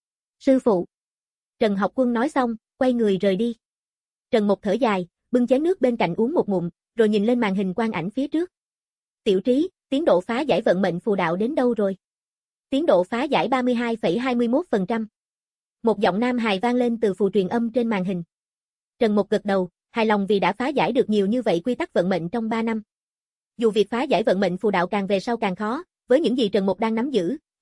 Sư phụ. Trần Học Quân nói xong, quay người rời đi. Trần Mục thở dài, bưng chén nước bên cạnh uống một ngụm, rồi nhìn lên màn hình quang ảnh phía trước. Tiểu Trí, tiến độ phá giải vận mệnh phù đạo đến đâu rồi? Tiến độ phá giải ba mươi hai phẩy hai mươi mốt phần trăm. Một giọng nam hài vang lên từ phù truyền âm trên màn hình. Trần Mục gật đầu, hài lòng vì đã phá giải được nhiều như vậy quy tắc vận mệnh trong ba năm. Dù việc phá giải vận mệnh phù đạo càng về sau càng khó, với những gì Trần Mục đang nắm giữ,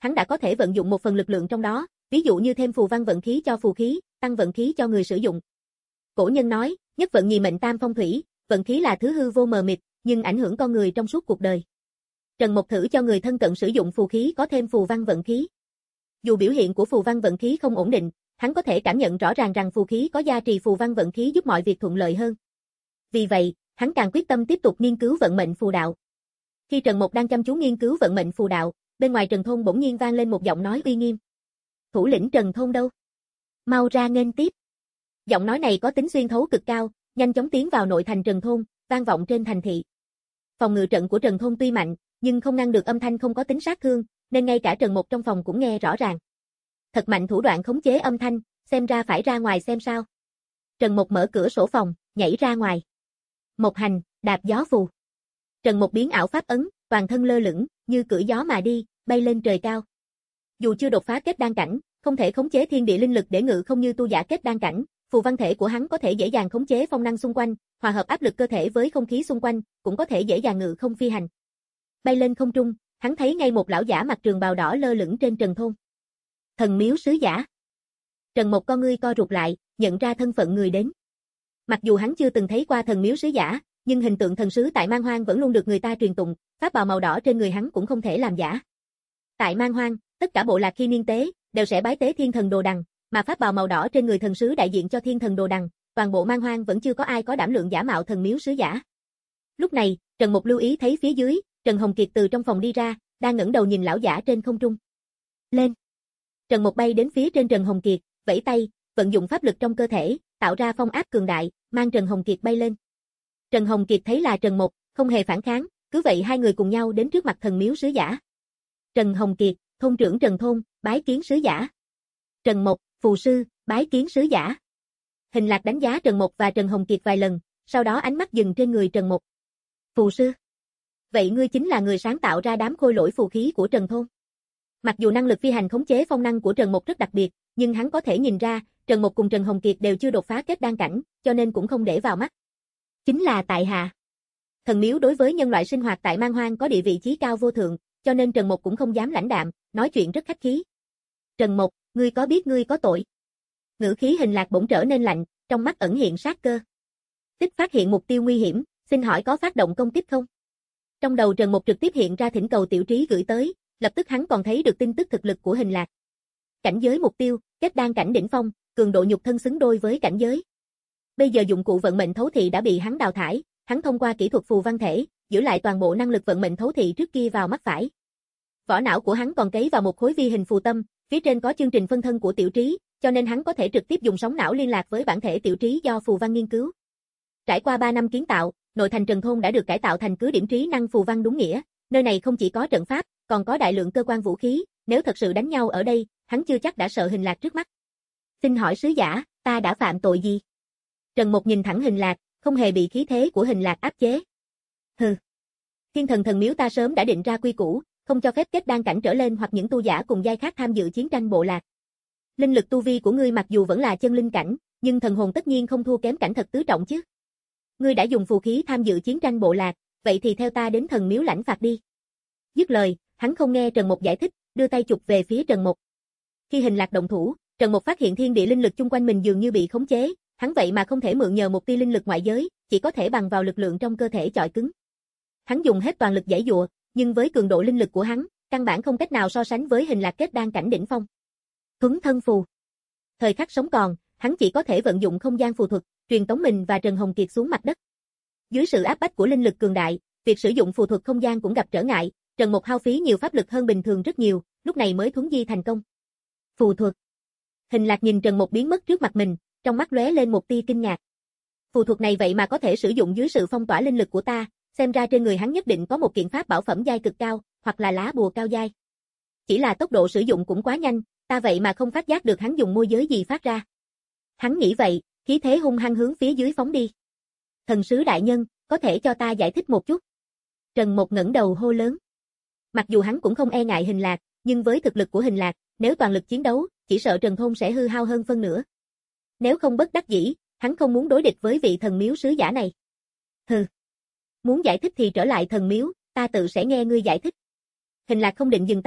hắn đã có thể vận dụng một phần lực lượng trong đó, ví dụ như thêm phù văn vận khí cho phù khí, tăng vận khí cho người sử dụng. Cổ nhân nói, nhất vận nhì mệnh tam phong thủy, vận khí là thứ hư vô mờ mịt, nhưng ảnh hưởng con người trong suốt cuộc đời. Trần Mộc thử cho người thân cận sử dụng phù khí có thêm phù văn vận khí. Dù biểu hiện của phù văn vận khí không ổn định, hắn có thể cảm nhận rõ ràng rằng phù khí có gia trì phù văn vận khí giúp mọi việc thuận lợi hơn. Vì vậy, hắn càng quyết tâm tiếp tục nghiên cứu vận mệnh phù đạo. Khi Trần Mộc đang chăm chú nghiên cứu vận mệnh phù đạo, bên ngoài Trần Thôn bỗng nhiên vang lên một giọng nói uy nghiêm. Thủ lĩnh Trần Thôn đâu? Mau ra nghênh tiếp. Giọng nói này có tính xuyên thấu cực cao, nhanh chóng tiến vào nội thành Trần Thôn, vang vọng trên thành thị. Phòng ngự trận của Trần Thôn tuy mạnh, nhưng không ngăn được âm thanh không có tính sát thương, nên ngay cả Trần Mộc trong phòng cũng nghe rõ ràng. Thật mạnh thủ đoạn khống chế âm thanh, xem ra phải ra ngoài xem sao. Trần Mộc mở cửa sổ phòng, nhảy ra ngoài. Mộc hành, đạp gió phù. Trần Mộc biến ảo pháp ấn, toàn thân lơ lửng, như cưỡi gió mà đi, bay lên trời cao. Dù chưa đột phá kết đan cảnh, không thể khống chế thiên địa linh lực để ngự không như tu giả kết đan cảnh, phù văn thể của hắn có thể dễ dàng khống chế phong năng xung quanh, hòa hợp áp lực cơ thể với không khí xung quanh, cũng có thể dễ dàng ngự không phi hành. Bay lên không trung, hắn thấy ngay một lão giả mặc trường bào đỏ lơ lửng trên Trần Thôn. Thần miếu sứ giả. Trần Mộc con ngươi co rụt lại, nhận ra thân phận người đến. Mặc dù hắn chưa từng thấy qua thần miếu sứ giả, nhưng hình tượng thần sứ tại Man Hoang vẫn luôn được người ta truyền tụng, pháp bào màu đỏ trên người hắn cũng không thể làm giả. Tại Man Hoang, tất cả bộ lạc khi niên tế đều sẽ bái tế thiên thần Đồ Đằng, mà pháp bào màu đỏ trên người thần sứ đại diện cho thiên thần Đồ Đằng, toàn bộ Man Hoang vẫn chưa có ai có đảm lượng giả mạo thần miếu sứ giả. Lúc này, Trần Mộc lưu ý thấy phía dưới, Trần Hồng Kiệt từ trong phòng đi ra, đang ngẩng đầu nhìn lão giả trên không trung. Lên. Trần Mộc bay đến phía trên Trần Hồng Kiệt, vẫy tay, vận dụng pháp lực trong cơ thể, tạo ra phong áp cường đại, mang Trần Hồng Kiệt bay lên. Trần Hồng Kiệt thấy là Trần Mộc, không hề phản kháng, cứ vậy hai người cùng nhau đến trước mặt thần miếu sứ giả. Trần Hồng Kiệt, thôn trưởng Trần Thôn, bái kiến sứ giả. Trần Mộc, phù sư, bái kiến sứ giả. Hình Lạc đánh giá Trần Mộc và Trần Hồng Kiệt vài lần, sau đó ánh mắt dừng trên người Trần Mộc. Phù sư. Vậy ngươi chính là người sáng tạo ra đám khôi lỗi phù khí của Trần Thôn. Mặc dù năng lực phi hành khống chế phong năng của Trần Mộc rất đặc biệt, nhưng hắn có thể nhìn ra, Trần Mộc cùng Trần Hồng Kiệt đều chưa đột phá kết đan cảnh, cho nên cũng không để vào mắt. Chính là tại hạ. Thần miếu đối với nhân loại sinh hoạt tại Man Hoang có địa vị chí cao vô thượng, cho nên Trần Mộc cũng không dám lãnh đạm, nói chuyện rất khách khí. Trần Mộc, ngươi có biết ngươi có tội? Ngữ khí Hình Lạc bỗng trở nên lạnh, trong mắt ẩn hiện sát cơ. Tích phát hiện mục tiêu nguy hiểm, xin hỏi có phát động công kích không? Trong đầu Trần Mộc trực tiếp hiện ra thỉnh cầu Tiểu Trí gửi tới, lập tức hắn còn thấy được tin tức thực lực của Hình Lạc. Cảnh giới mục tiêu, kết đan cảnh đỉnh phong, cường độ nhục thân xứng đôi với cảnh giới. Bây giờ dụng cụ vận mệnh thấu thị đã bị hắn đào thải, hắn thông qua kỹ thuật phù văn thể, giữ lại toàn bộ năng lực vận mệnh thấu thị trước kia vào mắt phải. Vỏ não của hắn còn cấy vào một khối vi hình phù tâm, phía trên có chương trình phân thân của Tiểu Trí, cho nên hắn có thể trực tiếp dùng sóng não liên lạc với bản thể Tiểu Trí do phù văn nghiên cứu. Trải qua ba năm kiến tạo, nội thành Trần Thôn đã được cải tạo thành cứ điểm trí năng phù văn đúng nghĩa, nơi này không chỉ có trận pháp, còn có đại lượng cơ quan vũ khí, nếu thật sự đánh nhau ở đây, hắn chưa chắc đã sợ Hình Lạc trước mắt. Xin hỏi sứ giả, ta đã phạm tội gì? Trần Mộc nhìn thẳng Hình Lạc, không hề bị khí thế của Hình Lạc áp chế. Hừ. Thiên thần thần miếu ta sớm đã định ra quy củ, không cho phép kết đan cảnh trở lên hoặc những tu giả cùng giai khác tham dự chiến tranh bộ lạc. Linh lực tu vi của ngươi mặc dù vẫn là chân linh cảnh, nhưng thần hồn tất nhiên không thua kém cảnh thật tứ trọng chứ. Ngươi đã dùng phù khí tham dự chiến tranh bộ lạc, vậy thì theo ta đến thần miếu lãnh phạt đi. Dứt lời, hắn không nghe Trần Mộc giải thích, đưa tay chụp về phía Trần Mộc. Khi Hình Lạc động thủ, Trần Mộc phát hiện thiên địa linh lực chung quanh mình dường như bị khống chế, hắn vậy mà không thể mượn nhờ một tia linh lực ngoại giới, chỉ có thể bằng vào lực lượng trong cơ thể chọi cứng. Hắn dùng hết toàn lực giãy giụa, nhưng với cường độ linh lực của hắn, căn bản không cách nào so sánh với Hình Lạc kết đan cảnh đỉnh phong. Thuấn thân phù. Thời khắc sống còn, hắn chỉ có thể vận dụng không gian phù thuật, truyền tống mình và Trần Hồng Kiệt xuống mặt đất. Dưới sự áp bách của linh lực cường đại, việc sử dụng phù thuật không gian cũng gặp trở ngại, Trần Mộc hao phí nhiều pháp lực hơn bình thường rất nhiều, lúc này mới thuấn di thành công. Phù thuật. Hình Lạc nhìn Trần Mộc biến mất trước mặt mình, trong mắt lóe lên một tia kinh ngạc. Phù thuật này vậy mà có thể sử dụng dưới sự phong tỏa linh lực của ta, xem ra trên người hắn nhất định có một kiện pháp bảo phẩm giai cực cao, hoặc là lá bùa cao giai. Chỉ là tốc độ sử dụng cũng quá nhanh, ta vậy mà không phát giác được hắn dùng môi giới gì phát ra. Hắn nghĩ vậy, khí thế hung hăng hướng phía dưới phóng đi. Thần sứ đại nhân, có thể cho ta giải thích một chút. Trần Mộc ngẩng đầu hô lớn. Mặc dù hắn cũng không e ngại Hình Lạc, nhưng với thực lực của Hình Lạc, nếu toàn lực chiến đấu, chỉ sợ Trần Thôn sẽ hư hao hơn phân nửa. Nếu không bất đắc dĩ, hắn không muốn đối địch với vị thần miếu sứ giả này. Hừ. Muốn giải thích thì trở lại thần miếu, ta tự sẽ nghe ngươi giải thích. Hình Lạc không định dừng tay,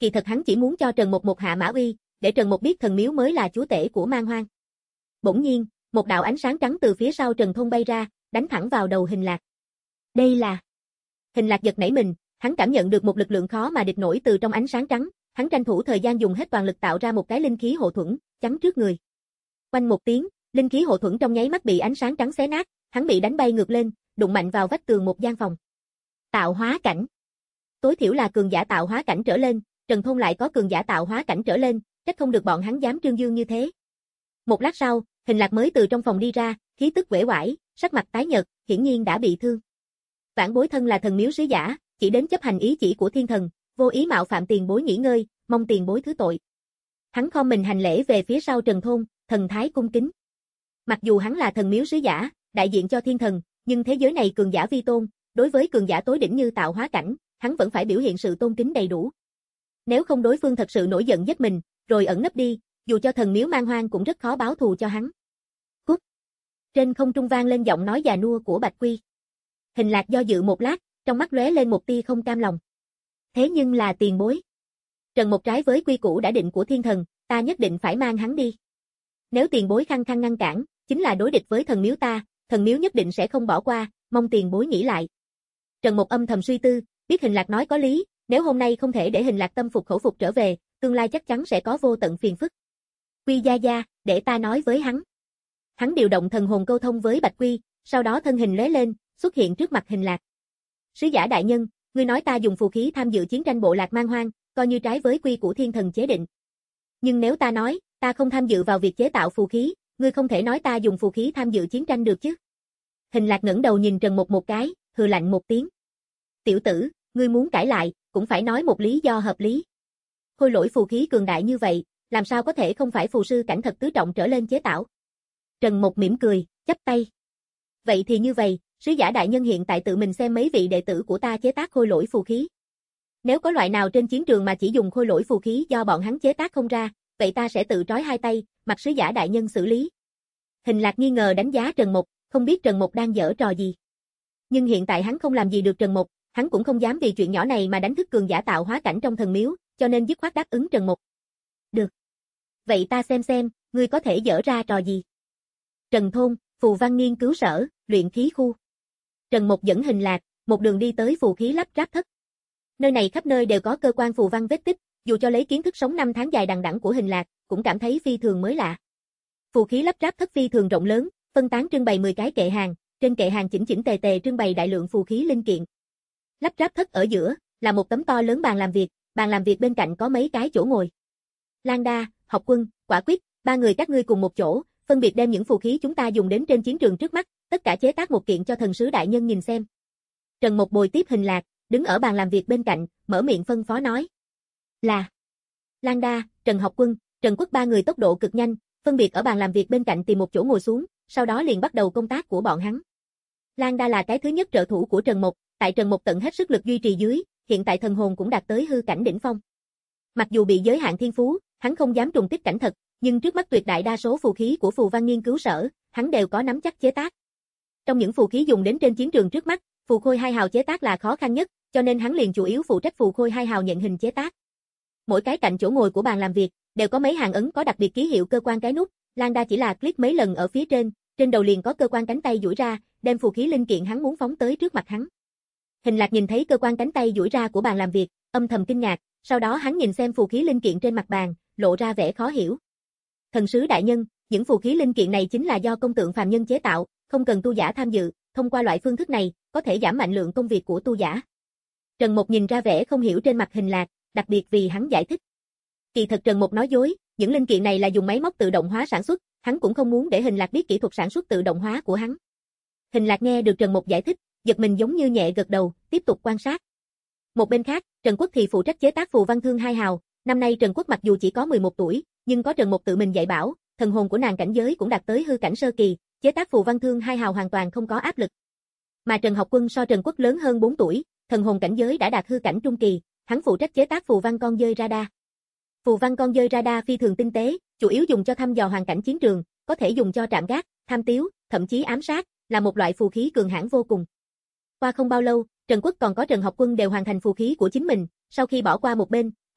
Kỳ thật hắn chỉ muốn cho Trần Mục một hạ mã uy, để Trần Mục biết thần miếu mới là chúa tể của man hoang. Bỗng nhiên, một đạo ánh sáng trắng từ phía sau Trần Thôn bay ra, đánh thẳng vào đầu Hình Lạc. Đây là... Hình Lạc giật nảy mình, hắn cảm nhận được một lực lượng khó mà địch nổi từ trong ánh sáng trắng, hắn tranh thủ thời gian dùng hết toàn lực tạo ra một cái linh khí hộ thuẫn, chắn trước người. Oanh một tiếng, linh khí hộ thuẫn trong nháy mắt bị ánh sáng trắng xé nát, hắn bị đánh bay ngược lên, đụng mạnh vào vách tường một gian phòng. Tạo hóa cảnh. Tối thiểu là cường giả tạo hóa cảnh trở lên, Trần Thôn lại có cường giả tạo hóa cảnh trở lên, trách không được bọn hắn dám trương dương như thế. Một lát sau, Hình Lạc mới từ trong phòng đi ra, khí tức uể oải, sắc mặt tái nhợt, hiển nhiên đã bị thương. Vãn Bối thân là thần miếu sứ giả, chỉ đến chấp hành ý chỉ của thiên thần, vô ý mạo phạm tiền bối nghỉ ngơi, mong tiền bối thứ tội. Hắn khom mình hành lễ về phía sau Trần Thôn, thần thái cung kính. Mặc dù hắn là thần miếu sứ giả, đại diện cho thiên thần, nhưng thế giới này cường giả vi tôn, đối với cường giả tối đỉnh như tạo hóa cảnh, hắn vẫn phải biểu hiện sự tôn kính đầy đủ. Nếu không đối phương thật sự nổi giận giết mình, rồi ẩn nấp đi, dù cho thần miếu man hoang cũng rất khó báo thù cho hắn. Cút. Trên không trung vang lên giọng nói già nua của Bạch Quy. Hình Lạc do dự một lát, trong mắt lóe lên một tia không cam lòng. Thế nhưng là tiền bối. Trần Mục trái với quy củ đã định của thiên thần, ta nhất định phải mang hắn đi. Nếu tiền bối khăng khăng ngăn cản, chính là đối địch với thần miếu ta, thần miếu nhất định sẽ không bỏ qua, mong tiền bối nghĩ lại. Trần Mục âm thầm suy tư, biết Hình Lạc nói có lý, nếu hôm nay không thể để Hình Lạc tâm phục khẩu phục trở về, tương lai chắc chắn sẽ có vô tận phiền phức. Quy gia gia, để ta nói với hắn. Hắn điều động thần hồn câu thông với Bạch Quy, sau đó thân hình lóe lên, xuất hiện trước mặt Hình Lạc. Sứ giả đại nhân, ngươi nói ta dùng phù khí tham dự chiến tranh bộ lạc man hoang, coi như trái với quy của thiên thần chế định. Nhưng nếu ta nói, ta không tham dự vào việc chế tạo phù khí, ngươi không thể nói ta dùng phù khí tham dự chiến tranh được chứ? Hình Lạc ngẩng đầu nhìn Trần Mục một cái, hừ lạnh một tiếng. Tiểu tử, ngươi muốn cãi lại, cũng phải nói một lý do hợp lý. Khôi lỗi phù khí cường đại như vậy, làm sao có thể không phải phù sư cảnh thật tứ trọng trở lên chế tạo? Trần Mục mỉm cười, chắp tay. Vậy thì như vậy, sứ giả đại nhân hiện tại tự mình xem mấy vị đệ tử của ta chế tác khôi lỗi phù khí. Nếu có loại nào trên chiến trường mà chỉ dùng khôi lỗi phù khí do bọn hắn chế tác không ra, vậy ta sẽ tự trói hai tay, mặc sứ giả đại nhân xử lý. Hình Lạc nghi ngờ đánh giá Trần Mục, không biết Trần Mục đang giở trò gì. Nhưng hiện tại hắn không làm gì được Trần Mục, hắn cũng không dám vì chuyện nhỏ này mà đánh thức cường giả tạo hóa cảnh trong thần miếu, cho nên dứt khoát đáp ứng Trần Mục. Được. Vậy ta xem xem, ngươi có thể giở ra trò gì. Trần Thôn, Phù Văn nghiên cứu sở, luyện khí khu. Trần Mục dẫn Hình Lạc, một đường đi tới phù khí lắp ráp thất. Nơi này khắp nơi đều có cơ quan phù văn vết tích, dù cho lấy kiến thức sống năm tháng dài đằng đẵng của Hình Lạc, cũng cảm thấy phi thường mới lạ. Phù khí lắp ráp thất phi thường rộng lớn, phân tán trưng bày mười cái kệ hàng, trên kệ hàng chỉnh chỉnh tề tề trưng bày đại lượng phù khí linh kiện. Lắp ráp thất ở giữa là một tấm to lớn bàn làm việc, bàn làm việc bên cạnh có mấy cái chỗ ngồi. Lan Đa, Học Quân, Quả Quyết, ba người các ngươi cùng một chỗ, phân biệt đem những phù khí chúng ta dùng đến trên chiến trường trước mắt, tất cả chế tác một kiện cho thần sứ đại nhân nhìn xem. Trần Mục bồi tiếp Hình Lạc, đứng ở bàn làm việc bên cạnh, mở miệng phân phó nói. Là Lan Đa, Trần Học Quân, Trần Quốc ba người tốc độ cực nhanh, phân biệt ở bàn làm việc bên cạnh tìm một chỗ ngồi xuống, sau đó liền bắt đầu công tác của bọn hắn. Lan Đa là cái thứ nhất trợ thủ của Trần Mục, tại Trần Mục tận hết sức lực duy trì dưới, hiện tại thần hồn cũng đạt tới hư cảnh đỉnh phong. Mặc dù bị giới hạn thiên phú, hắn không dám trùng kích cảnh thật, nhưng trước mắt tuyệt đại đa số phù khí của Phù Văn nghiên cứu sở, hắn đều có nắm chắc chế tác. Trong những phù khí dùng đến trên chiến trường trước mắt, phù khôi hai hào chế tác là khó khăn nhất, cho nên hắn liền chủ yếu phụ trách phù khôi hai hào nhận hình chế tác. Mỗi cái cạnh chỗ ngồi của bàn làm việc đều có mấy hàng ấn có đặc biệt ký hiệu cơ quan cái nút, Lan Đa chỉ là click mấy lần ở phía trên, trên đầu liền có cơ quan cánh tay duỗi ra, đem phù khí linh kiện hắn muốn phóng tới trước mặt hắn. Hình Lạc nhìn thấy cơ quan cánh tay duỗi ra của bàn làm việc, âm thầm kinh ngạc, sau đó hắn nhìn xem phù khí linh kiện trên mặt bàn, lộ ra vẻ khó hiểu. Thần sứ đại nhân, những phù khí linh kiện này chính là do công tượng phàm nhân chế tạo, không cần tu giả tham dự, thông qua loại phương thức này, có thể giảm mạnh lượng công việc của tu giả. Trần Mục nhìn ra vẻ không hiểu trên mặt Hình Lạc, đặc biệt vì hắn giải thích. Kỳ thật Trần Mục nói dối, những linh kiện này là dùng máy móc tự động hóa sản xuất, hắn cũng không muốn để Hình Lạc biết kỹ thuật sản xuất tự động hóa của hắn. Hình Lạc nghe được Trần Mục giải thích, giật mình giống như nhẹ gật đầu, tiếp tục quan sát. Một bên khác, Trần Quốc thì phụ trách chế tác phù văn thương hai hào, năm nay Trần Quốc mặc dù chỉ có mười một tuổi, nhưng có Trần Mục tự mình dạy bảo, thần hồn của nàng cảnh giới cũng đạt tới hư cảnh sơ kỳ, chế tác phù văn thương hai hào hoàn toàn không có áp lực. Mà Trần Học Quân so Trần Quốc lớn hơn bốn tuổi, thần hồn cảnh giới đã đạt hư cảnh trung kỳ, hắn phụ trách chế tác phù văn con dơi radar. Phù văn con dơi radar phi thường tinh tế, chủ yếu dùng cho thăm dò hoàn cảnh chiến trường, có thể dùng cho trạm gác, tham tiếu, thậm chí ám sát, là một loại phù khí cường hãn vô cùng. Qua không bao lâu, Trần Quốc còn có Trần Học Quân đều hoàn thành phù khí của chính mình, sau khi bỏ qua một bên,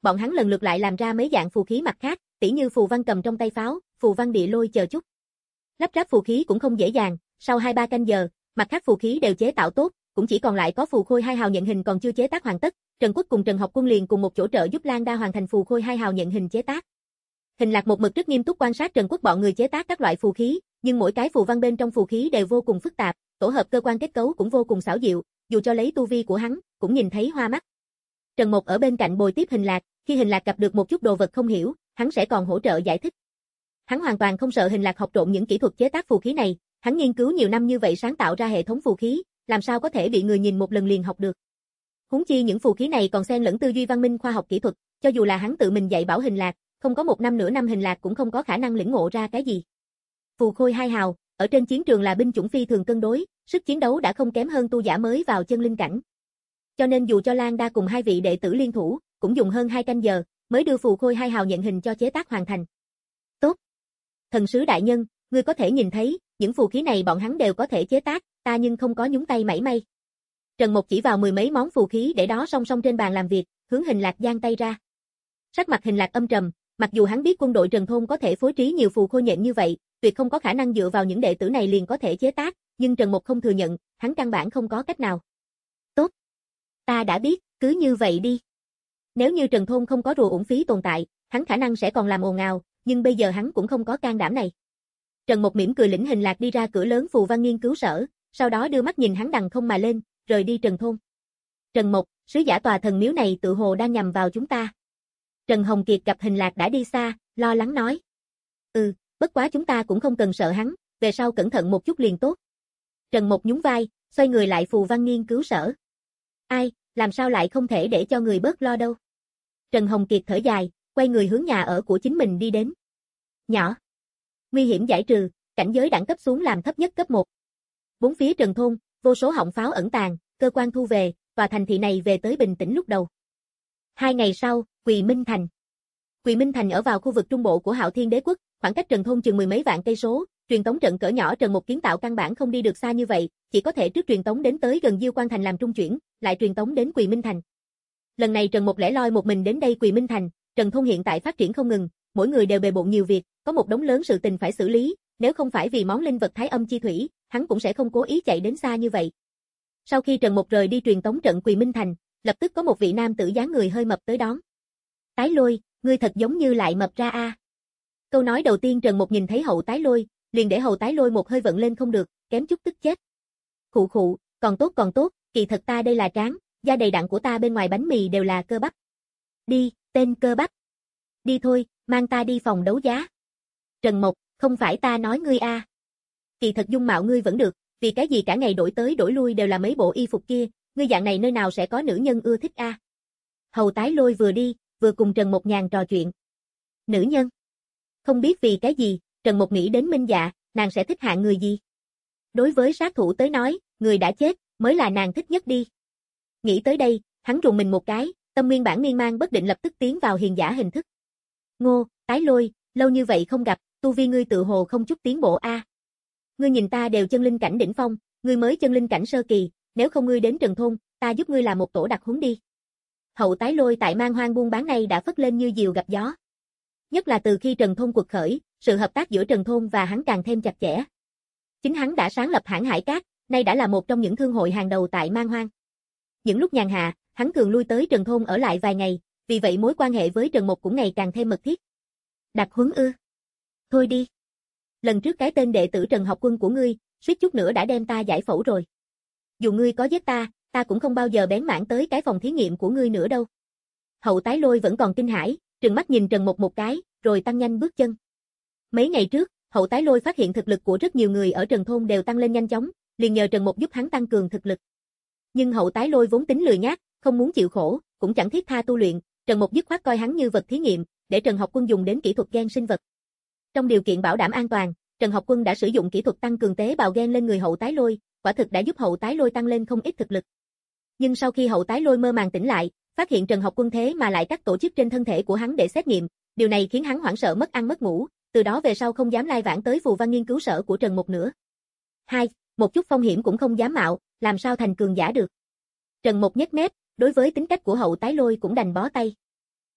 bọn hắn lần lượt lại làm ra mấy dạng phù khí mặt khác, tỉ như phù văn cầm trong tay pháo, phù văn địa lôi chờ chút. Lắp ráp phù khí cũng không dễ dàng, sau hai ba canh giờ, mặt khác phù khí đều chế tạo tốt, cũng chỉ còn lại có phù khôi hai hào nhận hình còn chưa chế tác hoàn tất. Trần Quốc cùng Trần Học Quân liền cùng một chỗ trợ giúp Lan Đa hoàn thành phù khôi hai hào nhận hình chế tác. Hình Lạc một mực rất nghiêm túc quan sát Trần Quốc bọn người chế tác các loại phù khí, nhưng mỗi cái phù văn bên trong phù khí đều vô cùng phức tạp, tổ hợp cơ quan kết cấu cũng vô cùng xảo diệu, dù cho lấy tu vi của hắn, cũng nhìn thấy hoa mắt. Trần Mộc ở bên cạnh bồi tiếp Hình Lạc, khi Hình Lạc gặp được một chút đồ vật không hiểu, hắn sẽ còn hỗ trợ giải thích. Hắn hoàn toàn không sợ Hình Lạc học trộn những kỹ thuật chế tác phù khí này, hắn nghiên cứu nhiều năm như vậy sáng tạo ra hệ thống phù khí, làm sao có thể bị người nhìn một lần liền học được. Huống chi những phù khí này còn xen lẫn tư duy văn minh khoa học kỹ thuật, cho dù là hắn tự mình dạy bảo Hình Lạc, không có một năm nửa năm Hình Lạc cũng không có khả năng lĩnh ngộ ra cái gì. Phù khôi hai hào, ở trên chiến trường là binh chủng phi thường cân đối, sức chiến đấu đã không kém hơn tu giả mới vào chân linh cảnh. Cho nên dù cho Lan Đa cùng hai vị đệ tử liên thủ, cũng dùng hơn hai canh giờ, mới đưa phù khôi hai hào nhận hình cho chế tác hoàn thành. Tốt. Thần sứ đại nhân, ngươi có thể nhìn thấy, những phù khí này bọn hắn đều có thể chế tác, ta nhưng không có nhúng tay mảy may. Trần Mộc chỉ vào mười mấy món phù khí để đó song song trên bàn làm việc, hướng Hình Lạc giang tay ra. Sắc mặt Hình Lạc âm trầm, mặc dù hắn biết quân đội Trần Thôn có thể phối trí nhiều phù khôi nhện như vậy, tuyệt không có khả năng dựa vào những đệ tử này liền có thể chế tác, nhưng Trần Mộc không thừa nhận, hắn căn bản không có cách nào. Tốt. Ta đã biết, cứ như vậy đi. Nếu như Trần Thôn không có rùa uổng phí tồn tại, hắn khả năng sẽ còn làm ồn ào, nhưng bây giờ hắn cũng không có can đảm này. Trần Mộc mỉm cười lĩnh Hình Lạc đi ra cửa lớn phù văn nghiên cứu sở, sau đó đưa mắt nhìn hắn đằng không mà lên, rời đi Trần Thôn. Trần Mộc, sứ giả tòa thần miếu này tự hồ đang nhằm vào chúng ta. Trần Hồng Kiệt gặp Hình Lạc đã đi xa, lo lắng nói. Ừ, bất quá chúng ta cũng không cần sợ hắn, về sau cẩn thận một chút liền tốt. Trần Mộc nhún vai, xoay người lại phù văn nghiên cứu sở. Ai, làm sao lại không thể để cho người bớt lo đâu. Trần Hồng Kiệt thở dài, quay người hướng nhà ở của chính mình đi đến. Nhỏ. Nguy hiểm giải trừ, cảnh giới đẳng cấp xuống làm thấp nhất cấp một. Bốn phía Trần Thôn, vô số họng pháo ẩn tàng, cơ quan thu về, tòa thành thị này về tới bình tĩnh lúc đầu. Hai ngày sau, Quỳ Minh Thành. Quỳ Minh Thành ở vào khu vực trung bộ của Hạo Thiên Đế quốc, khoảng cách Trần Thôn chừng mười mấy vạn cây số, truyền tống trận cỡ nhỏ Trần Mộc kiến tạo căn bản không đi được xa như vậy, chỉ có thể trước truyền tống đến tới gần Diêu Quan Thành làm trung chuyển, lại truyền tống đến Quỳ Minh Thành. Lần này Trần Mộc lẻ loi một mình đến đây Quỳ Minh Thành, Trần Thôn hiện tại phát triển không ngừng, mỗi người đều bề bộn nhiều việc, có một đống lớn sự tình phải xử lý, nếu không phải vì món linh vật Thái Âm chi thủy, hắn cũng sẽ không cố ý chạy đến xa như vậy. Sau khi Trần Mộc rời đi truyền tống trận Quỳ Minh Thành, lập tức có một vị nam tử dáng người hơi mập tới đón. Tái Lôi, ngươi thật giống như lại mập ra a. Câu nói đầu tiên Trần Mộc nhìn thấy Hậu Tái Lôi, liền để Hậu Tái Lôi một hơi vận lên không được, kém chút tức chết. Khụ khụ, còn tốt còn tốt, kỳ thật ta đây là tráng, da đầy đặn của ta bên ngoài bánh mì đều là cơ bắp. Đi, tên cơ bắp. Đi thôi, mang ta đi phòng đấu giá. Trần Mộc, không phải ta nói ngươi a. Kỳ thật dung mạo ngươi vẫn được, vì cái gì cả ngày đổi tới đổi lui đều là mấy bộ y phục kia, ngươi dạng này nơi nào sẽ có nữ nhân ưa thích a. Hầu Tái Lôi vừa đi, vừa cùng Trần Mộc nhàn trò chuyện. Nữ nhân? Không biết vì cái gì, Trần Mộc nghĩ đến Minh Dạ, nàng sẽ thích hạng người gì? Đối với sát thủ tới nói, người đã chết, mới là nàng thích nhất đi. Nghĩ tới đây, hắn rùng mình một cái, tâm nguyên bản miên man bất định lập tức tiến vào hiền giả hình thức. Ngô, Tái Lôi, lâu như vậy không gặp, tu vi ngươi tự hồ không chút tiến bộ a. Ngươi nhìn ta đều chân linh cảnh đỉnh phong, ngươi mới chân linh cảnh sơ kỳ, nếu không ngươi đến Trần Thôn, ta giúp ngươi làm một tổ đặc huấn đi. Hậu Tái Lôi tại Man Hoang buôn bán này đã phất lên như diều gặp gió. Nhất là từ khi Trần Thôn quật khởi, sự hợp tác giữa Trần Thôn và hắn càng thêm chặt chẽ. Chính hắn đã sáng lập hãng Hải Cát, nay đã là một trong những thương hội hàng đầu tại Man Hoang. Những lúc nhàn hạ, hắn thường lui tới Trần Thôn ở lại vài ngày, vì vậy mối quan hệ với Trần Mộc cũng ngày càng thêm mật thiết. Đặc huấn ư? Thôi đi. Lần trước cái tên đệ tử Trần Học Quân của ngươi, suýt chút nữa đã đem ta giải phẫu rồi. Dù ngươi có giết ta, ta cũng không bao giờ bén mảng tới cái phòng thí nghiệm của ngươi nữa đâu. Hậu Tái Lôi vẫn còn kinh hãi, trừng mắt nhìn Trần Mộc một cái, rồi tăng nhanh bước chân. Mấy ngày trước, Hậu Tái Lôi phát hiện thực lực của rất nhiều người ở Trần Thôn đều tăng lên nhanh chóng, liền nhờ Trần Mộc giúp hắn tăng cường thực lực. Nhưng Hậu Tái Lôi vốn tính lười nhác, không muốn chịu khổ, cũng chẳng thiết tha tu luyện, Trần Mộc dứt khoát coi hắn như vật thí nghiệm, để Trần Học Quân dùng đến kỹ thuật gen sinh vật. Trong điều kiện bảo đảm an toàn, Trần Học Quân đã sử dụng kỹ thuật tăng cường tế bào gen lên người Hậu Tái Lôi, quả thực đã giúp Hậu Tái Lôi tăng lên không ít thực lực. Nhưng sau khi Hậu Tái Lôi mơ màng tỉnh lại, phát hiện Trần Học Quân thế mà lại cắt tổ chức trên thân thể của hắn để xét nghiệm, điều này khiến hắn hoảng sợ mất ăn mất ngủ, từ đó về sau không dám lai vãng tới phù văn nghiên cứu sở của Trần Mộc nữa. Hai, một chút phong hiểm cũng không dám mạo, làm sao thành cường giả được. Trần Mộc nhếch mép, đối với tính cách của Hậu Tái Lôi cũng đành bó tay.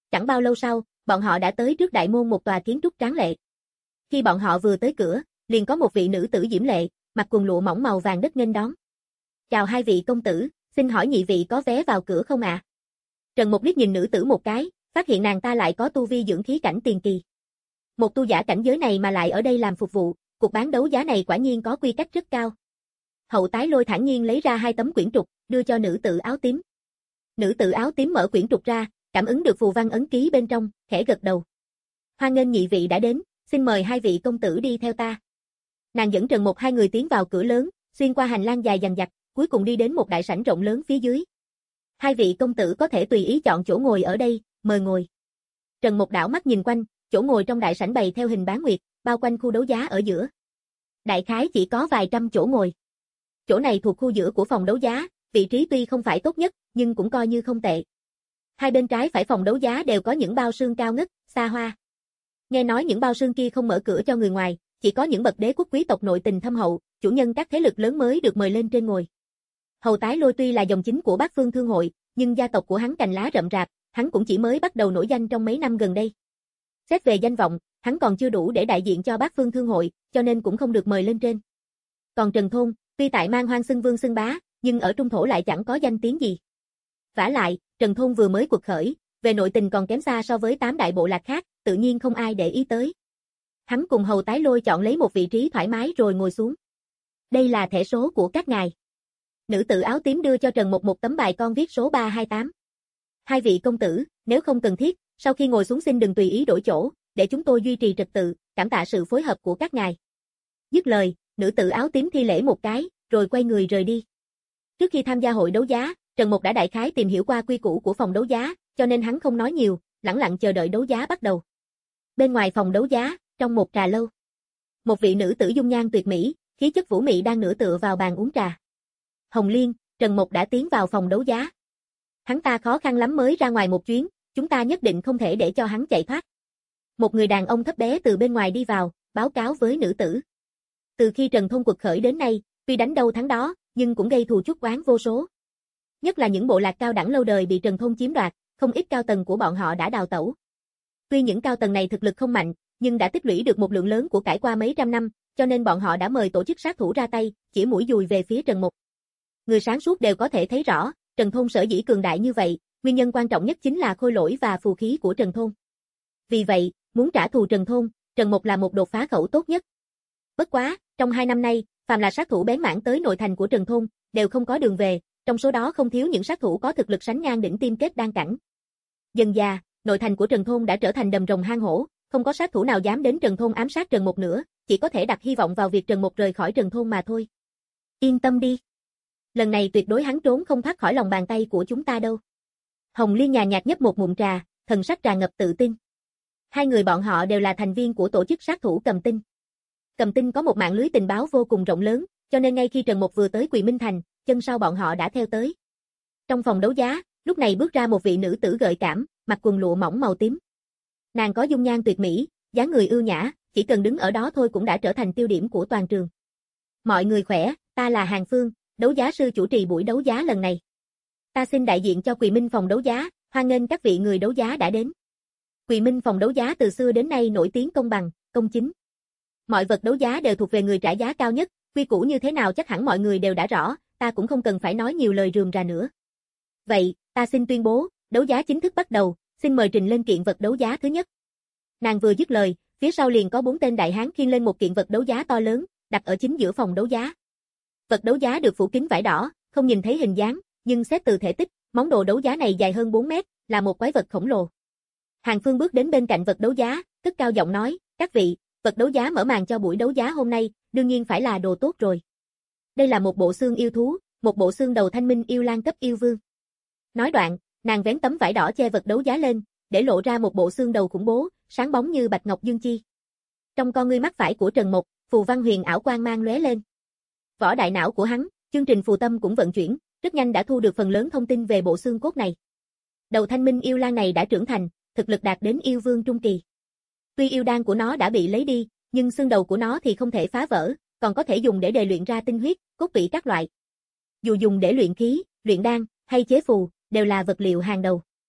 Chẳng bao lâu sau, bọn họ đã tới trước đại môn một tòa kiến trúc tráng lệ. Khi bọn họ vừa tới cửa, liền có một vị nữ tử diễm lệ, mặc quần lụa mỏng màu vàng đất nghênh đón. "Chào hai vị công tử, xin hỏi nhị vị có vé vào cửa không ạ?" À? Trần Mục liếc nhìn nữ tử một cái, phát hiện nàng ta lại có tu vi dưỡng khí cảnh tiền kỳ. Một tu giả cảnh giới này mà lại ở đây làm phục vụ, cuộc bán đấu giá này quả nhiên có quy cách rất cao. Hậu Tái Lôi thản nhiên lấy ra hai tấm quyển trục, đưa cho nữ tử áo tím. Nữ tử áo tím mở quyển trục ra, cảm ứng được phù văn ấn ký bên trong, khẽ gật đầu. "Hoan nghênh nhị vị đã đến, xin mời hai vị công tử đi theo ta." Nàng dẫn Trần Mục hai người tiến vào cửa lớn, xuyên qua hành lang dài dằng dặc, cuối cùng đi đến một đại sảnh rộng lớn phía dưới. "Hai vị công tử có thể tùy ý chọn chỗ ngồi ở đây, mời ngồi." Trần Mục đảo mắt nhìn quanh, chỗ ngồi trong đại sảnh bày theo hình bán nguyệt, bao quanh khu đấu giá ở giữa. Đại khái chỉ có vài trăm chỗ ngồi. Chỗ này thuộc khu giữa của phòng đấu giá, vị trí tuy không phải tốt nhất, nhưng cũng coi như không tệ. Hai bên trái phải phòng đấu giá đều có những bao sương cao ngất, xa hoa. Nghe nói những bao sương kia không mở cửa cho người ngoài, chỉ có những bậc đế quốc quý tộc nội tình thâm hậu, chủ nhân các thế lực lớn mới được mời lên trên ngồi. Hầu Tái Lôi tuy là dòng chính của Bát Phương Thương hội, nhưng gia tộc của hắn cành lá rậm rạp, hắn cũng chỉ mới bắt đầu nổi danh trong mấy năm gần đây. Xét về danh vọng, hắn còn chưa đủ để đại diện cho Bát Phương Thương hội, cho nên cũng không được mời lên trên. Còn Trần Thôn, tuy tại mang hoang xưng vương xưng bá, nhưng ở trung thổ lại chẳng có danh tiếng gì. Vả lại, Trần Thôn vừa mới quật khởi, về nội tình còn kém xa so với tám đại bộ lạc khác, tự nhiên không ai để ý tới. Hắn cùng Hầu Tái Lôi chọn lấy một vị trí thoải mái rồi ngồi xuống. "Đây là thẻ số của các ngài." Nữ tử áo tím đưa cho Trần Mục một tấm bài con viết số ba hai tám. "Hai vị công tử, nếu không cần thiết, sau khi ngồi xuống xin đừng tùy ý đổi chỗ, để chúng tôi duy trì trật tự, cảm tạ sự phối hợp của các ngài." Dứt lời, nữ tử áo tím thi lễ một cái, rồi quay người rời đi. Trước khi tham gia hội đấu giá, Trần Mục đã đại khái tìm hiểu qua quy củ của phòng đấu giá, cho nên hắn không nói nhiều, lẳng lặng chờ đợi đấu giá bắt đầu. Bên ngoài phòng đấu giá, trong một trà lâu, một vị nữ tử dung nhan tuyệt mỹ, khí chất vũ mị đang nửa tựa vào bàn uống trà. "Hồng Liên, Trần Mục đã tiến vào phòng đấu giá. Hắn ta khó khăn lắm mới ra ngoài một chuyến, chúng ta nhất định không thể để cho hắn chạy thoát." Một người đàn ông thấp bé từ bên ngoài đi vào, báo cáo với nữ tử. Từ khi Trần Thôn quật khởi đến nay, tuy đánh đâu thắng đó, nhưng cũng gây thù chuốc oán vô số. Nhất là những bộ lạc cao đẳng lâu đời bị Trần Thôn chiếm đoạt, không ít cao tầng của bọn họ đã đào tẩu. Tuy những cao tầng này thực lực không mạnh, nhưng đã tích lũy được một lượng lớn của cải qua mấy trăm năm, cho nên bọn họ đã mời tổ chức sát thủ ra tay, chỉ mũi dùi về phía Trần Mục. Người sáng suốt đều có thể thấy rõ, Trần Thôn sở dĩ cường đại như vậy, nguyên nhân quan trọng nhất chính là khôi lỗi và phù khí của Trần Thôn. Vì vậy, muốn trả thù Trần Thôn, Trần Mục là một đột phá khẩu tốt nhất. Bất quá, trong hai năm nay, phàm là sát thủ bén mảng tới nội thành của Trần Thôn, đều không có đường về, trong số đó không thiếu những sát thủ có thực lực sánh ngang đỉnh tiêm kết đan cảnh. Dần dà, nội thành của Trần Thôn đã trở thành đầm rồng hang hổ, không có sát thủ nào dám đến Trần Thôn ám sát Trần Mục nữa, chỉ có thể đặt hy vọng vào việc Trần Mục rời khỏi Trần Thôn mà thôi. "Yên tâm đi. Lần này tuyệt đối hắn trốn không thoát khỏi lòng bàn tay của chúng ta đâu." Hồng Liên nhàn nhạt nhấp một ngụm trà, thần sắc tràn ngập tự tin. Hai người bọn họ đều là thành viên của tổ chức sát thủ Cầm Tinh. Cầm Tinh có một mạng lưới tình báo vô cùng rộng lớn, cho nên ngay khi Trần Mục vừa tới Quỳ Minh Thành, chân sau bọn họ đã theo tới. Trong phòng đấu giá, lúc này bước ra một vị nữ tử gợi cảm, mặc quần lụa mỏng màu tím. Nàng có dung nhan tuyệt mỹ, dáng người ưu nhã, chỉ cần đứng ở đó thôi cũng đã trở thành tiêu điểm của toàn trường. "Mọi người khỏe, ta là Hàng Phương, đấu giá sư chủ trì buổi đấu giá lần này. Ta xin đại diện cho Quỳ Minh phòng đấu giá, hoan nghênh các vị người đấu giá đã đến." Quỳ Minh phòng đấu giá từ xưa đến nay nổi tiếng công bằng, công chính. Mọi vật đấu giá đều thuộc về người trả giá cao nhất, quy củ như thế nào chắc hẳn mọi người đều đã rõ, ta cũng không cần phải nói nhiều lời rườm rà nữa. Vậy, ta xin tuyên bố, đấu giá chính thức bắt đầu, xin mời trình lên kiện vật đấu giá thứ nhất. Nàng vừa dứt lời, phía sau liền có bốn tên đại hán khiêng lên một kiện vật đấu giá to lớn, đặt ở chính giữa phòng đấu giá. Vật đấu giá được phủ kín vải đỏ, không nhìn thấy hình dáng, nhưng xét từ thể tích, món đồ đấu giá này dài hơn bốn mét, là một quái vật khổng lồ. Hàng Phương bước đến bên cạnh vật đấu giá, cất cao giọng nói, "Các vị, vật đấu giá mở màn cho buổi đấu giá hôm nay, đương nhiên phải là đồ tốt rồi. Đây là một bộ xương yêu thú, một bộ xương đầu thanh minh yêu lang cấp yêu vương." Nói đoạn, nàng vén tấm vải đỏ che vật đấu giá lên, để lộ ra một bộ xương đầu khủng bố, sáng bóng như bạch ngọc dương chi. Trong con ngươi mắt phải của Trần Mục, phù văn huyền ảo quang mang lóe lên. Vỏ đại não của hắn, chương trình phù tâm cũng vận chuyển, rất nhanh đã thu được phần lớn thông tin về bộ xương cốt này. Đầu thanh minh yêu lang này đã trưởng thành, thực lực đạt đến yêu vương trung kỳ. Tuy yêu đan của nó đã bị lấy đi, nhưng xương đầu của nó thì không thể phá vỡ, còn có thể dùng để đề luyện ra tinh huyết, cốt tủy các loại. Dù dùng để luyện khí, luyện đan hay chế phù, đều là vật liệu hàng đầu.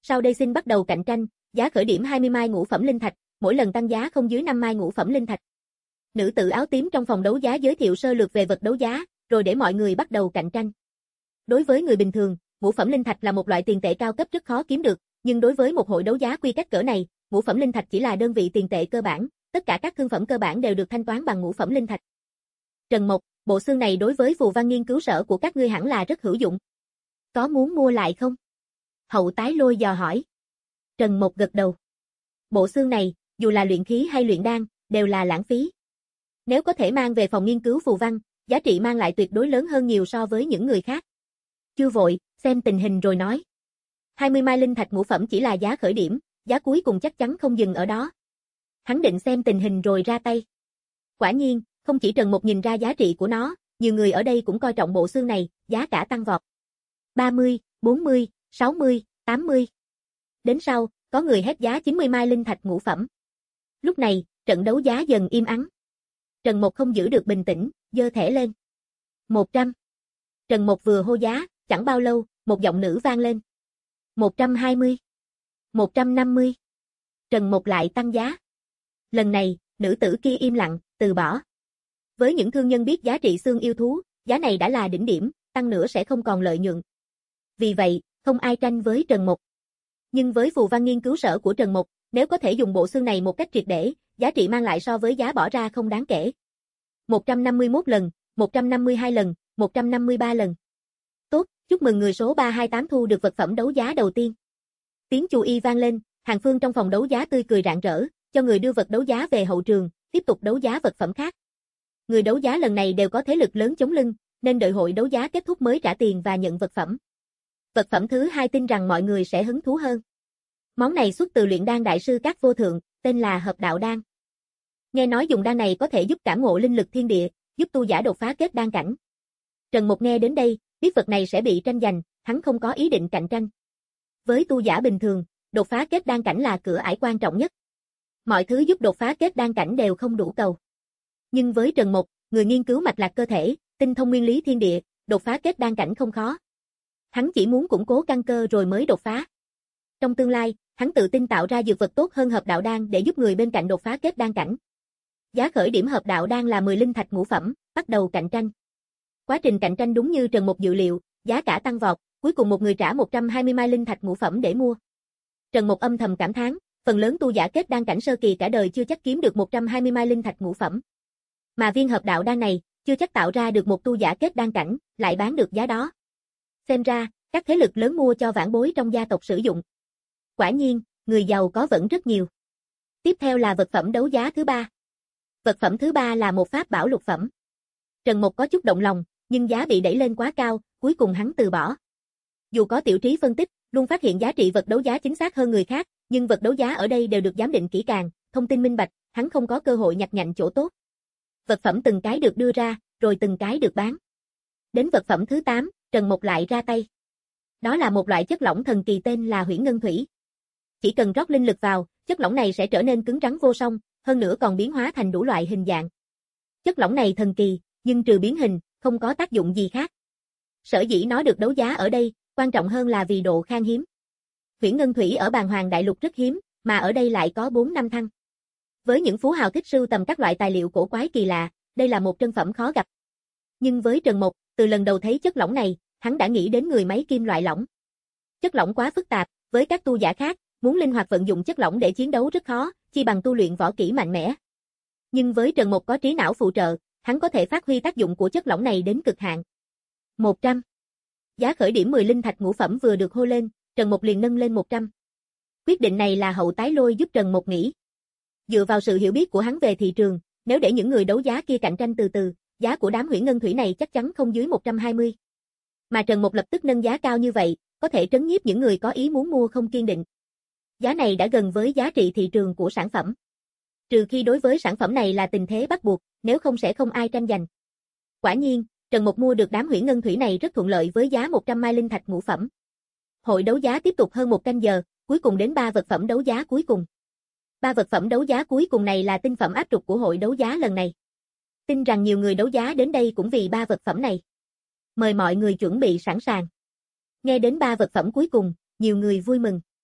Sau đây xin bắt đầu cạnh tranh, giá khởi điểm hai mươi mai ngũ phẩm linh thạch, mỗi lần tăng giá không dưới năm mai ngũ phẩm linh thạch. Nữ tử áo tím trong phòng đấu giá giới thiệu sơ lược về vật đấu giá, rồi để mọi người bắt đầu cạnh tranh. Đối với người bình thường, ngũ phẩm linh thạch là một loại tiền tệ cao cấp rất khó kiếm được, nhưng đối với một hội đấu giá quy cách cỡ này, ngũ phẩm linh thạch chỉ là đơn vị tiền tệ cơ bản, tất cả các thương phẩm cơ bản đều được thanh toán bằng ngũ phẩm linh thạch. Trần Mộc, bộ xương này đối với phù văn nghiên cứu sở của các ngươi hẳn là rất hữu dụng. Có muốn mua lại không? Hậu Tái Lôi dò hỏi. Trần Mộc gật đầu. Bộ xương này, dù là luyện khí hay luyện đan, đều là lãng phí. Nếu có thể mang về phòng nghiên cứu phù văn, giá trị mang lại tuyệt đối lớn hơn nhiều so với những người khác. Chưa vội, xem tình hình rồi nói. hai mươi mai linh thạch ngũ phẩm chỉ là giá khởi điểm, giá cuối cùng chắc chắn không dừng ở đó. Hắn định xem tình hình rồi ra tay. Quả nhiên, không chỉ Trần Mộc nhìn ra giá trị của nó, nhiều người ở đây cũng coi trọng bộ xương này, giá cả tăng vọt. ba mươi, bốn mươi, sáu mươi, tám mươi. Đến sau, có người hét giá chín mươi mai linh thạch ngũ phẩm. Lúc này, trận đấu giá dần im ắng. Trần Mộc không giữ được bình tĩnh, giơ thẻ lên. một trăm. Trần Mộc vừa hô giá, chẳng bao lâu, một giọng nữ vang lên. một trăm hai mươi. một trăm năm mươi. Trần Mộc lại tăng giá. Lần này, nữ tử kia im lặng, từ bỏ. Với những thương nhân biết giá trị xương yêu thú, giá này đã là đỉnh điểm, tăng nữa sẽ không còn lợi nhuận. Vì vậy, không ai tranh với Trần Mộc. Nhưng với phù văn nghiên cứu sở của Trần Mộc, nếu có thể dùng bộ xương này một cách triệt để, giá trị mang lại so với giá bỏ ra không đáng kể. một trăm năm mươi mốt lần, một trăm năm mươi hai lần, một trăm năm mươi ba lần. Tốt, chúc mừng người số ba hai tám thu được vật phẩm đấu giá đầu tiên. Tiếng chù y vang lên, Hàng Phương trong phòng đấu giá tươi cười rạng rỡ, cho người đưa vật đấu giá về hậu trường, tiếp tục đấu giá vật phẩm khác. Người đấu giá lần này đều có thế lực lớn chống lưng, nên đợi hội đấu giá kết thúc mới trả tiền và nhận vật phẩm. Vật phẩm thứ hai tin rằng mọi người sẽ hứng thú hơn. Món này xuất từ luyện đan đại sư Các Vô Thượng, tên là Hợp Đạo Đan. Nghe nói dùng đan này có thể giúp cảm ngộ linh lực thiên địa, giúp tu giả đột phá kết đan cảnh. Trần Mộc nghe đến đây, biết vật này sẽ bị tranh giành, hắn không có ý định cạnh tranh. Với tu giả bình thường, đột phá kết đan cảnh là cửa ải quan trọng nhất. Mọi thứ giúp đột phá kết đan cảnh đều không đủ cầu. Nhưng với Trần Mộc, người nghiên cứu mạch lạc cơ thể, tinh thông nguyên lý thiên địa, đột phá kết đan cảnh không khó. Hắn chỉ muốn củng cố căn cơ rồi mới đột phá. Trong tương lai, hắn tự tin tạo ra dược vật tốt hơn hợp đạo đan để giúp người bên cạnh đột phá kết đan cảnh. Giá khởi điểm hợp đạo đan là mười linh thạch ngũ phẩm, bắt đầu cạnh tranh. Quá trình cạnh tranh đúng như Trần Mộc dự liệu, giá cả tăng vọt, cuối cùng một người trả một trăm hai mươi mai linh thạch ngũ phẩm để mua. Trần Mộc âm thầm cảm thán, phần lớn tu giả kết đan cảnh sơ kỳ cả đời chưa chắc kiếm được một trăm hai mươi mai linh thạch ngũ phẩm. Mà viên hợp đạo đan này, chưa chắc tạo ra được một tu giả kết đan cảnh, lại bán được giá đó. Xem ra, các thế lực lớn mua cho vãn bối trong gia tộc sử dụng. Quả nhiên, người giàu có vẫn rất nhiều. Tiếp theo là vật phẩm đấu giá thứ ba. Vật phẩm thứ ba là một pháp bảo lục phẩm. Trần Mộc có chút động lòng, nhưng giá bị đẩy lên quá cao, cuối cùng hắn từ bỏ. Dù có tiểu trí phân tích, luôn phát hiện giá trị vật đấu giá chính xác hơn người khác, nhưng vật đấu giá ở đây đều được giám định kỹ càng, thông tin minh bạch, hắn không có cơ hội nhặt nhạnh chỗ tốt. Vật phẩm từng cái được đưa ra, rồi từng cái được bán. Đến vật phẩm thứ tám, Trần Mộc lại ra tay. Đó là một loại chất lỏng thần kỳ tên là Huyễn Ngân Thủy. Chỉ cần rót linh lực vào, chất lỏng này sẽ trở nên cứng rắn vô song, hơn nữa còn biến hóa thành đủ loại hình dạng. Chất lỏng này thần kỳ, nhưng trừ biến hình, không có tác dụng gì khác. Sở dĩ nó được đấu giá ở đây, quan trọng hơn là vì độ khan hiếm. Huyễn Ngân Thủy ở Bàn Hoàng Đại Lục rất hiếm, mà ở đây lại có bốn năm thăng. Với những phú hào thích sưu tầm các loại tài liệu cổ quái kỳ lạ, đây là một trân phẩm khó gặp. Nhưng với Trần Mộc, từ lần đầu thấy chất lỏng này, hắn đã nghĩ đến người máy kim loại lỏng. Chất lỏng quá phức tạp, với các tu giả khác, muốn linh hoạt vận dụng chất lỏng để chiến đấu rất khó, chi bằng tu luyện võ kỹ mạnh mẽ. Nhưng với Trần Mộc có trí não phụ trợ, hắn có thể phát huy tác dụng của chất lỏng này đến cực hạn. một trăm. Giá khởi điểm mười linh thạch ngũ phẩm vừa được hô lên, Trần Mộc liền nâng lên một trăm. Quyết định này là Hậu Tái Lôi giúp Trần Mộc nghĩ. Dựa vào sự hiểu biết của hắn về thị trường, nếu để những người đấu giá kia cạnh tranh từ từ, giá của đám Huyễn Ngân Thủy này chắc chắn không dưới một trăm hai mươi. Mà Trần Mộc lập tức nâng giá cao như vậy, có thể trấn nhiếp những người có ý muốn mua không kiên định. Giá này đã gần với giá trị thị trường của sản phẩm. Trừ khi đối với sản phẩm này là tình thế bắt buộc, nếu không sẽ không ai tranh giành. Quả nhiên, Trần Mộc mua được đám Huyễn Ngân Thủy này rất thuận lợi với giá một trăm mai linh thạch ngũ phẩm. Hội đấu giá tiếp tục hơn một canh giờ, cuối cùng đến ba vật phẩm đấu giá cuối cùng. Ba vật phẩm đấu giá cuối cùng này là tinh phẩm áp trục của hội đấu giá lần này. Tin rằng nhiều người đấu giá đến đây cũng vì ba vật phẩm này. Mời mọi người chuẩn bị sẵn sàng. Nghe đến ba vật phẩm cuối cùng, nhiều người vui mừng.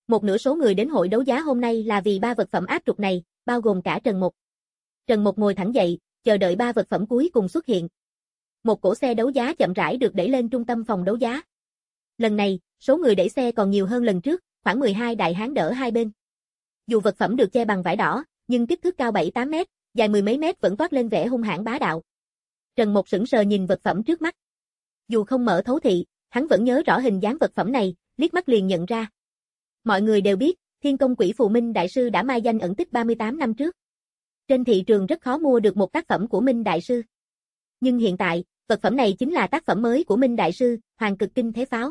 Một nửa số người đến hội đấu giá hôm nay là vì ba vật phẩm áp trục này, bao gồm cả Trần Mục. Trần Mục ngồi thẳng dậy, chờ đợi ba vật phẩm cuối cùng xuất hiện. Một cỗ xe đấu giá chậm rãi được đẩy lên trung tâm phòng đấu giá. Lần này, số người đẩy xe còn nhiều hơn lần trước, khoảng mười hai đại hán đỡ hai bên. Dù vật phẩm được che bằng vải đỏ, nhưng kích thước cao bảy tám mét, dài mười mấy mét vẫn toát lên vẻ hung hãn bá đạo. Trần Mục sững sờ nhìn vật phẩm trước mắt. Dù không mở thấu thị, hắn vẫn nhớ rõ hình dáng vật phẩm này, liếc mắt liền nhận ra. Mọi người đều biết, Thiên Công Quỷ Phù Minh Đại Sư đã mai danh ẩn tích ba mươi tám năm trước. Trên thị trường rất khó mua được một tác phẩm của Minh Đại Sư. Nhưng hiện tại, vật phẩm này chính là tác phẩm mới của Minh Đại Sư, Hoàng Cực Kinh Thế Pháo.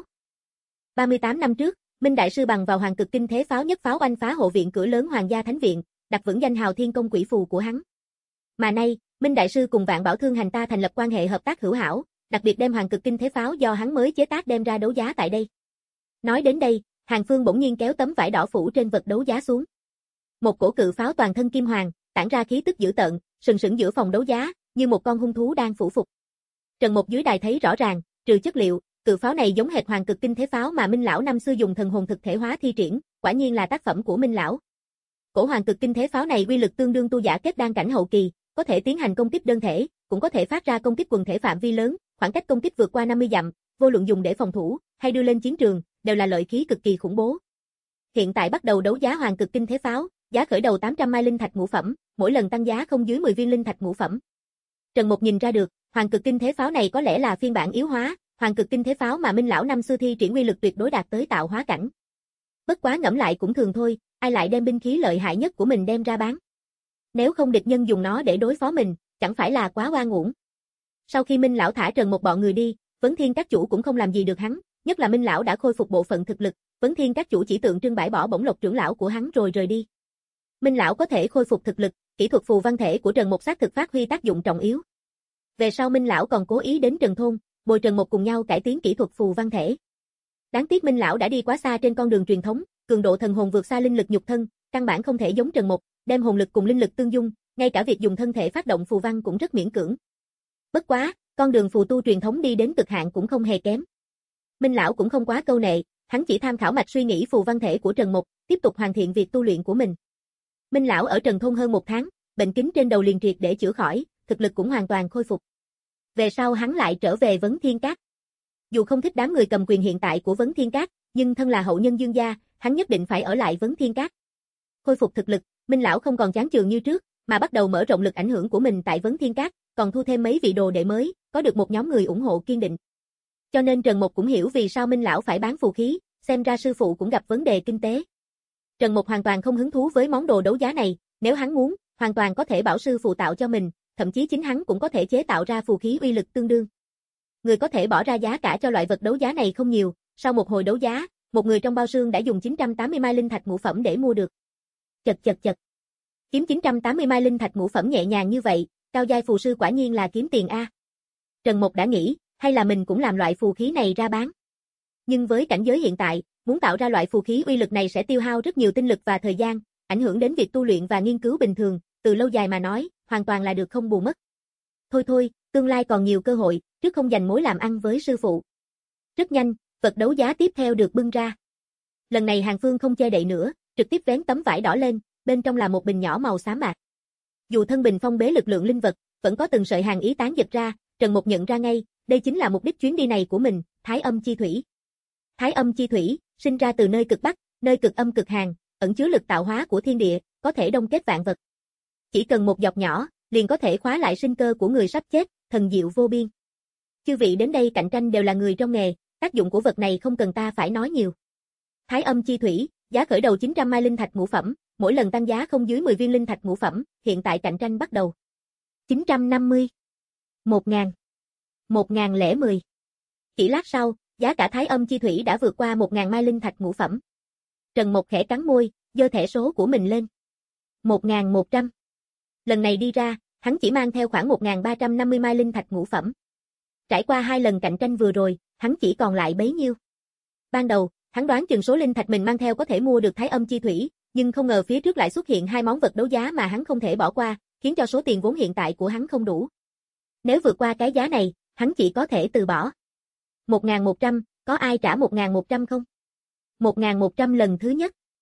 ba mươi tám năm trước, Minh Đại Sư bằng vào Hoàng Cực Kinh Thế Pháo nhất pháo oanh phá hộ viện cửa lớn Hoàng gia Thánh Viện, đặt vững danh hào Thiên Công Quỷ Phù của hắn. Mà nay, Minh Đại Sư cùng Vạn Bảo Thương Hành ta thành lập quan hệ hợp tác hữu hảo, đặc biệt đem Hoàng Cực Kinh Thế Pháo do hắn mới chế tác đem ra đấu giá tại đây. Nói đến đây, Hàng Phương bỗng nhiên kéo tấm vải đỏ phủ trên vật đấu giá xuống. Một cổ cự pháo toàn thân kim hoàng, tản ra khí tức dữ tợn, sừng sững giữa phòng đấu giá, như một con hung thú đang phủ phục. Trần Mục dưới đài thấy rõ ràng, trừ chất liệu, cự pháo này giống hệt Hoàng Cực Kinh Thế Pháo mà Minh lão năm xưa dùng thần hồn thực thể hóa thi triển, quả nhiên là tác phẩm của Minh lão. Cổ Hoàng Cực Kinh Thế Pháo này uy lực tương đương tu giả kết đan cảnh hậu kỳ, có thể tiến hành công kích đơn thể, cũng có thể phát ra công kích quần thể phạm vi lớn, khoảng cách công kích vượt qua năm mươi dặm, vô luận dùng để phòng thủ hay đưa lên chiến trường, đều là lợi khí cực kỳ khủng bố. Hiện tại bắt đầu đấu giá Hoàng Cực Kinh Thế Pháo, giá khởi đầu tám trăm mai linh thạch ngũ phẩm, mỗi lần tăng giá không dưới mười viên linh thạch ngũ phẩm. Trần Mục nhìn ra được, Hoàng Cực Kinh Thế Pháo này có lẽ là phiên bản yếu hóa, Hoàng Cực Kinh Thế Pháo mà Minh lão năm xưa thi triển uy lực tuyệt đối đạt tới tạo hóa cảnh. Bất quá ngẫm lại cũng thường thôi, ai lại đem binh khí lợi hại nhất của mình đem ra bán. Nếu không địch nhân dùng nó để đối phó mình, chẳng phải là quá oan uổng. Sau khi Minh lão thả Trần Mục bọn người đi, Vấn Thiên các chủ cũng không làm gì được hắn, nhất là Minh lão đã khôi phục bộ phận thực lực, Vấn Thiên các chủ chỉ tượng trưng bãi bỏ bổng lộc trưởng lão của hắn rồi rời đi. Minh lão có thể khôi phục thực lực, kỹ thuật phù văn thể của Trần Mục xác thực phát huy tác dụng trọng yếu. Về sau Minh lão còn cố ý đến Trần thôn, bồi Trần Mục cùng nhau cải tiến kỹ thuật phù văn thể. Đáng tiếc Minh lão đã đi quá xa trên con đường truyền thống, cường độ thần hồn vượt xa linh lực nhục thân, căn bản không thể giống Trần Mục, đem hồn lực cùng linh lực tương dung, ngay cả việc dùng thân thể phát động phù văn cũng rất miễn cưỡng. Bất quá, con đường phù tu truyền thống đi đến cực hạn cũng không hề kém. Minh lão cũng không quá câu nệ, hắn chỉ tham khảo mạch suy nghĩ phù văn thể của Trần Mục, tiếp tục hoàn thiện việc tu luyện của mình. Minh lão ở Trần thôn hơn một tháng, bệnh kính trên đầu liền triệt để chữa khỏi, thực lực cũng hoàn toàn khôi phục. Về sau hắn lại trở về Vấn Thiên Các. Dù không thích đám người cầm quyền hiện tại của Vấn Thiên Các, nhưng thân là hậu nhân Dương gia, hắn nhất định phải ở lại Vấn Thiên Các. Khôi phục thực lực, Minh lão không còn chán chường như trước, mà bắt đầu mở rộng lực ảnh hưởng của mình tại Vấn Thiên Các, còn thu thêm mấy vị đồ đệ mới, có được một nhóm người ủng hộ kiên định. Cho nên Trần Mục cũng hiểu vì sao Minh lão phải bán phù khí, xem ra sư phụ cũng gặp vấn đề kinh tế. Trần Mục hoàn toàn không hứng thú với món đồ đấu giá này, nếu hắn muốn, hoàn toàn có thể bảo sư phụ tạo cho mình, thậm chí chính hắn cũng có thể chế tạo ra phù khí uy lực tương đương. Người có thể bỏ ra giá cả cho loại vật đấu giá này không nhiều, sau một hồi đấu giá, một người trong bao sương đã dùng chín trăm tám mươi mai linh thạch ngũ phẩm để mua được. Chật chật chật. Kiếm chín trăm tám mươi mai linh thạch ngũ phẩm nhẹ nhàng như vậy, cao giai phù sư quả nhiên là kiếm tiền a. Trần Mục đã nghĩ, hay là mình cũng làm loại phù khí này ra bán. Nhưng với cảnh giới hiện tại, muốn tạo ra loại phù khí uy lực này sẽ tiêu hao rất nhiều tinh lực và thời gian, ảnh hưởng đến việc tu luyện và nghiên cứu bình thường, từ lâu dài mà nói, hoàn toàn là được không bù mất. Thôi thôi, tương lai còn nhiều cơ hội, trước không dành mối làm ăn với sư phụ. Rất nhanh, vật đấu giá tiếp theo được bưng ra. Lần này Hàng Phương không che đậy nữa, trực tiếp vén tấm vải đỏ lên, bên trong là một bình nhỏ màu xám bạc. Dù thân bình phong bế lực lượng linh vật, vẫn có từng sợi hàng ý tán giật ra, Trần Mục nhận ra ngay, đây chính là mục đích chuyến đi này của mình, Thái Âm Chi Thủy. Thái Âm Chi Thủy, sinh ra từ nơi cực Bắc, nơi cực âm cực hàn, ẩn chứa lực tạo hóa của thiên địa, có thể đông kết vạn vật. Chỉ cần một giọt nhỏ, liền có thể khóa lại sinh cơ của người sắp chết, thần diệu vô biên. Chư vị đến đây cạnh tranh đều là người trong nghề, tác dụng của vật này không cần ta phải nói nhiều. Thái Âm Chi Thủy, giá khởi đầu chín trăm mai linh thạch ngũ phẩm, mỗi lần tăng giá không dưới mười viên linh thạch ngũ phẩm, hiện tại cạnh tranh bắt đầu. chín trăm năm mươi, một nghìn, một nghìn lẻ mười. Chỉ lát sau, giá cả Thái Âm Chi Thủy đã vượt qua một nghìn mai linh thạch ngũ phẩm. Trần Mục khẽ cắn môi, giơ thẻ số của mình lên. một nghìn một trăm. Lần này đi ra, hắn chỉ mang theo khoảng một nghìn ba trăm năm mươi mai linh thạch ngũ phẩm. Trải qua hai lần cạnh tranh vừa rồi, hắn chỉ còn lại bấy nhiêu. Ban đầu, hắn đoán chừng số linh thạch mình mang theo có thể mua được Thái Âm Chi Thủy, nhưng không ngờ phía trước lại xuất hiện hai món vật đấu giá mà hắn không thể bỏ qua, khiến cho số tiền vốn hiện tại của hắn không đủ. Nếu vượt qua cái giá này, hắn chỉ có thể từ bỏ. một nghìn một trăm, có ai trả một nghìn một trăm không? một nghìn một trăm lần thứ nhất,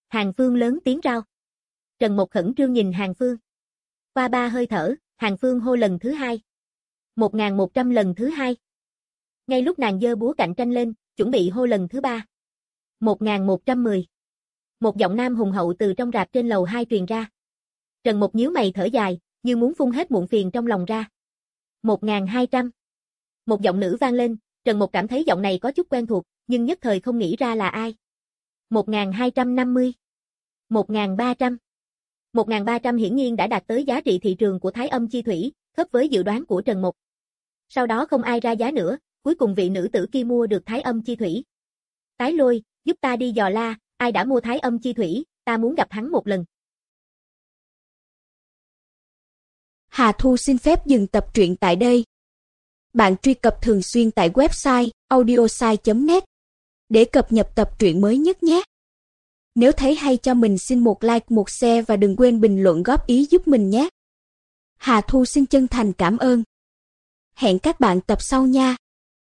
Hàng Phương lớn tiếng rao. Trần Mộc khẩn trương nhìn Hàng Phương. Qua ba hơi thở, Hàng Phương hô lần thứ hai. một nghìn một trăm lần thứ hai. Ngay lúc nàng giơ búa cạnh tranh lên, chuẩn bị hô lần thứ ba. một nghìn một trăm mười. Một giọng nam hùng hậu từ trong rạp trên lầu hai truyền ra. Trần Mộc nhíu mày thở dài, như muốn phun hết muộn phiền trong lòng ra. một nghìn hai trăm. Một giọng nữ vang lên, Trần Mộc cảm thấy giọng này có chút quen thuộc, nhưng nhất thời không nghĩ ra là ai. một nghìn hai trăm năm mươi. một nghìn ba trăm. một nghìn ba trăm hiển nhiên đã đạt tới giá trị thị trường của Thái Âm Chi Thủy, khớp với dự đoán của Trần Mộc. Sau đó không ai ra giá nữa, cuối cùng vị nữ tử kia mua được Thái Âm Chi Thủy. Tái Lôi, giúp ta đi dò la, ai đã mua Thái Âm Chi Thủy, ta muốn gặp hắn một lần. Hà Thu xin phép dừng tập truyện tại đây. Bạn truy cập thường xuyên tại website audiosai chấm net để cập nhật tập truyện mới nhất nhé. Nếu thấy hay cho mình xin một like, một share và đừng quên bình luận góp ý giúp mình nhé. Hà Thu xin chân thành cảm ơn. Hẹn các bạn tập sau nha.